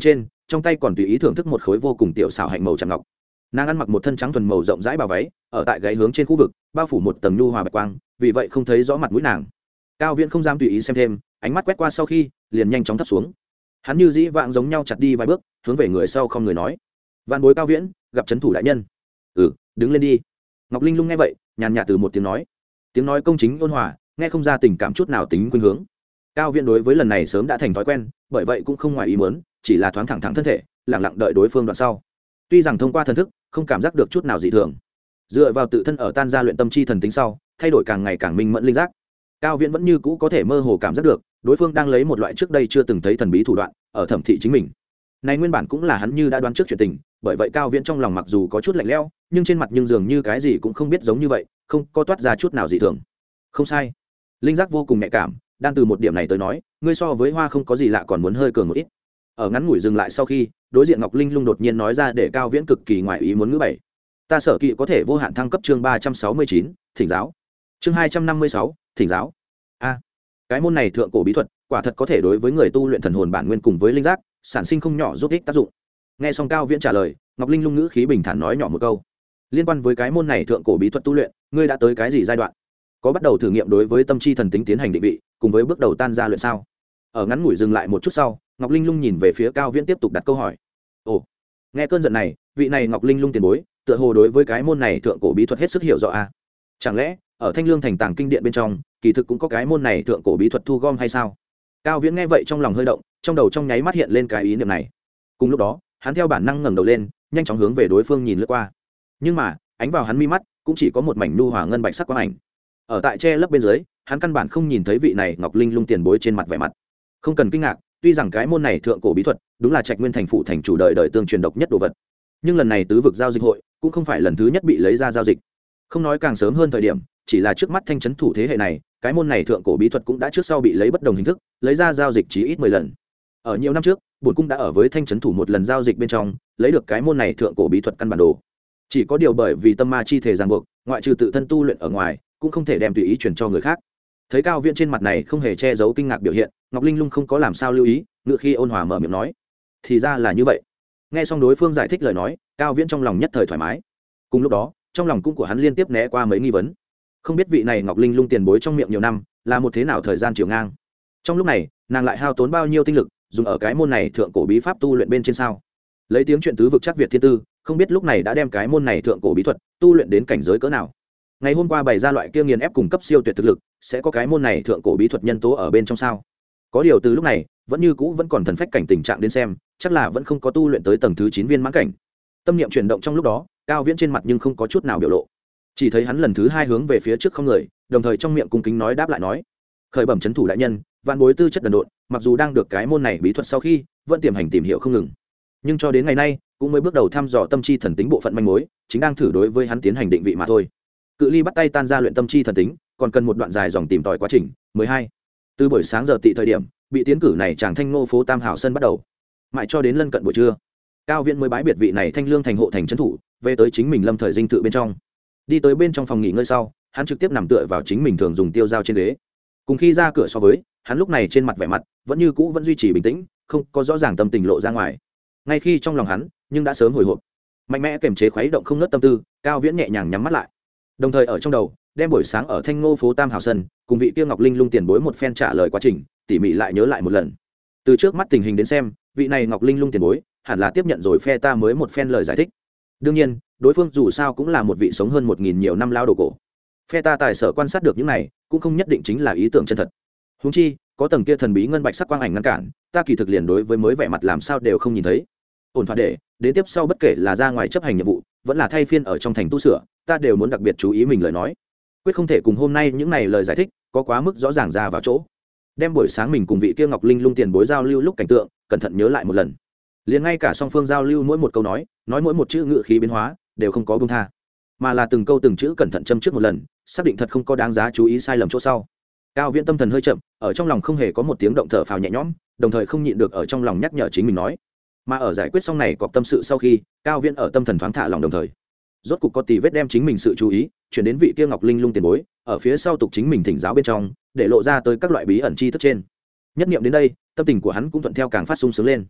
trong tay còn tùy ý thưởng thức một khối vô cùng tiểu xảo hạnh màu chạm ngọc. Nàng ăn mặc một thân trắng thuần màu rộng rãi bào váy, ở tại gáy hướng trên khu vực bao phủ một tầng nhu hòa bạch quang, vì vậy không thấy rõ mặt mũi nàng. Cao Viễn không dám tùy ý xem thêm, ánh mắt quét qua sau khi liền nhanh chóng thấp xuống. Hắn như dĩ vãng giống nhau chặt đi vài bước, hướng về người sau không người nói: "Vạn bối Cao Viễn, gặp trấn thủ đại nhân." Đứng lên đi." Ngọc Linh Lung nghe vậy nhàn nhạt từ một tiếng nói công chính ôn hòa, nghe không ra tình cảm chút nào tính khuynh hướng. Cao Viễn đối với lần này sớm đã thành thói quen, bởi vậy cũng không ngoài ý muốn, chỉ là thoáng thẳng thân thể, lặng lặng đợi đối phương đoạn sau. Tuy rằng thông qua thần thức không cảm giác được chút nào dị thường, dựa vào tự thân ở tan ra luyện tâm chi thần tính sau, thay đổi càng ngày càng minh mẫn linh giác, Cao Viễn vẫn như cũ có thể mơ hồ cảm giác được đối phương đang lấy một loại trước đây chưa từng thấy thần bí thủ đoạn ở thẩm thị chính mình. Này nguyên bản cũng là hắn như đã đoán trước chuyện tình, bởi vậy Cao Viễn trong lòng mặc dù có chút lạnh lẽo, nhưng trên mặt nhưng dường như cái gì cũng không biết giống như vậy, không có toát ra chút nào dị thường. Không sai, linh giác vô cùng nhạy cảm, đang từ một điểm này tới nói, ngươi so với Hoa không có gì lạ còn muốn hơi cường một ít. Ở ngắn ngủi dừng lại sau khi, đối diện Ngọc Linh Lung đột nhiên nói ra để Cao Viễn cực kỳ ngoại ý muốn ngữ bảy. Ta sở kỵ có thể vô hạn thăng cấp chương 369, thỉnh giáo. Chương 256, thỉnh giáo. Cái môn này thượng cổ bí thuật, quả thật có thể đối với người tu luyện thần hồn bản nguyên cùng với linh giác, sản sinh không nhỏ giúp ích tác dụng. Nghe xong Cao Viễn trả lời, Ngọc Linh Lung ngữ khí bình thản nói nhỏ một câu: "Liên quan với cái môn này thượng cổ bí thuật tu luyện, ngươi đã tới cái gì giai đoạn? Có bắt đầu thử nghiệm đối với tâm chi thần tính tiến hành định vị, cùng với bước đầu tan ra luyện sao?" Ở ngắn ngủi dừng lại một chút sau, Ngọc Linh Lung nhìn về phía Cao Viễn tiếp tục đặt câu hỏi. Ồ, nghe cơn giận này, vị này Ngọc Linh Lung tiền bối, tựa hồ đối với cái môn này thượng cổ bí thuật hết sức hiểu rõ a. Chẳng lẽ ở Thanh Lương thành tàng kinh điện bên trong, kỳ thực cũng có cái môn này thượng cổ bí thuật thu gom hay sao? Cao Viễn nghe vậy trong lòng hơi động, trong đầu trong nháy mắt hiện lên cái ý niệm này. Cùng lúc đó, hắn theo bản năng ngẩng đầu lên, nhanh chóng hướng về đối phương nhìn lướt qua. Nhưng mà, ánh vào hắn mi mắt, cũng chỉ có một mảnh nhu hòa ngân bạch sắc quang ảnh. Ở tại che lấp bên dưới, hắn căn bản không nhìn thấy vị này Ngọc Linh Lung tiền bối trên mặt vẻ mặt. Không cần kinh ngạc, tuy rằng cái môn này thượng cổ bí thuật đúng là Trạch Nguyên thành phụ thành chủ đời đời tương truyền độc nhất đồ vật, nhưng lần này tứ vực giao dịch hội cũng không phải lần thứ nhất bị lấy ra giao dịch. Không nói càng sớm hơn thời điểm, chỉ là trước mắt thanh trấn thủ thế hệ này, cái môn này thượng cổ bí thuật cũng đã trước sau bị lấy bất đồng hình thức lấy ra giao dịch chí ít 10 lần. Ở nhiều năm trước, bổn cung đã ở với thanh trấn thủ một lần giao dịch bên trong lấy được cái môn này thượng cổ bí thuật căn bản đồ. Chỉ có điều bởi vì tâm ma chi thể ràng buộc, ngoại trừ tự thân tu luyện ở ngoài, cũng không thể đem tùy ý truyền cho người khác. Thấy Cao Viễn trên mặt này không hề che giấu kinh ngạc biểu hiện, Ngọc Linh Lung không có làm sao lưu ý, ngựa khi ôn hòa mở miệng nói: "Thì ra là như vậy." Nghe xong đối phương giải thích lời nói, Cao Viễn trong lòng nhất thời thoải mái. Cùng lúc đó, trong lòng cũng của hắn liên tiếp né qua mấy nghi vấn. Không biết vị này Ngọc Linh Lung tiền bối trong miệng nhiều năm, là một thế nào thời gian chiều ngang. Trong lúc này, nàng lại hao tốn bao nhiêu tinh lực, dùng ở cái môn này thượng cổ bí pháp tu luyện bên trên sao? Lấy tiếng chuyện tứ vực chắc Việt thiên tư, không biết lúc này đã đem cái môn này thượng cổ bí thuật tu luyện đến cảnh giới cỡ nào. Ngày hôm qua bày ra loại kia nghiền ép cùng cấp siêu tuyệt thực lực, sẽ có cái môn này thượng cổ bí thuật nhân tố ở bên trong sao? Có điều từ lúc này, vẫn như cũ vẫn còn thần phách cảnh tình trạng đến xem, chắc là vẫn không có tu luyện tới tầng thứ 9 viên mãn cảnh. Tâm niệm chuyển động trong lúc đó, Cao Viễn trên mặt nhưng không có chút nào biểu lộ. Chỉ thấy hắn lần thứ hai hướng về phía trước không người, đồng thời trong miệng cung kính nói đáp lại nói: "Khởi bẩm trấn thủ đại nhân, vạn bối tư chất đần độn, mặc dù đang được cái môn này bí thuật sau khi vẫn tiềm hành tìm hiểu không ngừng, nhưng cho đến ngày nay cũng mới bước đầu thăm dò tâm chi thần tính bộ phận manh mối, chính đang thử đối với hắn tiến hành định vị mà thôi. Cự ly bắt tay tan ra luyện tâm chi thần tính, còn cần một đoạn dài dòng tìm tòi quá trình. 12. Từ buổi sáng giờ tị thời điểm, bị tiến cử này chàng Thanh Ngô phố Tam Hảo sân bắt đầu, mãi cho đến lân cận buổi trưa, Cao Viễn mới bái biệt vị này Thanh Lương thành hộ thành trấn thủ, về tới chính mình Lâm thời dinh thự bên trong. Đi tới bên trong phòng nghỉ ngơi sau, hắn trực tiếp nằm tựa vào chính mình thường dùng tiêu dao trên ghế. Cùng khi ra cửa so với, hắn lúc này trên mặt vẻ mặt vẫn như cũ vẫn duy trì bình tĩnh, không có rõ ràng tâm tình lộ ra ngoài. Ngay khi trong lòng hắn, nhưng đã sớm hồi hộp, mạnh mẽ kiềm chế khuấy động không ngớt tâm tư, Cao Viễn nhẹ nhàng nhắm mắt lại. Đồng thời ở trong đầu, đem buổi sáng ở Thanh Ngô phố Tam Hảo sân, cùng vị kia Ngọc Linh Lung tiền bối một phen trả lời quá trình, tỉ mỉ lại nhớ lại một lần. Từ trước mắt tình hình đến xem, vị này Ngọc Linh Lung tiền bối hẳn là tiếp nhận rồi phe ta mới một phen lời giải thích. Đương nhiên, đối phương dù sao cũng là một vị sống hơn 1000 nhiều năm lao đồ cổ. Phe ta tài sở quan sát được những này, cũng không nhất định chính là ý tưởng chân thật. Huống chi, có tầng kia thần bí ngân bạch sắc quang ảnh ngăn cản, ta kỳ thực liền đối với mới vẻ mặt làm sao đều không nhìn thấy. Ổn thỏa để, đến tiếp sau bất kể là ra ngoài chấp hành nhiệm vụ, vẫn là thay phiên ở trong thành tu sửa, ta đều muốn đặc biệt chú ý mình lời nói. Quyết không thể cùng hôm nay những này lời giải thích có quá mức rõ ràng ra vào chỗ. Đem buổi sáng mình cùng vị kia Ngọc Linh Lung tiền bối giao lưu lúc cảnh tượng, cẩn thận nhớ lại một lần. Liền ngay cả song phương giao lưu mỗi một câu nói mỗi một chữ ngữ khí biến hóa, đều không có buông tha, mà là từng câu từng chữ cẩn thận châm trước một lần, xác định thật không có đáng giá chú ý sai lầm chỗ sau. Cao Viễn tâm thần hơi chậm, ở trong lòng không hề có một tiếng động thở phào nhẹ nhõm, đồng thời không nhịn được ở trong lòng nhắc nhở chính mình nói. Mà ở giải quyết xong này cọp tâm sự sau khi, Cao Viễn ở tâm thần thoáng thả lòng, đồng thời rốt cục có tì vết đem chính mình sự chú ý chuyển đến vị kia Ngọc Linh Lung tiền bối ở phía sau tục chính mình thỉnh giáo bên trong, để lộ ra tới các loại bí ẩn chi thức trên. Nhất niệm đến đây, tâm tình của hắn cũng thuận theo càng phát sung sướng lên.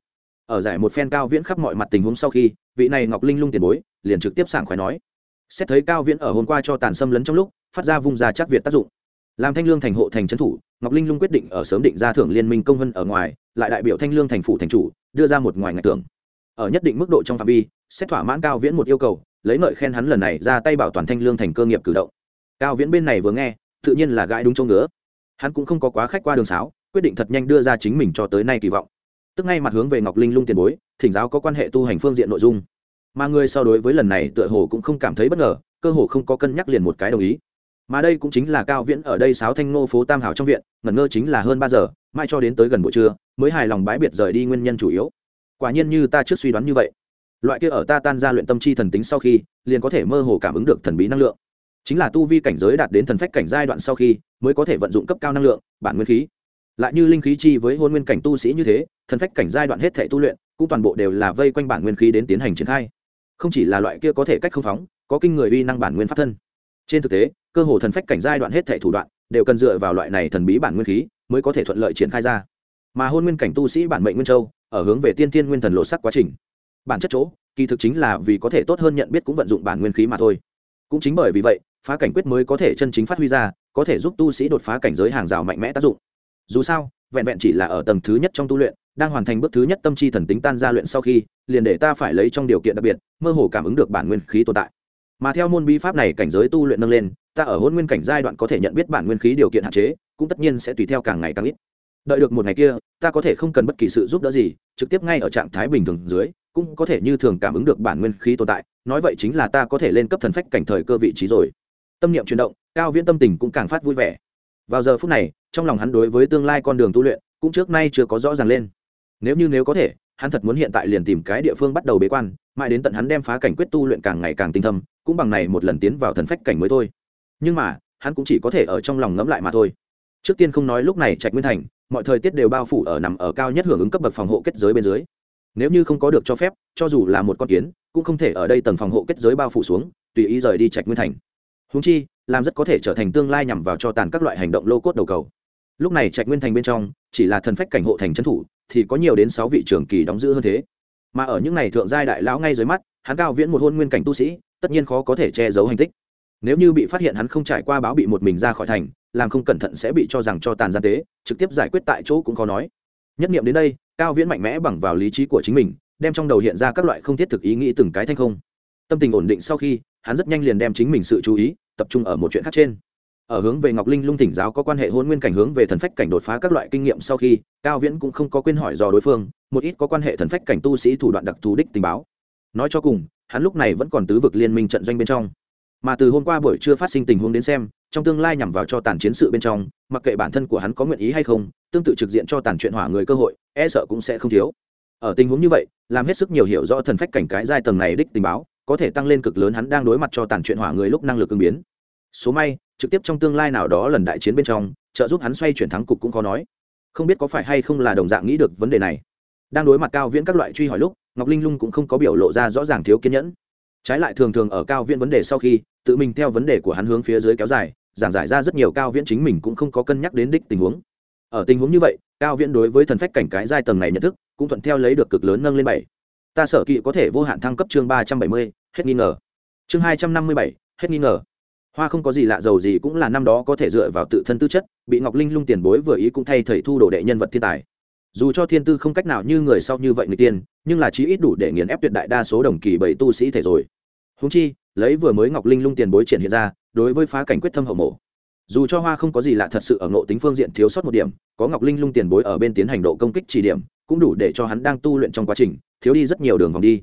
ở giải một phen Cao Viễn khắp mọi mặt tình huống sau khi, vị này Ngọc Linh Lung tiền bối liền trực tiếp sảng khoái nói, xét thấy Cao Viễn ở hôm qua cho tàn xâm lấn trong lúc phát ra vung ra chắc việt tác dụng, làm Thanh Lương thành hộ thành trấn thủ, Ngọc Linh Lung quyết định ở sớm định ra thưởng liên minh công vân ở ngoài, lại đại biểu Thanh Lương thành phủ thành chủ đưa ra một ngoài ngạch tưởng, ở nhất định mức độ trong phạm vi xét thỏa mãn Cao Viễn một yêu cầu, lấy ngợi khen hắn lần này ra tay bảo toàn Thanh Lương thành cơ nghiệp cử động. Cao Viễn bên này vừa nghe tự nhiên là gãi đúng chỗ ngứa, hắn cũng không có quá khách qua đường sáo, quyết định thật nhanh đưa ra chính mình cho tới nay kỳ vọng, tức ngay mặt hướng về Ngọc Linh Lung tiền bối thỉnh giáo có quan hệ tu hành phương diện nội dung, mà người sau đối với lần này tựa hồ cũng không cảm thấy bất ngờ, cơ hồ không có cân nhắc liền một cái đồng ý. Mà đây cũng chính là Cao Viễn ở đây Sáo Thanh Nô phố Tam Hảo trong viện ngẩn ngơ chính là hơn 3 giờ, mãi cho đến tới gần buổi trưa mới hài lòng bái biệt rời đi nguyên nhân chủ yếu. Quả nhiên như ta trước suy đoán như vậy, loại kia ở ta tan ra luyện tâm chi thần tính sau khi, liền có thể mơ hồ cảm ứng được thần bí năng lượng, chính là tu vi cảnh giới đạt đến thần phách cảnh giai đoạn sau khi mới có thể vận dụng cấp cao năng lượng, bản nguyên khí. Lại như linh khí chi với hôn nguyên cảnh tu sĩ như thế, thần phách cảnh giai đoạn hết thảy tu luyện, cũng toàn bộ đều là vây quanh bản nguyên khí đến tiến hành triển khai. Không chỉ là loại kia có thể cách không phóng, có kinh người uy năng bản nguyên pháp thân. Trên thực tế, cơ hồ thần phách cảnh giai đoạn hết thảy thủ đoạn đều cần dựa vào loại này thần bí bản nguyên khí mới có thể thuận lợi triển khai ra. Mà hôn nguyên cảnh tu sĩ bản mệnh nguyên châu, ở hướng về tiên thiên nguyên thần lộ sắc quá trình. Bản chất chỗ, kỳ thực chính là vì có thể tốt hơn nhận biết cũng vận dụng bản nguyên khí mà thôi. Cũng chính bởi vì vậy, phá cảnh quyết mới có thể chân chính phát huy ra, có thể giúp tu sĩ đột phá cảnh giới hàng rào mạnh mẽ tác dụng. Dù sao, vẹn vẹn chỉ là ở tầng thứ nhất trong tu luyện, đang hoàn thành bước thứ nhất tâm chi thần tính tan ra luyện sau khi, liền để ta phải lấy trong điều kiện đặc biệt, mơ hồ cảm ứng được bản nguyên khí tồn tại. Mà theo môn bí pháp này cảnh giới tu luyện nâng lên, ta ở hôn nguyên cảnh giai đoạn có thể nhận biết bản nguyên khí điều kiện hạn chế, cũng tất nhiên sẽ tùy theo càng ngày càng ít. Đợi được một ngày kia, ta có thể không cần bất kỳ sự giúp đỡ gì, trực tiếp ngay ở trạng thái bình thường dưới, cũng có thể như thường cảm ứng được bản nguyên khí tồn tại, nói vậy chính là ta có thể lên cấp thần phách cảnh thời cơ vị trí rồi. Tâm niệm chuyển động, Cao Viễn tâm tình cũng càng phát vui vẻ. Vào giờ phút này, trong lòng hắn đối với tương lai con đường tu luyện cũng trước nay chưa có rõ ràng lên. Nếu có thể, hắn thật muốn hiện tại liền tìm cái địa phương bắt đầu bế quan, mãi đến tận hắn đem phá cảnh quyết tu luyện càng ngày càng tinh thâm, cũng bằng này một lần tiến vào thần phách cảnh mới thôi. Nhưng mà, hắn cũng chỉ có thể ở trong lòng ngẫm lại mà thôi. Trước tiên không nói lúc này Trạch Nguyên Thành, mọi thời tiết đều bao phủ ở nằm ở cao nhất hưởng ứng cấp bậc phòng hộ kết giới bên dưới. Nếu như không có được cho phép, cho dù là một con kiến, cũng không thể ở đây tầng phòng hộ kết giới bao phủ xuống, tùy ý rời đi Trạch Nguyên Thành. Huống chi, làm rất có thể trở thành tương lai nhằm vào cho tàn các loại hành động lô cốt đầu cầu. Lúc này Trạch Nguyên Thành bên trong, chỉ là thần phách cảnh hộ thành trấn thủ, thì có nhiều đến 6 vị trưởng kỳ đóng giữ hơn thế. Mà ở những này thượng giai đại lão ngay dưới mắt, hắn Cao Viễn một hôn nguyên cảnh tu sĩ, tất nhiên khó có thể che giấu hành tích. Nếu như bị phát hiện hắn không trải qua báo bị một mình ra khỏi thành, làm không cẩn thận sẽ bị cho rằng cho tàn gian tế, trực tiếp giải quyết tại chỗ cũng khó nói. Nhất niệm đến đây, Cao Viễn mạnh mẽ bằng vào lý trí của chính mình, đem trong đầu hiện ra các loại không thiết thực ý nghĩ từng cái thanh không. Tâm tình ổn định sau khi, hắn rất nhanh liền đem chính mình sự chú ý tập trung ở một chuyện khác trên. Ở hướng về Ngọc Linh Lung thỉnh giáo có quan hệ hôn nguyên cảnh hướng về thần phách cảnh đột phá các loại kinh nghiệm sau khi, Cao Viễn cũng không có quên hỏi dò đối phương một ít có quan hệ thần phách cảnh tu sĩ thủ đoạn đặc thù đích tình báo. Nói cho cùng, hắn lúc này vẫn còn tứ vực liên minh trận doanh bên trong, mà từ hôm qua buổi trưa phát sinh tình huống đến xem, trong tương lai nhằm vào cho tàn chiến sự bên trong, mặc kệ bản thân của hắn có nguyện ý hay không, tương tự trực diện cho tàn chuyện hỏa người cơ hội, e sợ cũng sẽ không thiếu. Ở tình huống như vậy, làm hết sức nhiều hiểu rõ thần phách cảnh cái giai tầng này đích tình báo, có thể tăng lên cực lớn hắn đang đối mặt cho tàn chuyện hỏa người lúc năng lực ứng biến. Số may, trực tiếp trong tương lai nào đó lần đại chiến bên trong, trợ giúp hắn xoay chuyển thắng cục cũng khó nói. Không biết có phải hay không là đồng dạng nghĩ được vấn đề này. Đang đối mặt Cao Viễn các loại truy hỏi lúc, Ngọc Linh Lung cũng không có biểu lộ ra rõ ràng thiếu kiên nhẫn. Trái lại thường thường ở Cao Viễn vấn đề sau khi, tự mình theo vấn đề của hắn hướng phía dưới kéo dài, giảng giải ra rất nhiều Cao Viễn chính mình cũng không có cân nhắc đến đích tình huống. Ở tình huống như vậy, Cao Viễn đối với thần phách cảnh cái giai tầng này nhận thức, cũng thuận theo lấy được cực lớn nâng lên 7. Ta sở kỵ có thể vô hạn thăng cấp chương 370, hết nghi ngờ. Chương 257, hết nghi ngờ. Hoa không có gì lạ giàu gì cũng là năm đó có thể dựa vào tự thân tư chất, bị Ngọc Linh Lung tiền bối vừa ý cũng thay thầy thu đồ đệ nhân vật thiên tài. Dù cho thiên tư không cách nào như người sau như vậy người tiên, nhưng là chí ít đủ để nghiền ép tuyệt đại đa số đồng kỳ bảy tu sĩ thể rồi. Huống chi, lấy vừa mới Ngọc Linh Lung tiền bối triển hiện ra, đối với phá cảnh quyết thâm hậu mộ. Dù cho Hoa không có gì lạ thật sự ở ngộ tính phương diện thiếu sót một điểm, có Ngọc Linh Lung tiền bối ở bên tiến hành độ công kích chỉ điểm, cũng đủ để cho hắn đang tu luyện trong quá trình thiếu đi rất nhiều đường vòng đi.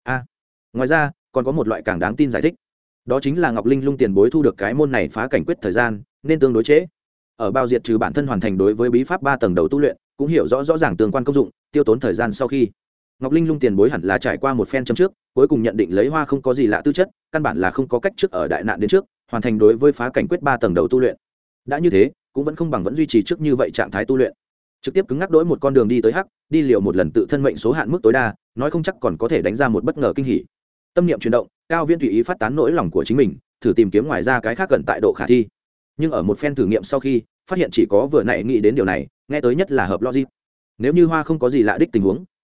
Ngoài ra, còn có một loại càng đáng tin giải thích. Đó chính là Ngọc Linh Lung tiền bối thu được cái môn này phá cảnh quyết thời gian nên tương đối chế. Ở bao diệt trừ bản thân hoàn thành đối với bí pháp 3 tầng đầu tu luyện, cũng hiểu rõ ràng tương quan công dụng, tiêu tốn thời gian sau khi, Ngọc Linh Lung tiền bối hẳn là trải qua một phen chấm trước, cuối cùng nhận định lấy Hoa không có gì lạ tư chất, căn bản là không có cách trước ở đại nạn đến trước, hoàn thành đối với phá cảnh quyết 3 tầng đầu tu luyện. Đã như thế, cũng vẫn không bằng vẫn duy trì trước như vậy trạng thái tu luyện. Trực tiếp cứng ngắc đối một con đường đi tới hắc, đi liều một lần tự thân mệnh số hạn mức tối đa, nói không chắc còn có thể đánh ra một bất ngờ kinh hỉ. Tâm niệm chuyển động, Cao Viễn tùy ý phát tán nỗi lòng của chính mình, thử tìm kiếm ngoài ra cái khác gần tại độ khả thi. Nhưng ở một phen thử nghiệm sau khi, phát hiện chỉ có vừa nãy nghĩ đến điều này, nghe tới nhất là hợp logic. Nếu như Hoa không có gì lạ đích tình huống,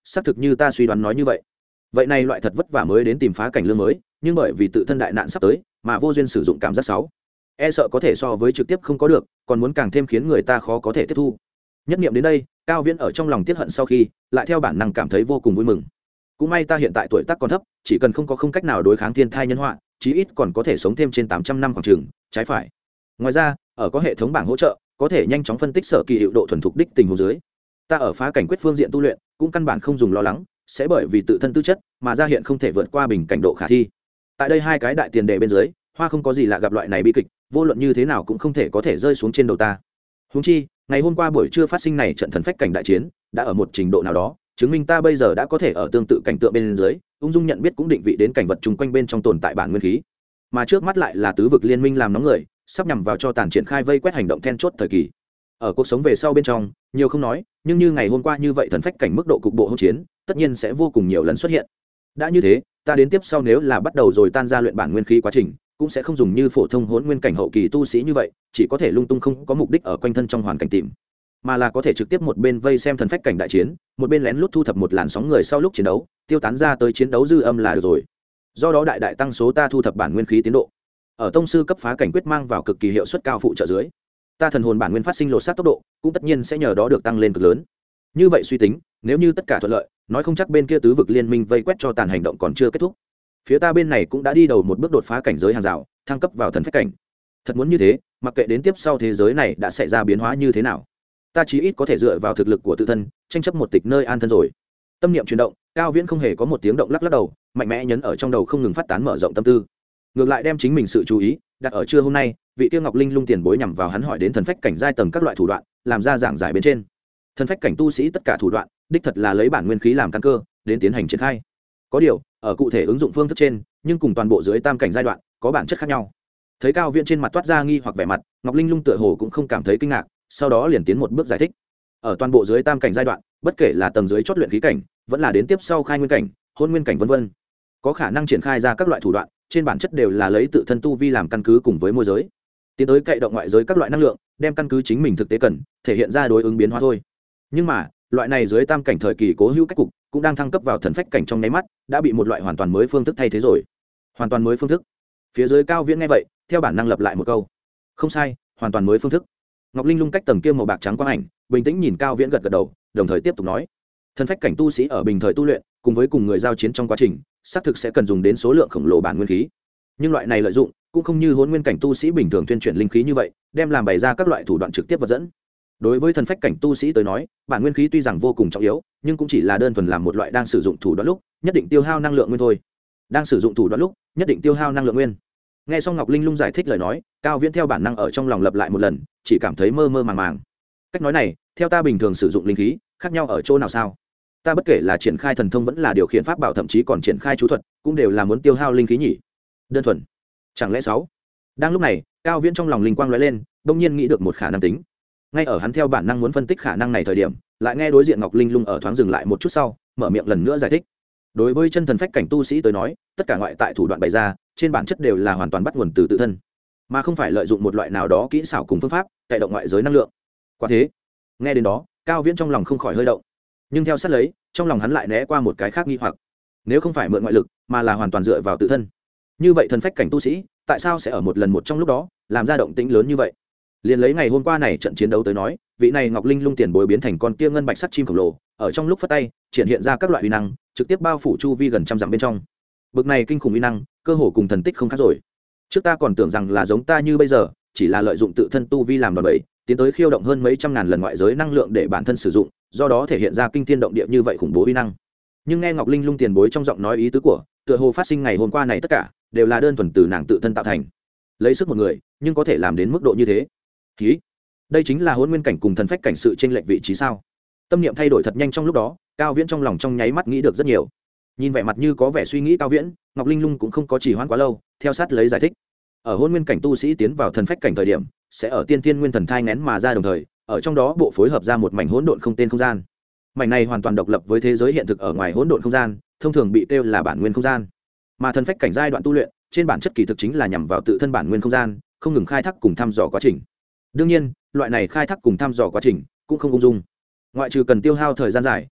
xác thực như ta suy đoán nói như vậy. Vậy này loại thật vất vả mới đến tìm phá cảnh lương mới, nhưng bởi vì tự thân đại nạn sắp tới mà vô duyên sử dụng cảm giác sáu, e sợ có thể so với trực tiếp không có được, còn muốn càng thêm khiến người ta khó có thể tiếp thu. Nhất niệm đến đây, Cao Viễn ở trong lòng tiếc hận sau khi, lại theo bản năng cảm thấy vô cùng vui mừng. Cũng may ta hiện tại tuổi tác còn thấp, chỉ cần không cách nào đối kháng thiên thai nhân họa, chí ít còn có thể sống thêm trên 800 năm khoảng chừng, trái phải. Ngoài ra, ở có hệ thống bảng hỗ trợ, có thể nhanh chóng phân tích sở kỳ hiệu độ thuần thục đích tình huống dưới. Ta ở phá cảnh quyết phương diện tu luyện, cũng căn bản không dùng lo lắng, sẽ bởi vì tự thân tư chất mà ra hiện không thể vượt qua bình cảnh độ khả thi. Tại đây hai cái đại tiền đề bên dưới, Hoa không có gì lạ gặp loại này bi kịch, vô luận như thế nào cũng không thể có thể rơi xuống trên đầu ta. Huống chi, ngày hôm qua buổi trưa phát sinh này trận thần phách cảnh đại chiến, đã ở một trình độ nào đó, chứng minh ta bây giờ đã có thể ở tương tự cảnh tượng bên dưới, ung dung nhận biết cũng định vị đến cảnh vật chung quanh bên trong tồn tại bản nguyên khí. Mà trước mắt lại là tứ vực liên minh làm nóng người, sắp nhằm vào cho tàn triển khai vây quét hành động then chốt thời kỳ. Ở cuộc sống về sau bên trong, nhiều không nói, nhưng như ngày hôm qua như vậy thần phách cảnh mức độ cục bộ hỗn chiến, tất nhiên sẽ vô cùng nhiều lần xuất hiện. Đã như thế, ta đến tiếp sau nếu là bắt đầu rồi tan ra luyện bản nguyên khí quá trình, cũng sẽ không dùng như phổ thông hỗn nguyên cảnh hậu kỳ tu sĩ như vậy, chỉ có thể lung tung không có mục đích ở quanh thân trong hoàn cảnh tìm, mà là có thể trực tiếp một bên vây xem thần phách cảnh đại chiến, một bên lén lút thu thập một làn sóng người sau lúc chiến đấu, tiêu tán ra tới chiến đấu dư âm là được rồi. Do đó đại đại tăng số ta thu thập bản nguyên khí tiến độ. Ở tông sư cấp phá cảnh quyết mang vào cực kỳ hiệu suất cao phụ trợ dưới, ta thần hồn bản nguyên phát sinh lột xác tốc độ, cũng tất nhiên sẽ nhờ đó được tăng lên cực lớn. Như vậy suy tính, nếu như tất cả thuận lợi, nói không chắc bên kia tứ vực liên minh vây quét cho tàn hành động còn chưa kết thúc, phía ta bên này cũng đã đi đầu một bước đột phá cảnh giới hàng rào, thăng cấp vào thần phách cảnh. Thật muốn như thế, mặc kệ đến tiếp sau thế giới này đã xảy ra biến hóa như thế nào, ta chí ít có thể dựa vào thực lực của tự thân, tranh chấp một tịch nơi an thân rồi. Tâm niệm chuyển động, Cao Viễn không hề có một tiếng động lắc lắc đầu, mạnh mẽ nhấn ở trong đầu không ngừng phát tán mở rộng tâm tư. Ngược lại đem chính mình sự chú ý đặt ở trưa hôm nay, vị tiêu Ngọc Linh Lung tiền bối nhằm vào hắn hỏi đến thần phách cảnh giai tầng các loại thủ đoạn, làm ra giảng giải bên trên. Thần phách cảnh tu sĩ tất cả thủ đoạn, đích thật là lấy bản nguyên khí làm căn cơ, đến tiến hành triển khai. Có điều, ở cụ thể ứng dụng phương thức trên, nhưng cùng toàn bộ dưới tam cảnh giai đoạn, có bản chất khác nhau. Thấy Cao Viễn trên mặt toát ra nghi hoặc vẻ mặt, Ngọc Linh Lung tựa hồ cũng không cảm thấy kinh ngạc, sau đó liền tiến một bước giải thích. Ở toàn bộ dưới tam cảnh giai đoạn, bất kể là tầng dưới chót luyện khí cảnh, vẫn là đến tiếp sau khai nguyên cảnh, hôn nguyên cảnh vân vân, có khả năng triển khai ra các loại thủ đoạn, trên bản chất đều là lấy tự thân tu vi làm căn cứ cùng với môi giới, tiến tới cậy động ngoại giới các loại năng lượng, đem căn cứ chính mình thực tế cần, thể hiện ra đối ứng biến hóa thôi. Nhưng mà, loại này dưới tam cảnh thời kỳ cố hữu cách cục, cũng đang thăng cấp vào thần phách cảnh trong nháy mắt, đã bị một loại hoàn toàn mới phương thức thay thế rồi. Hoàn toàn mới phương thức? Phía dưới Cao Viễn nghe vậy, theo bản năng lập lại một câu. Không sai, hoàn toàn mới phương thức. Ngọc Linh Lung cách tầng kia màu bạc trắng quang ảnh, bình tĩnh nhìn Cao Viễn gật gật đầu, đồng thời tiếp tục nói: thần phách cảnh tu sĩ ở bình thời tu luyện, cùng với cùng người giao chiến trong quá trình, xác thực sẽ cần dùng đến số lượng khổng lồ bản nguyên khí. Nhưng loại này lợi dụng, cũng không như hỗn nguyên cảnh tu sĩ bình thường tuyên truyền linh khí như vậy, đem làm bày ra các loại thủ đoạn trực tiếp vật dẫn. Đối với thần phách cảnh tu sĩ tới nói, bản nguyên khí tuy rằng vô cùng trọng yếu, nhưng cũng chỉ là đơn thuần làm một loại đang sử dụng thủ đoạn lúc, nhất định tiêu hao năng lượng nguyên thôi. Đang sử dụng thủ đoạn lúc, nhất định tiêu hao năng lượng nguyên. Nghe xong Ngọc Linh Lung giải thích lời nói, Cao Viễn theo bản năng ở trong lòng lặp lại một lần, chỉ cảm thấy mơ mơ màng màng. Cách nói này, theo ta bình thường sử dụng linh khí, khác nhau ở chỗ nào sao? Ta bất kể là triển khai thần thông vẫn là điều khiển pháp bảo, thậm chí còn triển khai chú thuật, cũng đều là muốn tiêu hao linh khí nhỉ? Đơn thuần, chẳng lẽ sáu? Đang lúc này, Cao Viễn trong lòng linh quang lóe lên, bỗng nhiên nghĩ được một khả năng tính. Ngay ở hắn theo bản năng muốn phân tích khả năng này thời điểm, lại nghe đối diện Ngọc Linh Lung ở thoáng dừng lại một chút sau, mở miệng lần nữa giải thích. Đối với chân thần phách cảnh tu sĩ tới nói, tất cả ngoại tại thủ đoạn bày ra, trên bản chất đều là hoàn toàn bắt nguồn từ tự thân, mà không phải lợi dụng một loại nào đó kỹ xảo cùng phương pháp cải động ngoại giới năng lượng. Quả thế, nghe đến đó, Cao Viễn trong lòng không khỏi hơi động, nhưng theo sát lấy, trong lòng hắn lại né qua một cái khác nghi hoặc. Nếu không phải mượn ngoại lực, mà là hoàn toàn dựa vào tự thân, như vậy thần phách cảnh tu sĩ tại sao sẽ ở một lần một trong lúc đó làm ra động tĩnh lớn như vậy? Liền lấy ngày hôm qua này trận chiến đấu tới nói, vị này Ngọc Linh Lung tiền bối biến thành con kia ngân bạch sắt chim khổng lồ, ở trong lúc phất tay triển hiện ra các loại uy năng, trực tiếp bao phủ chu vi gần trăm dặm bên trong. Bực này kinh khủng uy năng, cơ hồ cùng thần tích không khác rồi. Trước ta còn tưởng rằng là giống ta như bây giờ, chỉ là lợi dụng tự thân tu vi làm đòn bẩy, tiến tới khiêu động hơn mấy trăm ngàn lần ngoại giới năng lượng để bản thân sử dụng, do đó thể hiện ra kinh thiên động địa như vậy khủng bố uy năng. Nhưng nghe Ngọc Linh Lung tiền bối trong giọng nói ý tứ của, tựa hồ phát sinh ngày hôm qua này tất cả đều là đơn thuần từ nàng tự thân tạo thành, lấy sức một người, nhưng có thể làm đến mức độ như thế. Ký, đây chính là hỗn nguyên cảnh cùng thần phách cảnh sự chênh lệch vị trí sao? Tâm niệm thay đổi thật nhanh trong lúc đó, Cao Viễn trong lòng trong nháy mắt nghĩ được rất nhiều. Nhìn vẻ mặt như có vẻ suy nghĩ Cao Viễn, Ngọc Linh Lung cũng không có trì hoãn quá lâu, theo sát lấy giải thích. Ở hỗn nguyên cảnh tu sĩ tiến vào thần phách cảnh thời điểm, sẽ ở tiên thiên nguyên thần thai nghén mà ra, đồng thời ở trong đó bộ phối hợp ra một mảnh hỗn độn không tên không gian. Mảnh này hoàn toàn độc lập với thế giới hiện thực ở ngoài hỗn độn không gian, thông thường bị kêu là bản nguyên không gian. Mà thần phách cảnh giai đoạn tu luyện, trên bản chất kỳ thực chính là nhằm vào tự thân bản nguyên không gian, không ngừng khai thác cùng thăm dò quá trình. Đương nhiên, loại này khai thác cùng thăm dò quá trình cũng không ung dung. Ngoại trừ cần tiêu hao thời gian dài,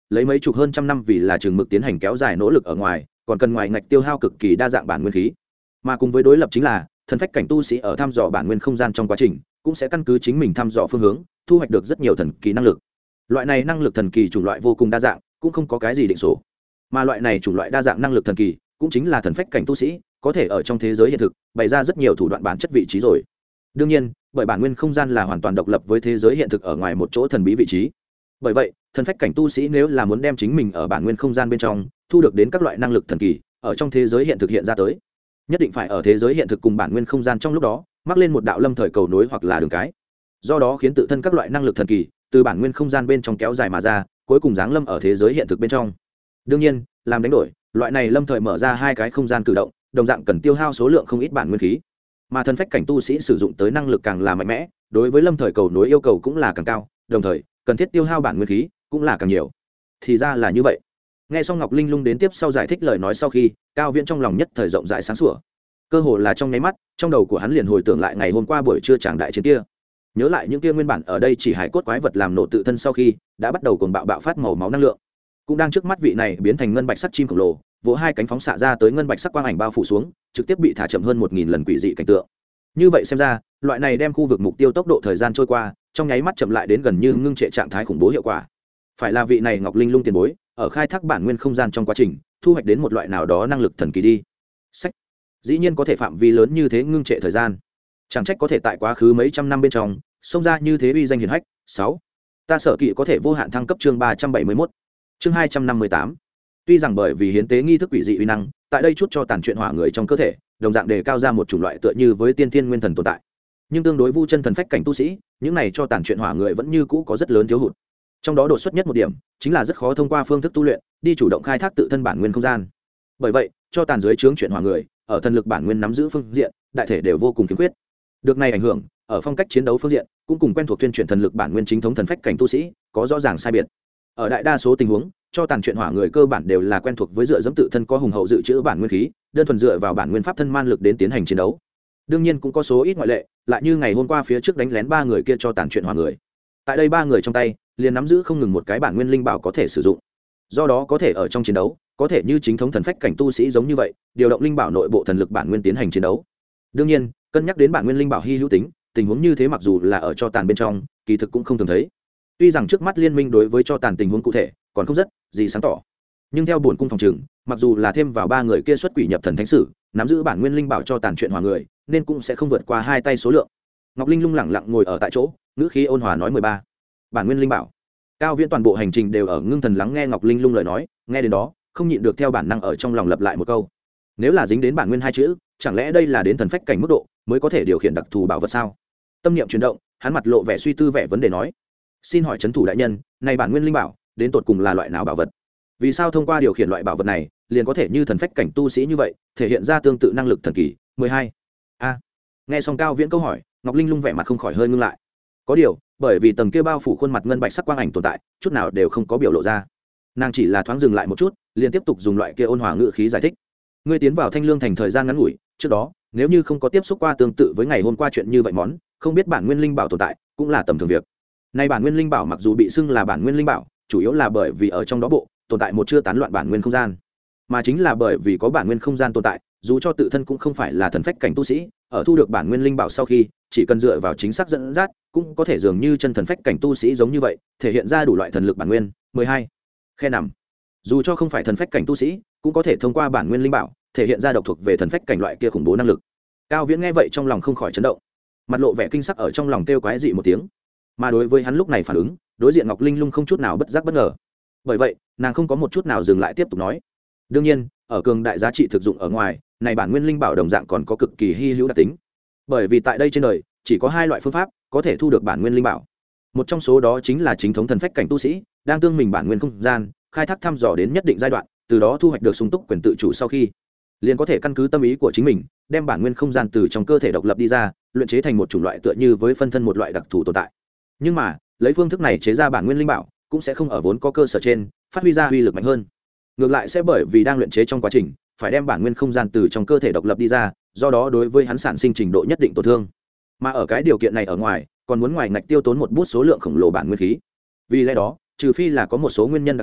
lấy mấy chục hơn trăm năm vì là chừng mực tiến hành kéo dài nỗ lực ở ngoài, còn cần ngoài ngạch tiêu hao cực kỳ đa dạng bản nguyên khí. Mà cùng với đối lập chính là thần phách cảnh tu sĩ ở thăm dò bản nguyên không gian trong quá trình cũng sẽ căn cứ chính mình thăm dò phương hướng, thu hoạch được rất nhiều thần kỳ năng lực. Loại này năng lực thần kỳ chủng loại vô cùng đa dạng, cũng không có cái gì định số. Mà loại này chủng loại đa dạng năng lực thần kỳ cũng chính là thần phách cảnh tu sĩ có thể ở trong thế giới hiện thực bày ra rất nhiều thủ đoạn bản chất vị trí rồi. Đương nhiên, bởi bản nguyên không gian là hoàn toàn độc lập với thế giới hiện thực ở ngoài một chỗ thần bí vị trí. Bởi vậy, thần phách cảnh tu sĩ nếu là muốn đem chính mình ở bản nguyên không gian bên trong thu được đến các loại năng lực thần kỳ ở trong thế giới hiện thực hiện ra tới, nhất định phải ở thế giới hiện thực cùng bản nguyên không gian trong lúc đó mắc lên một đạo lâm thời cầu nối hoặc là đường cái, do đó khiến tự thân các loại năng lực thần kỳ từ bản nguyên không gian bên trong kéo dài mà ra, cuối cùng giáng lâm ở thế giới hiện thực bên trong. Đương nhiên, làm đánh đổi, loại này lâm thời mở ra hai cái không gian cử động đồng dạng cần tiêu hao số lượng không ít bản nguyên khí, mà thần phách cảnh tu sĩ sử dụng tới năng lực càng là mạnh mẽ, đối với lâm thời cầu nối yêu cầu cũng là càng cao, đồng thời cần thiết tiêu hao bản nguyên khí cũng là càng nhiều. Thì ra là như vậy. Nghe xong Ngọc Linh Lung đến tiếp sau giải thích lời nói sau khi, Cao Viễn trong lòng nhất thời rộng rãi sáng sủa. Cơ hồ là trong nháy mắt, trong đầu của hắn liền hồi tưởng lại ngày hôm qua buổi trưa tràng đại chiến kia. Nhớ lại những kia nguyên bản ở đây chỉ hải cốt quái vật làm nổ tự thân sau khi đã bắt đầu cuồng bạo phát màu máu năng lượng, cũng đang trước mắt vị này biến thành ngân bạch sắc chim khổng lồ, vỗ hai cánh phóng xạ ra tới ngân bạch sắc quang ảnh bao phủ xuống, trực tiếp bị thả chậm hơn 1000 lần quỷ dị cảnh tượng. Như vậy xem ra, loại này đem khu vực mục tiêu tốc độ thời gian trôi qua, trong nháy mắt chậm lại đến gần như ngưng trệ trạng thái khủng bố hiệu quả. Phải là vị này Ngọc Linh Lung tiền bối, ở khai thác bản nguyên không gian trong quá trình, thu hoạch đến một loại nào đó năng lực thần kỳ đi. Sách. Dĩ nhiên có thể phạm vi lớn như thế ngưng trệ thời gian. Chẳng trách có thể tại quá khứ mấy trăm năm bên trong, xông ra như thế uy danh hiển hách. 6. Ta sở kỵ có thể vô hạn thăng cấp chương 371. Chương 258. Tuy rằng bởi vì hiến tế nghi thức quỷ dị uy năng, tại đây chút cho tàn chuyện hỏa người trong cơ thể, đồng dạng đề cao ra một chủng loại tựa như với tiên thiên nguyên thần tồn tại. Nhưng tương đối vu chân thần phách cảnh tu sĩ, những này cho tàn chuyện hỏa người vẫn như cũ có rất lớn thiếu hụt. Trong đó đột xuất nhất một điểm, chính là rất khó thông qua phương thức tu luyện, đi chủ động khai thác tự thân bản nguyên không gian. Bởi vậy, cho tàn dưới trướng chuyện hỏa người, ở thần lực bản nguyên nắm giữ phương diện, đại thể đều vô cùng khiếm khuyết. Được này ảnh hưởng, ở phong cách chiến đấu phương diện, cũng cùng quen thuộc tuyên truyền thần lực bản nguyên chính thống thần phách cảnh tu sĩ, có rõ ràng sai biệt. Ở đại đa số tình huống, cho tàn chuyện hỏa người cơ bản đều là quen thuộc với dựa dẫm tự thân có hùng hậu dự trữ bản nguyên khí, đơn thuần dựa vào bản nguyên pháp thân man lực đến tiến hành chiến đấu. Đương nhiên cũng có số ít ngoại lệ, lại như ngày hôm qua phía trước đánh lén 3 người kia cho tàn chuyện hỏa người. Tại đây 3 người trong tay, liền nắm giữ không ngừng một cái bản nguyên linh bảo có thể sử dụng. Do đó có thể ở trong chiến đấu, có thể như chính thống thần phách cảnh tu sĩ giống như vậy, điều động linh bảo nội bộ thần lực bản nguyên tiến hành chiến đấu. Đương nhiên, cân nhắc đến bản nguyên linh bảo hy hữu tính, tình huống như thế mặc dù là ở cho tàn bên trong, kỳ thực cũng không thường thấy. Tuy rằng trước mắt liên minh đối với cho tàn tình huống cụ thể còn không rất gì sáng tỏ, nhưng theo bổn cung phòng trừng, mặc dù là thêm vào 3 người kia xuất quỷ nhập thần thánh sử, nắm giữ bản nguyên linh bảo cho tàn chuyện hỏa người, nên cũng sẽ không vượt qua 2 tay số lượng. Ngọc Linh Lung lẳng lặng ngồi ở tại chỗ, ngữ khí ôn hòa nói 13. Bản nguyên linh bảo. Cao Viễn toàn bộ hành trình đều ở ngưng thần lắng nghe Ngọc Linh Lung lời nói, nghe đến đó, không nhịn được theo bản năng ở trong lòng lặp lại một câu. Nếu là dính đến bản nguyên 2 chữ, chẳng lẽ đây là đến thần phách cảnh mức độ mới có thể điều khiển đặc thù bảo vật sao? Tâm niệm chuyển động, hắn mặt lộ vẻ suy tư vẻ vấn đề nói: "Xin hỏi trấn thủ đại nhân, này bản nguyên linh bảo, đến tột cùng là loại nào bảo vật? Vì sao thông qua điều khiển loại bảo vật này, liền có thể như thần phách cảnh tu sĩ như vậy, thể hiện ra tương tự năng lực thần kỳ?" 12. A. Nghe xong Cao Viễn câu hỏi, Ngọc Linh Lung vẻ mặt không khỏi hơi ngưng lại. Có điều, bởi vì tầng kia bao phủ khuôn mặt ngân bạch sắc quang ảnh tồn tại, chút nào đều không có biểu lộ ra. Nàng chỉ là thoáng dừng lại một chút, liền tiếp tục dùng loại kia ôn hòa ngữ khí giải thích: "Ngươi tiến vào Thanh Lương thành thời gian ngắn ngủi, trước đó, nếu như không có tiếp xúc qua tương tự với ngày hôm qua chuyện như vậy món, không biết bản nguyên linh bảo tồn tại, cũng là tầm thường việc. Nay bản nguyên linh bảo mặc dù bị xưng là bản nguyên linh bảo, chủ yếu là bởi vì ở trong đó bộ tồn tại một chưa tán loạn bản nguyên không gian, mà chính là bởi vì có bản nguyên không gian tồn tại, dù cho tự thân cũng không phải là thần phách cảnh tu sĩ, ở thu được bản nguyên linh bảo sau khi, chỉ cần dựa vào chính xác dẫn dắt, cũng có thể dường như chân thần phách cảnh tu sĩ giống như vậy, thể hiện ra đủ loại thần lực bản nguyên. 12. Khe nằm. Dù cho không phải thần phách cảnh tu sĩ, cũng có thể thông qua bản nguyên linh bảo, thể hiện ra độc thuộc về thần phách cảnh loại kia khủng bố năng lực." Cao Viễn nghe vậy trong lòng không khỏi chấn động, mặt lộ vẻ kinh sắc ở trong lòng kêu quái dị một tiếng. Mà đối với hắn lúc này phản ứng, đối diện Ngọc Linh Lung không chút nào bất giác bất ngờ. Bởi vậy, nàng không có một chút nào dừng lại tiếp tục nói: "Đương nhiên, ở cường đại giá trị thực dụng ở ngoài, này bản nguyên linh bảo đồng dạng còn có cực kỳ hi hữu đặc tính. Bởi vì tại đây trên đời, chỉ có 2 loại phương pháp có thể thu được bản nguyên linh bảo. Một trong số đó chính là chính thống thần phách cảnh tu sĩ, đang tương mình bản nguyên không gian, khai thác thăm dò đến nhất định giai đoạn, từ đó thu hoạch được sung túc quyền tự chủ sau khi, liền có thể căn cứ tâm ý của chính mình, đem bản nguyên không gian từ trong cơ thể độc lập đi ra, luyện chế thành một chủng loại tựa như với phân thân một loại đặc thù tồn tại. Nhưng mà, lấy phương thức này chế ra bản nguyên linh bảo, cũng sẽ không ở vốn có cơ sở trên phát huy ra uy lực mạnh hơn. Ngược lại sẽ bởi vì đang luyện chế trong quá trình, phải đem bản nguyên không gian từ trong cơ thể độc lập đi ra, do đó đối với hắn sản sinh trình độ nhất định tổn thương. Mà ở cái điều kiện này ở ngoài, còn muốn ngoài ngạch tiêu tốn một bút số lượng khổng lồ bản nguyên khí. Vì lẽ đó, trừ phi là có một số nguyên nhân đặc thù,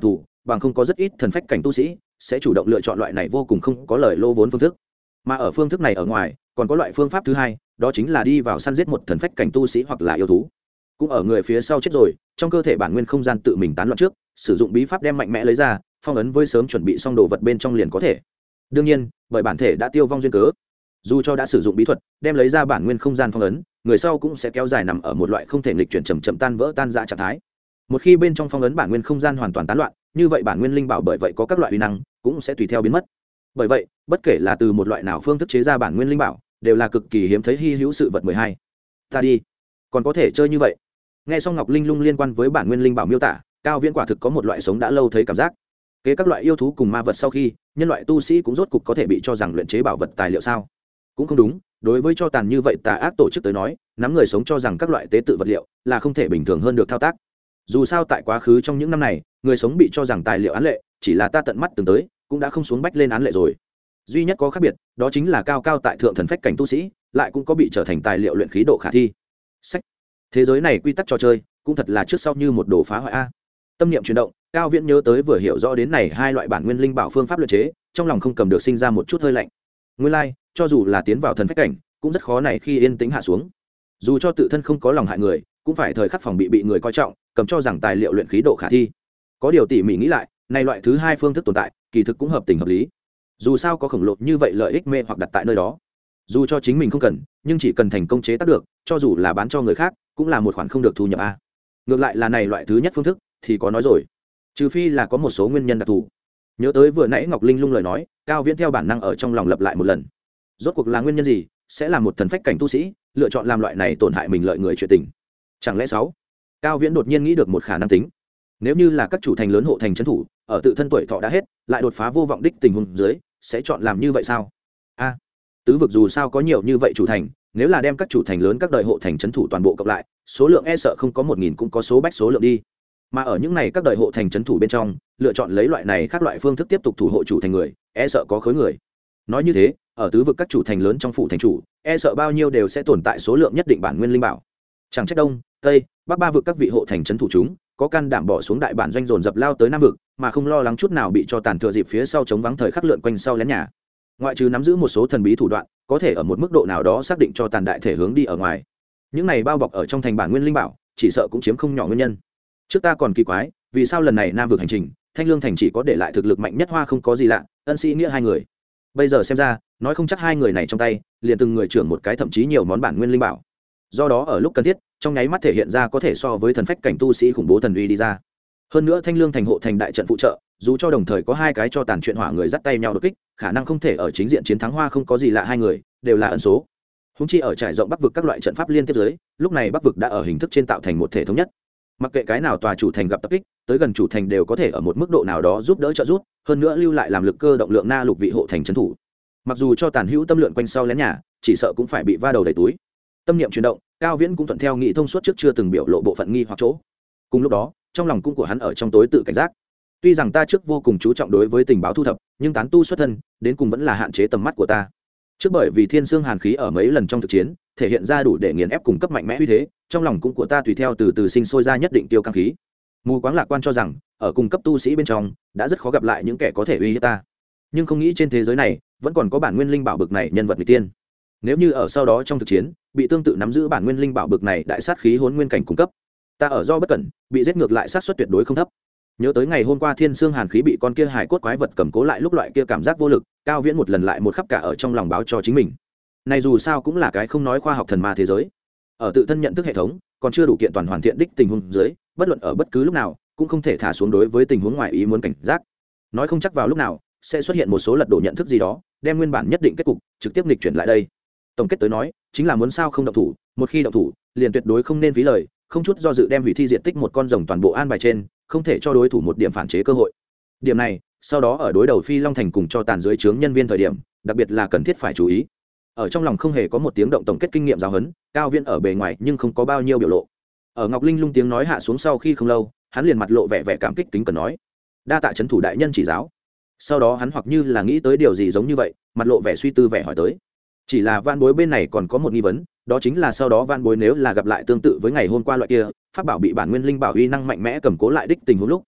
bằng không có rất ít thần phách cảnh tu sĩ sẽ chủ động lựa chọn loại này vô cùng không có lời lô vốn phương thức. Mà ở phương thức này ở ngoài còn có loại phương pháp thứ hai, đó chính là đi vào săn giết một thần phách cảnh tu sĩ hoặc là yêu thú, cũng ở người phía sau chết rồi, trong cơ thể bản nguyên không gian tự mình tán loạn trước, sử dụng bí pháp đem mạnh mẽ lấy ra, phong ấn với sớm chuẩn bị xong đồ vật bên trong liền có thể. Đương nhiên bởi bản thể đã tiêu vong duyên cớ, dù cho đã sử dụng bí thuật đem lấy ra bản nguyên không gian phong ấn, người sau cũng sẽ kéo dài nằm ở một loại không thể nghịch chuyển, chậm chậm tan vỡ tan rã trạng thái. Một khi bên trong phong ấn bản nguyên không gian hoàn toàn tán loạn, như vậy bản nguyên linh bảo bởi vậy có các loại uy năng cũng sẽ tùy theo biến mất. Bởi vậy bất kể là từ một loại nào phương thức chế ra bản nguyên linh bảo đều là cực kỳ hiếm thấy hy hữu sự vật. 12. Ta đi, còn có thể chơi như vậy? Nghe xong Ngọc Linh Lung liên quan với bản nguyên linh bảo miêu tả, Cao Viễn quả thực có một loại sống đã lâu thấy cảm giác. Kế các loại yêu thú cùng ma vật sau khi, nhân loại tu sĩ cũng rốt cục có thể bị cho rằng luyện chế bảo vật tài liệu sao? Cũng không đúng, đối với cho tàn như vậy tà ác tổ chức tới nói, nắm người sống cho rằng các loại tế tự vật liệu là không thể bình thường hơn được thao tác. Dù sao tại quá khứ trong những năm này, người sống bị cho rằng tài liệu án lệ, chỉ là ta tận mắt từng tới, cũng đã không xuống bách lên án lệ rồi. Duy nhất có khác biệt, đó chính là cao cao tại thượng thần phách cảnh tu sĩ, lại cũng có bị trở thành tài liệu luyện khí độ khả thi. Sách. Thế giới này quy tắc trò chơi, cũng thật là trước sau như một đồ phá hoại a. Tâm niệm chuyển động, Cao Viễn nhớ tới vừa hiểu rõ đến này hai loại bản nguyên linh bảo phương pháp luyện chế, trong lòng không cầm được sinh ra một chút hơi lạnh. Nguyên lai, like, cho dù là tiến vào thần phách cảnh, cũng rất khó này khi yên tĩnh hạ xuống. Dù cho tự thân không có lòng hại người, cũng phải thời khắc phòng bị người coi trọng, cầm cho rằng tài liệu luyện khí độ khả thi. Có điều tỉ mỉ nghĩ lại, này loại thứ hai phương thức tồn tại, kỳ thực cũng hợp tình hợp lý. Dù sao có khổng lồ như vậy lợi ích mê hoặc đặt tại nơi đó, dù cho chính mình không cần, nhưng chỉ cần thành công chế tác được, cho dù là bán cho người khác, cũng là một khoản không được thu nhập a. Ngược lại là này loại thứ nhất phương thức thì có nói rồi, trừ phi là có một số nguyên nhân đặc thù. Nhớ tới vừa nãy Ngọc Linh Lung lời nói, Cao Viễn theo bản năng ở trong lòng lặp lại một lần. Rốt cuộc là nguyên nhân gì sẽ làm một thần phách cảnh tu sĩ lựa chọn làm loại này tổn hại mình lợi người chuyện tình? Chẳng lẽ 6? Cao Viễn đột nhiên nghĩ được một khả năng tính. Nếu như là các chủ thành lớn hộ thành trấn thủ, ở tự thân tuổi thọ đã hết, lại đột phá vô vọng đích tình huống dưới, sẽ chọn làm như vậy sao? A, tứ vực dù sao có nhiều như vậy chủ thành, nếu là đem các chủ thành lớn các đời hộ thành trấn thủ toàn bộ cộng lại, số lượng e sợ không có 1000 cũng có số bách số lượng đi. Mà ở những này các đời hộ thành trấn thủ bên trong, lựa chọn lấy loại này các loại phương thức tiếp tục thủ hộ chủ thành người, e sợ có khối người. Nói như thế, ở tứ vực các chủ thành lớn trong phủ thành chủ, e sợ bao nhiêu đều sẽ tồn tại số lượng nhất định bản nguyên linh bảo. Chẳng trách đông, tây, bắc ba vực các vị hộ thành trấn thủ chúng có can đảm bỏ xuống đại bản doanh dồn dập lao tới nam vực, mà không lo lắng chút nào bị cho tàn thừa dịp phía sau chống vắng thời khắc lượn quanh sau lén nhà. Ngoại trừ nắm giữ một số thần bí thủ đoạn, có thể ở một mức độ nào đó xác định cho tàn đại thể hướng đi ở ngoài, những này bao bọc ở trong thành bản nguyên linh bảo, chỉ sợ cũng chiếm không nhỏ nguyên nhân. Trước ta còn kỳ quái, vì sao lần này nam vực hành trình, Thanh Lương thành chỉ có để lại thực lực mạnh nhất Hoa không có gì lạ, ân sĩ nghĩa hai người. Bây giờ xem ra, nói không chắc hai người này trong tay liền từng người trưởng một cái thậm chí nhiều món bản nguyên linh bảo. Do đó ở lúc cần thiết, trong nháy mắt thể hiện ra có thể so với thần phách cảnh tu sĩ khủng bố thần uy đi ra. Hơn nữa Thanh Lương thành hộ thành đại trận phụ trợ, dù cho đồng thời có hai cái cho tàn chuyện hỏa người dắt tay nhau đột kích, khả năng không thể ở chính diện chiến thắng Hoa không có gì lạ hai người, đều là ẩn số. Húng chi ở trải rộng bắc vực các loại trận pháp liên tiếp dưới, lúc này bắc vực đã ở hình thức trên tạo thành một thể thống nhất. Mặc kệ cái nào tòa chủ thành gặp tập kích, tới gần chủ thành đều có thể ở một mức độ nào đó giúp đỡ trợ giúp, hơn nữa lưu lại làm lực cơ động lượng na lục vị hộ thành trấn thủ. Mặc dù cho tàn hữu tâm lượn quanh sau lén nhà, chỉ sợ cũng phải bị va đầu đầy túi. Tâm niệm chuyển động, Cao Viễn cũng thuận theo nghĩ thông suốt trước chưa từng biểu lộ bộ phận nghi hoặc chỗ. Cùng lúc đó, trong lòng cung của hắn ở trong tối tự cảnh giác. Tuy rằng ta trước vô cùng chú trọng đối với tình báo thu thập, nhưng tán tu xuất thân, đến cùng vẫn là hạn chế tầm mắt của ta. Trước bởi vì thiên xương hàn khí ở mấy lần trong thực chiến, thể hiện ra đủ để nghiền ép cùng cấp mạnh mẽ uy thế, trong lòng cung của ta tùy theo từ từ sinh sôi ra nhất định tiêu căng khí. Mù quáng lạc quan cho rằng, ở cùng cấp tu sĩ bên trong, đã rất khó gặp lại những kẻ có thể uy hiếp ta. Nhưng không nghĩ trên thế giới này, vẫn còn có bản nguyên linh bảo bực này nhân vật người tiên. Nếu như ở sau đó trong thực chiến, bị tương tự nắm giữ bản nguyên linh bảo bực này đại sát khí hỗn nguyên cảnh cung cấp, ta ở do bất cẩn, bị giết ngược lại sát suất tuyệt đối không thấp. Nhớ tới ngày hôm qua thiên xương hàn khí bị con kia hải cốt quái vật cầm cố lại lúc loại kia cảm giác vô lực, Cao Viễn một lần lại một khắp cả ở trong lòng báo cho chính mình. Này dù sao cũng là cái không nói khoa học thần ma thế giới, ở tự thân nhận thức hệ thống còn chưa đủ kiện toàn hoàn thiện đích tình huống dưới, bất luận ở bất cứ lúc nào cũng không thể thả xuống đối với tình huống ngoài ý muốn cảnh giác. Nói không chắc vào lúc nào sẽ xuất hiện một số lật đổ nhận thức gì đó, đem nguyên bản nhất định kết cục trực tiếp nghịch chuyển lại đây. Tổng kết tới nói, chính là muốn sao không động thủ, một khi động thủ, liền tuyệt đối không nên phí lời, không chút do dự đem hủy thi diện tích một con rồng toàn bộ an bài trên, không thể cho đối thủ một điểm phản chế cơ hội. Điểm này, sau đó ở đối đầu Phi Long thành cùng cho tàn dưới trướng nhân viên thời điểm, đặc biệt là cần thiết phải chú ý. Ở trong lòng không hề có một tiếng động tổng kết kinh nghiệm giáo huấn, Cao Viễn ở bề ngoài nhưng không có bao nhiêu biểu lộ. Ở Ngọc Linh Lung tiếng nói hạ xuống sau khi không lâu, hắn liền mặt lộ vẻ vẻ cảm kích kính cần nói: "Đa tạ trấn thủ đại nhân chỉ giáo." Sau đó hắn hoặc như là nghĩ tới điều gì giống như vậy, mặt lộ vẻ suy tư vẻ hỏi tới: "Chỉ là Van Bối bên này còn có một nghi vấn, đó chính là sau đó Van Bối nếu là gặp lại tương tự với ngày hôm qua loại kia, pháp bảo bị bản nguyên linh bảo uy năng mạnh mẽ cầm cố lại đích tình huống lúc,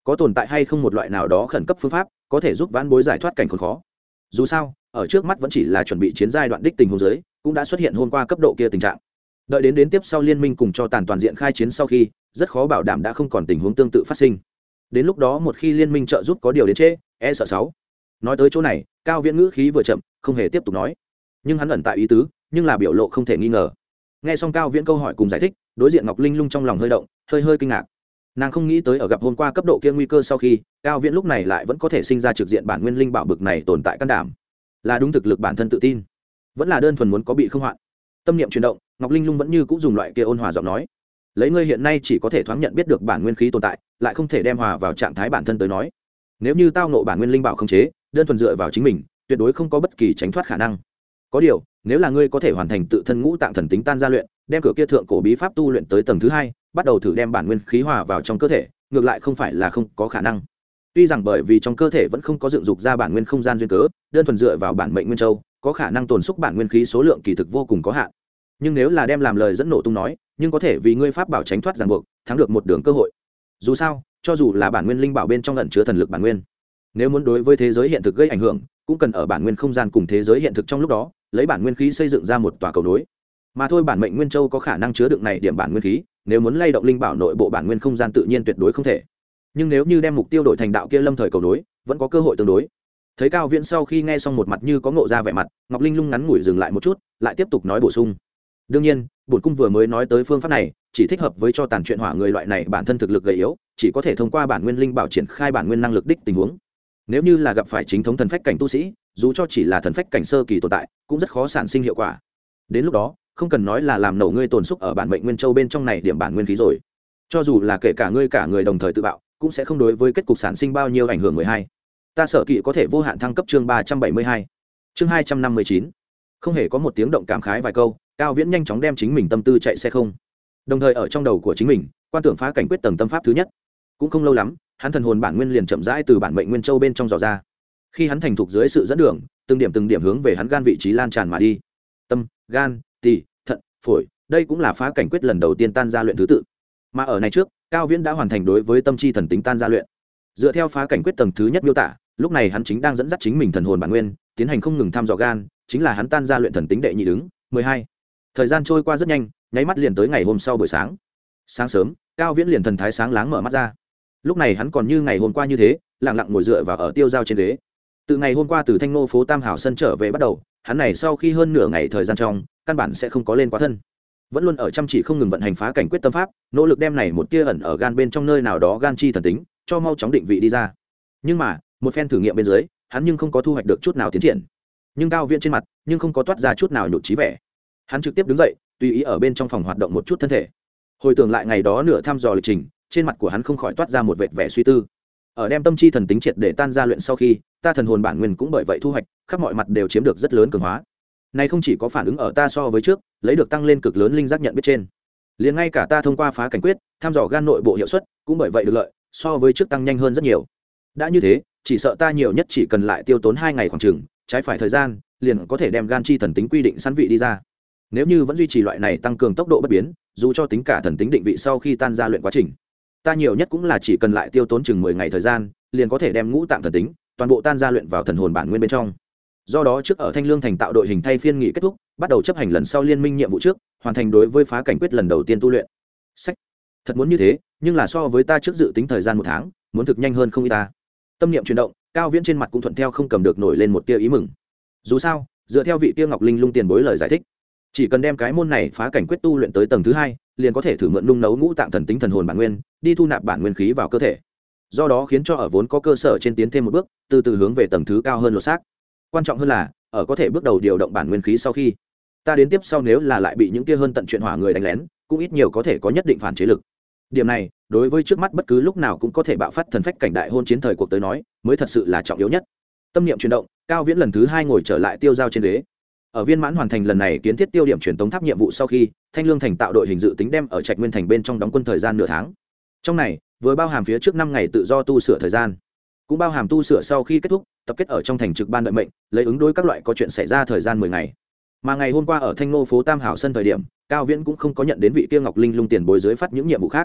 có tồn tại hay không một loại nào đó khẩn cấp phương pháp có thể giúp vãn bối giải thoát cảnh khốn khó. Dù sao ở trước mắt vẫn chỉ là chuẩn bị chiến giai đoạn đích tình huống dưới, cũng đã xuất hiện hôm qua cấp độ kia tình trạng. Đợi đến tiếp sau liên minh cùng cho tàn toàn diện khai chiến sau khi, rất khó bảo đảm đã không còn tình huống tương tự phát sinh. Đến lúc đó một khi liên minh trợ giúp có điều đến trễ, sợ 6. Nói tới chỗ này, Cao Viễn ngữ khí vừa chậm, không hề tiếp tục nói, nhưng hắn ẩn tại ý tứ, nhưng là biểu lộ không thể nghi ngờ. Nghe xong Cao Viễn câu hỏi cùng giải thích, đối diện Ngọc Linh Lung trong lòng hơi động, hơi kinh ngạc. Nàng không nghĩ tới ở gặp hôm qua cấp độ kia nguy cơ sau khi, Cao Viễn lúc này lại vẫn có thể sinh ra trực diện bản nguyên linh bảo bực này tồn tại can đảm. Là đúng thực lực bản thân tự tin, vẫn là đơn thuần muốn có bị không hoạn. Tâm niệm chuyển động, Ngọc Linh Lung vẫn như cũng dùng loại kia ôn hòa giọng nói, lấy ngươi hiện nay chỉ có thể thoáng nhận biết được bản nguyên khí tồn tại, lại không thể đem hòa vào trạng thái bản thân tới nói, nếu như tao nộ bản nguyên linh bảo không chế, đơn thuần dựa vào chính mình, tuyệt đối không có bất kỳ tránh thoát khả năng. Có điều, nếu là ngươi có thể hoàn thành tự thân ngũ tạng thần tính tan ra luyện, đem cửa kia thượng cổ bí pháp tu luyện tới tầng thứ 2, bắt đầu thử đem bản nguyên khí hòa vào trong cơ thể, ngược lại không phải là không có khả năng. Tuy rằng bởi vì trong cơ thể vẫn không có dựng dục ra bản nguyên không gian duyên cớ, đơn thuần dựa vào bản mệnh nguyên châu, có khả năng tồn xúc bản nguyên khí số lượng kỳ thực vô cùng có hạn. Nhưng nếu là đem làm lời dẫn nổ tung nói, nhưng có thể vì ngươi pháp bảo tránh thoát ràng buộc, thắng được một đường cơ hội. Dù sao, cho dù là bản nguyên linh bảo bên trong ẩn chứa thần lực bản nguyên, nếu muốn đối với thế giới hiện thực gây ảnh hưởng, cũng cần ở bản nguyên không gian cùng thế giới hiện thực trong lúc đó, lấy bản nguyên khí xây dựng ra một tòa cầu nối. Mà thôi bản mệnh nguyên châu có khả năng chứa đựng này điểm bản nguyên khí, nếu muốn lay động linh bảo nội bộ bản nguyên không gian tự nhiên tuyệt đối không thể. Nhưng nếu như đem mục tiêu đổi thành đạo kia lâm thời cầu nối, vẫn có cơ hội tương đối. Thấy Cao Viễn sau khi nghe xong một mặt như có ngộ ra vẻ mặt, Ngọc Linh Lung ngắn ngủi dừng lại một chút, lại tiếp tục nói bổ sung. Đương nhiên, bổn cung vừa mới nói tới phương pháp này, chỉ thích hợp với cho tàn chuyện hỏa người loại này bản thân thực lực gầy yếu, chỉ có thể thông qua bản nguyên linh bảo triển khai bản nguyên năng lực đích tình huống. Nếu như là gặp phải chính thống thần phách cảnh tu sĩ, dù cho chỉ là thần phách cảnh sơ kỳ tồn tại, cũng rất khó sản sinh hiệu quả. Đến lúc đó, không cần nói là làm nổ ngươi tồn xúc ở bản mệnh nguyên châu bên trong này điểm bản nguyên khí rồi, cho dù là kể cả ngươi cả người đồng thời tự bạo, cũng sẽ không đối với kết cục sản sinh bao nhiêu ảnh hưởng. 12. Ta sở kỵ có thể vô hạn thăng cấp chương 372. Chương 259. Không hề có một tiếng động cảm khái vài câu, Cao Viễn nhanh chóng đem chính mình tâm tư chạy xe không. Đồng thời ở trong đầu của chính mình, quan tưởng phá cảnh quyết tầng tâm pháp thứ nhất. Cũng không lâu lắm, hắn thần hồn bản nguyên liền chậm rãi từ bản mệnh nguyên châu bên trong dò ra. Khi hắn thành thục dưới sự dẫn đường, từng điểm hướng về hắn gan vị trí lan tràn mà đi. Tâm, gan, tỳ, thận, phổi, đây cũng là phá cảnh quyết lần đầu tiên tan ra luyện thứ tự. Mà ở này trước, Cao Viễn đã hoàn thành đối với tâm chi thần tính tan ra luyện. Dựa theo phá cảnh quyết tầng thứ nhất miêu tả, lúc này hắn chính đang dẫn dắt chính mình thần hồn bản nguyên, tiến hành không ngừng thăm dò gan, chính là hắn tan ra luyện thần tính đệ nhị đứng. 12. Thời gian trôi qua rất nhanh, nháy mắt liền tới ngày hôm sau buổi sáng. Sáng sớm, Cao Viễn liền thần thái sáng láng mở mắt ra. Lúc này hắn còn như ngày hôm qua như thế, lặng lặng ngồi dựa vào ở tiêu giao trên ghế. Từ ngày hôm qua từ Thanh Nô phố Tam Hảo sân trở về bắt đầu, hắn này sau khi hơn nửa ngày thời gian trong, căn bản sẽ không có lên quá thân, vẫn luôn ở chăm chỉ không ngừng vận hành phá cảnh quyết tâm pháp, nỗ lực đem này một tia ẩn ở gan bên trong nơi nào đó gan chi thần tính, cho mau chóng định vị đi ra. Nhưng mà, một phen thử nghiệm bên dưới, hắn nhưng không có thu hoạch được chút nào tiến triển. Nhưng Cao Viễn trên mặt, nhưng không có toát ra chút nào nhụt chí vẻ. Hắn trực tiếp đứng dậy, tùy ý ở bên trong phòng hoạt động một chút thân thể. Hồi tưởng lại ngày đó nửa thăm dò lịch trình, trên mặt của hắn không khỏi toát ra một vệt vẻ suy tư. Ở đem tâm chi thần tính triệt để tan ra luyện sau khi, ta thần hồn bản nguyên cũng bởi vậy thu hoạch, khắp mọi mặt đều chiếm được rất lớn cường hóa. Này không chỉ có phản ứng ở ta so với trước, lấy được tăng lên cực lớn linh giác nhận biết trên, liền ngay cả ta thông qua phá cảnh quyết, thăm dò gan nội bộ hiệu suất, cũng bởi vậy được lợi, so với trước tăng nhanh hơn rất nhiều. Đã như thế, chỉ sợ ta nhiều nhất chỉ cần lại tiêu tốn 2 ngày khoảng chừng, trái phải thời gian, liền có thể đem gan chi thần tính quy định sẵn vị đi ra. Nếu như vẫn duy trì loại này tăng cường tốc độ bất biến, dù cho tính cả thần tính định vị sau khi tan ra luyện quá trình, ta nhiều nhất cũng là chỉ cần lại tiêu tốn chừng 10 ngày thời gian, liền có thể đem ngũ tạng thần tính toàn bộ tan ra luyện vào thần hồn bản nguyên bên trong. Do đó trước ở Thanh Lương thành tạo đội hình thay phiên nghỉ kết thúc, bắt đầu chấp hành lần sau liên minh nhiệm vụ trước, hoàn thành đối với phá cảnh quyết lần đầu tiên tu luyện. Sách, thật muốn như thế, nhưng là so với ta trước dự tính thời gian 1 tháng, muốn thực nhanh hơn không ít ta. Tâm niệm chuyển động, Cao Viễn trên mặt cũng thuận theo không cầm được nổi lên một tia ý mừng. Dù sao, dựa theo vị Tiêu Ngọc Linh Lung tiền bối lời giải thích, chỉ cần đem cái môn này phá cảnh quyết tu luyện tới tầng thứ 2, liền có thể thử mượn nung nấu ngũ tạng thần tính thần hồn bản nguyên, đi thu nạp bản nguyên khí vào cơ thể. Do đó khiến cho ở vốn có cơ sở trên tiến thêm một bước, từ từ hướng về tầng thứ cao hơn lột xác. Quan trọng hơn là, ở có thể bước đầu điều động bản nguyên khí sau khi, ta đến tiếp sau nếu là lại bị những kia hơn tận chuyện hỏa người đánh lén, cũng ít nhiều có thể có nhất định phản chế lực. Điểm này, đối với trước mắt bất cứ lúc nào cũng có thể bạo phát thần phách cảnh đại hôn chiến thời cuộc tới nói, mới thật sự là trọng yếu nhất. Tâm niệm chuyển động, Cao Viễn lần thứ 2 ngồi trở lại tiêu giao trên ghế. Ở viên mãn hoàn thành lần này kiến thiết tiêu điểm truyền tống tháp nhiệm vụ sau khi, Thanh Lương thành tạo đội hình dự tính đem ở Trạch Nguyên thành bên trong đóng quân thời gian nửa tháng. Trong này, vừa bao hàm phía trước 5 ngày tự do tu sửa thời gian, cũng bao hàm tu sửa sau khi kết thúc, tập kết ở trong thành trực ban đợi mệnh, lấy ứng đối các loại có chuyện xảy ra thời gian 10 ngày. Mà ngày hôm qua ở Thanh Nô phố Tam Hảo sân thời điểm, Cao Viễn cũng không có nhận đến vị Tiêu Ngọc Linh Lung tiền bối dưới phát những nhiệm vụ khác.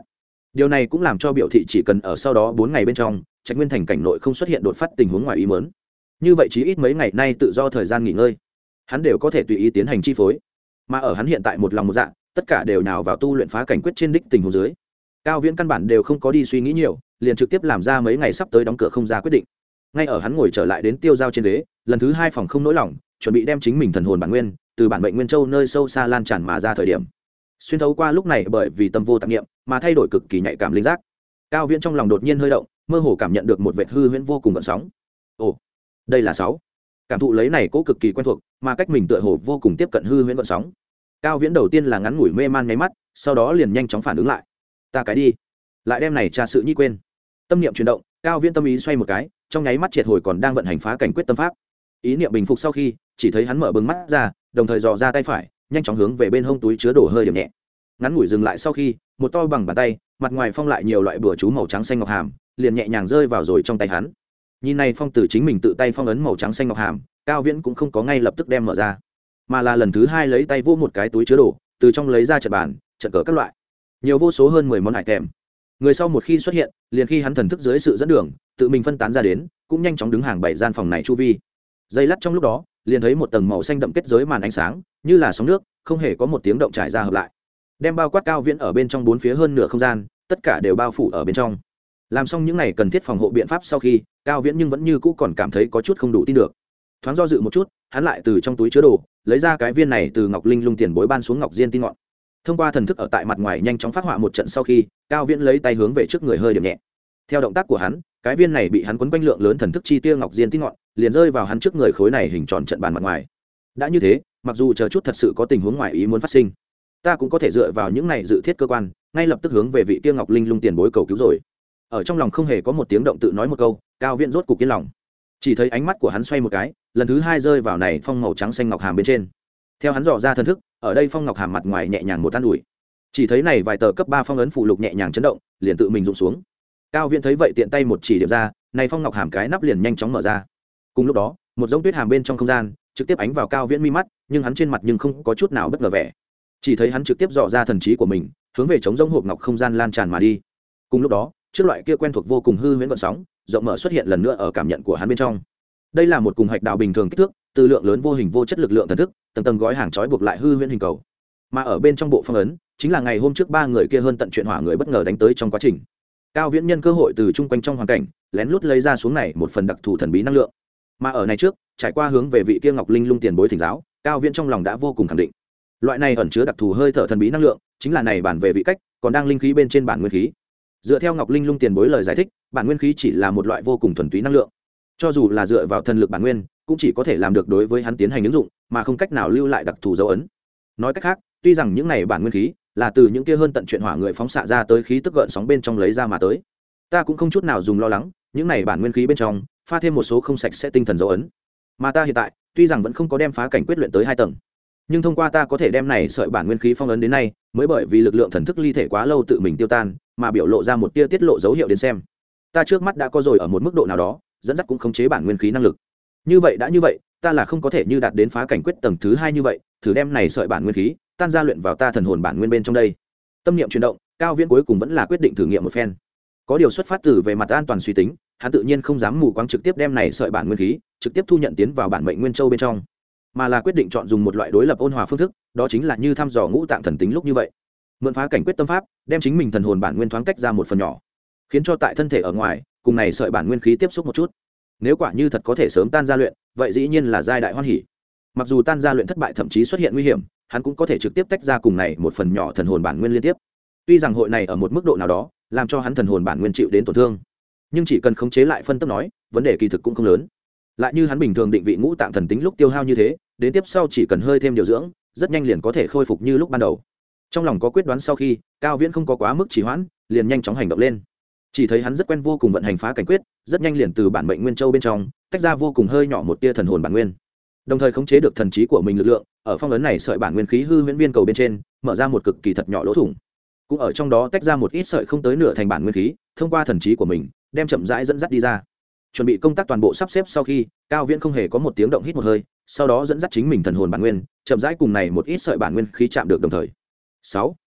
Điều này cũng làm cho biểu thị chỉ cần ở sau đó 4 ngày bên trong Trạch Nguyên Thành cảnh nội không xuất hiện đột phát tình huống ngoài ý muốn, như vậy chí ít mấy ngày nay tự do thời gian nghỉ ngơi hắn đều có thể tùy ý tiến hành chi phối. Mà ở hắn hiện tại một lòng một dạ tất cả đều nào vào tu luyện phá cảnh quyết trên đích tình huống dưới, Cao Viễn căn bản đều không có đi suy nghĩ nhiều, liền trực tiếp làm ra mấy ngày sắp tới đóng cửa không ra quyết định. Ngay ở hắn ngồi trở lại đến tiêu giao trên ghế, lần thứ 2 phòng không nỗi lòng, chuẩn bị đem chính mình thần hồn bản nguyên từ bản mệnh nguyên châu nơi sâu xa lan tràn mà ra thời điểm, xuyên thấu qua lúc này bởi vì tâm vô tạp niệm mà thay đổi cực kỳ nhạy cảm linh giác, Cao Viễn trong lòng đột nhiên hơi động, mơ hồ cảm nhận được một vệt hư huyễn vô cùng gợn sóng. Ồ, đây là 6. Cảm thụ lấy này cố cực kỳ quen thuộc, mà cách mình tựa hồ vô cùng tiếp cận hư huyễn gợn sóng. Cao Viễn đầu tiên là ngắn ngủi mê man nháy mắt, sau đó liền nhanh chóng phản ứng lại. Ta cái đi, lại đem này tra sự nhi quên. Tâm niệm chuyển động, Cao Viễn tâm ý xoay một cái, trong nháy mắt triệt hồi còn đang vận hành phá cảnh quyết tâm pháp. Ý niệm bình phục sau khi, chỉ thấy hắn mở bừng mắt ra, đồng thời dò ra tay phải, nhanh chóng hướng về bên hông túi chứa đồ hơi điểm nhẹ. Ngắn ngủi dừng lại sau khi, một to bằng bàn tay, mặt ngoài phong lại nhiều loại bùa chú màu trắng xanh ngọc hàm, liền nhẹ nhàng rơi vào rồi trong tay hắn. Nhìn này phong tử chính mình tự tay phong ấn màu trắng xanh ngọc hàm, Cao Viễn cũng không có ngay lập tức đem mở ra, mà là lần thứ 2 lấy tay vô một cái túi chứa đồ, từ trong lấy ra trận bàn, trận cờ các loại, nhiều vô số hơn 10 món hải kèm. Người sau một khi xuất hiện, liền khi hắn thần thức dưới sự dẫn đường, tự mình phân tán ra đến, cũng nhanh chóng đứng hàng 7 gian phòng này chu vi. Giây lát trong lúc đó, liền thấy một tầng màu xanh đậm kết giới màn ánh sáng, như là sóng nước, không hề có một tiếng động trải ra hợp lại, đem bao quát Cao Viễn ở bên trong 4 phía hơn nửa không gian, tất cả đều bao phủ ở bên trong. Làm xong những này cần thiết phòng hộ biện pháp sau khi, Cao Viễn nhưng vẫn như cũ còn cảm thấy có chút không đủ tin được. Thoáng do dự một chút, hắn lại từ trong túi chứa đồ lấy ra cái viên này từ Ngọc Linh Lung tiền bối ban xuống ngọc diên tin ngọn. Thông qua thần thức ở tại mặt ngoài nhanh chóng phát họa một trận sau khi, Cao Viễn lấy tay hướng về trước người hơi điểm nhẹ. Theo động tác của hắn, cái viên này bị hắn quấn quanh lượng lớn thần thức chi tiêu ngọc diên tin ngọn, liền rơi vào hắn trước người khối này hình tròn trận bàn mặt ngoài. Đã như thế, mặc dù chờ chút thật sự có tình huống ngoài ý muốn phát sinh, ta cũng có thể dựa vào những này dự thiết cơ quan, ngay lập tức hướng về vị kia Ngọc Linh Lung tiền bối cầu cứu rồi. Ở trong lòng không hề có một tiếng động tự nói một câu, Cao Viễn rốt cục yên lòng. Chỉ thấy ánh mắt của hắn xoay một cái, lần thứ 2 rơi vào này phong màu trắng xanh ngọc hàm bên trên. Theo hắn dò ra thần thức, ở đây phong ngọc hàm mặt ngoài nhẹ nhàng một tan ủi, chỉ thấy này vài tờ cấp 3 phong ấn phụ lục nhẹ nhàng chấn động, liền tự mình rụng xuống. Cao Viễn thấy vậy tiện tay một chỉ điểm ra, này phong ngọc hàm cái nắp liền nhanh chóng mở ra. Cùng lúc đó, một giống tuyết hàm bên trong không gian trực tiếp ánh vào Cao Viễn mi mắt, nhưng hắn trên mặt nhưng không có chút nào bất ngờ vẻ. Chỉ thấy hắn trực tiếp dò ra thần trí của mình, hướng về trống rỗng hộp ngọc không gian lan tràn mà đi. Cùng lúc đó, trước loại kia quen thuộc vô cùng hư huyễn gợn sóng, rộng mở xuất hiện lần nữa ở cảm nhận của hắn bên trong. Đây là một cùng hạch đạo bình thường kích thước, từ lượng lớn vô hình vô chất lực lượng thần thức, tầng tầng gói hàng trói buộc lại hư huyễn hình cầu. Mà ở bên trong bộ phong ấn, chính là ngày hôm trước 3 người kia hơn tận chuyện hỏa người bất ngờ đánh tới trong quá trình. Cao Viễn nhân cơ hội từ chung quanh trong hoàn cảnh, lén lút lấy ra xuống này một phần đặc thù thần bí năng lượng. Mà ở này trước, trải qua hướng về vị kia Ngọc Linh Lung tiền bối thỉnh giáo, Cao Viễn trong lòng đã vô cùng khẳng định. Loại này ẩn chứa đặc thù hơi thở thần bí năng lượng, chính là này bản về vị cách, còn đang linh khí bên trên bản nguyên khí. Dựa theo Ngọc Linh Lung tiền bối lời giải thích, bản nguyên khí chỉ là một loại vô cùng thuần túy năng lượng. Cho dù là dựa vào thần lực bản nguyên, cũng chỉ có thể làm được đối với hắn tiến hành ứng dụng, mà không cách nào lưu lại đặc thù dấu ấn. Nói cách khác, tuy rằng những này bản nguyên khí là từ những kia hơn tận chuyện hỏa người phóng xạ ra tới khí tức gợn sóng bên trong lấy ra mà tới, ta cũng không chút nào dùng lo lắng, những này bản nguyên khí bên trong pha thêm một số không sạch sẽ tinh thần dấu ấn. Mà ta hiện tại, tuy rằng vẫn không có đem phá cảnh quyết luyện tới 2 tầng, nhưng thông qua ta có thể đem này sợi bản nguyên khí phong ấn đến nay, mới bởi vì lực lượng thần thức ly thể quá lâu tự mình tiêu tan, mà biểu lộ ra một tia tiết lộ dấu hiệu đến xem. Ta trước mắt đã có rồi ở một mức độ nào đó, dẫn dắt cũng khống chế bản nguyên khí năng lực. Như vậy đã như vậy, ta là không có thể như đạt đến phá cảnh quyết tầng thứ 2 như vậy, thử đem này sợi bản nguyên khí tan ra luyện vào ta thần hồn bản nguyên bên trong đây. Tâm niệm chuyển động, Cao Viễn cuối cùng vẫn là quyết định thử nghiệm một phen. Có điều xuất phát từ về mặt an toàn suy tính, hắn tự nhiên không dám mù quáng trực tiếp đem này sợi bản nguyên khí trực tiếp thu nhận tiến vào bản mệnh nguyên châu bên trong, mà là quyết định chọn dùng một loại đối lập ôn hòa phương thức, đó chính là như thăm dò ngũ tạng thần tính lúc như vậy, mượn phá cảnh quyết tâm pháp đem chính mình thần hồn bản nguyên thoáng tách ra một phần nhỏ, khiến cho tại thân thể ở ngoài cùng này sợi bản nguyên khí tiếp xúc một chút. Nếu quả như thật có thể sớm tan ra luyện, vậy dĩ nhiên là giai đại hoan hỉ. Mặc dù tan ra luyện thất bại thậm chí xuất hiện nguy hiểm, hắn cũng có thể trực tiếp tách ra cùng này một phần nhỏ thần hồn bản nguyên liên tiếp. Tuy rằng hội này ở một mức độ nào đó làm cho hắn thần hồn bản nguyên chịu đến tổn thương, nhưng chỉ cần khống chế lại phân tốc nói, vấn đề kỳ thực cũng không lớn. Lại như hắn bình thường định vị ngũ tạng thần tính lúc tiêu hao như thế, đến tiếp sau chỉ cần hơi thêm điều dưỡng, rất nhanh liền có thể khôi phục như lúc ban đầu. Trong lòng có quyết đoán sau khi, Cao Viễn không có quá mức trì hoãn, liền nhanh chóng hành động lên. Chỉ thấy hắn rất quen vô cùng vận hành phá cảnh quyết, rất nhanh liền từ bản mệnh nguyên châu bên trong tách ra vô cùng hơi nhỏ một tia thần hồn bản nguyên, đồng thời khống chế được thần trí của mình lực lượng, ở phong ấn này sợi bản nguyên khí hư huyễn viên cầu bên trên mở ra một cực kỳ thật nhỏ lỗ thủng, cũng ở trong đó tách ra một ít sợi không tới nửa thành bản nguyên khí, thông qua thần trí của mình đem chậm rãi dẫn dắt đi ra. Chuẩn bị công tác toàn bộ sắp xếp sau khi, Cao Viễn không hề có một tiếng động hít một hơi, sau đó dẫn dắt chính mình thần hồn bản nguyên chậm rãi cùng này một ít sợi bản nguyên khí chạm được đồng thời. 6.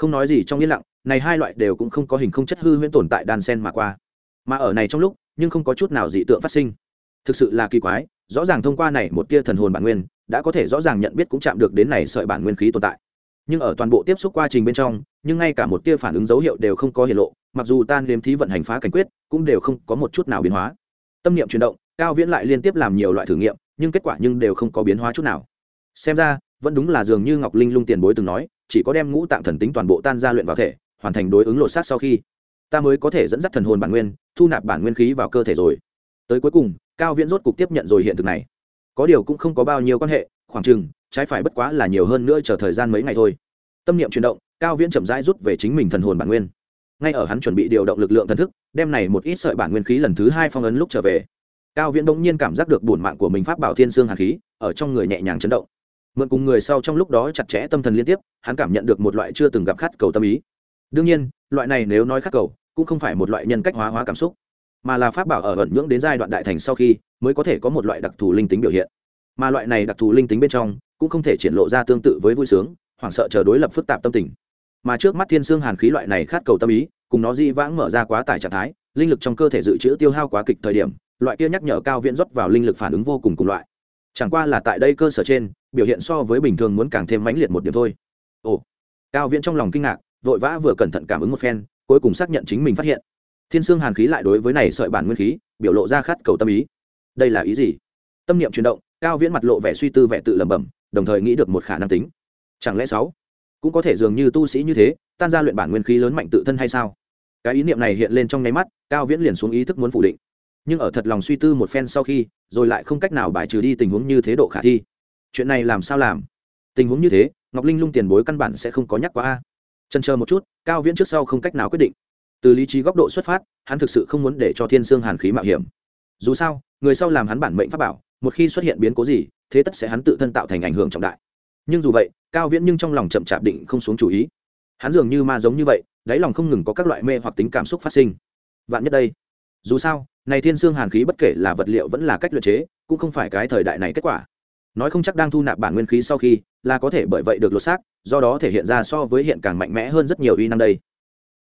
không nói gì trong yên lặng, này hai loại đều cũng không có hình không chất hư huyễn tồn tại đan sen mà qua, mà ở này trong lúc nhưng không có chút nào dị tượng phát sinh. Thực sự là kỳ quái, rõ ràng thông qua này một tia thần hồn bản nguyên đã có thể rõ ràng nhận biết cũng chạm được đến này sợi bản nguyên khí tồn tại, nhưng ở toàn bộ tiếp xúc quá trình bên trong nhưng ngay cả một tia phản ứng dấu hiệu đều không có hiện lộ, mặc dù tan đếm thí vận hành phá cảnh quyết cũng đều không có một chút nào biến hóa. Tâm niệm chuyển động, Cao Viễn lại liên tiếp làm nhiều loại thử nghiệm, nhưng kết quả nhưng đều không có biến hóa chút nào. Xem ra vẫn đúng là dường như Ngọc Linh Lung tiền bối từng nói, chỉ có đem ngũ tạng thần tính toàn bộ tan ra luyện vào thể, hoàn thành đối ứng lột xác sau khi, ta mới có thể dẫn dắt thần hồn bản nguyên, thu nạp bản nguyên khí vào cơ thể rồi. Tới cuối cùng, Cao Viễn rốt cục tiếp nhận rồi hiện thực này. Có điều cũng không có bao nhiêu quan hệ, khoảng chừng trái phải bất quá là nhiều hơn nữa chờ thời gian mấy ngày thôi. Tâm niệm chuyển động, Cao Viễn chậm rãi rút về chính mình thần hồn bản nguyên. Ngay ở hắn chuẩn bị điều động lực lượng thần thức, đem này một ít sợi bản nguyên khí lần thứ hai phong ấn lúc trở về, Cao Viễn bỗng nhiên cảm giác được bổn mạng của mình pháp bảo thiên xương hàn khí ở trong người nhẹ nhàng chấn động. Mượn cùng người sau trong lúc đó chặt chẽ tâm thần liên tiếp, hắn cảm nhận được một loại chưa từng gặp khát cầu tâm ý. Đương nhiên, loại này nếu nói khát cầu, cũng không phải một loại nhân cách hóa cảm xúc, mà là pháp bảo ở ẩn nhưỡng đến giai đoạn đại thành sau khi mới có thể có một loại đặc thù linh tính biểu hiện. Mà loại này đặc thù linh tính bên trong cũng không thể triển lộ ra tương tự với vui sướng, hoảng sợ chờ đối lập phức tạp tâm tình. Mà trước mắt thiên xương hàn khí loại này khát cầu tâm ý, cùng nó dị vãng mở ra quá tải trạng thái, linh lực trong cơ thể dự trữ tiêu hao quá kịch thời điểm, loại kia nhắc nhở Cao Viễn rót vào linh lực phản ứng vô cùng cùng loại. Chẳng qua là tại đây cơ sở trên, biểu hiện so với bình thường muốn càng thêm mãnh liệt một điểm thôi. Ồ, Cao Viễn trong lòng kinh ngạc, vội vã vừa cẩn thận cảm ứng một phen, cuối cùng xác nhận chính mình phát hiện thiên xương hàn khí lại đối với này sợi bản nguyên khí biểu lộ ra khát cầu tâm ý. Đây là ý gì? Tâm niệm chuyển động, Cao Viễn mặt lộ vẻ suy tư, vẻ tự lẩm bẩm, đồng thời nghĩ được một khả năng tính. Chẳng lẽ sáu cũng có thể dường như tu sĩ như thế tan ra luyện bản nguyên khí lớn mạnh tự thân hay sao? Cái ý niệm này hiện lên trong nháy mắt, Cao Viễn liền xuống ý thức muốn phủ định, nhưng ở thật lòng suy tư một phen sau khi, rồi lại không cách nào bài trừ đi tình huống như thế độ khả thi. Chuyện này làm sao làm? Tình huống như thế, Ngọc Linh Lung tiền bối căn bản sẽ không có nhắc qua a. Chần chờ một chút, Cao Viễn trước sau không cách nào quyết định. Từ lý trí góc độ xuất phát, hắn thực sự không muốn để cho thiên xương hàn khí mạo hiểm. Dù sao, người sau làm hắn bản mệnh pháp bảo, một khi xuất hiện biến cố gì, thế tất sẽ hắn tự thân tạo thành ảnh hưởng trọng đại. Nhưng dù vậy, Cao Viễn nhưng trong lòng chậm chạp định không xuống chủ ý. Hắn dường như ma giống như vậy, đáy lòng không ngừng có các loại mê hoặc tính cảm xúc phát sinh. Vạn nhất đây, dù sao, này thiên xương hàn khí bất kể là vật liệu vẫn là cách luyện chế, cũng không phải cái thời đại này kết quả. Nói không chắc đang thu nạp bản nguyên khí sau khi, là có thể bởi vậy được lột xác, do đó thể hiện ra so với hiện càng mạnh mẽ hơn rất nhiều uy năng đây.